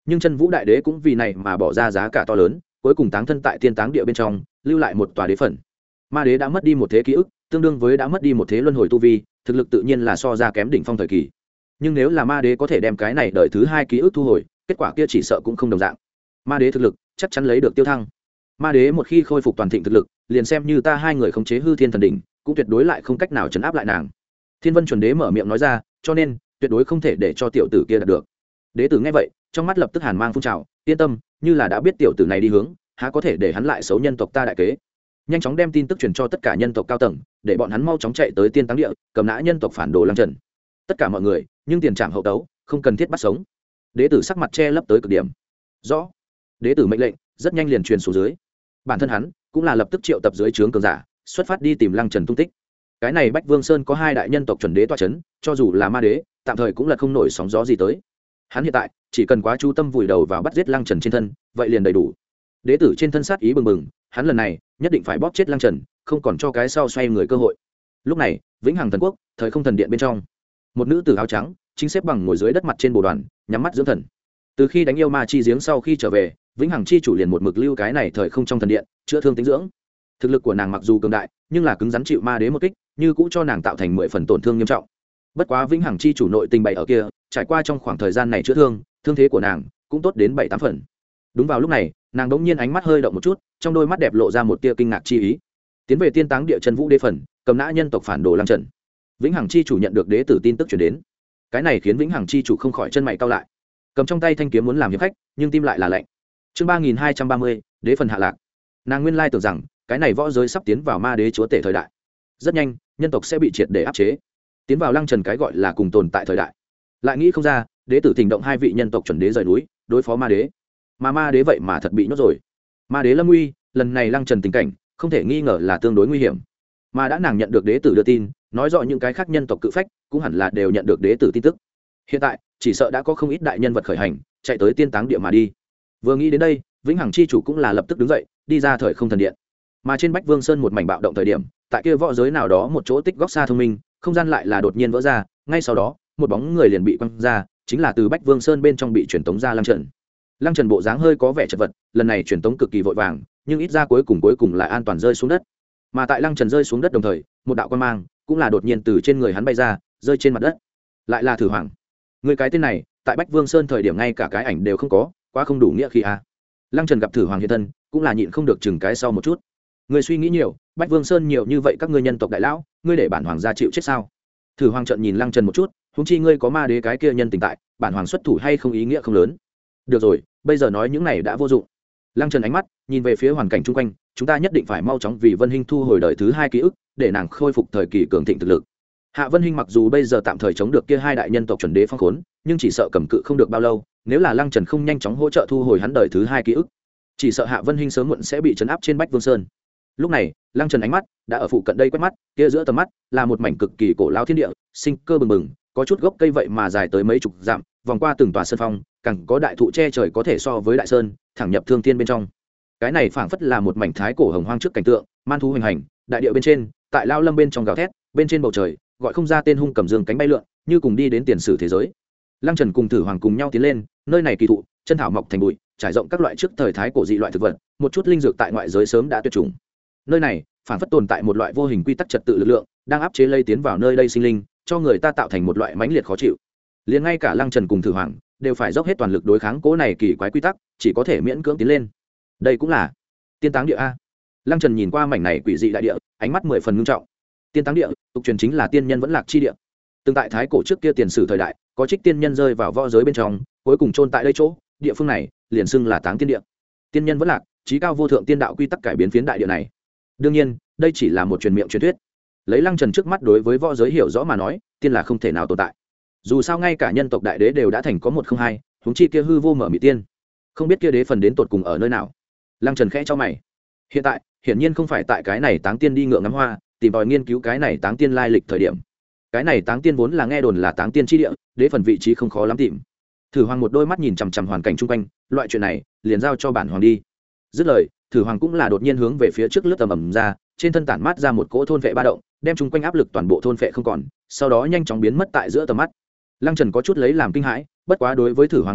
nhưng chân vũ đại đế cũng vì này mà bỏ ra giá cả to lớn, cuối cùng táng thân tại tiên táng địa bên trong, lưu lại một tòa đế phần. Ma đế đã mất đi một thế ký ức, tương đương với đã mất đi một thế luân hồi tu vi, thực lực tự nhiên là so ra kém đỉnh phong thời kỳ. Nhưng nếu là ma đế có thể đem cái này đời thứ hai ký ức thu hồi, kết quả kia chỉ sợ cũng không đồng dạng. Ma đế thực lực chắc chắn lấy được tiêu thăng. Ma đế một khi khôi phục toàn thịnh thực lực, liền xem như ta hai người khống chế hư thiên thần đỉnh, cũng tuyệt đối lại không cách nào chấn áp lại nàng. Thiên Vân chuẩn đế mở miệng nói ra, cho nên tuyệt đối không thể để cho tiểu tử kia đạt được. Đế tử nghe vậy, trong mắt lập tức hàn mang phun trào, yên tâm, như là đã biết tiểu tử này đi hướng, há có thể để hắn lại xấu nhân tộc ta đại kế. Nhanh chóng đem tin tức truyền cho tất cả nhân tộc cao tầng, để bọn hắn mau chóng chạy tới tiên táng địa, cầm nã nhân tộc phản đồ Lăng Trần. Tất cả mọi người, nhưng tiền trảm hậu tấu, không cần thiết bắt sống. Đế tử sắc mặt che lấp tới cực điểm. Rõ. Đế tử mệnh lệnh rất nhanh liền truyền xuống dưới. Bản thân hắn cũng là lập tức triệu tập dưới trướng cường giả, xuất phát đi tìm Lăng Trần tung tích. Cái này Bách Vương Sơn có hai đại nhân tộc chuẩn đế tọa chấn, cho dù là ma đế, tạm thời cũng là không nổi sóng gió gì tới. Hắn hiện tại chỉ cần quá chú tâm vùi đầu vào bắt giết Lăng Trần trên thân, vậy liền đầy đủ. Đế tử trên thân sát ý bừng bừng, hắn lần này nhất định phải bóp chết Lăng Trần, không còn cho cái sau xoay người cơ hội. Lúc này, Vĩnh Hằng Thần Quốc, thời không thần điện bên trong, một nữ tử áo trắng chính xếp bằng ngồi dưới đất mặt trên bồ đoàn, nhắm mắt dưỡng thần. Từ khi đánh yêu ma chi giếng sau khi trở về, Vĩnh Hằng chi chủ liền một mực lưu cái này thời không trong thần điện, chữa thương tính dưỡng. Thực lực của nàng mặc dù cường đại, nhưng là cứng rắn chịu ma đế một kích, như cũ cho nàng tạo thành mười phần tổn thương nghiêm trọng. Bất quá Vĩnh Hằng chi chủ nội tình bày ở kia, trải qua trong khoảng thời gian này chữa thương, thương thế của nàng cũng tốt đến bảy tám phần. Đúng vào lúc này, nàng đống nhiên ánh mắt hơi động một chút, trong đôi mắt đẹp lộ ra một tia kinh ngạc chi ý. Tiến về tiên táng địa chân vũ đế phần, cầm nã nhân tộc phản đồ Lăng Trần. Vĩnh Hằng chi chủ nhận được đế tử tin tức truyền đến, cái này khiến Vĩnh Hằng chi chủ không khỏi chân mày cau lại, cầm trong tay thanh kiếm muốn làm hiệp khách, nhưng tim lại là lạnh. Chương ba nghìn hai trăm ba mươi, đế phần hạ lạc. Nàng nguyên lai tưởng rằng cái này võ giới sắp tiến vào ma đế chúa tể thời đại, rất nhanh nhân tộc sẽ bị triệt để áp chế, tiến vào Lăng Trần cái gọi là cùng tồn tại thời đại. Lại nghĩ không ra, đế tử thỉnh động hai vị nhân tộc chuẩn đế rời núi đối phó ma đế, mà ma đế vậy mà thật bị nhốt rồi. Ma đế lâm nguy, lần này Lăng Trần tình cảnh không thể nghi ngờ là tương đối nguy hiểm. Mà đã nàng nhận được đế tử đưa tin, nói rõ những cái khác nhân tộc cự phách cũng hẳn là đều nhận được đế tử tin tức. Hiện tại chỉ sợ đã có không ít đại nhân vật khởi hành, chạy tới tiên táng địa mà đi. Vừa nghĩ đến đây, Vĩnh Hằng chi chủ cũng là lập tức đứng dậy, đi ra thời không thần điện. Mà trên Bách Vương Sơn một mảnh bạo động thời điểm, tại kia võ giới nào đó một chỗ tích góc xa thông minh, không gian lại là đột nhiên vỡ ra, ngay sau đó, một bóng người liền bị quăng ra, chính là từ Bách Vương Sơn bên trong bị truyền tống ra Lăng Trần. Lăng Trần bộ dáng hơi có vẻ chật vật, lần này truyền tống cực kỳ vội vàng, nhưng ít ra cuối cùng cuối cùng lại an toàn rơi xuống đất. Mà tại Lăng Trần rơi xuống đất đồng thời, một đạo quang mang cũng là đột nhiên từ trên người hắn bay ra, rơi trên mặt đất. Lại là Thử Hoàng. Người cái tên này, tại Bách Vương Sơn thời điểm ngay cả cái ảnh đều không có, quá không đủ nghĩa khí a. À. Lăng Trần gặp Thử Hoàng hiện thân, cũng là nhịn không được chừng cái sau một chút. Người suy nghĩ nhiều, Bách Vương Sơn nhiều như vậy các ngươi nhân tộc đại lão, ngươi để bản hoàng gia chịu chết sao? Thử Hoàng trợn nhìn Lăng Trần một chút, huống chi ngươi có ma đế cái kia nhân tình tại, bản hoàng xuất thủ hay không ý nghĩa không lớn. Được rồi, bây giờ nói những này đã vô dụng. Lăng Trần ánh mắt nhìn về phía hoàn cảnh chung quanh, chúng ta nhất định phải mau chóng vì Vân Hinh thu hồi đời thứ hai ký ức, để nàng khôi phục thời kỳ cường thịnh thực lực. Hạ Vân Hinh mặc dù bây giờ tạm thời chống được kia hai đại nhân tộc chuẩn đế phong khốn, nhưng chỉ sợ cầm cự không được bao lâu, nếu là Lăng Trần không nhanh chóng hỗ trợ thu hồi hắn đời thứ hai ký ức, chỉ sợ Hạ Vân Hinh sớm muộn sẽ bị trấn áp trên Bách Vương Sơn. Lúc này, Lăng Trần ánh mắt đã ở phụ cận đây quét mắt, kia giữa tầm mắt là một mảnh cực kỳ cổ lao thiên địa, sinh cơ bừng bừng, có chút gốc cây vậy mà dài tới mấy chục dặm, vòng qua từng tòa sơn phong, càng có đại thụ che trời có thể so với đại sơn, thẳng nhập thương thiên bên trong. Cái này phảng phất là một mảnh thái cổ hồng hoang trước cảnh tượng, man thú hoành hành, đại địa bên trên, tại lao lâm bên trong gào thét, bên trên bầu trời, gọi không ra tên hung cầm dương cánh bay lượn, như cùng đi đến tiền sử thế giới. Lăng Trần cùng Thử Hoàng cùng nhau tiến lên, nơi này kỳ thụ, chân thảo mọc thành bụi, trải rộng các loại trước thời thái cổ dị loại thực vật, một chút linh dược tại ngoại giới sớm đã tuyệt chủng. Nơi này, phảng phất tồn tại một loại vô hình quy tắc trật tự lực lượng, đang áp chế lây tiến vào nơi đây sinh linh, cho người ta tạo thành một loại mãnh liệt khó chịu. Liền ngay cả Lăng Trần cùng Thử Hoàng đều phải dốc hết toàn lực đối kháng cố này kỳ quái quy tắc, chỉ có thể miễn cưỡng tiến lên. Đây cũng là tiên táng địa a. Lăng Trần nhìn qua mảnh này quỷ dị đại địa, ánh mắt mười phần nghiêm trọng. Tiên táng địa, tục truyền chính là tiên nhân vẫn lạc chi địa. Từng tại thái cổ trước kia tiền sử thời đại, có trích tiên nhân rơi vào võ giới bên trong, cuối cùng chôn tại đây chỗ, địa phương này liền xưng là táng tiên địa. Tiên nhân vẫn lạc, chí cao vô thượng tiên đạo quy tắc cải biến phiến đại địa này. Đương nhiên, đây chỉ là một truyền miệng truyền thuyết. Lấy Lăng Trần trước mắt đối với võ giới hiểu rõ mà nói, tiên là không thể nào tồn tại. Dù sao ngay cả nhân tộc đại đế đều đã thành có một không hai, huống chi kia hư vô mở mị tiên, không biết kia đế phần đến tột cùng ở nơi nào. Lăng Trần khẽ cho mày. Hiện tại, hiển nhiên không phải tại cái này táng tiên đi ngựa ngắm hoa, tìm tòi nghiên cứu cái này táng tiên lai lịch thời điểm. Cái này táng tiên vốn là nghe đồn là táng tiên chi địa, đế phần vị trí không khó lắm tìm. Thử Hoàng một đôi mắt nhìn chằm chằm hoàn cảnh chung quanh, loại chuyện này liền giao cho bản hoàng đi. Dứt lời, Thử Hoàng cũng là đột nhiên hướng về phía trước lướt tầm ầm ra, trên thân tản mát ra một cỗ thôn vệ ba động, đem chung quanh áp lực toàn bộ thôn vệ không còn, sau đó nhanh chóng biến mất tại giữa tầm mắt. Lăng Trần có chút lấy làm kinh hãi, bất quá đối với Thử Hoàng năng lực,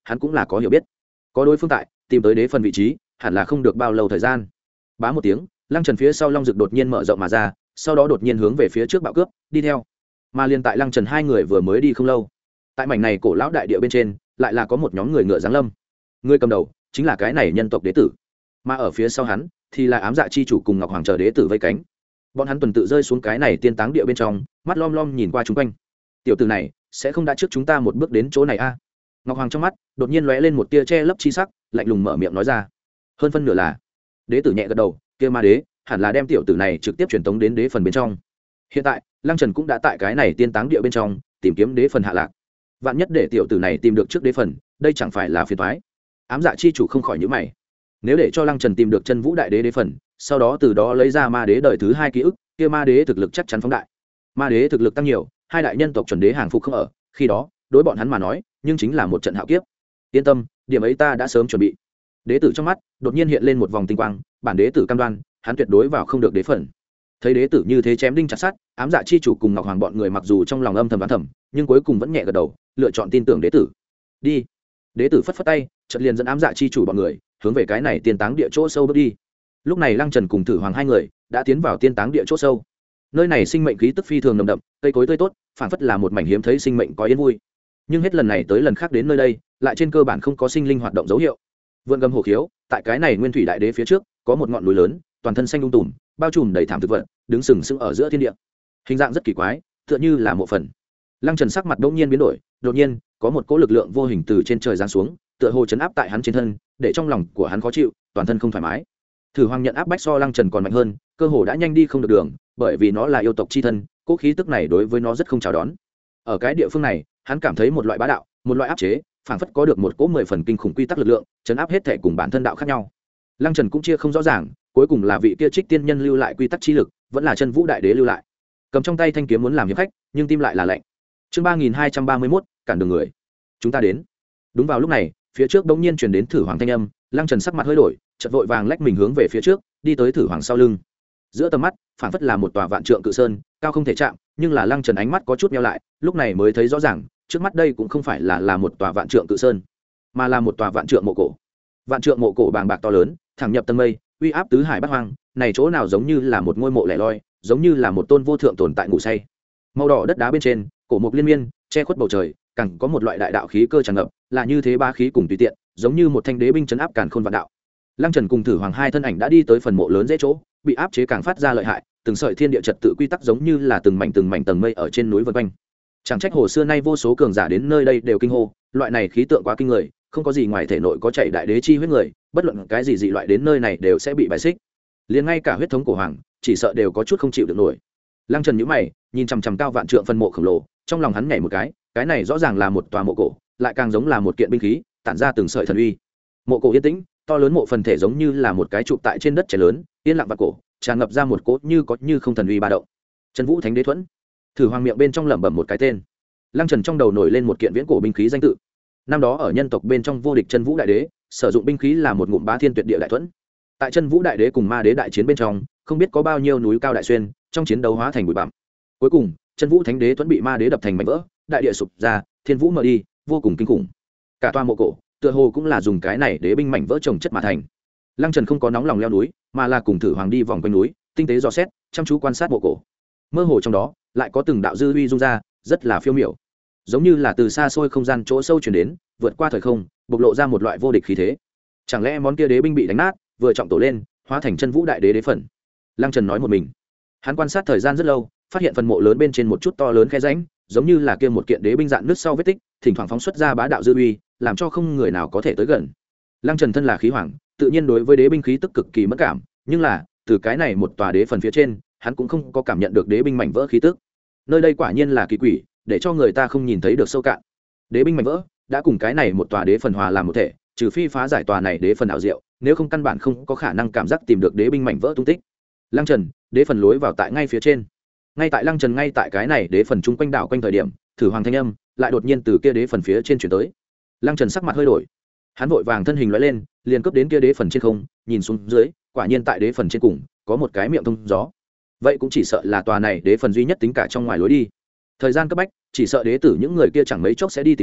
hắn cũng là có hiểu biết, có đối phương tại tìm tới đế phần vị trí hẳn là không được bao lâu thời gian. Bá một tiếng, Lăng Trần phía sau long rực đột nhiên mở rộng mà ra, sau đó đột nhiên hướng về phía trước bạo cướp đi theo. Mà liền tại Lăng Trần hai người vừa mới đi không lâu, tại mảnh này cổ lão đại địa bên trên lại là có một nhóm người ngựa giáng lâm. Người cầm đầu chính là cái này nhân tộc đế tử, mà ở phía sau hắn thì là ám dạ chi chủ cùng Ngọc Hoàng chờ đế tử vây cánh. Bọn hắn tuần tự rơi xuống cái này tiên táng địa bên trong, mắt lom lom nhìn qua chúng quanh. Tiểu tử này sẽ không đã trước chúng ta một bước đến chỗ này a? Ngọc Hoàng trong mắt đột nhiên lóe lên một tia che lấp chi sắc, lạnh lùng mở miệng nói ra. Hơn phân nửa là. Đế tử nhẹ gật đầu, kia ma đế hẳn là đem tiểu tử này trực tiếp truyền tống đến đế phần bên trong. Hiện tại Lăng Trần cũng đã tại cái này tiên táng địa bên trong tìm kiếm đế phần hạ lạc. Vạn nhất để tiểu tử này tìm được trước đế phần, đây chẳng phải là phiền toái. Ám dạ chi chủ không khỏi nhíu mày. Nếu để cho Lăng Trần tìm được chân vũ đại đế đế phần, sau đó từ đó lấy ra ma đế đời thứ hai ký ức, kia ma đế thực lực chắc chắn phóng đại. Ma đế thực lực tăng nhiều, hai đại nhân tộc chuẩn đế hàng phục không ở, khi đó đối bọn hắn mà nói nhưng chính là một trận hạo kiếp. Yên tâm, điểm ấy ta đã sớm chuẩn bị. Đế tử trong mắt đột nhiên hiện lên một vòng tinh quang, bản đế tử cam đoan hắn tuyệt đối vào không được đế phần. Thấy đế tử như thế chém đinh chặt sắt, ám dạ chi chủ cùng Ngọc Hoàng bọn người mặc dù trong lòng âm thầm đoán thầm, nhưng cuối cùng vẫn nhẹ gật đầu, lựa chọn tin tưởng đế tử. Đi. Đế tử phất phất tay, chợt liền dẫn ám dạ chi chủ bọn người hướng về cái này tiên táng địa chỗ sâu bước đi. Lúc này Lăng Trần cùng Thử Hoàng hai người đã tiến vào tiên táng địa chỗ sâu. Nơi này sinh mệnh khí tức phi thường nồng đậm, cây cối tươi tốt, phản phất là một mảnh hiếm thấy sinh mệnh có yên vui. Nhưng hết lần này tới lần khác đến nơi đây, lại trên cơ bản không có sinh linh hoạt động dấu hiệu. Vượn gầm hổ khiếu, tại cái này nguyên thủy đại đế phía trước, có một ngọn núi lớn, toàn thân xanh um tùm, bao trùm đầy thảm thực vật, đứng sừng sững ở giữa thiên địa. Hình dạng rất kỳ quái, tựa như là một phần. Lăng Trần sắc mặt bỗng nhiên biến đổi, đột nhiên, có một cỗ lực lượng vô hình từ trên trời giáng xuống, tựa hồ chấn áp tại hắn trên thân, để trong lòng của hắn khó chịu, toàn thân không thoải mái. Thử Hoàng nhận áp bách so Lăng Trần còn mạnh hơn, cơ hồ đã nhanh đi không được đường, bởi vì nó là yêu tộc chi thân, cỗ khí tức này đối với nó rất không chào đón. Ở cái địa phương này, hắn cảm thấy một loại bá đạo, một loại áp chế, phảng phất có được một cỗ mười phần kinh khủng quy tắc lực lượng, chấn áp hết thể cùng bản thân đạo khác nhau. Lăng Trần cũng chia không rõ ràng, cuối cùng là vị kia Trích Tiên Nhân lưu lại quy tắc chi lực, vẫn là Chân Vũ Đại Đế lưu lại. Cầm trong tay thanh kiếm muốn làm hiệp khách, nhưng tim lại là lạnh. Chương ba nghìn hai trăm ba mươi mốt, cản đường người. Chúng ta đến. Đúng vào lúc này, phía trước bỗng nhiên truyền đến Thử Hoàng thanh âm, Lăng Trần sắc mặt hơi đổi, chợt vội vàng lách mình hướng về phía trước, đi tới Thử Hoàng sau lưng. Giữa tầm mắt, phảng phất là một tòa vạn trượng cự sơn, cao không thể chạm, nhưng là Lăng Trần ánh mắt có chút nheo lại, lúc này mới thấy rõ ràng, trước mắt đây cũng không phải là là một tòa vạn trượng cự sơn, mà là một tòa vạn trượng mộ cổ. Vạn trượng mộ cổ bàng bạc to lớn, thẳng nhập tầng mây, uy áp tứ hải bát hoang, này chỗ nào giống như là một ngôi mộ lẻ loi, giống như là một tôn vô thượng tồn tại ngủ say. Màu đỏ đất đá bên trên, cổ mục liên miên, che khuất bầu trời, càng có một loại đại đạo khí cơ tràn ngập, là như thế ba khí cùng tùy tiện, giống như một thanh đế binh trấn áp càn khôn vạn đạo. Lăng Trần cùng Thử Hoàng hai thân ảnh đã đi tới phần mộ lớn dễ chỗ, bị áp chế càng phát ra lợi hại, từng sợi thiên địa trật tự quy tắc giống như là từng mảnh từng mảnh tầng mây ở trên núi vần quanh. Chẳng trách hồ xưa nay vô số cường giả đến nơi đây đều kinh hô, loại này khí tượng quá kinh người, không có gì ngoài thể nội có chảy đại đế chi huyết người, bất luận cái gì dị loại đến nơi này đều sẽ bị bài xích. Liền ngay cả huyết thống của hoàng, chỉ sợ đều có chút không chịu được nổi. Lăng Trần nhíu mày, nhìn chằm chằm cao vạn trượng phân mộ khổng lồ, trong lòng hắn nhảy một cái, cái này rõ ràng là một tòa mộ cổ, lại càng giống là một kiện binh khí, tản ra từng sợi thần uy. Mộ cổ yên tĩnh, to lớn mộ phần thể giống như là một cái trụ tại trên đất trẻ lớn, yên lặng và cổ, tràn ngập ra một cỗ như có như không thần uy ba động. Chân Vũ Thánh Đế Thuẫn. Thử Hoàng miệng bên trong lẩm bẩm một cái tên. Lăng Trần trong đầu nổi lên một kiện viễn cổ binh khí danh tự. Năm đó ở nhân tộc bên trong vô địch Chân Vũ Đại Đế, sử dụng binh khí là một ngụm bá thiên tuyệt địa đại thuẫn. Tại Chân Vũ Đại Đế cùng Ma Đế đại chiến bên trong, không biết có bao nhiêu núi cao đại xuyên, trong chiến đấu hóa thành bụi bặm. Cuối cùng, Chân Vũ Thánh Đế thuẫn bị Ma Đế đập thành mảnh vỡ, đại địa sụp ra, thiên vũ mở đi, vô cùng kinh khủng. Cả toa mộ cổ, tựa hồ cũng là dùng cái này đế binh mảnh vỡ chồng chất mà thành. Lăng Trần không có nóng lòng leo núi, mà là cùng Thử Hoàng đi vòng quanh núi, tinh tế dò xét, chăm chú quan sát mộ cổ. Mơ hồ trong đó, lại có từng đạo dư uy dung ra, rất là phiêu miểu, giống như là từ xa xôi không gian chỗ sâu truyền đến, vượt qua thời không, bộc lộ ra một loại vô địch khí thế. Chẳng lẽ món kia đế binh bị đánh nát, vừa trọng tổ lên, hóa thành Chân Vũ Đại Đế đế phần? Lăng Trần nói một mình. Hắn quan sát thời gian rất lâu, phát hiện phần mộ lớn bên trên một chút to lớn khe rãnh, giống như là kia một kiện đế binh dạn nứt sau vết tích, thỉnh thoảng phóng xuất ra bá đạo dư uy, làm cho không người nào có thể tới gần. Lăng Trần thân là khí hoàng, tự nhiên đối với đế binh khí tức cực kỳ mất cảm, nhưng là từ cái này một tòa đế phần phía trên, hắn cũng không có cảm nhận được đế binh mảnh vỡ khí tức. Nơi đây quả nhiên là kỳ quỷ, để cho người ta không nhìn thấy được sâu cạn. Đế binh mảnh vỡ đã cùng cái này một tòa đế phần hòa làm một thể, trừ phi phá giải tòa này đế phần ảo diệu, nếu không căn bản không có khả năng cảm giác tìm được đế binh mảnh vỡ tung tích. Lăng Trần, đế phần lối vào tại ngay phía trên. Ngay tại Lăng Trần ngay tại cái này đế phần chung quanh đảo quanh thời điểm, Thử Hoàng thanh âm lại đột nhiên từ kia đế phần phía trên chuyển tới. Lăng Trần sắc mặt hơi đổi, hắn vội vàng thân hình lóe lên, liền cướp đến kia đế phần trên không, nhìn xuống dưới, quả nhiên tại đế phần trên cùng có một cái miệng thông gió. Vậy cũng chỉ sợ là tòa này đế phần duy nhất tính cả trong ngoài lối đi. Thời gian cấp bách, chỉ sợ đế tử những người kia chẳng mấy chốc sẽ đi tìm đến,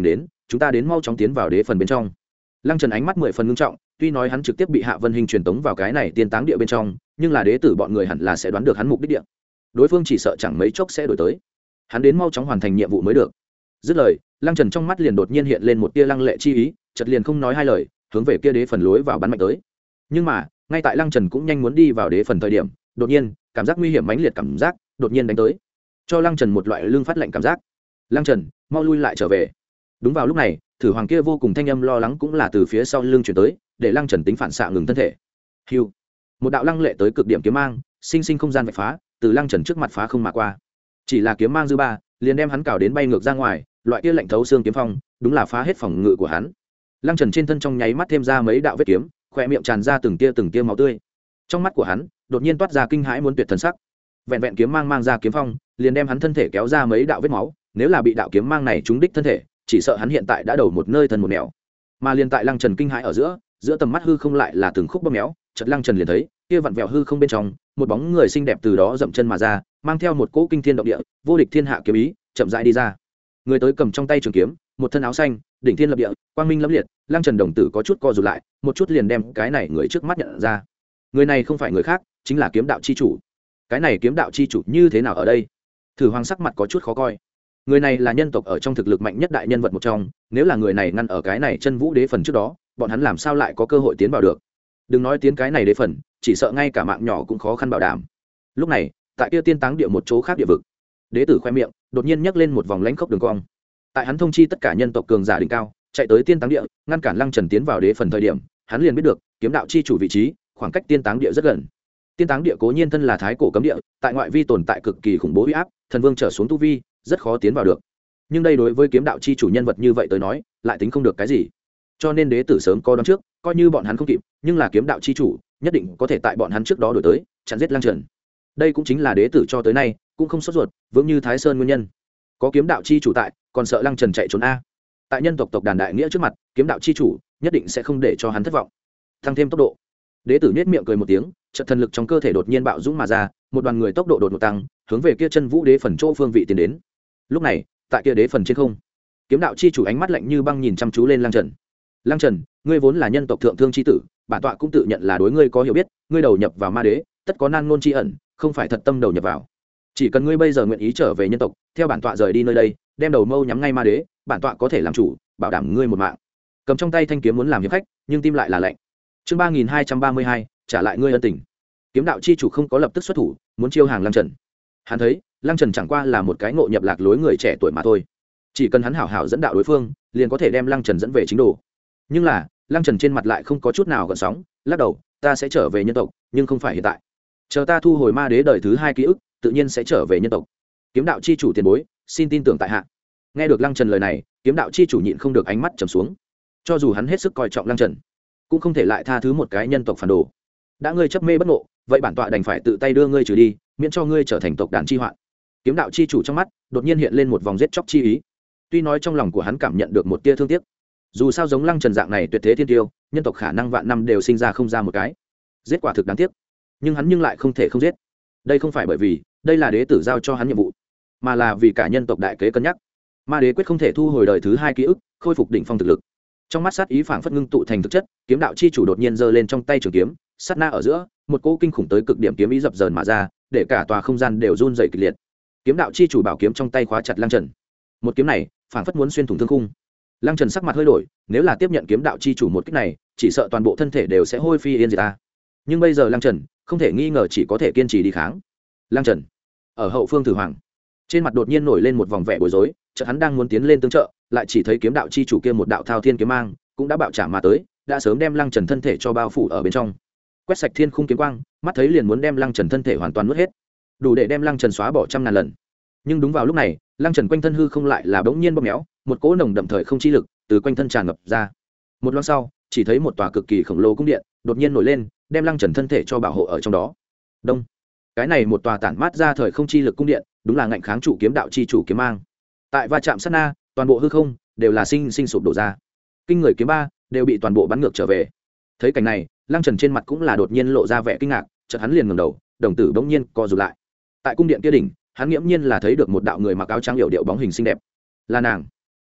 chúng ta đến mau chóng tiến vào đế phần bên trong. Lăng Trần ánh mắt mười phần ngưng trọng, tuy nói hắn trực tiếp bị Hạ Vân Hình truyền tống vào cái này tiên táng địa bên trong, nhưng là đế tử bọn người hẳn là sẽ đoán được hắn mục đích địa. Đối phương chỉ sợ chẳng mấy chốc sẽ đổi tới. Hắn đến mau chóng hoàn thành nhiệm vụ mới được. Dứt lời, Lăng Trần trong mắt liền đột nhiên hiện lên một tia lăng lệ chi ý, chợt liền không nói hai lời, hướng về kia đế phần lối vào bắn mạnh tới. Nhưng mà, ngay tại Lăng Trần cũng nhanh muốn đi vào đế phần thời điểm, đột nhiên, cảm giác nguy hiểm mãnh liệt cảm giác đột nhiên đánh tới, cho Lăng Trần một loại lưng phát lạnh cảm giác. Lăng Trần, mau lui lại trở về. Đúng vào lúc này, thử hoàng kia vô cùng thanh âm lo lắng cũng là từ phía sau lưng chuyển tới, để Lăng Trần tính phản xạ ngừng thân thể. Hưu, một đạo lăng lệ tới cực điểm kiếm mang, sinh sinh không gian vạch phá, từ Lăng Trần trước mặt phá không mà qua. Chỉ là kiếm mang dư ba, liền đem hắn cào đến bay ngược ra ngoài, loại kia lạnh thấu xương kiếm phong, đúng là phá hết phòng ngự của hắn. Lăng Trần trên thân trong nháy mắt thêm ra mấy đạo vết kiếm, khóe miệng tràn ra từng tia từng tia máu tươi. Trong mắt của hắn, đột nhiên toát ra kinh hãi muốn tuyệt thần sắc. Vẹn vẹn kiếm mang mang ra kiếm phong, liền đem hắn thân thể kéo ra mấy đạo vết máu, nếu là bị đạo kiếm mang này trúng đích thân thể, chỉ sợ hắn hiện tại đã đầu một nơi thân một nẻo. Mà liền tại Lăng Trần kinh hãi ở giữa, giữa tầm mắt hư không lại là từng khúc bóp méo, chợt Lăng Trần liền thấy, kia vặn vẹo hư không bên trong, một bóng người xinh đẹp từ đó dậm chân mà ra, mang theo một cỗ kinh thiên động địa, vô địch thiên hạ kiếm ý, chậm rãi đi ra. Người tới cầm trong tay trường kiếm, một thân áo xanh, đỉnh thiên lập địa, quang minh lẫm liệt. Lăng Trần đồng tử có chút co rụt lại, một chút liền đem cái này người trước mắt nhận ra. Người này không phải người khác, chính là kiếm đạo chi chủ. Cái này kiếm đạo chi chủ như thế nào ở đây? Thử Hoàng sắc mặt có chút khó coi. Người này là nhân tộc ở trong thực lực mạnh nhất đại nhân vật một trong, nếu là người này ngăn ở cái này chân vũ đế phần trước đó, bọn hắn làm sao lại có cơ hội tiến vào được? Đừng nói tiến cái này đế phần, chỉ sợ ngay cả mạng nhỏ cũng khó khăn bảo đảm. Lúc này, tại kia tiên táng địa một chỗ khác địa vực, đế tử khoe miệng đột nhiên nhấc lên một vòng lãnh khốc đường cong. Tại hắn thông chi tất cả nhân tộc cường giả đỉnh cao chạy tới tiên táng địa, ngăn cản Lăng Trần tiến vào đế phần thời điểm, hắn liền biết được kiếm đạo chi chủ vị trí khoảng cách tiên táng địa rất gần. Tiên táng địa cố nhiên thân là thái cổ cấm địa, tại ngoại vi tồn tại cực kỳ khủng bố uy áp, thần vương trở xuống tu vi rất khó tiến vào được. Nhưng đây đối với kiếm đạo chi chủ nhân vật như vậy tới nói, lại tính không được cái gì. Cho nên đế tử sớm có đoán trước, coi như bọn hắn không kịp, nhưng là kiếm đạo chi chủ nhất định có thể tại bọn hắn trước đó đổi tới, chặn giết Lăng Trần. Đây cũng chính là đế tử cho tới nay cũng không sốt ruột, vững như Thái Sơn nguyên nhân. Có kiếm đạo chi chủ tại, còn sợ Lăng Trần chạy trốn a? Tại nhân tộc tộc đàn đại nghĩa trước mặt, kiếm đạo chi chủ nhất định sẽ không để cho hắn thất vọng. Tăng thêm tốc độ. Đế tử nhếch miệng cười một tiếng, chợt thần lực trong cơ thể đột nhiên bạo dũng mà ra, một đoàn người tốc độ đột ngột tăng, hướng về kia chân vũ đế phần chỗ phương vị tiến đến. Lúc này, tại kia đế phần trên không, kiếm đạo chi chủ ánh mắt lạnh như băng nhìn chăm chú lên Lăng Trần. Lăng Trần, ngươi vốn là nhân tộc thượng thương chi tử, bản tọa cũng tự nhận là đối ngươi có hiểu biết, ngươi đầu nhập vào ma đế, tất có nan ngôn chi ẩn, không phải thật tâm đầu nhập vào. Chỉ cần ngươi bây giờ nguyện ý trở về nhân tộc, theo bản tọa rời đi nơi đây, đem đầu mâu nhắm ngay ma đế, bản tọa có thể làm chủ, bảo đảm ngươi một mạng. Cầm trong tay thanh kiếm muốn làm hiệp khách, nhưng tim lại là lạnh. Chương ba nghìn hai trăm ba mươi hai, trả lại ngươi ân tình. Kiếm đạo chi chủ không có lập tức xuất thủ, muốn chiêu hàng Lăng Trần. Hắn thấy, Lăng Trần chẳng qua là một cái ngộ nhập lạc lối người trẻ tuổi mà thôi. Chỉ cần hắn hảo hảo dẫn đạo đối phương, liền có thể đem Lăng Trần dẫn về chính đồ. Nhưng là, Lăng Trần trên mặt lại không có chút nào gợn sóng, lắc đầu, ta sẽ trở về nhân tộc, nhưng không phải hiện tại. Chờ ta thu hồi ma đế đời thứ hai ký ức, tự nhiên sẽ trở về nhân tộc. Kiếm đạo chi chủ tiền bối, xin tin tưởng tại hạ. Nghe được Lăng Trần lời này, kiếm đạo chi chủ nhịn không được ánh mắt trầm xuống. Cho dù hắn hết sức coi trọng Lăng Trần, cũng không thể lại tha thứ một cái nhân tộc phản đồ. Đã ngươi chấp mê bất ngộ, vậy bản tọa đành phải tự tay đưa ngươi trừ đi, miễn cho ngươi trở thành tộc đàn chi hoạn. Kiếm đạo chi chủ trong mắt đột nhiên hiện lên một vòng giết chóc chi ý. Tuy nói trong lòng của hắn cảm nhận được một tia thương tiếc, dù sao giống Lăng Trần dạng này tuyệt thế thiên tiêu, nhân tộc khả năng vạn năm đều sinh ra không ra một cái, giết quả thực đáng tiếc. Nhưng hắn nhưng lại không thể không giết. Đây không phải bởi vì đây là đế tử giao cho hắn nhiệm vụ, mà là vì cả nhân tộc đại kế cân nhắc. Ma đế quyết không thể thu hồi đời thứ hai ký ức, khôi phục đỉnh phong thực lực. Trong mắt sát ý phảng phất ngưng tụ thành thực chất, kiếm đạo chi chủ đột nhiên giơ lên trong tay trường kiếm, sát na ở giữa, một cỗ kinh khủng tới cực điểm kiếm ý dập dờn mà ra, để cả tòa không gian đều run rẩy kịch liệt. Kiếm đạo chi chủ bảo kiếm trong tay khóa chặt Lăng Trần. Một kiếm này, phảng phất muốn xuyên thủng thương khung. Lăng Trần sắc mặt hơi đổi, nếu là tiếp nhận kiếm đạo chi chủ một kích này, chỉ sợ toàn bộ thân thể đều sẽ hôi phi yên diệt ta. Nhưng bây giờ Lăng Trần, không thể nghi ngờ chỉ có thể kiên trì đi kháng. Lăng Trần, ở hậu phương Thử Hoàng, trên mặt đột nhiên nổi lên một vòng vẻ bối rối, chợt hắn đang muốn tiến lên tương trợ, lại chỉ thấy kiếm đạo chi chủ kia một đạo thao thiên kiếm mang, cũng đã bạo trả mà tới, đã sớm đem Lăng Trần thân thể cho bao phủ ở bên trong. Quét sạch thiên khung kiếm quang, mắt thấy liền muốn đem Lăng Trần thân thể hoàn toàn nuốt hết, đủ để đem Lăng Trần xóa bỏ trăm ngàn lần. Nhưng đúng vào lúc này, Lăng Trần quanh thân hư không lại là bỗng nhiên bóp méo, một cỗ nồng đậm thời không chi lực từ quanh thân tràn ngập ra. Một lát sau, chỉ thấy một tòa cực kỳ khổng lồ cung điện đột nhiên nổi lên, đem Lăng Trần thân thể cho bảo hộ ở trong đó. Đông, cái này một tòa tản mát ra thời không chi lực cung điện, đúng là ngạnh kháng trụ kiếm đạo chi chủ kiếm mang. Tại va chạm sát na, toàn bộ hư không đều là sinh sinh sụp đổ ra. Kinh người kiếm ba đều bị toàn bộ bắn ngược trở về. Thấy cảnh này, Lăng Trần trên mặt cũng là đột nhiên lộ ra vẻ kinh ngạc, chợt hắn liền ngẩng đầu, đồng tử bỗng nhiên co rụt lại. Tại cung điện kia đỉnh, hắn nghiễm nhiên là thấy được một đạo người mặc áo trắng yểu điệu bóng hình xinh đẹp. Là nàng.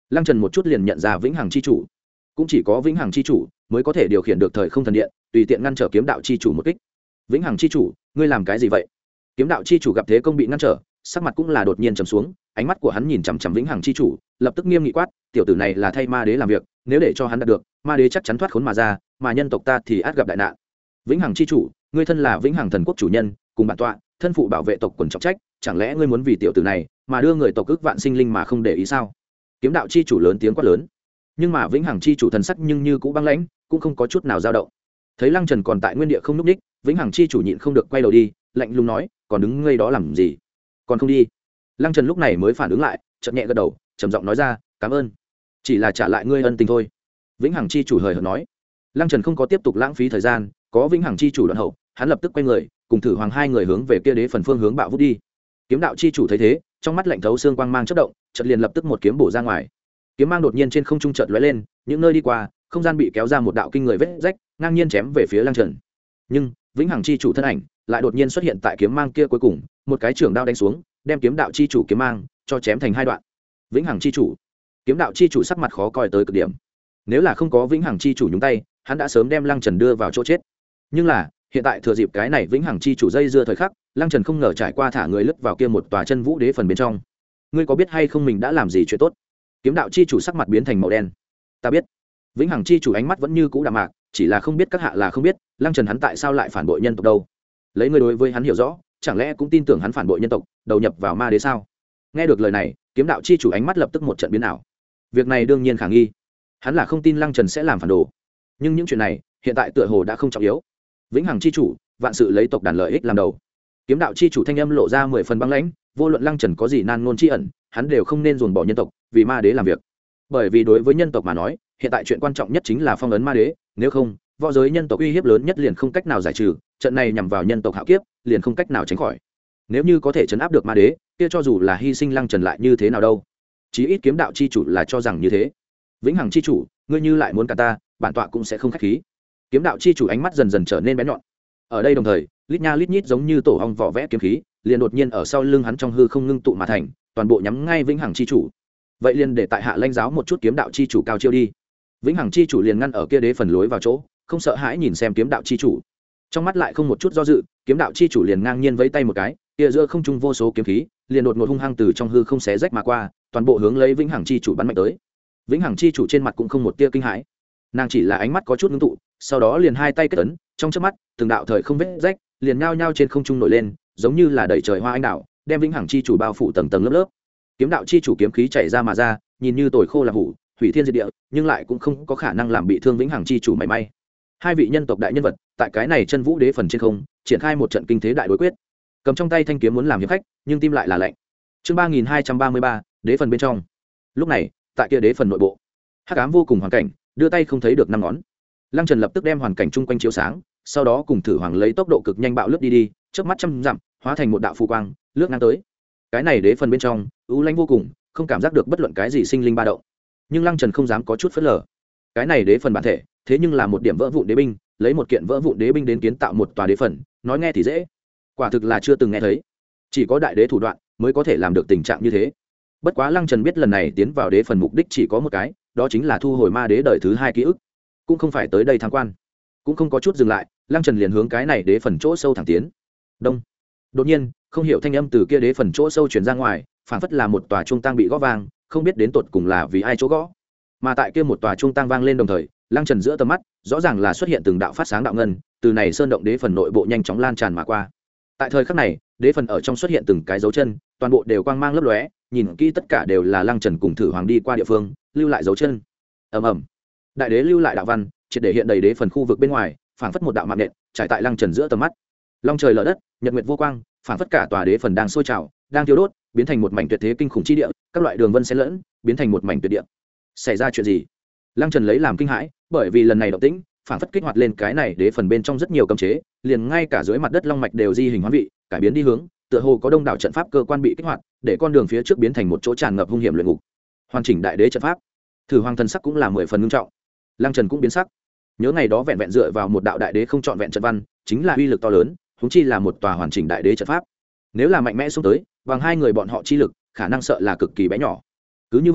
Lăng Trần một chút liền nhận ra vĩnh hằng chi chủ, cũng chỉ có vĩnh hằng chi chủ mới có thể điều khiển được thời không thần điện, tùy tiện ngăn trở kiếm đạo chi chủ một kích. Vĩnh hằng chi chủ, ngươi làm cái gì vậy? Kiếm đạo chi chủ gặp thế công bị ngăn trở, sắc mặt cũng là đột nhiên trầm xuống, ánh mắt của hắn nhìn chằm chằm vĩnh hằng chi chủ, lập tức nghiêm nghị quát, tiểu tử này là thay ma đế làm việc, nếu để cho hắn đạt được, ma đế chắc chắn thoát khốn mà ra, mà nhân tộc ta thì ắt gặp đại nạn. Vĩnh hằng chi chủ, ngươi thân là vĩnh hằng thần quốc chủ nhân, cùng bản tọa thân phụ bảo vệ tộc quần trọng trách, chẳng lẽ ngươi muốn vì tiểu tử này mà đưa người tộc ức vạn sinh linh mà không để ý sao? Kiếm đạo chi chủ lớn tiếng quát lớn, nhưng mà vĩnh hằng chi chủ thần sắc nhưng như cũ băng lãnh, cũng không có chút nào dao động. Thấy Lăng Trần còn tại nguyên địa không nhúc nhích, vĩnh hằng chi chủ nhịn không được quay đầu đi, lạnh lùng nói, còn đứng ngây đó làm gì, còn không đi? Lăng Trần lúc này mới phản ứng lại, chợt nhẹ gật đầu, trầm giọng nói ra, cảm ơn, chỉ là trả lại ngươi ân tình thôi. Vĩnh hằng chi chủ hời hợt nói. Lăng Trần không có tiếp tục lãng phí thời gian, có vĩnh hằng chi chủ đoạn hậu, hắn lập tức quay người, cùng Thử Hoàng hai người hướng về kia đế phần phương hướng bạo vút đi. Kiếm đạo chi chủ thấy thế, trong mắt lạnh thấu xương quang mang chớp động, chợt liền lập tức một kiếm bổ ra ngoài. Kiếm mang đột nhiên trên không trung chợt lóe lên, những nơi đi qua, không gian bị kéo ra một đạo kinh người vết rách, ngang nhiên chém về phía Lăng Trần. Nhưng vĩnh hằng chi chủ thân ảnh lại đột nhiên xuất hiện tại kiếm mang kia cuối cùng, một cái trường đao đánh xuống, đem kiếm đạo chi chủ kiếm mang cho chém thành hai đoạn. Vĩnh hằng chi chủ, kiếm đạo chi chủ sắc mặt khó coi tới cực điểm. Nếu là không có vĩnh hằng chi chủ nhúng tay, hắn đã sớm đem Lăng Trần đưa vào chỗ chết. Nhưng là hiện tại thừa dịp cái này vĩnh hằng chi chủ dây dưa thời khắc, Lăng Trần không ngờ trải qua thả người lướt vào kia một tòa chân vũ đế phần bên trong. Ngươi có biết hay không mình đã làm gì chuyện tốt? Kiếm đạo chi chủ sắc mặt biến thành màu đen. Ta biết. Vĩnh hằng chi chủ ánh mắt vẫn như cũ đạm mạc, chỉ là không biết các hạ là không biết, Lăng Trần hắn tại sao lại phản bội nhân tộc đâu? Lấy ngươi đối với hắn hiểu rõ, chẳng lẽ cũng tin tưởng hắn phản bội nhân tộc, đầu nhập vào ma đế sao? Nghe được lời này, kiếm đạo chi chủ ánh mắt lập tức một trận biến ảo. Việc này đương nhiên khả nghi, hắn là không tin Lăng Trần sẽ làm phản đồ, nhưng những chuyện này hiện tại tựa hồ đã không trọng yếu. Vĩnh hằng chi chủ, vạn sự lấy tộc đàn lợi ích làm đầu. Kiếm đạo chi chủ thanh âm lộ ra mười phần băng lãnh, vô luận Lăng Trần có gì nan ngôn chi ẩn, hắn đều không nên ruồng bỏ nhân tộc vì ma đế làm việc. Bởi vì đối với nhân tộc mà nói, hiện tại chuyện quan trọng nhất chính là phong ấn ma đế, nếu không, võ giới nhân tộc uy hiếp lớn nhất liền không cách nào giải trừ, trận này nhằm vào nhân tộc hạo kiếp, liền không cách nào tránh khỏi. Nếu như có thể trấn áp được ma đế, kia cho dù là hy sinh Lăng Trần lại như thế nào đâu? Chí ít kiếm đạo chi chủ là cho rằng như thế. Vĩnh hằng chi chủ, ngươi như lại muốn cả ta, bản tọa cũng sẽ không khách khí. Kiếm đạo chi chủ ánh mắt dần dần trở nên bén nhọn. Ở đây đồng thời, lít nha lít nhít giống như tổ ong vỏ vẽ kiếm khí, liền đột nhiên ở sau lưng hắn trong hư không ngưng tụ mà thành, toàn bộ nhắm ngay vĩnh hằng chi chủ. Vậy liền để tại hạ lãnh giáo một chút kiếm đạo chi chủ cao chiêu đi. Vĩnh hằng chi chủ liền ngăn ở kia đế phần lối vào chỗ, không sợ hãi nhìn xem kiếm đạo chi chủ. Trong mắt lại không một chút do dự, kiếm đạo chi chủ liền ngang nhiên vẫy tay một cái, kia giữa không trung vô số kiếm khí, liền đột ngột hung hăng từ trong hư không xé rách mà qua, toàn bộ hướng lấy vĩnh hằng chi chủ bắn mạnh tới. Vĩnh hằng chi chủ trên mặt cũng không một tia kinh hãi, nàng chỉ là ánh mắt có chút ngưng tụ, sau đó liền hai tay kết ấn, trong chớp mắt, từng đạo thời không vết rách, liền nhao nhao trên không trung nổi lên, giống như là đẩy trời hoa anh đào, đem vĩnh hằng chi chủ bao phủ tầng tầng lớp lớp. Kiếm đạo chi chủ kiếm khí chảy ra mà ra, nhìn như tồi khô là hủ, hủy thiên diệt địa, nhưng lại cũng không có khả năng làm bị thương vĩnh hằng chi chủ mảy may. Hai vị nhân tộc đại nhân vật, tại cái này chân vũ đế phần trên không, triển khai một trận kinh thế đại đối quyết. Cầm trong tay thanh kiếm muốn làm hiệp khách, nhưng tim lại là lạnh. Chương ba nghìn hai trăm ba mươi ba, đế phần bên trong. Lúc này, tại kia đế phần nội bộ, hắc ám vô cùng hoàn cảnh, đưa tay không thấy được năm ngón. Lăng Trần lập tức đem hoàn cảnh chung quanh chiếu sáng, sau đó cùng Thử Hoàng lấy tốc độ cực nhanh bạo lướt đi đi, chớp mắt trăm dặm, hóa thành một đạo phù quang, lướt ngang tới. Cái này đế phần bên trong, u lãnh vô cùng, không cảm giác được bất luận cái gì sinh linh ba động. Nhưng Lăng Trần không dám có chút phớt lờ. Cái này đế phần bản thể, thế nhưng là một điểm vỡ vụn đế binh, lấy một kiện vỡ vụn đế binh đến kiến tạo một tòa đế phần, nói nghe thì dễ, quả thực là chưa từng nghe thấy. Chỉ có đại đế thủ đoạn mới có thể làm được tình trạng như thế. Bất quá Lăng Trần biết lần này tiến vào đế phần mục đích chỉ có một cái, đó chính là thu hồi ma đế đời thứ hai ký ức, cũng không phải tới đây tham quan. Cũng không có chút dừng lại, Lăng Trần liền hướng cái này đế phần chỗ sâu thẳng tiến. Đông. Đột nhiên, không hiểu thanh âm từ kia đế phần chỗ sâu truyền ra ngoài, phảng phất là một tòa trung tang bị gõ vang, không biết đến tột cùng là vì ai chỗ gõ. Mà tại kia một tòa trung tang vang lên đồng thời, Lăng Trần giữa tầm mắt, rõ ràng là xuất hiện từng đạo phát sáng đạo ngân, từ này sơn động đế phần nội bộ nhanh chóng lan tràn mà qua. Tại thời khắc này, đế phần ở trong xuất hiện từng cái dấu chân, toàn bộ đều quang mang lấp lóe, nhìn kỹ tất cả đều là Lăng Trần cùng Thử Hoàng đi qua địa phương, lưu lại dấu chân. Ầm ầm. Đại đế lưu lại đạo văn, triệt để hiện đầy đế phần khu vực bên ngoài, phảng phất một đạo mạng nện, trải tại Lăng Trần giữa tầm mắt. Long trời lở đất, nhật nguyệt vô quang, phảng phất cả tòa đế phần đang sôi trào, đang thiêu đốt, biến thành một mảnh tuyệt thế kinh khủng chi địa, các loại đường vân xen lẫn, biến thành một mảnh tuyệt địa. Xảy ra chuyện gì? Lăng Trần lấy làm kinh hãi, bởi vì lần này động tĩnh, phảng phất kích hoạt lên cái này đế phần bên trong rất nhiều cấm chế, liền ngay cả dưới mặt đất long mạch đều di hình hóa vị, cải biến đi hướng, tựa hồ có đông đảo trận pháp cơ quan bị kích hoạt, để con đường phía trước biến thành một chỗ tràn ngập hung hiểm luyện ngục. Hoàn chỉnh đại đế trận pháp. Thử Hoàng thần sắc cũng là mười phần nghiêm trọng. Lăng Trần cũng biến sắc. Nhớ ngày đó vẹn vẹn dựa vào một đạo đại đế không chọn vẹn trận văn, chính là uy lực to lớn, huống chi là một tòa hoàn chỉnh đại đế trận pháp. Nếu là mạnh mẽ xuống tới, bằng hai người bọn họ chi lực, khả năng sợ là cực kỳ bé nhỏ. Cứ như vậy,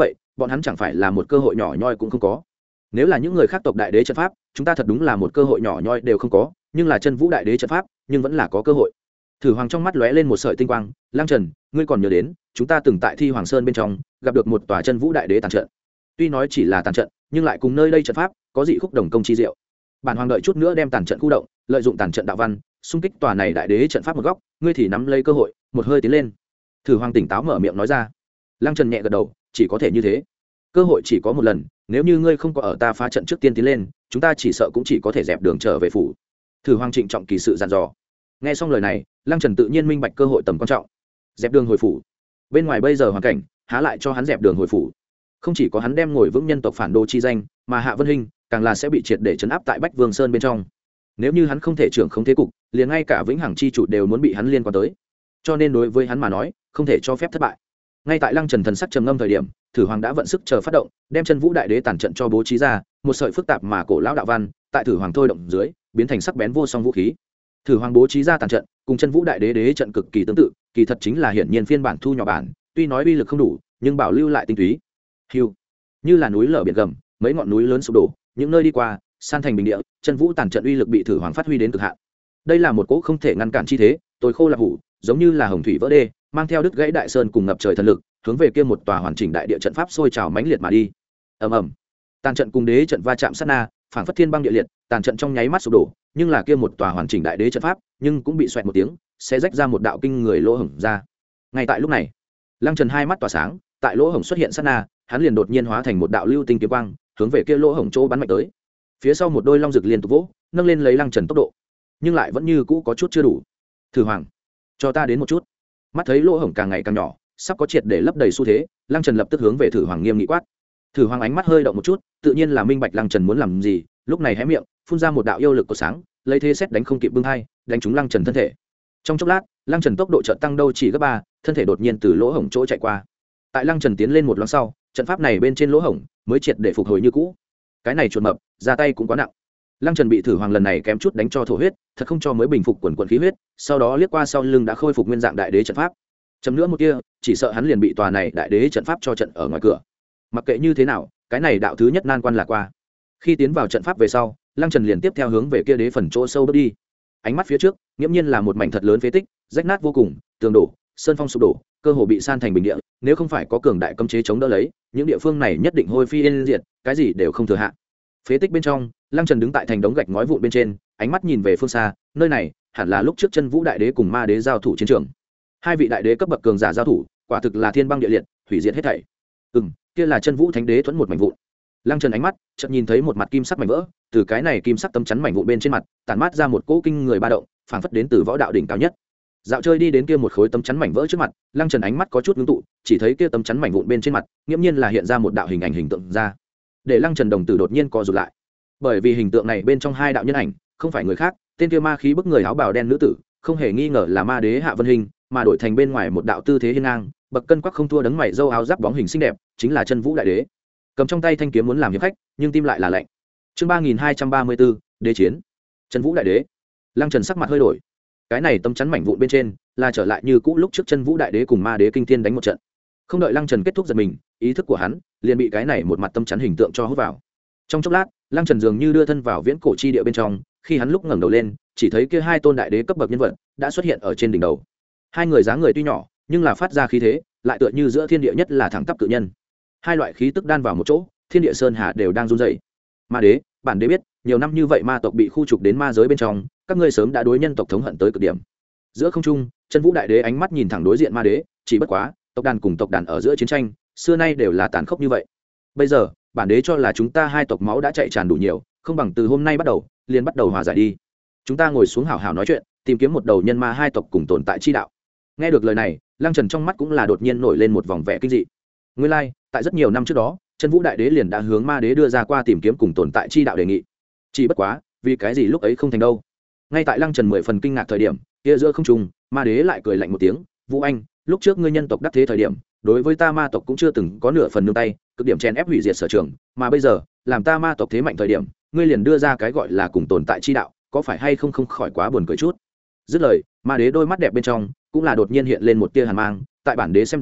bọn hắn chẳng phải là một cơ hội nhỏ nhoi cũng không có. Nếu là những người khác tộc đại đế trận pháp, chúng ta thật đúng là một cơ hội nhỏ nhoi đều không có, nhưng là chân vũ đại đế trận pháp, nhưng vẫn là có cơ hội. Thử Hoàng trong mắt lóe lên một sợi tinh quang, Lăng Trần, ngươi còn nhớ đến, chúng ta từng tại Thi Hoàng Sơn bên trong gặp được một tòa chân vũ đại đế tàn trận. Tuy nói chỉ là tàn trận, nhưng lại cùng nơi đây trận pháp có dị khúc đồng công chi diệu. Bản Hoàng đợi chút nữa đem tàn trận khu động, lợi dụng tàn trận đạo văn, xung kích tòa này đại đế trận pháp một góc, ngươi thì nắm lấy cơ hội, một hơi tiến lên. Thử Hoàng tỉnh táo mở miệng nói ra. Lăng Trần nhẹ gật đầu, chỉ có thể như thế. Cơ hội chỉ có một lần, nếu như ngươi không có ở ta phá trận trước tiên tiến lên, chúng ta chỉ sợ cũng chỉ có thể dẹp đường trở về phủ. Thử Hoàng trịnh trọng kỳ sự dặn dò. Nghe xong lời này, Lăng Trần tự nhiên minh bạch cơ hội tầm quan trọng. Dẹp đường hồi phủ. Bên ngoài bây giờ hoàn cảnh, há lại cho hắn dẹp đường hồi phủ. Không chỉ có hắn đem ngồi vững nhân tộc phản đồ chi danh, mà Hạ Vân Hinh càng là sẽ bị triệt để trấn áp tại Bách Vương Sơn bên trong. Nếu như hắn không thể trưởng không thế cục, liền ngay cả vĩnh hằng chi chủ đều muốn bị hắn liên quan tới. Cho nên đối với hắn mà nói, không thể cho phép thất bại. Ngay tại Lăng Trần thần sắc trầm ngâm thời điểm, Thử Hoàng đã vận sức chờ phát động, đem chân vũ đại đế tàn trận cho bố trí ra, một sợi phức tạp mà cổ lão đạo văn, tại Thử Hoàng thôi động dưới, biến thành sắc bén vô song vũ khí. Thử Hoàng bố trí ra tàn trận, cùng chân vũ đại đế đế trận cực kỳ tương tự, kỳ thật chính là hiển nhiên phiên bản thu nhỏ bản, tuy nói uy lực không đủ, nhưng bảo lưu lại tinh túy. Hưu, như là núi lở biển gầm, mấy ngọn núi lớn sụp đổ, những nơi đi qua, san thành bình địa, chân vũ tàn trận uy lực bị Thử Hoàng phát huy đến cực hạn. Đây là một cỗ không thể ngăn cản chi thế, tối khô là hủ, giống như là hồng thủy vỡ đê, mang theo đứt gãy đại sơn cùng ngập trời thần lực, hướng về kia một tòa hoàn chỉnh đại địa trận pháp sôi trào mãnh liệt mà đi. Ầm ầm. Tàn trận cùng đế trận va chạm sát na, phảng phất thiên băng địa liệt, tàn trận trong nháy mắt sụp đổ, nhưng là kia một tòa hoàn chỉnh đại đế trận pháp, nhưng cũng bị xoẹt một tiếng, sẽ rách ra một đạo kinh người lỗ hổng ra. Ngay tại lúc này, Lăng Trần hai mắt tỏa sáng, tại lỗ hổng xuất hiện sát na, hắn liền đột nhiên hóa thành một đạo lưu tinh kiếm quang, hướng về kia lỗ hổng chỗ bắn mạnh tới. Phía sau một đôi long rực liên tục vỗ, nâng lên lấy Lăng Trần tốc độ, nhưng lại vẫn như cũ có chút chưa đủ. Thử Hoàng, cho ta đến một chút. Mắt thấy lỗ hổng càng ngày càng nhỏ, sắp có triệt để lấp đầy xu thế, Lăng Trần lập tức hướng về Thử Hoàng nghiêm nghị quát. Thử Hoàng ánh mắt hơi động một chút, tự nhiên là minh bạch Lăng Trần muốn làm gì, lúc này hé miệng, phun ra một đạo yêu lực của sáng, lấy thế xét đánh không kịp bưng hai, đánh trúng Lăng Trần thân thể. Trong chốc lát, Lăng Trần tốc độ chợt tăng đâu chỉ gấp ba, thân thể đột nhiên từ lỗ hổng chỗ chạy qua. Tại Lăng Trần tiến lên một loáng sau, trận pháp này bên trên lỗ hổng mới triệt để phục hồi như cũ. Cái này chuột mập, ra tay cũng quá nặng. Lăng Trần bị Thử Hoàng lần này kém chút đánh cho thổ huyết, thật không cho mới bình phục quần quần khí huyết, sau đó liếc qua sau lưng đã khôi phục nguyên dạng đại đế trận pháp. Chấm nữa một kia, chỉ sợ hắn liền bị tòa này đại đế trận pháp cho trận ở ngoài cửa. Mặc kệ như thế nào, cái này đạo thứ nhất nan quan là qua. Khi tiến vào trận pháp về sau, Lăng Trần liền tiếp theo hướng về kia đế phần chỗ sâu bước đi. Ánh mắt phía trước, nghiễm nhiên là một mảnh thật lớn phế tích, rách nát vô cùng, tường đổ, sơn phong sụp đổ, cơ hồ bị san thành bình địa, nếu không phải có cường đại cấm chế chống đỡ lấy, những địa phương này nhất định hôi phi yên diệt, cái gì đều không thừa hạ. Phế tích bên trong, Lăng Trần đứng tại thành đống gạch ngói vụn bên trên, ánh mắt nhìn về phương xa, nơi này hẳn là lúc trước chân vũ đại đế cùng ma đế giao thủ chiến trường. Hai vị đại đế cấp bậc cường giả giao thủ, quả thực là thiên băng địa liệt, hủy diệt hết thảy. Ừm, kia là chân vũ thánh đế thuẫn một mảnh vụn. Lăng Trần ánh mắt chợt nhìn thấy một mặt kim sắc mảnh vỡ, từ cái này kim sắc tấm chắn mảnh vụn bên trên mặt, tản mát ra một cỗ kinh người ba động, phảng phất đến từ võ đạo đỉnh cao nhất. Dạo chơi đi đến kia một khối tấm chắn mảnh vỡ trước mặt, Lăng Trần ánh mắt có chút ngưng tụ, chỉ thấy kia tấm chắn mảnh vụn bên trên mặt, nghiễm nhiên là hiện ra một đạo hình ảnh hình tượng ra. Để Lăng Trần đồng tử đột nhiên co rụt lại. Bởi vì hình tượng này bên trong hai đạo nhân ảnh, không phải người khác, tên kia ma khí bức người áo bào đen nữ tử, không hề nghi ngờ là ma đế Hạ Vân Hinh, mà đổi thành bên ngoài một đạo tư thế hiên ngang, bậc cân quắc không thua đấng mày râu áo giáp bóng hình xinh đẹp, chính là chân vũ đại đế. Cầm trong tay thanh kiếm muốn làm hiệp khách, nhưng tim lại là lạnh. Chương ba nghìn hai trăm ba mươi bốn, đế chiến. Chân vũ đại đế. Lăng Trần sắc mặt hơi đổi. Cái này tấm chắn mảnh vụn bên trên, là trở lại như cũ lúc trước chân vũ đại đế cùng ma đế kinh thiên đánh một trận. Không đợi Lăng Trần kết thúc giật mình, ý thức của hắn liền bị cái này một mặt tấm chắn hình tượng cho hút vào. Trong chốc lát, Lăng Trần dường như đưa thân vào viễn cổ chi địa bên trong, khi hắn lúc ngẩng đầu lên, chỉ thấy kia hai tôn đại đế cấp bậc nhân vật đã xuất hiện ở trên đỉnh đầu. Hai người dáng người tuy nhỏ, nhưng là phát ra khí thế, lại tựa như giữa thiên địa nhất là thẳng tắp cự nhân. Hai loại khí tức đan vào một chỗ, thiên địa sơn hà đều đang run rẩy. Ma đế, bản đế biết, nhiều năm như vậy ma tộc bị khu trục đến ma giới bên trong, các ngươi sớm đã đối nhân tộc thống hận tới cực điểm. Giữa không trung, chân vũ đại đế ánh mắt nhìn thẳng đối diện ma đế, chỉ bất quá, tộc đàn cùng tộc đàn ở giữa chiến tranh, xưa nay đều là tàn khốc như vậy. Bây giờ, bản đế cho là chúng ta hai tộc máu đã chạy tràn đủ nhiều, không bằng từ hôm nay bắt đầu, liền bắt đầu hòa giải đi. Chúng ta ngồi xuống hảo hảo nói chuyện, tìm kiếm một đầu nhân ma hai tộc cùng tồn tại chi đạo. Nghe được lời này, Lăng Trần trong mắt cũng là đột nhiên nổi lên một vòng vẻ kinh dị. Nguyên lai, like, tại rất nhiều năm trước đó, chân vũ đại đế liền đã hướng ma đế đưa ra qua tìm kiếm cùng tồn tại chi đạo đề nghị. Chỉ bất quá, vì cái gì lúc ấy không thành đâu. Ngay tại Lăng Trần mười phần kinh ngạc thời điểm, kia giữa không trung, ma đế lại cười lạnh một tiếng, "Vũ Anh, lúc trước ngươi nhân tộc đắc thế thời điểm, đối với ta ma tộc cũng chưa từng có nửa phần nương tay, cực điểm chen ép hủy diệt sở trường, mà bây giờ, làm ta ma tộc thế mạnh thời điểm, ngươi liền đưa ra cái gọi là cùng tồn tại chi đạo, có phải hay không không khỏi quá buồn cười chút." Dứt lời, ma đế đôi mắt đẹp bên trong cũng là đột nhiên hiện lên một tia hàn mang, tại bản đế xem ra,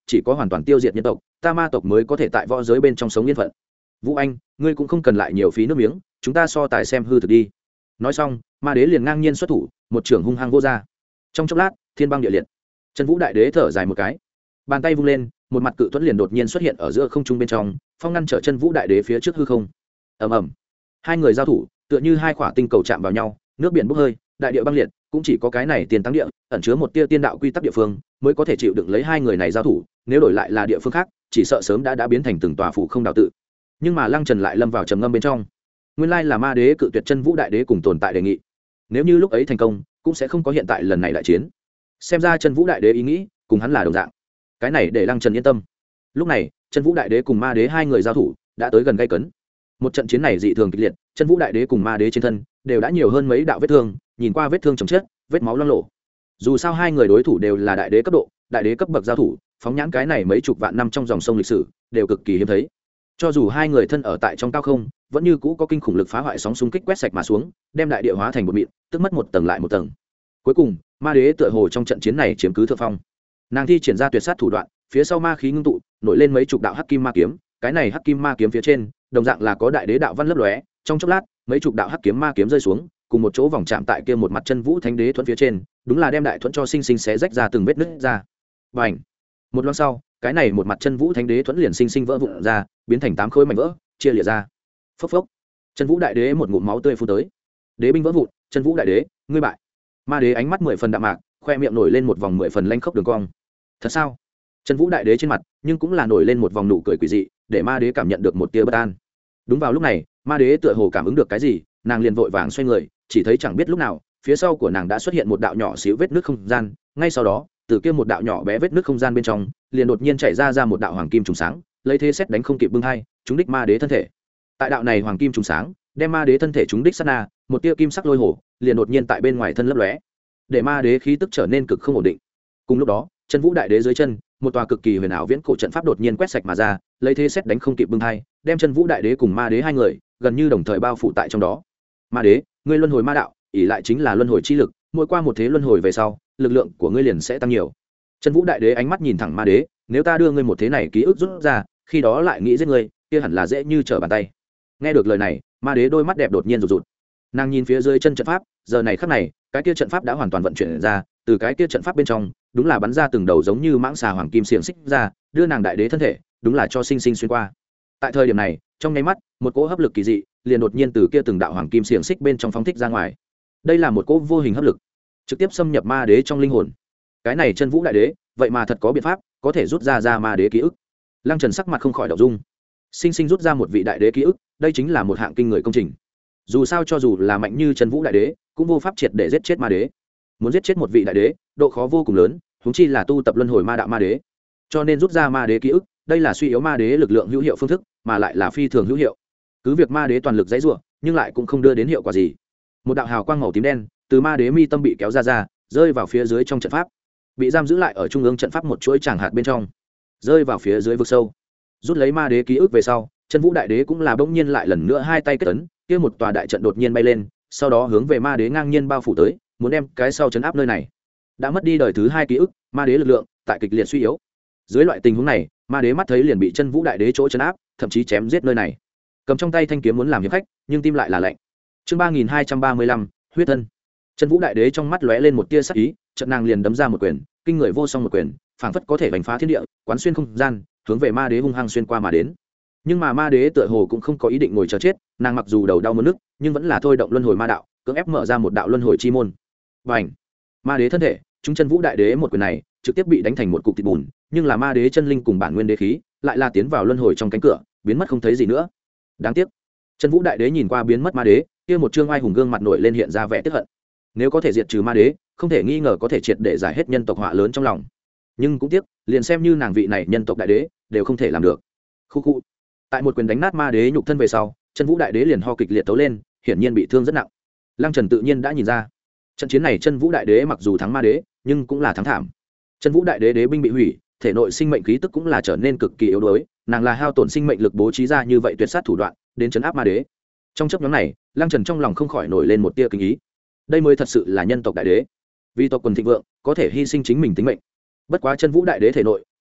chỉ có hoàn toàn tiêu diệt nhân tộc ta ma tộc mới có thể tại võ giới bên trong sống yên phận. Vũ Anh, ngươi cũng không cần lại nhiều phí nước miếng, chúng ta so tài xem hư thực đi. Nói xong, ma đế liền ngang nhiên xuất thủ, một trưởng hung hăng vô ra. Trong chốc lát, thiên băng địa liệt. Chân Vũ đại đế thở dài một cái, bàn tay vung lên, một mặt cự thuẫn liền đột nhiên xuất hiện ở giữa không trung bên trong, phong ngăn trở Chân Vũ đại đế phía trước hư không. Ầm ầm, hai người giao thủ, tựa như hai quả tinh cầu chạm vào nhau, nước biển bốc hơi, đại địa băng liệt, cũng chỉ có cái này tiền tăng địa, ẩn chứa một tia tiên đạo quy tắc địa phương, mới có thể chịu đựng lấy hai người này giao thủ, nếu đổi lại là địa phương khác, chỉ sợ sớm đã đã biến thành từng tòa phủ không đạo tự. Nhưng mà Lăng Trần lại lâm vào trầm ngâm bên trong. Nguyên lai là ma đế cự tuyệt Chân Vũ đại đế cùng tồn tại đề nghị. Nếu như lúc ấy thành công, cũng sẽ không có hiện tại lần này đại chiến. Xem ra Chân Vũ đại đế ý nghĩ cùng hắn là đồng dạng. Cái này để Lăng Trần yên tâm. Lúc này, Chân Vũ đại đế cùng ma đế hai người giao thủ, đã tới gần gay cấn. Một trận chiến này dị thường kịch liệt, Chân Vũ đại đế cùng ma đế trên thân đều đã nhiều hơn mấy đạo vết thương, nhìn qua vết thương chồng chết, vết máu loang lổ. Dù sao hai người đối thủ đều là đại đế cấp độ, đại đế cấp bậc giao thủ, phóng nhãn cái này mấy chục vạn năm trong dòng sông lịch sử, đều cực kỳ hiếm thấy. Cho dù hai người thân ở tại trong cao không, vẫn như cũ có kinh khủng lực phá hoại sóng xung kích quét sạch mà xuống, đem đại địa hóa thành một mịn, tức mất một tầng lại một tầng. Cuối cùng, ma đế tựa hồ trong trận chiến này chiếm cứ thượng phong. Nàng thi triển ra tuyệt sát thủ đoạn, phía sau ma khí ngưng tụ, nổi lên mấy chục đạo hắc kim ma kiếm, cái này hắc kim ma kiếm phía trên, đồng dạng là có đại đế đạo văn lấp lóe, trong chốc lát, mấy chục đạo hắc kiếm ma kiếm rơi xuống, cùng một chỗ vòng chạm tại kia một mặt Chân Vũ Thánh Đế thuẫn phía trên, đúng là đem đại thuẫn cho sinh sinh xé rách ra từng vết nứt ra. Bành! Một loáng sau, cái này một mặt Chân Vũ Thánh Đế thuẫn liền sinh sinh vỡ vụn ra, biến thành tám khối mảnh vỡ, chia liệt ra. Phốc phốc. Chân Vũ đại đế một ngụm máu tươi phun tới. Đế binh vỡ vụn, Chân Vũ đại đế, ngươi bại. Ma đế ánh mắt mười phần đạm mạc, khoe miệng nổi lên một vòng mười phần lanh khốc đường cong. Thật sao? Chân Vũ đại đế trên mặt, nhưng cũng là nổi lên một vòng nụ cười quỷ dị, để ma đế cảm nhận được một tia bất an. Đúng vào lúc này, ma đế tựa hồ cảm ứng được cái gì, nàng liền vội vàng xoay người, chỉ thấy chẳng biết lúc nào, phía sau của nàng đã xuất hiện một đạo nhỏ xíu vết nứt không gian, ngay sau đó, từ kia một đạo nhỏ bé vết nứt không gian bên trong, liền đột nhiên chảy ra ra một đạo hoàng kim trùng sáng, lấy thế xét đánh không kịp bưng hai, trúng đích ma đế thân thể. Tại đạo này hoàng kim trùng sáng, đem ma đế thân thể trúng đích sát na, một tia kim sắc lôi hổ, liền đột nhiên tại bên ngoài thân lấp lóe, để ma đế khí tức trở nên cực không ổn định. Cùng lúc đó, Chân Vũ đại đế dưới chân, một tòa cực kỳ huyền ảo viễn cổ trận pháp đột nhiên quét sạch mà ra, lấy thế xét đánh không kịp bưng hai, đem Chân Vũ đại đế cùng ma đế hai người gần như đồng thời bao phủ tại trong đó. Ma đế, ngươi luân hồi ma đạo, ỷ lại chính là luân hồi chi lực, mỗi qua một thế luân hồi về sau, lực lượng của ngươi liền sẽ tăng nhiều. Chân Vũ đại đế ánh mắt nhìn thẳng ma đế, nếu ta đưa ngươi một thế này ký ức rút ra, khi đó lại nghĩ giết ngươi, kia hẳn là dễ như trở bàn tay. Nghe được lời này, ma đế đôi mắt đẹp đột nhiên rụt rụt. Nàng nhìn phía dưới chân trận pháp, giờ này khắc này, cái kia trận pháp đã hoàn toàn vận chuyển ra, từ cái kia trận pháp bên trong, đúng là bắn ra từng đầu giống như mãng xà hoàng kim xiềng xích ra, đưa nàng đại đế thân thể, đúng là cho sinh sinh xuyên qua. Tại thời điểm này, trong nháy mắt, một cỗ hấp lực kỳ dị, liền đột nhiên từ kia từng đạo hoàng kim xiềng xích bên trong phóng thích ra ngoài. Đây là một cỗ vô hình hấp lực, trực tiếp xâm nhập ma đế trong linh hồn. Cái này Chân Vũ đại đế, vậy mà thật có biện pháp, có thể rút ra ra ma đế ký ức. Lăng Trần sắc mặt không khỏi động dung. Sinh sinh rút ra một vị đại đế ký ức, đây chính là một hạng kinh người công trình. Dù sao cho dù là mạnh như Chân Vũ đại đế, cũng vô pháp triệt để giết chết ma đế. Muốn giết chết một vị đại đế, độ khó vô cùng lớn, huống chi là tu tập luân hồi ma đạo ma đế. Cho nên rút ra ma đế ký ức, đây là suy yếu ma đế lực lượng hữu hiệu phương thức, mà lại là phi thường hữu hiệu. Cứ việc ma đế toàn lực giãy giụa, nhưng lại cũng không đưa đến hiệu quả gì. Một đạo hào quang màu tím đen từ ma đế mi tâm bị kéo ra ra, rơi vào phía dưới trong trận pháp, bị giam giữ lại ở trung ương trận pháp một chuỗi tràng hạt bên trong, rơi vào phía dưới vực sâu. Rút lấy ma đế ký ức về sau, Chân Vũ đại đế cũng là bỗng nhiên lại lần nữa hai tay kết ấn, kia một tòa đại trận đột nhiên bay lên, sau đó hướng về ma đế ngang nhiên bao phủ tới, muốn đem cái sau chấn áp nơi này. Đã mất đi đời thứ hai ký ức, ma đế lực lượng tại kịch liệt suy yếu. Dưới loại tình huống này, ma đế mắt thấy liền bị Chân Vũ đại đế chỗ chấn áp, thậm chí chém giết nơi này. Cầm trong tay thanh kiếm muốn làm hiệp khách, nhưng tim lại là lạnh. Chương ba nghìn hai trăm ba mươi lăm, huyết thân. Chân Vũ đại đế trong mắt lóe lên một tia sắc ý, chợt nàng liền đấm ra một quyền, kinh người vô song một quyền, phảng phất có thể đánh phá thiên địa, quán xuyên không gian, hướng về ma đế hung hăng xuyên qua mà đến. Nhưng mà ma đế tựa hồ cũng không có ý định ngồi chờ chết, nàng mặc dù đầu đau muốn nức, nhưng vẫn là thôi động luân hồi ma đạo, cưỡng ép mở ra một đạo luân hồi chi môn. Bành! Ma đế thân thể, chúng Chân Vũ đại đế một quyền này, trực tiếp bị đánh thành một cục thịt bùn, nhưng là ma đế chân linh cùng bản nguyên đế khí, lại là tiến vào luân hồi trong cánh cửa, biến mất không thấy gì nữa. Đáng tiếc. Chân Vũ đại đế nhìn qua biến mất ma đế, kia một trương oai hùng gương mặt nổi lên hiện ra vẻ tức hận. Nếu có thể diệt trừ ma đế, không thể nghi ngờ có thể triệt để giải hết nhân tộc họa lớn trong lòng. Nhưng cũng tiếc, liền xem như nàng vị này nhân tộc đại đế, đều không thể làm được. Khu khu. Tại một quyền đánh nát ma đế nhục thân về sau, Chân Vũ đại đế liền ho kịch liệt tấu lên, hiển nhiên bị thương rất nặng. Lăng Trần tự nhiên đã nhìn ra, trận chiến này Chân Vũ đại đế mặc dù thắng ma đế, nhưng cũng là thắng thảm. Chân Vũ đại đế đế binh bị hủy, thể nội sinh mệnh khí tức cũng là trở nên cực kỳ yếu đuối, nàng là hao tổn sinh mệnh lực bố trí ra như vậy tuyệt sát thủ đoạn, đến trấn áp ma đế. Trong chấp nhóm này, Lăng Trần trong lòng không khỏi nổi lên một tia kinh ý. Đây mới thật sự là nhân tộc đại đế, vì tộc quần thịnh vượng, có thể hy sinh chính mình tính mệnh. Bất quá Chân Vũ đại đế thể nội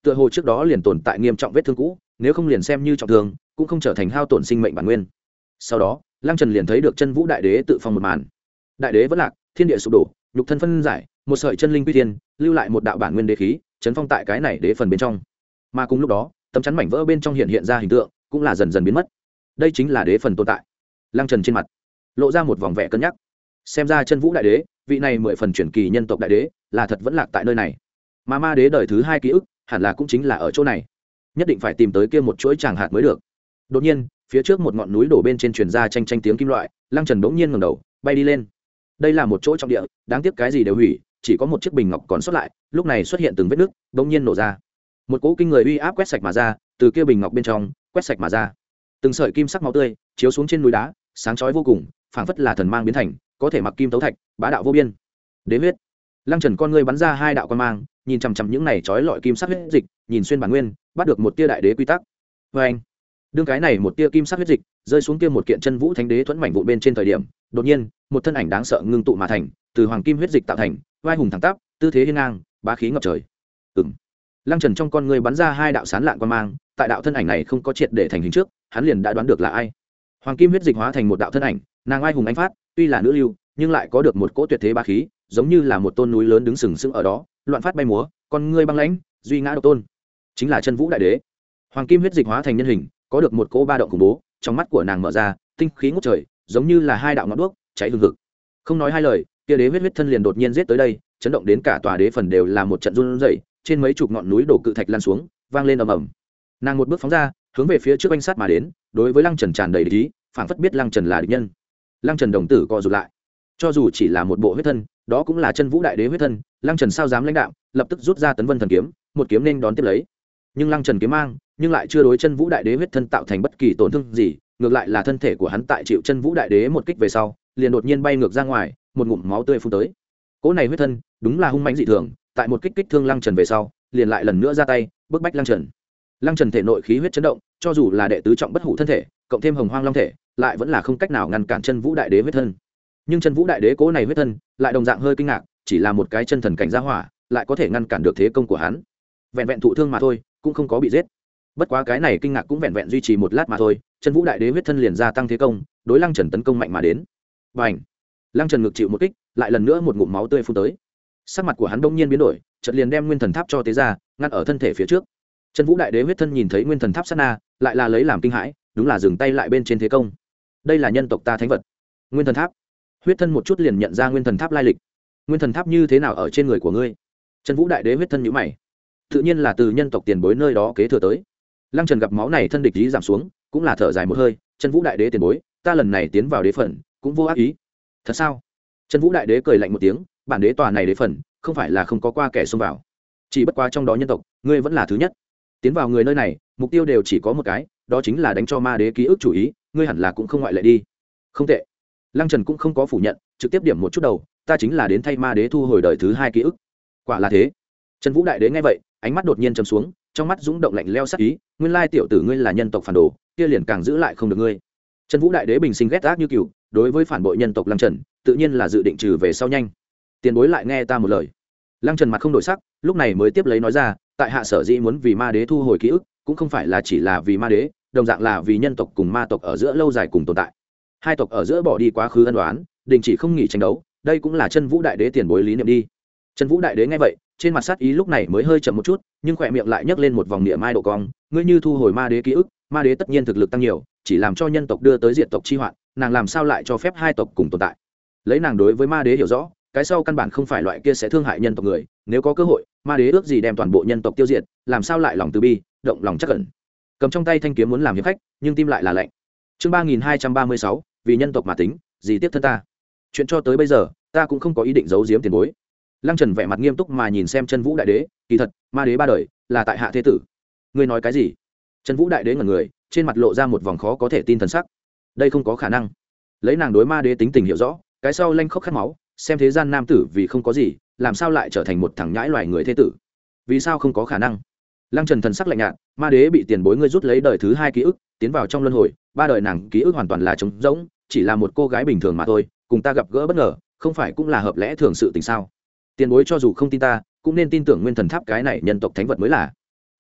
tựa hồ trước đó liền tồn tại nghiêm trọng vết thương cũ, nếu không liền xem như trọng thương cũng không trở thành hao tổn sinh mệnh bản nguyên. Sau đó lăng trần liền thấy được chân vũ đại đế tự phong một màn. Đại đế vẫn lạc, thiên địa sụp đổ, nhục thân phân giải, một sợi chân linh quy thiên, lưu lại một đạo bản nguyên đế khí chấn phong tại cái này đế phần bên trong. Mà cùng lúc đó tấm chắn mảnh vỡ bên trong hiện hiện ra hình tượng cũng là dần dần biến mất. Đây chính là đế phần tồn tại. Lăng trần trên mặt lộ ra một vòng vẻ cân nhắc, xem ra chân vũ đại đế vị này mười phần chuyển kỳ nhân tộc đại đế là thật vẫn lạc tại nơi này, mà ma đế đời thứ hai ký ức hẳn là cũng chính là ở chỗ này. Nhất định phải tìm tới kia một chuỗi tràng hạt mới được. Đột nhiên phía trước một ngọn núi đổ bên trên truyền ra tranh tranh tiếng kim loại, lăng trần bỗng nhiên ngẩng đầu bay đi lên. Đây là một chỗ trọng địa, đáng tiếc cái gì đều hủy, chỉ có một chiếc bình ngọc còn sót lại, lúc này xuất hiện từng vết nứt, bỗng nhiên nổ ra. Một cỗ kinh người uy áp quét sạch mà ra, từ kia bình ngọc bên trong quét sạch mà ra. Từng sợi kim sắc máu tươi chiếu xuống trên núi đá, sáng chói vô cùng, phảng phất là thần mang biến thành, có thể mặc kim tấu thạch, bá đạo vô biên. Đế huyết. Lăng trần con ngươi bắn ra hai đạo quan mang, nhìn chằm chằm những này chói lọi kim sắc huyết dịch, nhìn xuyên bản nguyên, bắt được một tia đại đế quy tắc. Và anh, đương cái này một tia kim sắc huyết dịch rơi xuống kia một kiện chân vũ thánh đế thuẫn mảnh vụn bên trên thời điểm, đột nhiên một thân ảnh đáng sợ ngưng tụ mà thành, từ hoàng kim huyết dịch tạo thành, vai hùng thẳng tắp, tư thế hiên ngang, bá khí ngập trời. Ừm. Lăng trần trong con ngươi bắn ra hai đạo sán lạn quan mang, tại đạo thân ảnh này không có triệt để thành hình trước, hắn liền đã đoán được là ai. Hoàng kim huyết dịch hóa thành một đạo thân ảnh, nàng ai hùng anh phát, tuy là nữ lưu nhưng lại có được một cỗ tuyệt thế bá khí, giống như là một tôn núi lớn đứng sừng sững ở đó, loạn phát bay múa, con ngươi băng lãnh, duy ngã độc tôn, chính là chân vũ đại đế. Hoàng kim huyết dịch hóa thành nhân hình, có được một cỗ ba động khủng bố, trong mắt của nàng mở ra, tinh khí ngút trời, giống như là hai đạo ngọn đuốc cháy hừng hực. Không nói hai lời, kia đế huyết huyết thân liền đột nhiên giết tới đây, chấn động đến cả tòa đế phần đều là một trận run rẩy, trên mấy chục ngọn núi đổ cự thạch lan xuống, vang lên ầm ầm. Nàng một bước phóng ra, hướng về phía trước anh sát mà đến, đối với lăng trần tràn đầy địch ý, phảng phất biết lăng trần là địch nhân. Lăng trần đồng tử co rụt lại, cho dù chỉ là một bộ huyết thân, đó cũng là chân vũ đại đế huyết thân, lăng trần sao dám lãnh đạo, lập tức rút ra tấn vân thần kiếm, một kiếm nên đón tiếp lấy. Nhưng lăng trần kiếm mang nhưng lại chưa đối chân vũ đại đế huyết thân tạo thành bất kỳ tổn thương gì, ngược lại là thân thể của hắn tại chịu chân vũ đại đế một kích về sau liền đột nhiên bay ngược ra ngoài, một ngụm máu tươi phun tới. Cỗ này huyết thân đúng là hung mãnh dị thường, tại một kích kích thương lăng trần về sau liền lại lần nữa ra tay bức bách lăng trần. Lăng trần thể nội khí huyết chấn động, cho dù là đệ tứ trọng bất hủ thân thể cộng thêm hồng hoang long thể lại vẫn là không cách nào ngăn cản chân vũ đại đế huyết thân. Nhưng chân vũ đại đế cỗ này huyết thân lại đồng dạng hơi kinh ngạc, chỉ là một cái chân thần cảnh gia hỏa lại có thể ngăn cản được thế công của hắn, vẹn vẹn thụ thương mà thôi, cũng không có bị giết. Bất quá cái này kinh ngạc cũng vẹn vẹn duy trì một lát mà thôi, chân vũ đại đế huyết thân liền gia tăng thế công, đối lăng trần tấn công mạnh mà đến. Và ảnh, lăng trần ngực chịu một kích, lại lần nữa một ngụm máu tươi phun tới. Sắc mặt của hắn đông nhiên biến đổi, chợt liền đem nguyên thần tháp cho tế ra, ngăn ở thân thể phía trước. Chân vũ đại đế huyết thân nhìn thấy nguyên thần tháp sát na, lại là lấy làm kinh hãi, đúng là dừng tay lại bên trên thế công. Đây là nhân tộc ta thánh vật, nguyên thần tháp. Huyết thân một chút liền nhận ra nguyên thần tháp lai lịch. Nguyên thần tháp như thế nào ở trên người của ngươi? Chân vũ đại đế huyết thân nhíu mày, tự nhiên là từ nhân tộc tiền bối nơi đó kế thừa tới. Lăng trần gặp máu này thân địch ý giảm xuống, cũng là thở dài một hơi. Chân vũ đại đế tiền bối, ta lần này tiến vào đế phần cũng vô ác ý. Thật sao? Chân vũ đại đế cười lạnh một tiếng, bản đế tòa này đế phần không phải là không có qua kẻ xông vào, chỉ bất quá trong đó nhân tộc ngươi vẫn là thứ nhất. Tiến vào người nơi này mục tiêu đều chỉ có một cái, đó chính là đánh cho ma đế ký ức chủ ý, ngươi hẳn là cũng không ngoại lệ đi. Không tệ. Lăng trần cũng không có phủ nhận, trực tiếp điểm một chút đầu, ta chính là đến thay ma đế thu hồi đời thứ hai ký ức. Quả là thế. Chân vũ đại đế nghe vậy, ánh mắt đột nhiên trầm xuống, trong mắt dũng động lạnh leo sắc ý, nguyên lai tiểu tử ngươi là nhân tộc phản đồ, kia liền càng giữ lại không được ngươi. Chân vũ đại đế bình sinh ghét ác như cừu, đối với phản bội nhân tộc Lăng Trần tự nhiên là dự định trừ về sau nhanh. Tiền bối lại nghe ta một lời. Lăng Trần mặt không đổi sắc, lúc này mới tiếp lấy nói ra, tại hạ sở dĩ muốn vì ma đế thu hồi ký ức, cũng không phải là chỉ là vì ma đế, đồng dạng là vì nhân tộc cùng ma tộc ở giữa lâu dài cùng tồn tại. Hai tộc ở giữa bỏ đi quá khứ ân oán, đình chỉ không nghỉ tranh đấu, đây cũng là chân vũ đại đế tiền bối lý niệm đi. Chân vũ đại đế nghe vậy, trên mặt sát ý lúc này mới hơi chậm một chút, nhưng khỏe miệng lại nhấc lên một vòng niệm mai độ cong, ngươi như thu hồi ma đế ký ức, ma đế tất nhiên thực lực tăng nhiều, chỉ làm cho nhân tộc đưa tới diện tộc chi hoạn, nàng làm sao lại cho phép hai tộc cùng tồn tại? Lấy nàng đối với ma đế hiểu rõ, cái sau căn bản không phải loại kia sẽ thương hại nhân tộc người, nếu có cơ hội, ma đế ước gì đem toàn bộ nhân tộc tiêu diệt, làm sao lại lòng từ bi, động lòng chắc ẩn. Cầm trong tay thanh kiếm muốn làm hiệp khách, nhưng tim lại là lạnh. Chương ba nghìn hai trăm ba mươi sáu, vì nhân tộc mà tính, gì tiếp thân ta. Chuyện cho tới bây giờ, ta cũng không có ý định giấu giếm tiền bối. Lăng Trần vẻ mặt nghiêm túc mà nhìn xem chân vũ đại đế, kỳ thật, ma đế ba đời là tại hạ thế tử. Ngươi nói cái gì? Chân vũ đại đế ngẩn người, trên mặt lộ ra một vòng khó có thể tin thần sắc. Đây không có khả năng. Lấy nàng đối ma đế tính tình hiểu rõ, cái sau lanh khốc khát máu, xem thế gian nam tử vì không có gì, làm sao lại trở thành một thằng nhãi loài người thế tử? Vì sao không có khả năng? Lăng Trần thần sắc lạnh nhạt, ma đế bị tiền bối ngươi rút lấy đời thứ hai ký ức, tiến vào trong luân hồi, ba đời nàng ký ức hoàn toàn là trống rỗng, chỉ là một cô gái bình thường mà thôi, cùng ta gặp gỡ bất ngờ, không phải cũng là hợp lẽ thường sự tình sao? Tiền bối cho dù không tin ta, cũng nên tin tưởng nguyên thần tháp cái này nhân tộc thánh vật mới là.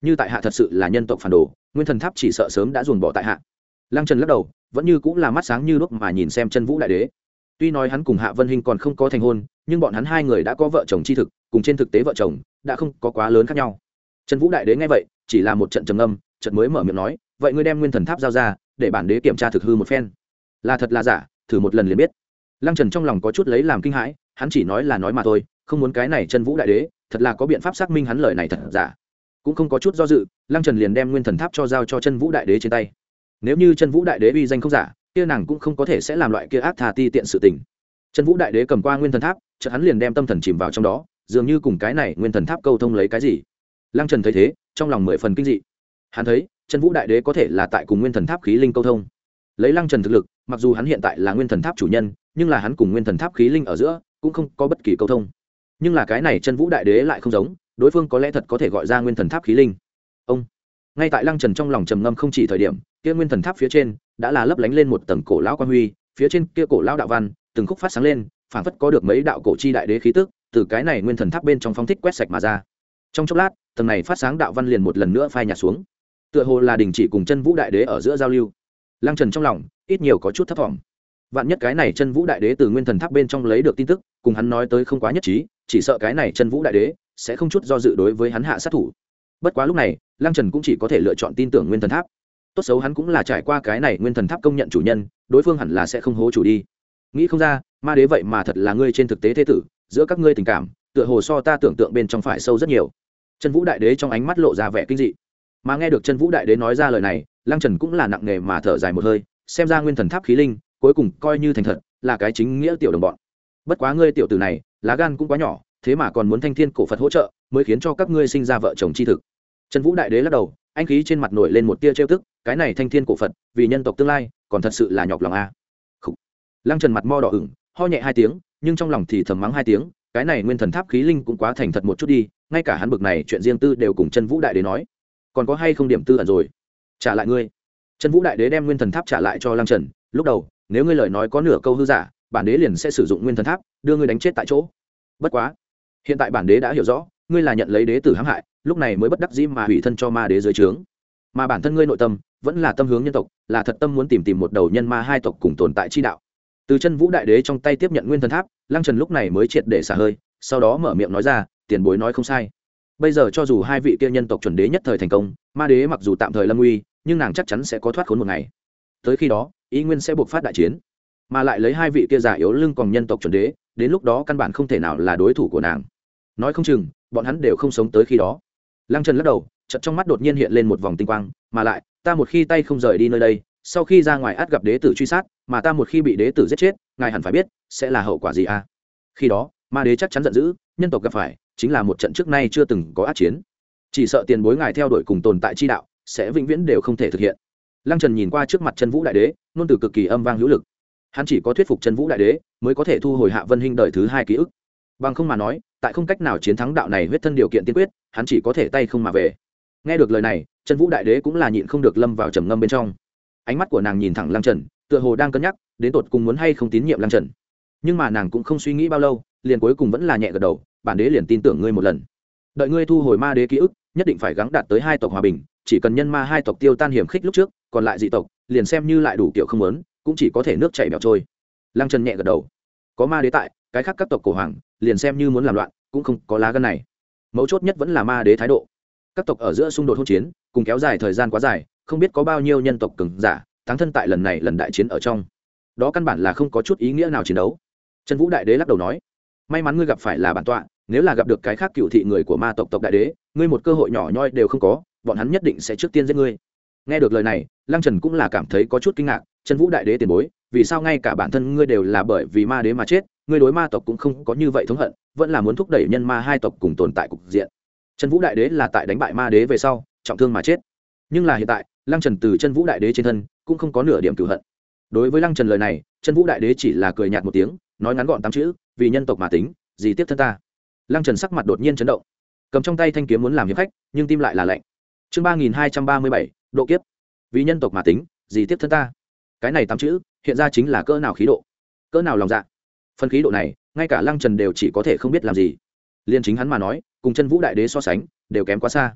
như tại hạ thật sự là nhân tộc phản đồ, nguyên thần tháp chỉ sợ sớm đã ruồn bỏ tại hạ. Lăng Trần lắc đầu, vẫn như cũng là mắt sáng như đuốc mà nhìn xem Chân Vũ đại đế. Tuy nói hắn cùng Hạ Vân Hinh còn không có thành hôn, nhưng bọn hắn hai người đã có vợ chồng chi thực, cùng trên thực tế vợ chồng đã không có quá lớn khác nhau. Chân Vũ đại đế nghe vậy, chỉ là một trận trầm ngâm, chợt mới mở miệng nói, vậy ngươi đem nguyên thần tháp giao ra, để bản đế kiểm tra thực hư một phen, là thật là giả, thử một lần liền biết. Lăng Trần trong lòng có chút lấy làm kinh hãi, hắn chỉ nói là nói mà thôi, không muốn cái này Chân Vũ đại đế thật là có biện pháp xác minh hắn lời này thật giả. Cũng không có chút do dự, Lăng Trần liền đem nguyên thần tháp cho giao cho Chân Vũ đại đế trên tay. Nếu như Chân Vũ đại đế uy danh không giả, kia nàng cũng không có thể sẽ làm loại kia ác tha ti tiện sự tình. Chân Vũ đại đế cầm qua nguyên thần tháp, chợt hắn liền đem tâm thần chìm vào trong đó, dường như cùng cái này nguyên thần tháp câu thông lấy cái gì. Lăng Trần thấy thế, trong lòng mười phần kinh dị. Hắn thấy, Chân Vũ đại đế có thể là tại cùng nguyên thần tháp khí linh câu thông. Lấy Lăng Trần thực lực, mặc dù hắn hiện tại là nguyên thần tháp chủ nhân, nhưng là hắn cùng nguyên thần tháp khí linh ở giữa cũng không có bất kỳ câu thông. Nhưng là cái này Chân Vũ đại đế lại không giống, đối phương có lẽ thật có thể gọi ra nguyên thần tháp khí linh. Ông ngay tại Lăng Trần trong lòng trầm ngâm không chỉ thời điểm, kia nguyên thần tháp phía trên đã là lấp lánh lên một tầng cổ lão quan huy, phía trên kia cổ lão đạo văn từng khúc phát sáng lên, phảng phất có được mấy đạo cổ chi đại đế khí tức từ cái này nguyên thần tháp bên trong phong thích quét sạch mà ra. Trong chốc lát, tầng này phát sáng đạo văn liền một lần nữa phai nhạt xuống, tựa hồ là đình chỉ cùng Chân Vũ đại đế ở giữa giao lưu. Lăng Trần trong lòng ít nhiều có chút thấp thỏm, vạn nhất cái này Chân Vũ đại đế từ nguyên thần tháp bên trong lấy được tin tức cùng hắn nói tới không quá nhất trí, chỉ sợ cái này Chân Vũ đại đế sẽ không chút do dự đối với hắn hạ sát thủ. Bất quá lúc này, Lăng Trần cũng chỉ có thể lựa chọn tin tưởng nguyên thần tháp. Tốt xấu hắn cũng là trải qua cái này nguyên thần tháp công nhận chủ nhân, đối phương hẳn là sẽ không hố chủ đi. Nghĩ không ra, ma đế vậy mà thật là ngươi trên thực tế thế tử, giữa các ngươi tình cảm tựa hồ so ta tưởng tượng bên trong phải sâu rất nhiều. Chân Vũ đại đế trong ánh mắt lộ ra vẻ kinh dị. Mà nghe được Chân Vũ đại đế nói ra lời này, Lăng Trần cũng là nặng nề mà thở dài một hơi, xem ra nguyên thần tháp khí linh cuối cùng coi như thành thật, là cái chính nghĩa tiểu đồng bọn. Bất quá ngươi tiểu tử này, lá gan cũng quá nhỏ, thế mà còn muốn Thanh Thiên cổ Phật hỗ trợ, mới khiến cho các ngươi sinh ra vợ chồng chi thực. Chân Vũ đại đế lắc đầu, anh khí trên mặt nổi lên một tia trêu tức, cái này Thanh Thiên cổ Phật, vì nhân tộc tương lai, còn thật sự là nhọc lòng a. Khủ. Lăng Trần mặt mo đỏ ửng, ho nhẹ hai tiếng, nhưng trong lòng thì thầm mắng hai tiếng, cái này nguyên thần tháp khí linh cũng quá thành thật một chút đi, ngay cả hắn bực này chuyện riêng tư đều cùng Chân Vũ đại đế nói, còn có hay không điểm tư ẩn rồi, trả lại ngươi. Chân Vũ đại đế đem nguyên thần tháp trả lại cho Lăng Trần, lúc đầu, nếu ngươi lời nói có nửa câu hư giả, bản đế liền sẽ sử dụng nguyên thần tháp, đưa ngươi đánh chết tại chỗ. Bất quá, hiện tại bản đế đã hiểu rõ, ngươi là nhận lấy đế tử hãm hại, lúc này mới bất đắc dĩ mà hủy thân cho ma đế dưới trướng. Mà bản thân ngươi nội tâm vẫn là tâm hướng nhân tộc, là thật tâm muốn tìm tìm một đầu nhân ma hai tộc cùng tồn tại chi đạo. Từ Chân Vũ đại đế trong tay tiếp nhận nguyên thần tháp, Lăng Trần lúc này mới triệt để xả hơi, sau đó mở miệng nói ra, tiền bối nói không sai. Bây giờ cho dù hai vị kia nhân tộc chuẩn đế nhất thời thành công, ma đế mặc dù tạm thời lâm nguy, nhưng nàng chắc chắn sẽ có thoát khốn một ngày. Tới khi đó, ý nguyên sẽ buộc phát đại chiến, mà lại lấy hai vị kia giả yếu lưng còn nhân tộc chuẩn đế, đến lúc đó căn bản không thể nào là đối thủ của nàng. Nói không chừng, bọn hắn đều không sống tới khi đó. Lăng Trần lắc đầu, chợt trong mắt đột nhiên hiện lên một vòng tinh quang, mà lại, ta một khi tay không rời đi nơi đây, sau khi ra ngoài ắt gặp đế tử truy sát, mà ta một khi bị đế tử giết chết, ngài hẳn phải biết sẽ là hậu quả gì a. Khi đó, ma đế chắc chắn giận dữ, nhân tộc gặp phải chính là một trận trước nay chưa từng có ác chiến. Chỉ sợ tiền bối ngài theo đuổi cùng tồn tại chi đạo, sẽ vĩnh viễn đều không thể thực hiện. Lăng Trần nhìn qua trước mặt Chân Vũ đại đế, ngôn từ cực kỳ âm vang hữu lực. Hắn chỉ có thuyết phục Chân Vũ đại đế, mới có thể thu hồi Hạ Vân Hinh đời thứ hai ký ức. Bằng không mà nói, tại không cách nào chiến thắng đạo này huyết thân điều kiện tiên quyết, hắn chỉ có thể tay không mà về. Nghe được lời này, Chân Vũ đại đế cũng là nhịn không được lâm vào trầm ngâm bên trong. Ánh mắt của nàng nhìn thẳng Lăng Trần, tựa hồ đang cân nhắc, đến tột cùng muốn hay không tín nhiệm Lăng Trần. Nhưng mà nàng cũng không suy nghĩ bao lâu, liền cuối cùng vẫn là nhẹ gật đầu, bản đế liền tin tưởng ngươi một lần. Đợi ngươi thu hồi ma đế ký ức, nhất định phải gắng đạt tới hai tộc hòa bình, chỉ cần nhân ma hai tộc tiêu tan hiểm khích lúc trước, còn lại dị tộc, liền xem như lại đủ kiểu không muốn, cũng chỉ có thể nước chảy bèo trôi. Lăng Trần nhẹ gật đầu. Có ma đế tại, cái khác các tộc cổ hoàng, liền xem như muốn làm loạn, cũng không có lá gan này. Mấu chốt nhất vẫn là ma đế thái độ. Các tộc ở giữa xung đột hỗn chiến, cùng kéo dài thời gian quá dài, không biết có bao nhiêu nhân tộc cường giả táng thân tại lần này lần đại chiến ở trong. Đó căn bản là không có chút ý nghĩa nào chiến đấu. Chân Vũ đại đế lắc đầu nói, may mắn ngươi gặp phải là bản tọa, nếu là gặp được cái khác cựu thị người của ma tộc tộc đại đế, ngươi một cơ hội nhỏ nhoi đều không có, bọn hắn nhất định sẽ trước tiên giết ngươi. Nghe được lời này, Lăng Trần cũng là cảm thấy có chút kinh ngạc, Chân Vũ đại đế tiền bối, vì sao ngay cả bản thân ngươi đều là bởi vì ma đế mà chết, ngươi đối ma tộc cũng không có như vậy thống hận, vẫn là muốn thúc đẩy nhân ma hai tộc cùng tồn tại cục diện. Chân Vũ đại đế là tại đánh bại ma đế về sau, trọng thương mà chết. Nhưng là hiện tại, Lăng Trần từ Chân Vũ đại đế trên thân cũng không có nửa điểm cửu hận. Đối với Lăng Trần lời này, Chân Vũ đại đế chỉ là cười nhạt một tiếng, nói ngắn gọn tám chữ, vì nhân tộc mà tính, gì tiếp thân ta. Lăng Trần sắc mặt đột nhiên chấn động, cầm trong tay thanh kiếm muốn làm hiệp khách, nhưng tim lại là lạnh. Chương ba nghìn hai trăm ba mươi bảy, độ kiếp. Vì nhân tộc mà tính, gì tiếp thân ta. Cái này tám chữ, hiện ra chính là cỡ nào khí độ, cỡ nào lòng dạ. Phần khí độ này, ngay cả Lăng Trần đều chỉ có thể không biết làm gì. Liên chính hắn mà nói, cùng Chân Vũ đại đế so sánh, đều kém quá xa.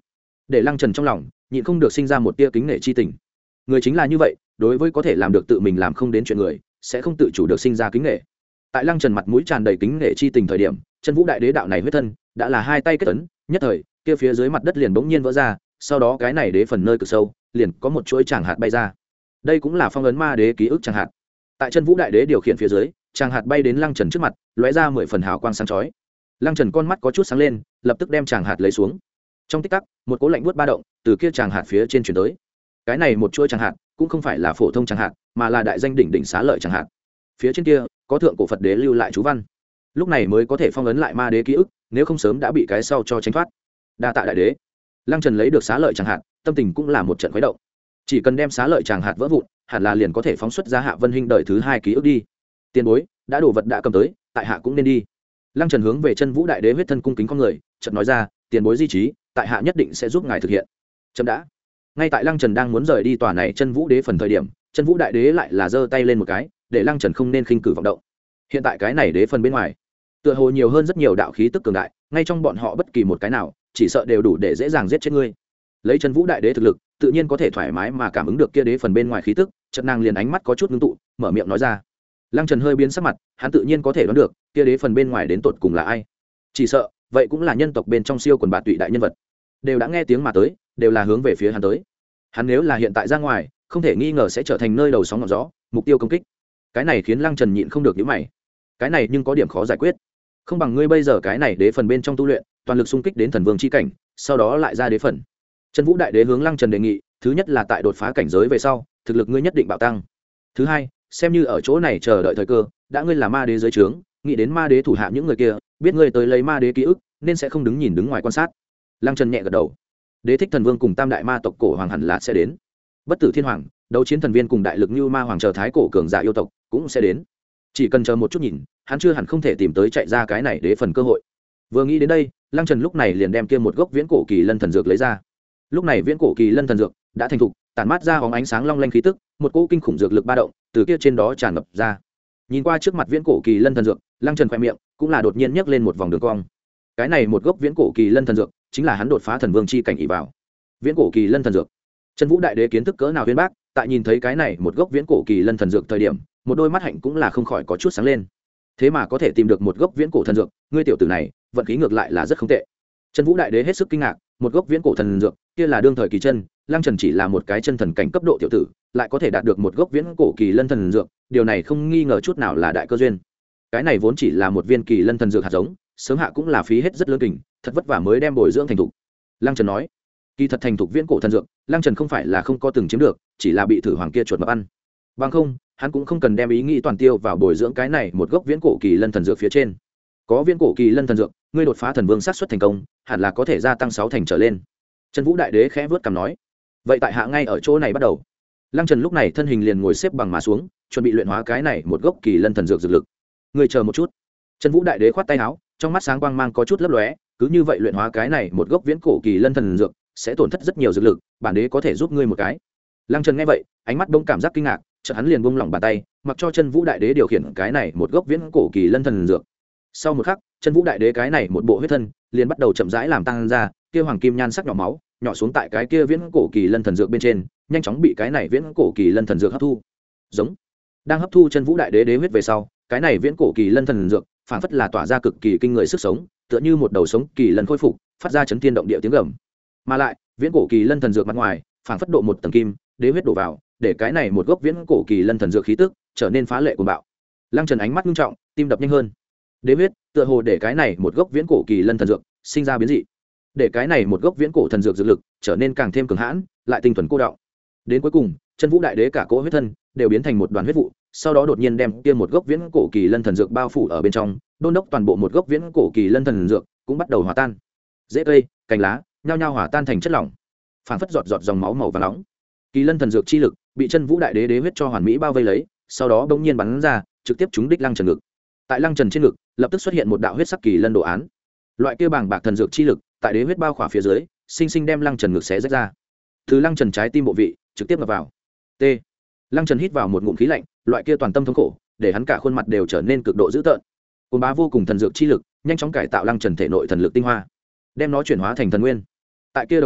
để lăng trần trong lòng nhịn không được sinh ra một tia kính nể chi tình. Người chính là như vậy, đối với có thể làm được tự mình làm không đến chuyện người sẽ không tự chủ được sinh ra kính nể. Tại lăng trần mặt mũi tràn đầy kính nể chi tình thời điểm, chân vũ đại đế đạo này huyết thân đã là hai tay kết ấn, nhất thời kia phía dưới mặt đất liền bỗng nhiên vỡ ra, sau đó cái này đế phần nơi cực sâu liền có một chuỗi tràng hạt bay ra. Đây cũng là phong ấn ma đế ký ức tràng hạt. Tại chân vũ đại đế điều khiển phía dưới, tràng hạt bay đến lăng trần trước mặt, lóe ra mười phần hào quang sáng chói. Lăng trần con mắt có chút sáng lên, lập tức đem tràng hạt lấy xuống. Trong tích tắc, một cỗ lạnh buốt ba động từ kia tràng hạt phía trên chuyển tới. Cái này một chuỗi tràng hạt cũng không phải là phổ thông tràng hạt, mà là đại danh đỉnh đỉnh xá lợi tràng hạt. Phía trên kia có thượng cổ Phật đế lưu lại chú văn, lúc này mới có thể phong ấn lại ma đế ký ức, nếu không sớm đã bị cái sau cho tránh thoát. Đa tạ đại đế. Lăng trần lấy được xá lợi tràng hạt, tâm tình cũng là một trận khuấy động. Chỉ cần đem xá lợi tràng hạt vỡ vụn, hẳn là liền có thể phóng xuất ra Hạ Vân Hinh đời thứ hai ký ức đi. Tiền bối, đã đồ vật đã cầm tới, tại hạ cũng nên đi. Lăng trần hướng về chân vũ đại đế huyết thân cung kính con người, chợt nói ra, tiền bối di trí, tại hạ nhất định sẽ giúp ngài thực hiện. Chậm đã. Ngay tại lăng trần đang muốn rời đi tòa này chân vũ đế phần thời điểm, chân vũ đại đế lại là giơ tay lên một cái, để lăng trần không nên khinh cử vọng động. Hiện tại cái này đế phần bên ngoài tựa hồ nhiều hơn rất nhiều đạo khí tức cường đại, ngay trong bọn họ bất kỳ một cái nào chỉ sợ đều đủ để dễ dàng giết chết ngươi. Lấy chân vũ đại đế thực lực, tự nhiên có thể thoải mái mà cảm ứng được kia đế phần bên ngoài khí tức. Chợt nàng liền ánh mắt có chút ngưng tụ, mở miệng nói ra. Lăng trần hơi biến sắc mặt, hắn tự nhiên có thể đoán được kia đế phần bên ngoài đến tột cùng là ai. Chỉ sợ vậy cũng là nhân tộc bên trong siêu quần bạt tụy đại nhân vật, đều đã nghe tiếng mà tới, đều là hướng về phía hắn tới. Hắn nếu là hiện tại ra ngoài, không thể nghi ngờ sẽ trở thành nơi đầu sóng ngọn gió, mục tiêu công kích. Cái này khiến lăng trần nhịn không được nhíu mày. Cái này nhưng có điểm khó giải quyết. Không bằng ngươi bây giờ cái này đế phần bên trong tu luyện, toàn lực xung kích đến thần vương chi cảnh, sau đó lại ra đế phần. Chân vũ đại đế hướng lăng trần đề nghị, thứ nhất là tại đột phá cảnh giới về sau, thực lực ngươi nhất định bạo tăng. Thứ hai, xem như ở chỗ này chờ đợi thời cơ, đã ngươi là ma đế dưới trướng, nghĩ đến ma đế thủ hạ những người kia, biết ngươi tới lấy ma đế ký ức, nên sẽ không đứng nhìn đứng ngoài quan sát. Lăng trần nhẹ gật đầu. Đế thích thần vương cùng tam đại ma tộc cổ hoàng hẳn là sẽ đến. Bất tử thiên hoàng, đấu chiến thần viên cùng đại lực như ma hoàng chờ thái cổ cường giả yêu tộc cũng sẽ đến. Chỉ cần chờ một chút nhìn, hắn chưa hẳn không thể tìm tới chạy ra cái này đế phần cơ hội. Vừa nghĩ đến đây, lăng trần lúc này liền đem kia một gốc viễn cổ kỳ lân thần dược lấy ra. Lúc này viễn cổ kỳ lân thần dược đã thành thục, tản mát ra hóng ánh sáng long lanh khí tức, một cỗ kinh khủng dược lực ba động từ kia trên đó tràn ngập ra. Nhìn qua trước mặt viễn cổ kỳ lân thần dược, lăng trần khoe miệng cũng là đột nhiên nhấc lên một vòng đường cong. Cái này một gốc viễn cổ kỳ lân thần dược chính là hắn đột phá thần vương chi cảnh ỷ vào. Viễn cổ kỳ lân thần dược, chân vũ đại đế kiến thức cỡ nào uyên bác, tại nhìn thấy cái này một gốc viễn cổ kỳ lân thần dược thời điểm, một đôi mắt hạnh cũng là không khỏi có chút sáng lên. Thế mà có thể tìm được một gốc viễn cổ thần dược, ngươi tiểu tử này vận khí ngược lại là rất không tệ. Chân vũ đại đế hết sức kinh ngạc, một gốc viễn cổ thần dược kia là đương thời kỳ chân, lăng trần chỉ là một cái chân thần cảnh cấp độ tiểu tử, lại có thể đạt được một gốc viễn cổ kỳ lân thần dược, điều này không nghi ngờ chút nào là đại cơ duyên. Cái này vốn chỉ là một viên kỳ lân thần dược hạt giống, sớm hạ cũng là phí hết rất lớn kình, thật vất vả mới đem bồi dưỡng thành thục. Lăng trần nói, kỳ thật thành thục viễn cổ thần dược, lăng trần không phải là không có từng chiếm được, chỉ là bị thử hoàng kia chuột mập ăn. Bằng không, hắn cũng không cần đem ý nghĩ toàn tiêu vào bồi dưỡng cái này một gốc viễn cổ kỳ lân thần dược phía trên. Có viễn cổ kỳ lân thần dược, ngươi đột phá thần vương sát xuất thành công, hẳn là có thể gia tăng sáu thành trở lên. Chân vũ đại đế khẽ vớt cằm nói, vậy tại hạ ngay ở chỗ này bắt đầu. Lăng trần lúc này thân hình liền ngồi xếp bằng mà xuống, chuẩn bị luyện hóa cái này một gốc kỳ lân thần dược dược lực. Ngươi chờ một chút. Chân vũ đại đế khoát tay áo, trong mắt sáng quang mang có chút lấp lóe, cứ như vậy luyện hóa cái này một gốc viễn cổ kỳ lân thần dược sẽ tổn thất rất nhiều dược lực, bản đế có thể giúp ngươi một cái. Lăng trần nghe vậy, ánh mắt bỗng cảm giác kinh ngạc, chợt hắn liền buông lỏng bàn tay, mặc cho chân vũ đại đế điều khiển cái này một gốc viễn cổ kỳ lân thần dược. Sau một khắc, chân vũ đại đế cái này một bộ huyết thân liền bắt đầu chậm rãi làm tăng ra, kia hoàng kim nhan sắc nhỏ máu nhỏ xuống tại cái kia viễn cổ kỳ lân thần dược bên trên, nhanh chóng bị cái này viễn cổ kỳ lân thần dược hấp thu. Giống đang hấp thu chân vũ đại đế đế huyết về sau, cái này viễn cổ kỳ lân thần dược phản phất là tỏa ra cực kỳ kinh người sức sống, tựa như một đầu sống kỳ lân khôi phục, phát ra chấn thiên động địa tiếng gầm. Mà lại, viễn cổ kỳ lân thần dược mặt ngoài phản phất độ một tầng kim, đế huyết đổ vào, để cái này một gốc viễn cổ kỳ lân thần dược khí tức trở nên phá lệ cuồng bạo. Lăng Trần ánh mắt nghiêm trọng, tim đập nhanh hơn. Đế huyết tựa hồ để cái này một gốc viễn cổ kỳ lân thần dược sinh ra biến dị, để cái này một gốc viễn cổ thần dược dược lực trở nên càng thêm cường hãn, lại tinh thuần cô đọng. Đến cuối cùng, chân vũ đại đế cả cỗ huyết thân đều biến thành một đoàn huyết vụ, sau đó đột nhiên đem kia một gốc viễn cổ kỳ lân thần dược bao phủ ở bên trong, đôn đốc toàn bộ một gốc viễn cổ kỳ lân thần dược cũng bắt đầu hòa tan. Rễ cây, cành lá nhao nhao hòa tan thành chất lỏng, phảng phất giọt giọt dòng máu màu vàng nóng. Kỳ lân thần dược chi lực bị chân vũ đại đế đế huyết cho hoàn mỹ bao vây lấy, sau đó bỗng nhiên bắn ra, trực tiếp trúng đích Lăng Trần ngực. Tại Lăng Trần trên ngực lập tức xuất hiện một đạo huyết sắc kỳ lân đồ án. Loại kia bàng bạc thần dược chi lực tại đế huyết bao khỏa phía dưới, sinh sinh đem Lăng Trần ngực xé rách ra. Từ Lăng Trần trái tim bộ vị trực tiếp ngập vào. T. Lăng Trần hít vào một ngụm khí lạnh, loại kia toàn tâm thống khổ, để hắn cả khuôn mặt đều trở nên cực độ dữ tợn. Cuồng bá vô cùng thần dược chi lực, nhanh chóng cải tạo Lăng Trần thể nội thần lực tinh hoa, đem nó chuyển hóa thành thần nguyên. Tại kia đồng thời,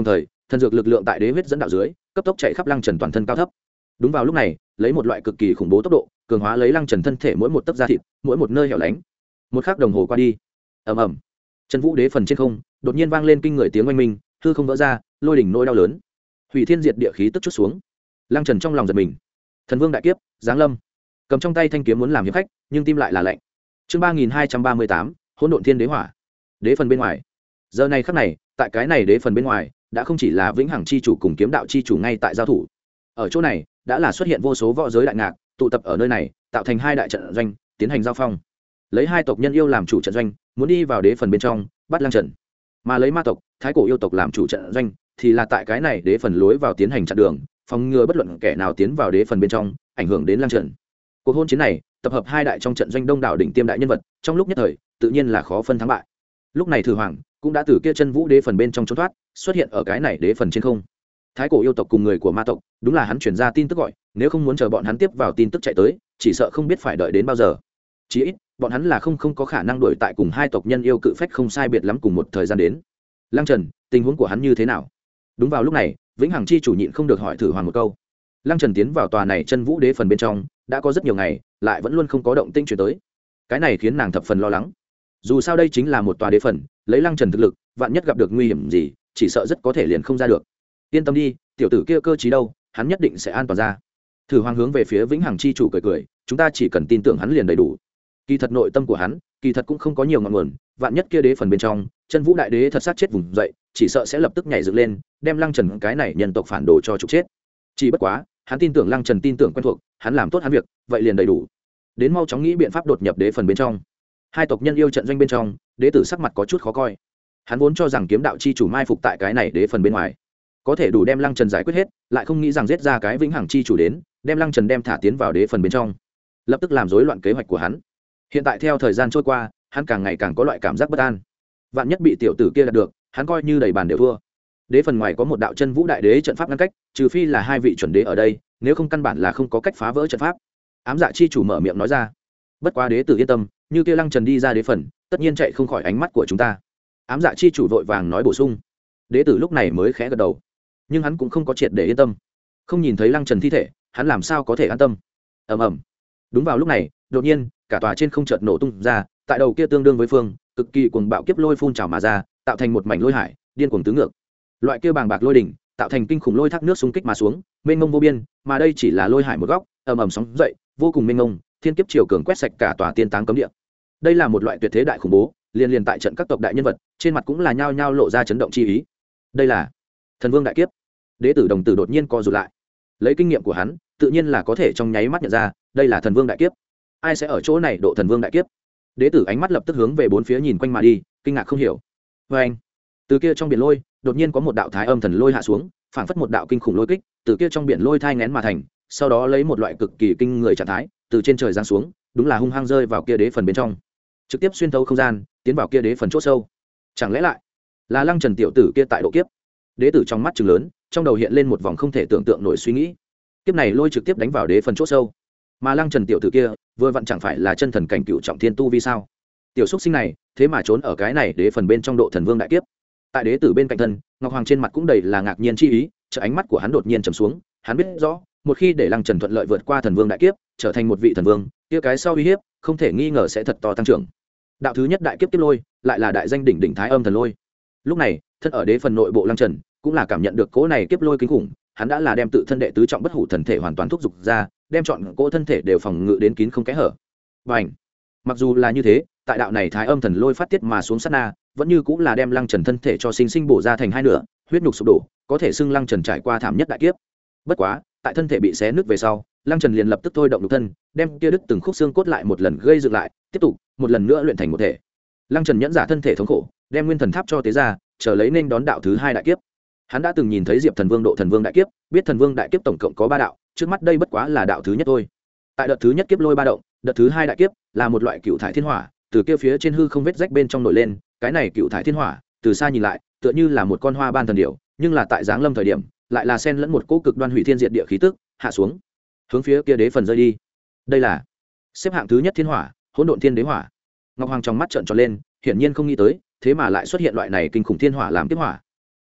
thần dược lực lượng tại đế huyết dẫn đạo dưới cấp tốc chạy khắp lăng trần toàn thân cao thấp. Đúng vào lúc này, lấy một loại cực kỳ khủng bố tốc độ cường hóa lấy lăng trần thân thể mỗi một tấc da thịt, mỗi một nơi hẻo lánh. Một khắc đồng hồ qua đi, ầm ầm, chân vũ đế phần trên không đột nhiên vang lên kinh người tiếng oanh minh, hư không vỡ ra, lôi đỉnh nỗi đau lớn, hủy thiên diệt địa khí tức chút xuống. Lăng trần trong lòng giật mình, thần vương đại kiếp giáng lâm, cầm trong tay thanh kiếm muốn làm hiệp khách, nhưng tim lại là lạnh. Chương ba nghìn hai trăm ba mươi tám, hỗn độn thiên đế hỏa. Đế phần bên ngoài, giờ này khắc này, tại cái này đế phần bên ngoài đã không chỉ là vĩnh hằng chi chủ cùng kiếm đạo chi chủ ngay tại giao thủ. Ở chỗ này đã là xuất hiện vô số võ giới đại ngạc tụ tập ở nơi này, tạo thành hai đại trận doanh tiến hành giao phong. Lấy hai tộc nhân yêu làm chủ trận doanh, muốn đi vào đế phần bên trong bắt lăng trần, mà lấy ma tộc thái cổ yêu tộc làm chủ trận doanh thì là tại cái này đế phần lối vào tiến hành chặn đường, phòng ngừa bất luận kẻ nào tiến vào đế phần bên trong ảnh hưởng đến lăng trần. Cuộc hôn chiến này tập hợp hai đại trong trận doanh đông đảo đỉnh tiêm đại nhân vật, trong lúc nhất thời tự nhiên là khó phân thắng bại. Lúc này Thử Hoàng cũng đã từ kia chân vũ đế phần bên trong trốn thoát, xuất hiện ở cái này đế phần trên không. Thái cổ yêu tộc cùng người của ma tộc đúng là hắn chuyển ra tin tức gọi, nếu không muốn chờ bọn hắn tiếp vào tin tức chạy tới, chỉ sợ không biết phải đợi đến bao giờ. Chỉ ít bọn hắn là không không có khả năng đuổi tại cùng hai tộc nhân yêu cự phách không sai biệt lắm cùng một thời gian đến. Lăng Trần, tình huống của hắn như thế nào? Đúng vào lúc này, vĩnh hằng chi chủ nhịn không được hỏi Thử Hoàng một câu. Lăng Trần tiến vào tòa này chân vũ đế phần bên trong đã có rất nhiều ngày, lại vẫn luôn không có động tĩnh chuyển tới. Cái này khiến nàng thập phần lo lắng. Dù sao đây chính là một tòa đế phần, lấy Lăng Trần thực lực, vạn nhất gặp được nguy hiểm gì, chỉ sợ rất có thể liền không ra được. Yên tâm đi, tiểu tử kia cơ trí đâu, hắn nhất định sẽ an toàn ra. Thử Hoàng hướng về phía vĩnh hằng chi chủ cười cười, chúng ta chỉ cần tin tưởng hắn liền đầy đủ. Kỳ thật nội tâm của hắn, kỳ thật cũng không có nhiều ngọn nguồn, vạn nhất kia đế phần bên trong, chân vũ đại đế thật sát chết vùng dậy, chỉ sợ sẽ lập tức nhảy dựng lên, đem Lăng Trần cái này nhân tộc phản đồ cho trục chết. Chỉ bất quá, hắn tin tưởng Lăng Trần tin tưởng quen thuộc, hắn làm tốt hắn việc, vậy liền đầy đủ. Đến mau chóng nghĩ biện pháp đột nhập đế phần bên trong. Hai tộc nhân yêu trận doanh bên trong, đế tử sắc mặt có chút khó coi. Hắn vốn cho rằng kiếm đạo chi chủ mai phục tại cái này đế phần bên ngoài, có thể đủ đem Lăng Trần giải quyết hết, lại không nghĩ rằng giết ra cái vĩnh hằng chi chủ đến, đem Lăng Trần đem thả tiến vào đế phần bên trong, lập tức làm rối loạn kế hoạch của hắn. Hiện tại theo thời gian trôi qua, hắn càng ngày càng có loại cảm giác bất an. Vạn nhất bị tiểu tử kia đạt được, hắn coi như đầy bàn đều thua. Đế phần ngoài có một đạo chân vũ đại đế trận pháp ngăn cách, trừ phi là hai vị chuẩn đế ở đây, nếu không căn bản là không có cách phá vỡ trận pháp. Ám Dạ chi chủ mở miệng nói ra. Bất quá đế tử yên tâm, như kia Lăng Trần đi ra đế phần, tất nhiên chạy không khỏi ánh mắt của chúng ta. Ám Dạ chi chủ vội vàng nói bổ sung. Đế tử lúc này mới khẽ gật đầu, nhưng hắn cũng không có triệt để yên tâm. Không nhìn thấy Lăng Trần thi thể, hắn làm sao có thể an tâm? Ầm ầm. Đúng vào lúc này, đột nhiên, cả tòa trên không chợt nổ tung ra, tại đầu kia tương đương với phương, cực kỳ cuồng bạo kiếp lôi phun trào mà ra, tạo thành một mảnh lôi hải, điên cuồng tứ ngược. Loại kia bàng bạc lôi đỉnh, tạo thành kinh khủng lôi thác nước xung kích mà xuống, mênh mông vô biên, mà đây chỉ là lôi hải một góc, ầm ầm sóng dậy, vô cùng mênh mông, thiên kiếp triều cường quét sạch cả tòa tiên táng cấm địa. Đây là một loại tuyệt thế đại khủng bố, liên liên tại trận các tộc đại nhân vật, trên mặt cũng là nhao nhao lộ ra chấn động chi ý. Đây là thần vương đại kiếp. Đế tử đồng tử đột nhiên co rụt lại, lấy kinh nghiệm của hắn, tự nhiên là có thể trong nháy mắt nhận ra, đây là thần vương đại kiếp. Ai sẽ ở chỗ này độ thần vương đại kiếp? Đế tử ánh mắt lập tức hướng về bốn phía nhìn quanh mà đi, kinh ngạc không hiểu. Vê anh, từ kia trong biển lôi, đột nhiên có một đạo thái âm thần lôi hạ xuống, phảng phất một đạo kinh khủng lôi kích, từ kia trong biển lôi thai nghén mà thành, sau đó lấy một loại cực kỳ kinh người trạng thái, từ trên trời giáng xuống, đúng là hung hăng rơi vào kia đế phần bên trong, trực tiếp xuyên thấu không gian, tiến vào kia đế phần chỗ sâu. Chẳng lẽ lại là Lăng Trần tiểu tử kia tại độ kiếp? Đế tử trong mắt trừng lớn, trong đầu hiện lên một vòng không thể tưởng tượng nổi suy nghĩ. Kiếp này lôi trực tiếp đánh vào đế phần chỗ sâu, mà Lăng Trần tiểu tử kia vừa vặn chẳng phải là chân thần cảnh cựu trọng thiên tu vi sao? Tiểu xúc sinh này thế mà trốn ở cái này đế phần bên trong độ thần vương đại kiếp. Tại đế tử bên cạnh thân, Ngọc Hoàng trên mặt cũng đầy là ngạc nhiên chi ý, chợ ánh mắt của hắn đột nhiên trầm xuống, hắn biết rõ, một khi để Lăng Trần thuận lợi vượt qua thần vương đại kiếp, trở thành một vị thần vương, kia cái sau uy hiếp, không thể nghi ngờ sẽ thật to tăng trưởng. Đạo thứ nhất đại kiếp kiếp lôi, lại là đại danh đỉnh đỉnh thái âm thần lôi. Lúc này, thân ở đế phần nội bộ Lăng Trần, cũng là cảm nhận được cỗ này kiếp lôi kinh khủng, hắn đã là đem tự thân đệ tứ trọng bất hủ thần thể hoàn toàn thúc dục ra, đem chọn cỗ thân thể đều phòng ngự đến kín không kẽ hở. Bành! Mặc dù là như thế, tại đạo này thái âm thần lôi phát tiết mà xuống sát na, vẫn như cũng là đem Lăng Trần thân thể cho sinh sinh bổ ra thành hai nửa, huyết nhục sụp đổ, có thể xưng Lăng Trần trải qua thảm nhất đại kiếp. Bất quá, tại thân thể bị xé nứt về sau, Lăng Trần liền lập tức thôi động nhục thân, đem kia đứt từng khúc xương cốt lại một lần gây dựng lại, tiếp tục, một lần nữa luyện thành một thể. Lăng Trần nhẫn giả thân thể thống khổ, đem nguyên thần tháp cho tế ra, chờ lấy nên đón đạo thứ hai đại kiếp. Hắn đã từng nhìn thấy Diệp Thần Vương độ thần vương đại kiếp, biết thần vương đại kiếp tổng cộng có ba đạo, trước mắt đây bất quá là đạo thứ nhất thôi. Tại đợt thứ nhất kiếp lôi ba động, đợt thứ hai đại kiếp là một loại cựu thải thiên hỏa, từ kia phía trên hư không vết rách bên trong nổi lên, cái này cựu thải thiên hỏa, từ xa nhìn lại, tựa như là một con hoa ban thần điểu, nhưng là tại giáng lâm thời điểm, lại là xen lẫn một cỗ cực đoan hủy thiên diệt địa khí tức, hạ xuống, hướng phía kia đế phần rơi đi. Đây là xếp hạng thứ nhất thiên hỏa, hỗn độn thiên đế hỏa. Ngọc Hoàng trong mắt trợn tròn lên, hiển nhiên không nghĩ tới, thế mà lại xuất hiện loại này kinh khủng thiên hỏa làm kiếp hỏa.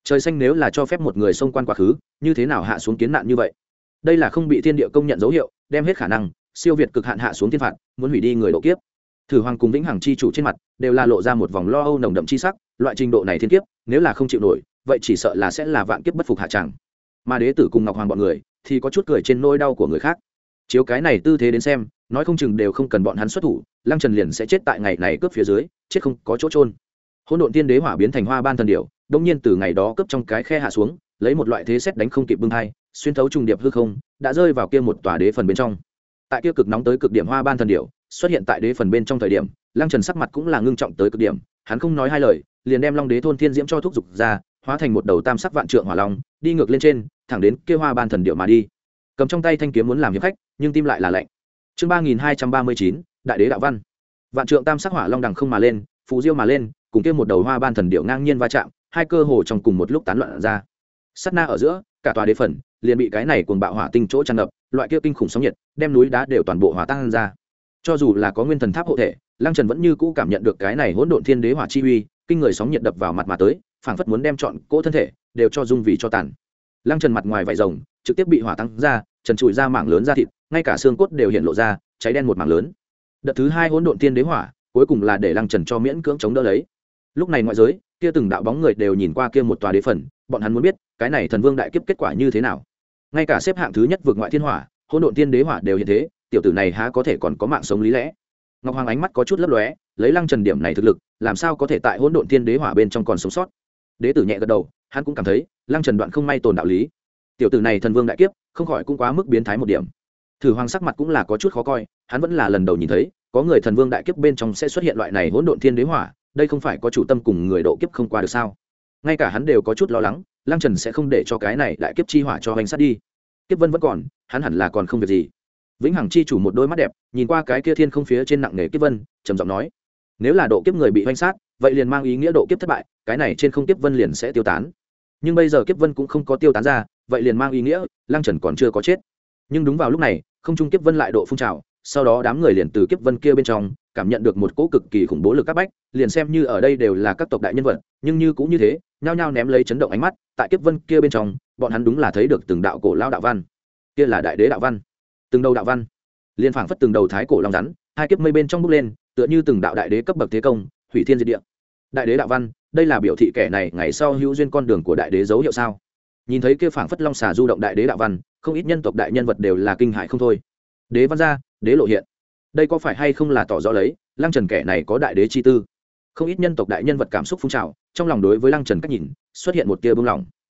Trời xanh nếu là cho phép một người xông quan quá khứ, như thế nào hạ xuống kiến nạn như vậy? Đây là không bị thiên địa công nhận dấu hiệu, đem hết khả năng siêu việt cực hạn hạ xuống thiên phạt, muốn hủy đi người độ kiếp. Thử Hoàng cùng Vĩnh Hằng chi chủ trên mặt đều là lộ ra một vòng lo âu nồng đậm chi sắc, loại trình độ này thiên kiếp, nếu là không chịu nổi, vậy chỉ sợ là sẽ là vạn kiếp bất phục hạ tràng. Mà đế tử cùng Ngọc Hoàng bọn người thì có chút cười trên nỗi đau của người khác. Chiếu cái này tư thế đến xem, nói không chừng đều không cần bọn hắn xuất thủ, Lăng Trần liền sẽ chết tại ngày này cướp phía dưới, chết không có chỗ trôn. Hỗn độn tiên đế hỏa biến thành hoa ban thần điểu, đống nhiên từ ngày đó cướp trong cái khe hạ xuống, lấy một loại thế xét đánh không kịp bưng hai, xuyên thấu trùng điệp hư không, đã rơi vào kia một tòa đế phần bên trong. Tại kia cực nóng tới cực điểm hoa ban thần điểu xuất hiện tại đế phần bên trong thời điểm, Lăng Trần sắc mặt cũng là ngưng trọng tới cực điểm, hắn không nói hai lời, liền đem Long Đế thôn thiên diễm cho thúc dục ra, hóa thành một đầu tam sắc vạn trượng hỏa long, đi ngược lên trên, thẳng đến kia hoa ban thần điểu mà đi. Cầm trong tay thanh kiếm muốn làm hiệp khách, nhưng tim lại là lạnh. Chương ba nghìn hai trăm ba mươi chín, Đại đế đạo văn. Vạn trượng tam sắc hỏa long đằng không mà lên, phù diêu mà lên, cùng kia một đầu hoa ban thần điểu ngang nhiên va chạm, hai cơ hồ trong cùng một lúc tán loạn ra. Sát na ở giữa, cả tòa đế phần liền bị cái này cuồng bạo hỏa tinh chỗ tràn ngập, loại kia kinh khủng sóng nhiệt, đem núi đá đều toàn bộ hòa tan ra. Cho dù là có nguyên thần tháp hộ thể, Lăng Trần vẫn như cũ cảm nhận được cái này hỗn độn thiên đế hỏa chi uy, kinh người sóng nhiệt đập vào mặt mà tới, phảng phất muốn đem trọn cỗ thân thể đều cho dung vì cho tàn. Lăng Trần mặt ngoài vảy rồng trực tiếp bị hỏa tăng ra, trần trụi ra mảng lớn da thịt, ngay cả xương cốt đều hiện lộ ra, cháy đen một mảng lớn. Đợt thứ hai hỗn độn thiên đế hỏa, cuối cùng là để Lăng Trần cho miễn cưỡng chống đỡ lấy. Lúc này ngoại giới, kia từng đạo bóng người đều nhìn qua kia một tòa đế phần, bọn hắn muốn biết, cái này thần vương đại kiếp kết quả như thế nào. Ngay cả xếp hạng thứ nhất vượt ngoại thiên hỏa, hỗn độn thiên đế hỏa đều hiện thế, tiểu tử này há có thể còn có mạng sống lý lẽ. Ngọc Hoàng ánh mắt có chút lấp lóe, lấy Lăng Trần điểm này thực lực, làm sao có thể tại hỗn độn thiên đế hỏa bên trong còn sống sót. Đế tử nhẹ gật đầu, hắn cũng cảm thấy Lăng Trần đoạn không may tồn đạo lý. Tiểu tử này thần vương đại kiếp, không khỏi cũng quá mức biến thái một điểm. Thử Hoàng sắc mặt cũng là có chút khó coi, hắn vẫn là lần đầu nhìn thấy có người thần vương đại kiếp bên trong sẽ xuất hiện loại này hỗn độn thiên đế hỏa, đây không phải có chủ tâm cùng người độ kiếp không qua được sao? Ngay cả hắn đều có chút lo lắng, Lăng Trần sẽ không để cho cái này đại kiếp chi hỏa cho hành sát đi. Kiếp vân vẫn còn, hắn hẳn là còn không việc gì. Vĩnh Hằng chi chủ một đôi mắt đẹp, nhìn qua cái kia thiên không phía trên nặng nề kiếp vân, trầm giọng nói: nếu là độ kiếp người bị hoành sát, vậy liền mang ý nghĩa độ kiếp thất bại, cái này trên không kiếp vân liền sẽ tiêu tán. Nhưng bây giờ kiếp vân cũng không có tiêu tán ra, vậy liền mang ý nghĩa Lăng Trần còn chưa có chết. Nhưng đúng vào lúc này, không trung kiếp vân lại độ phun trào, sau đó đám người liền từ kiếp vân kia bên trong cảm nhận được một cỗ cực kỳ khủng bố lực áp bách, liền xem như ở đây đều là các tộc đại nhân vật, nhưng như cũng như thế, nhao nhao ném lấy chấn động ánh mắt, tại kiếp vân kia bên trong, bọn hắn đúng là thấy được từng đạo cổ lao đạo văn. Kia là đại đế đạo văn. Từng đầu đạo văn, liên phảng phất từng đầu thái cổ long rắn, hai kiếp mây bên trong bốc lên, tựa như từng đạo đại đế cấp bậc thế công, hủy thiên diệt địa. Đại đế đạo văn, đây là biểu thị kẻ này ngày sau hữu duyên con đường của đại đế dấu hiệu sao? Nhìn thấy kia phảng phất long xà du động đại đế đạo văn, không ít nhân tộc đại nhân vật đều là kinh hãi không thôi. Đế văn ra, đế lộ hiện. Đây có phải hay không là tỏ rõ lấy Lăng Trần kẻ này có đại đế chi tư? Không ít nhân tộc đại nhân vật cảm xúc phun trào, trong lòng đối với Lăng Trần cách nhìn xuất hiện một tia bướng lòng.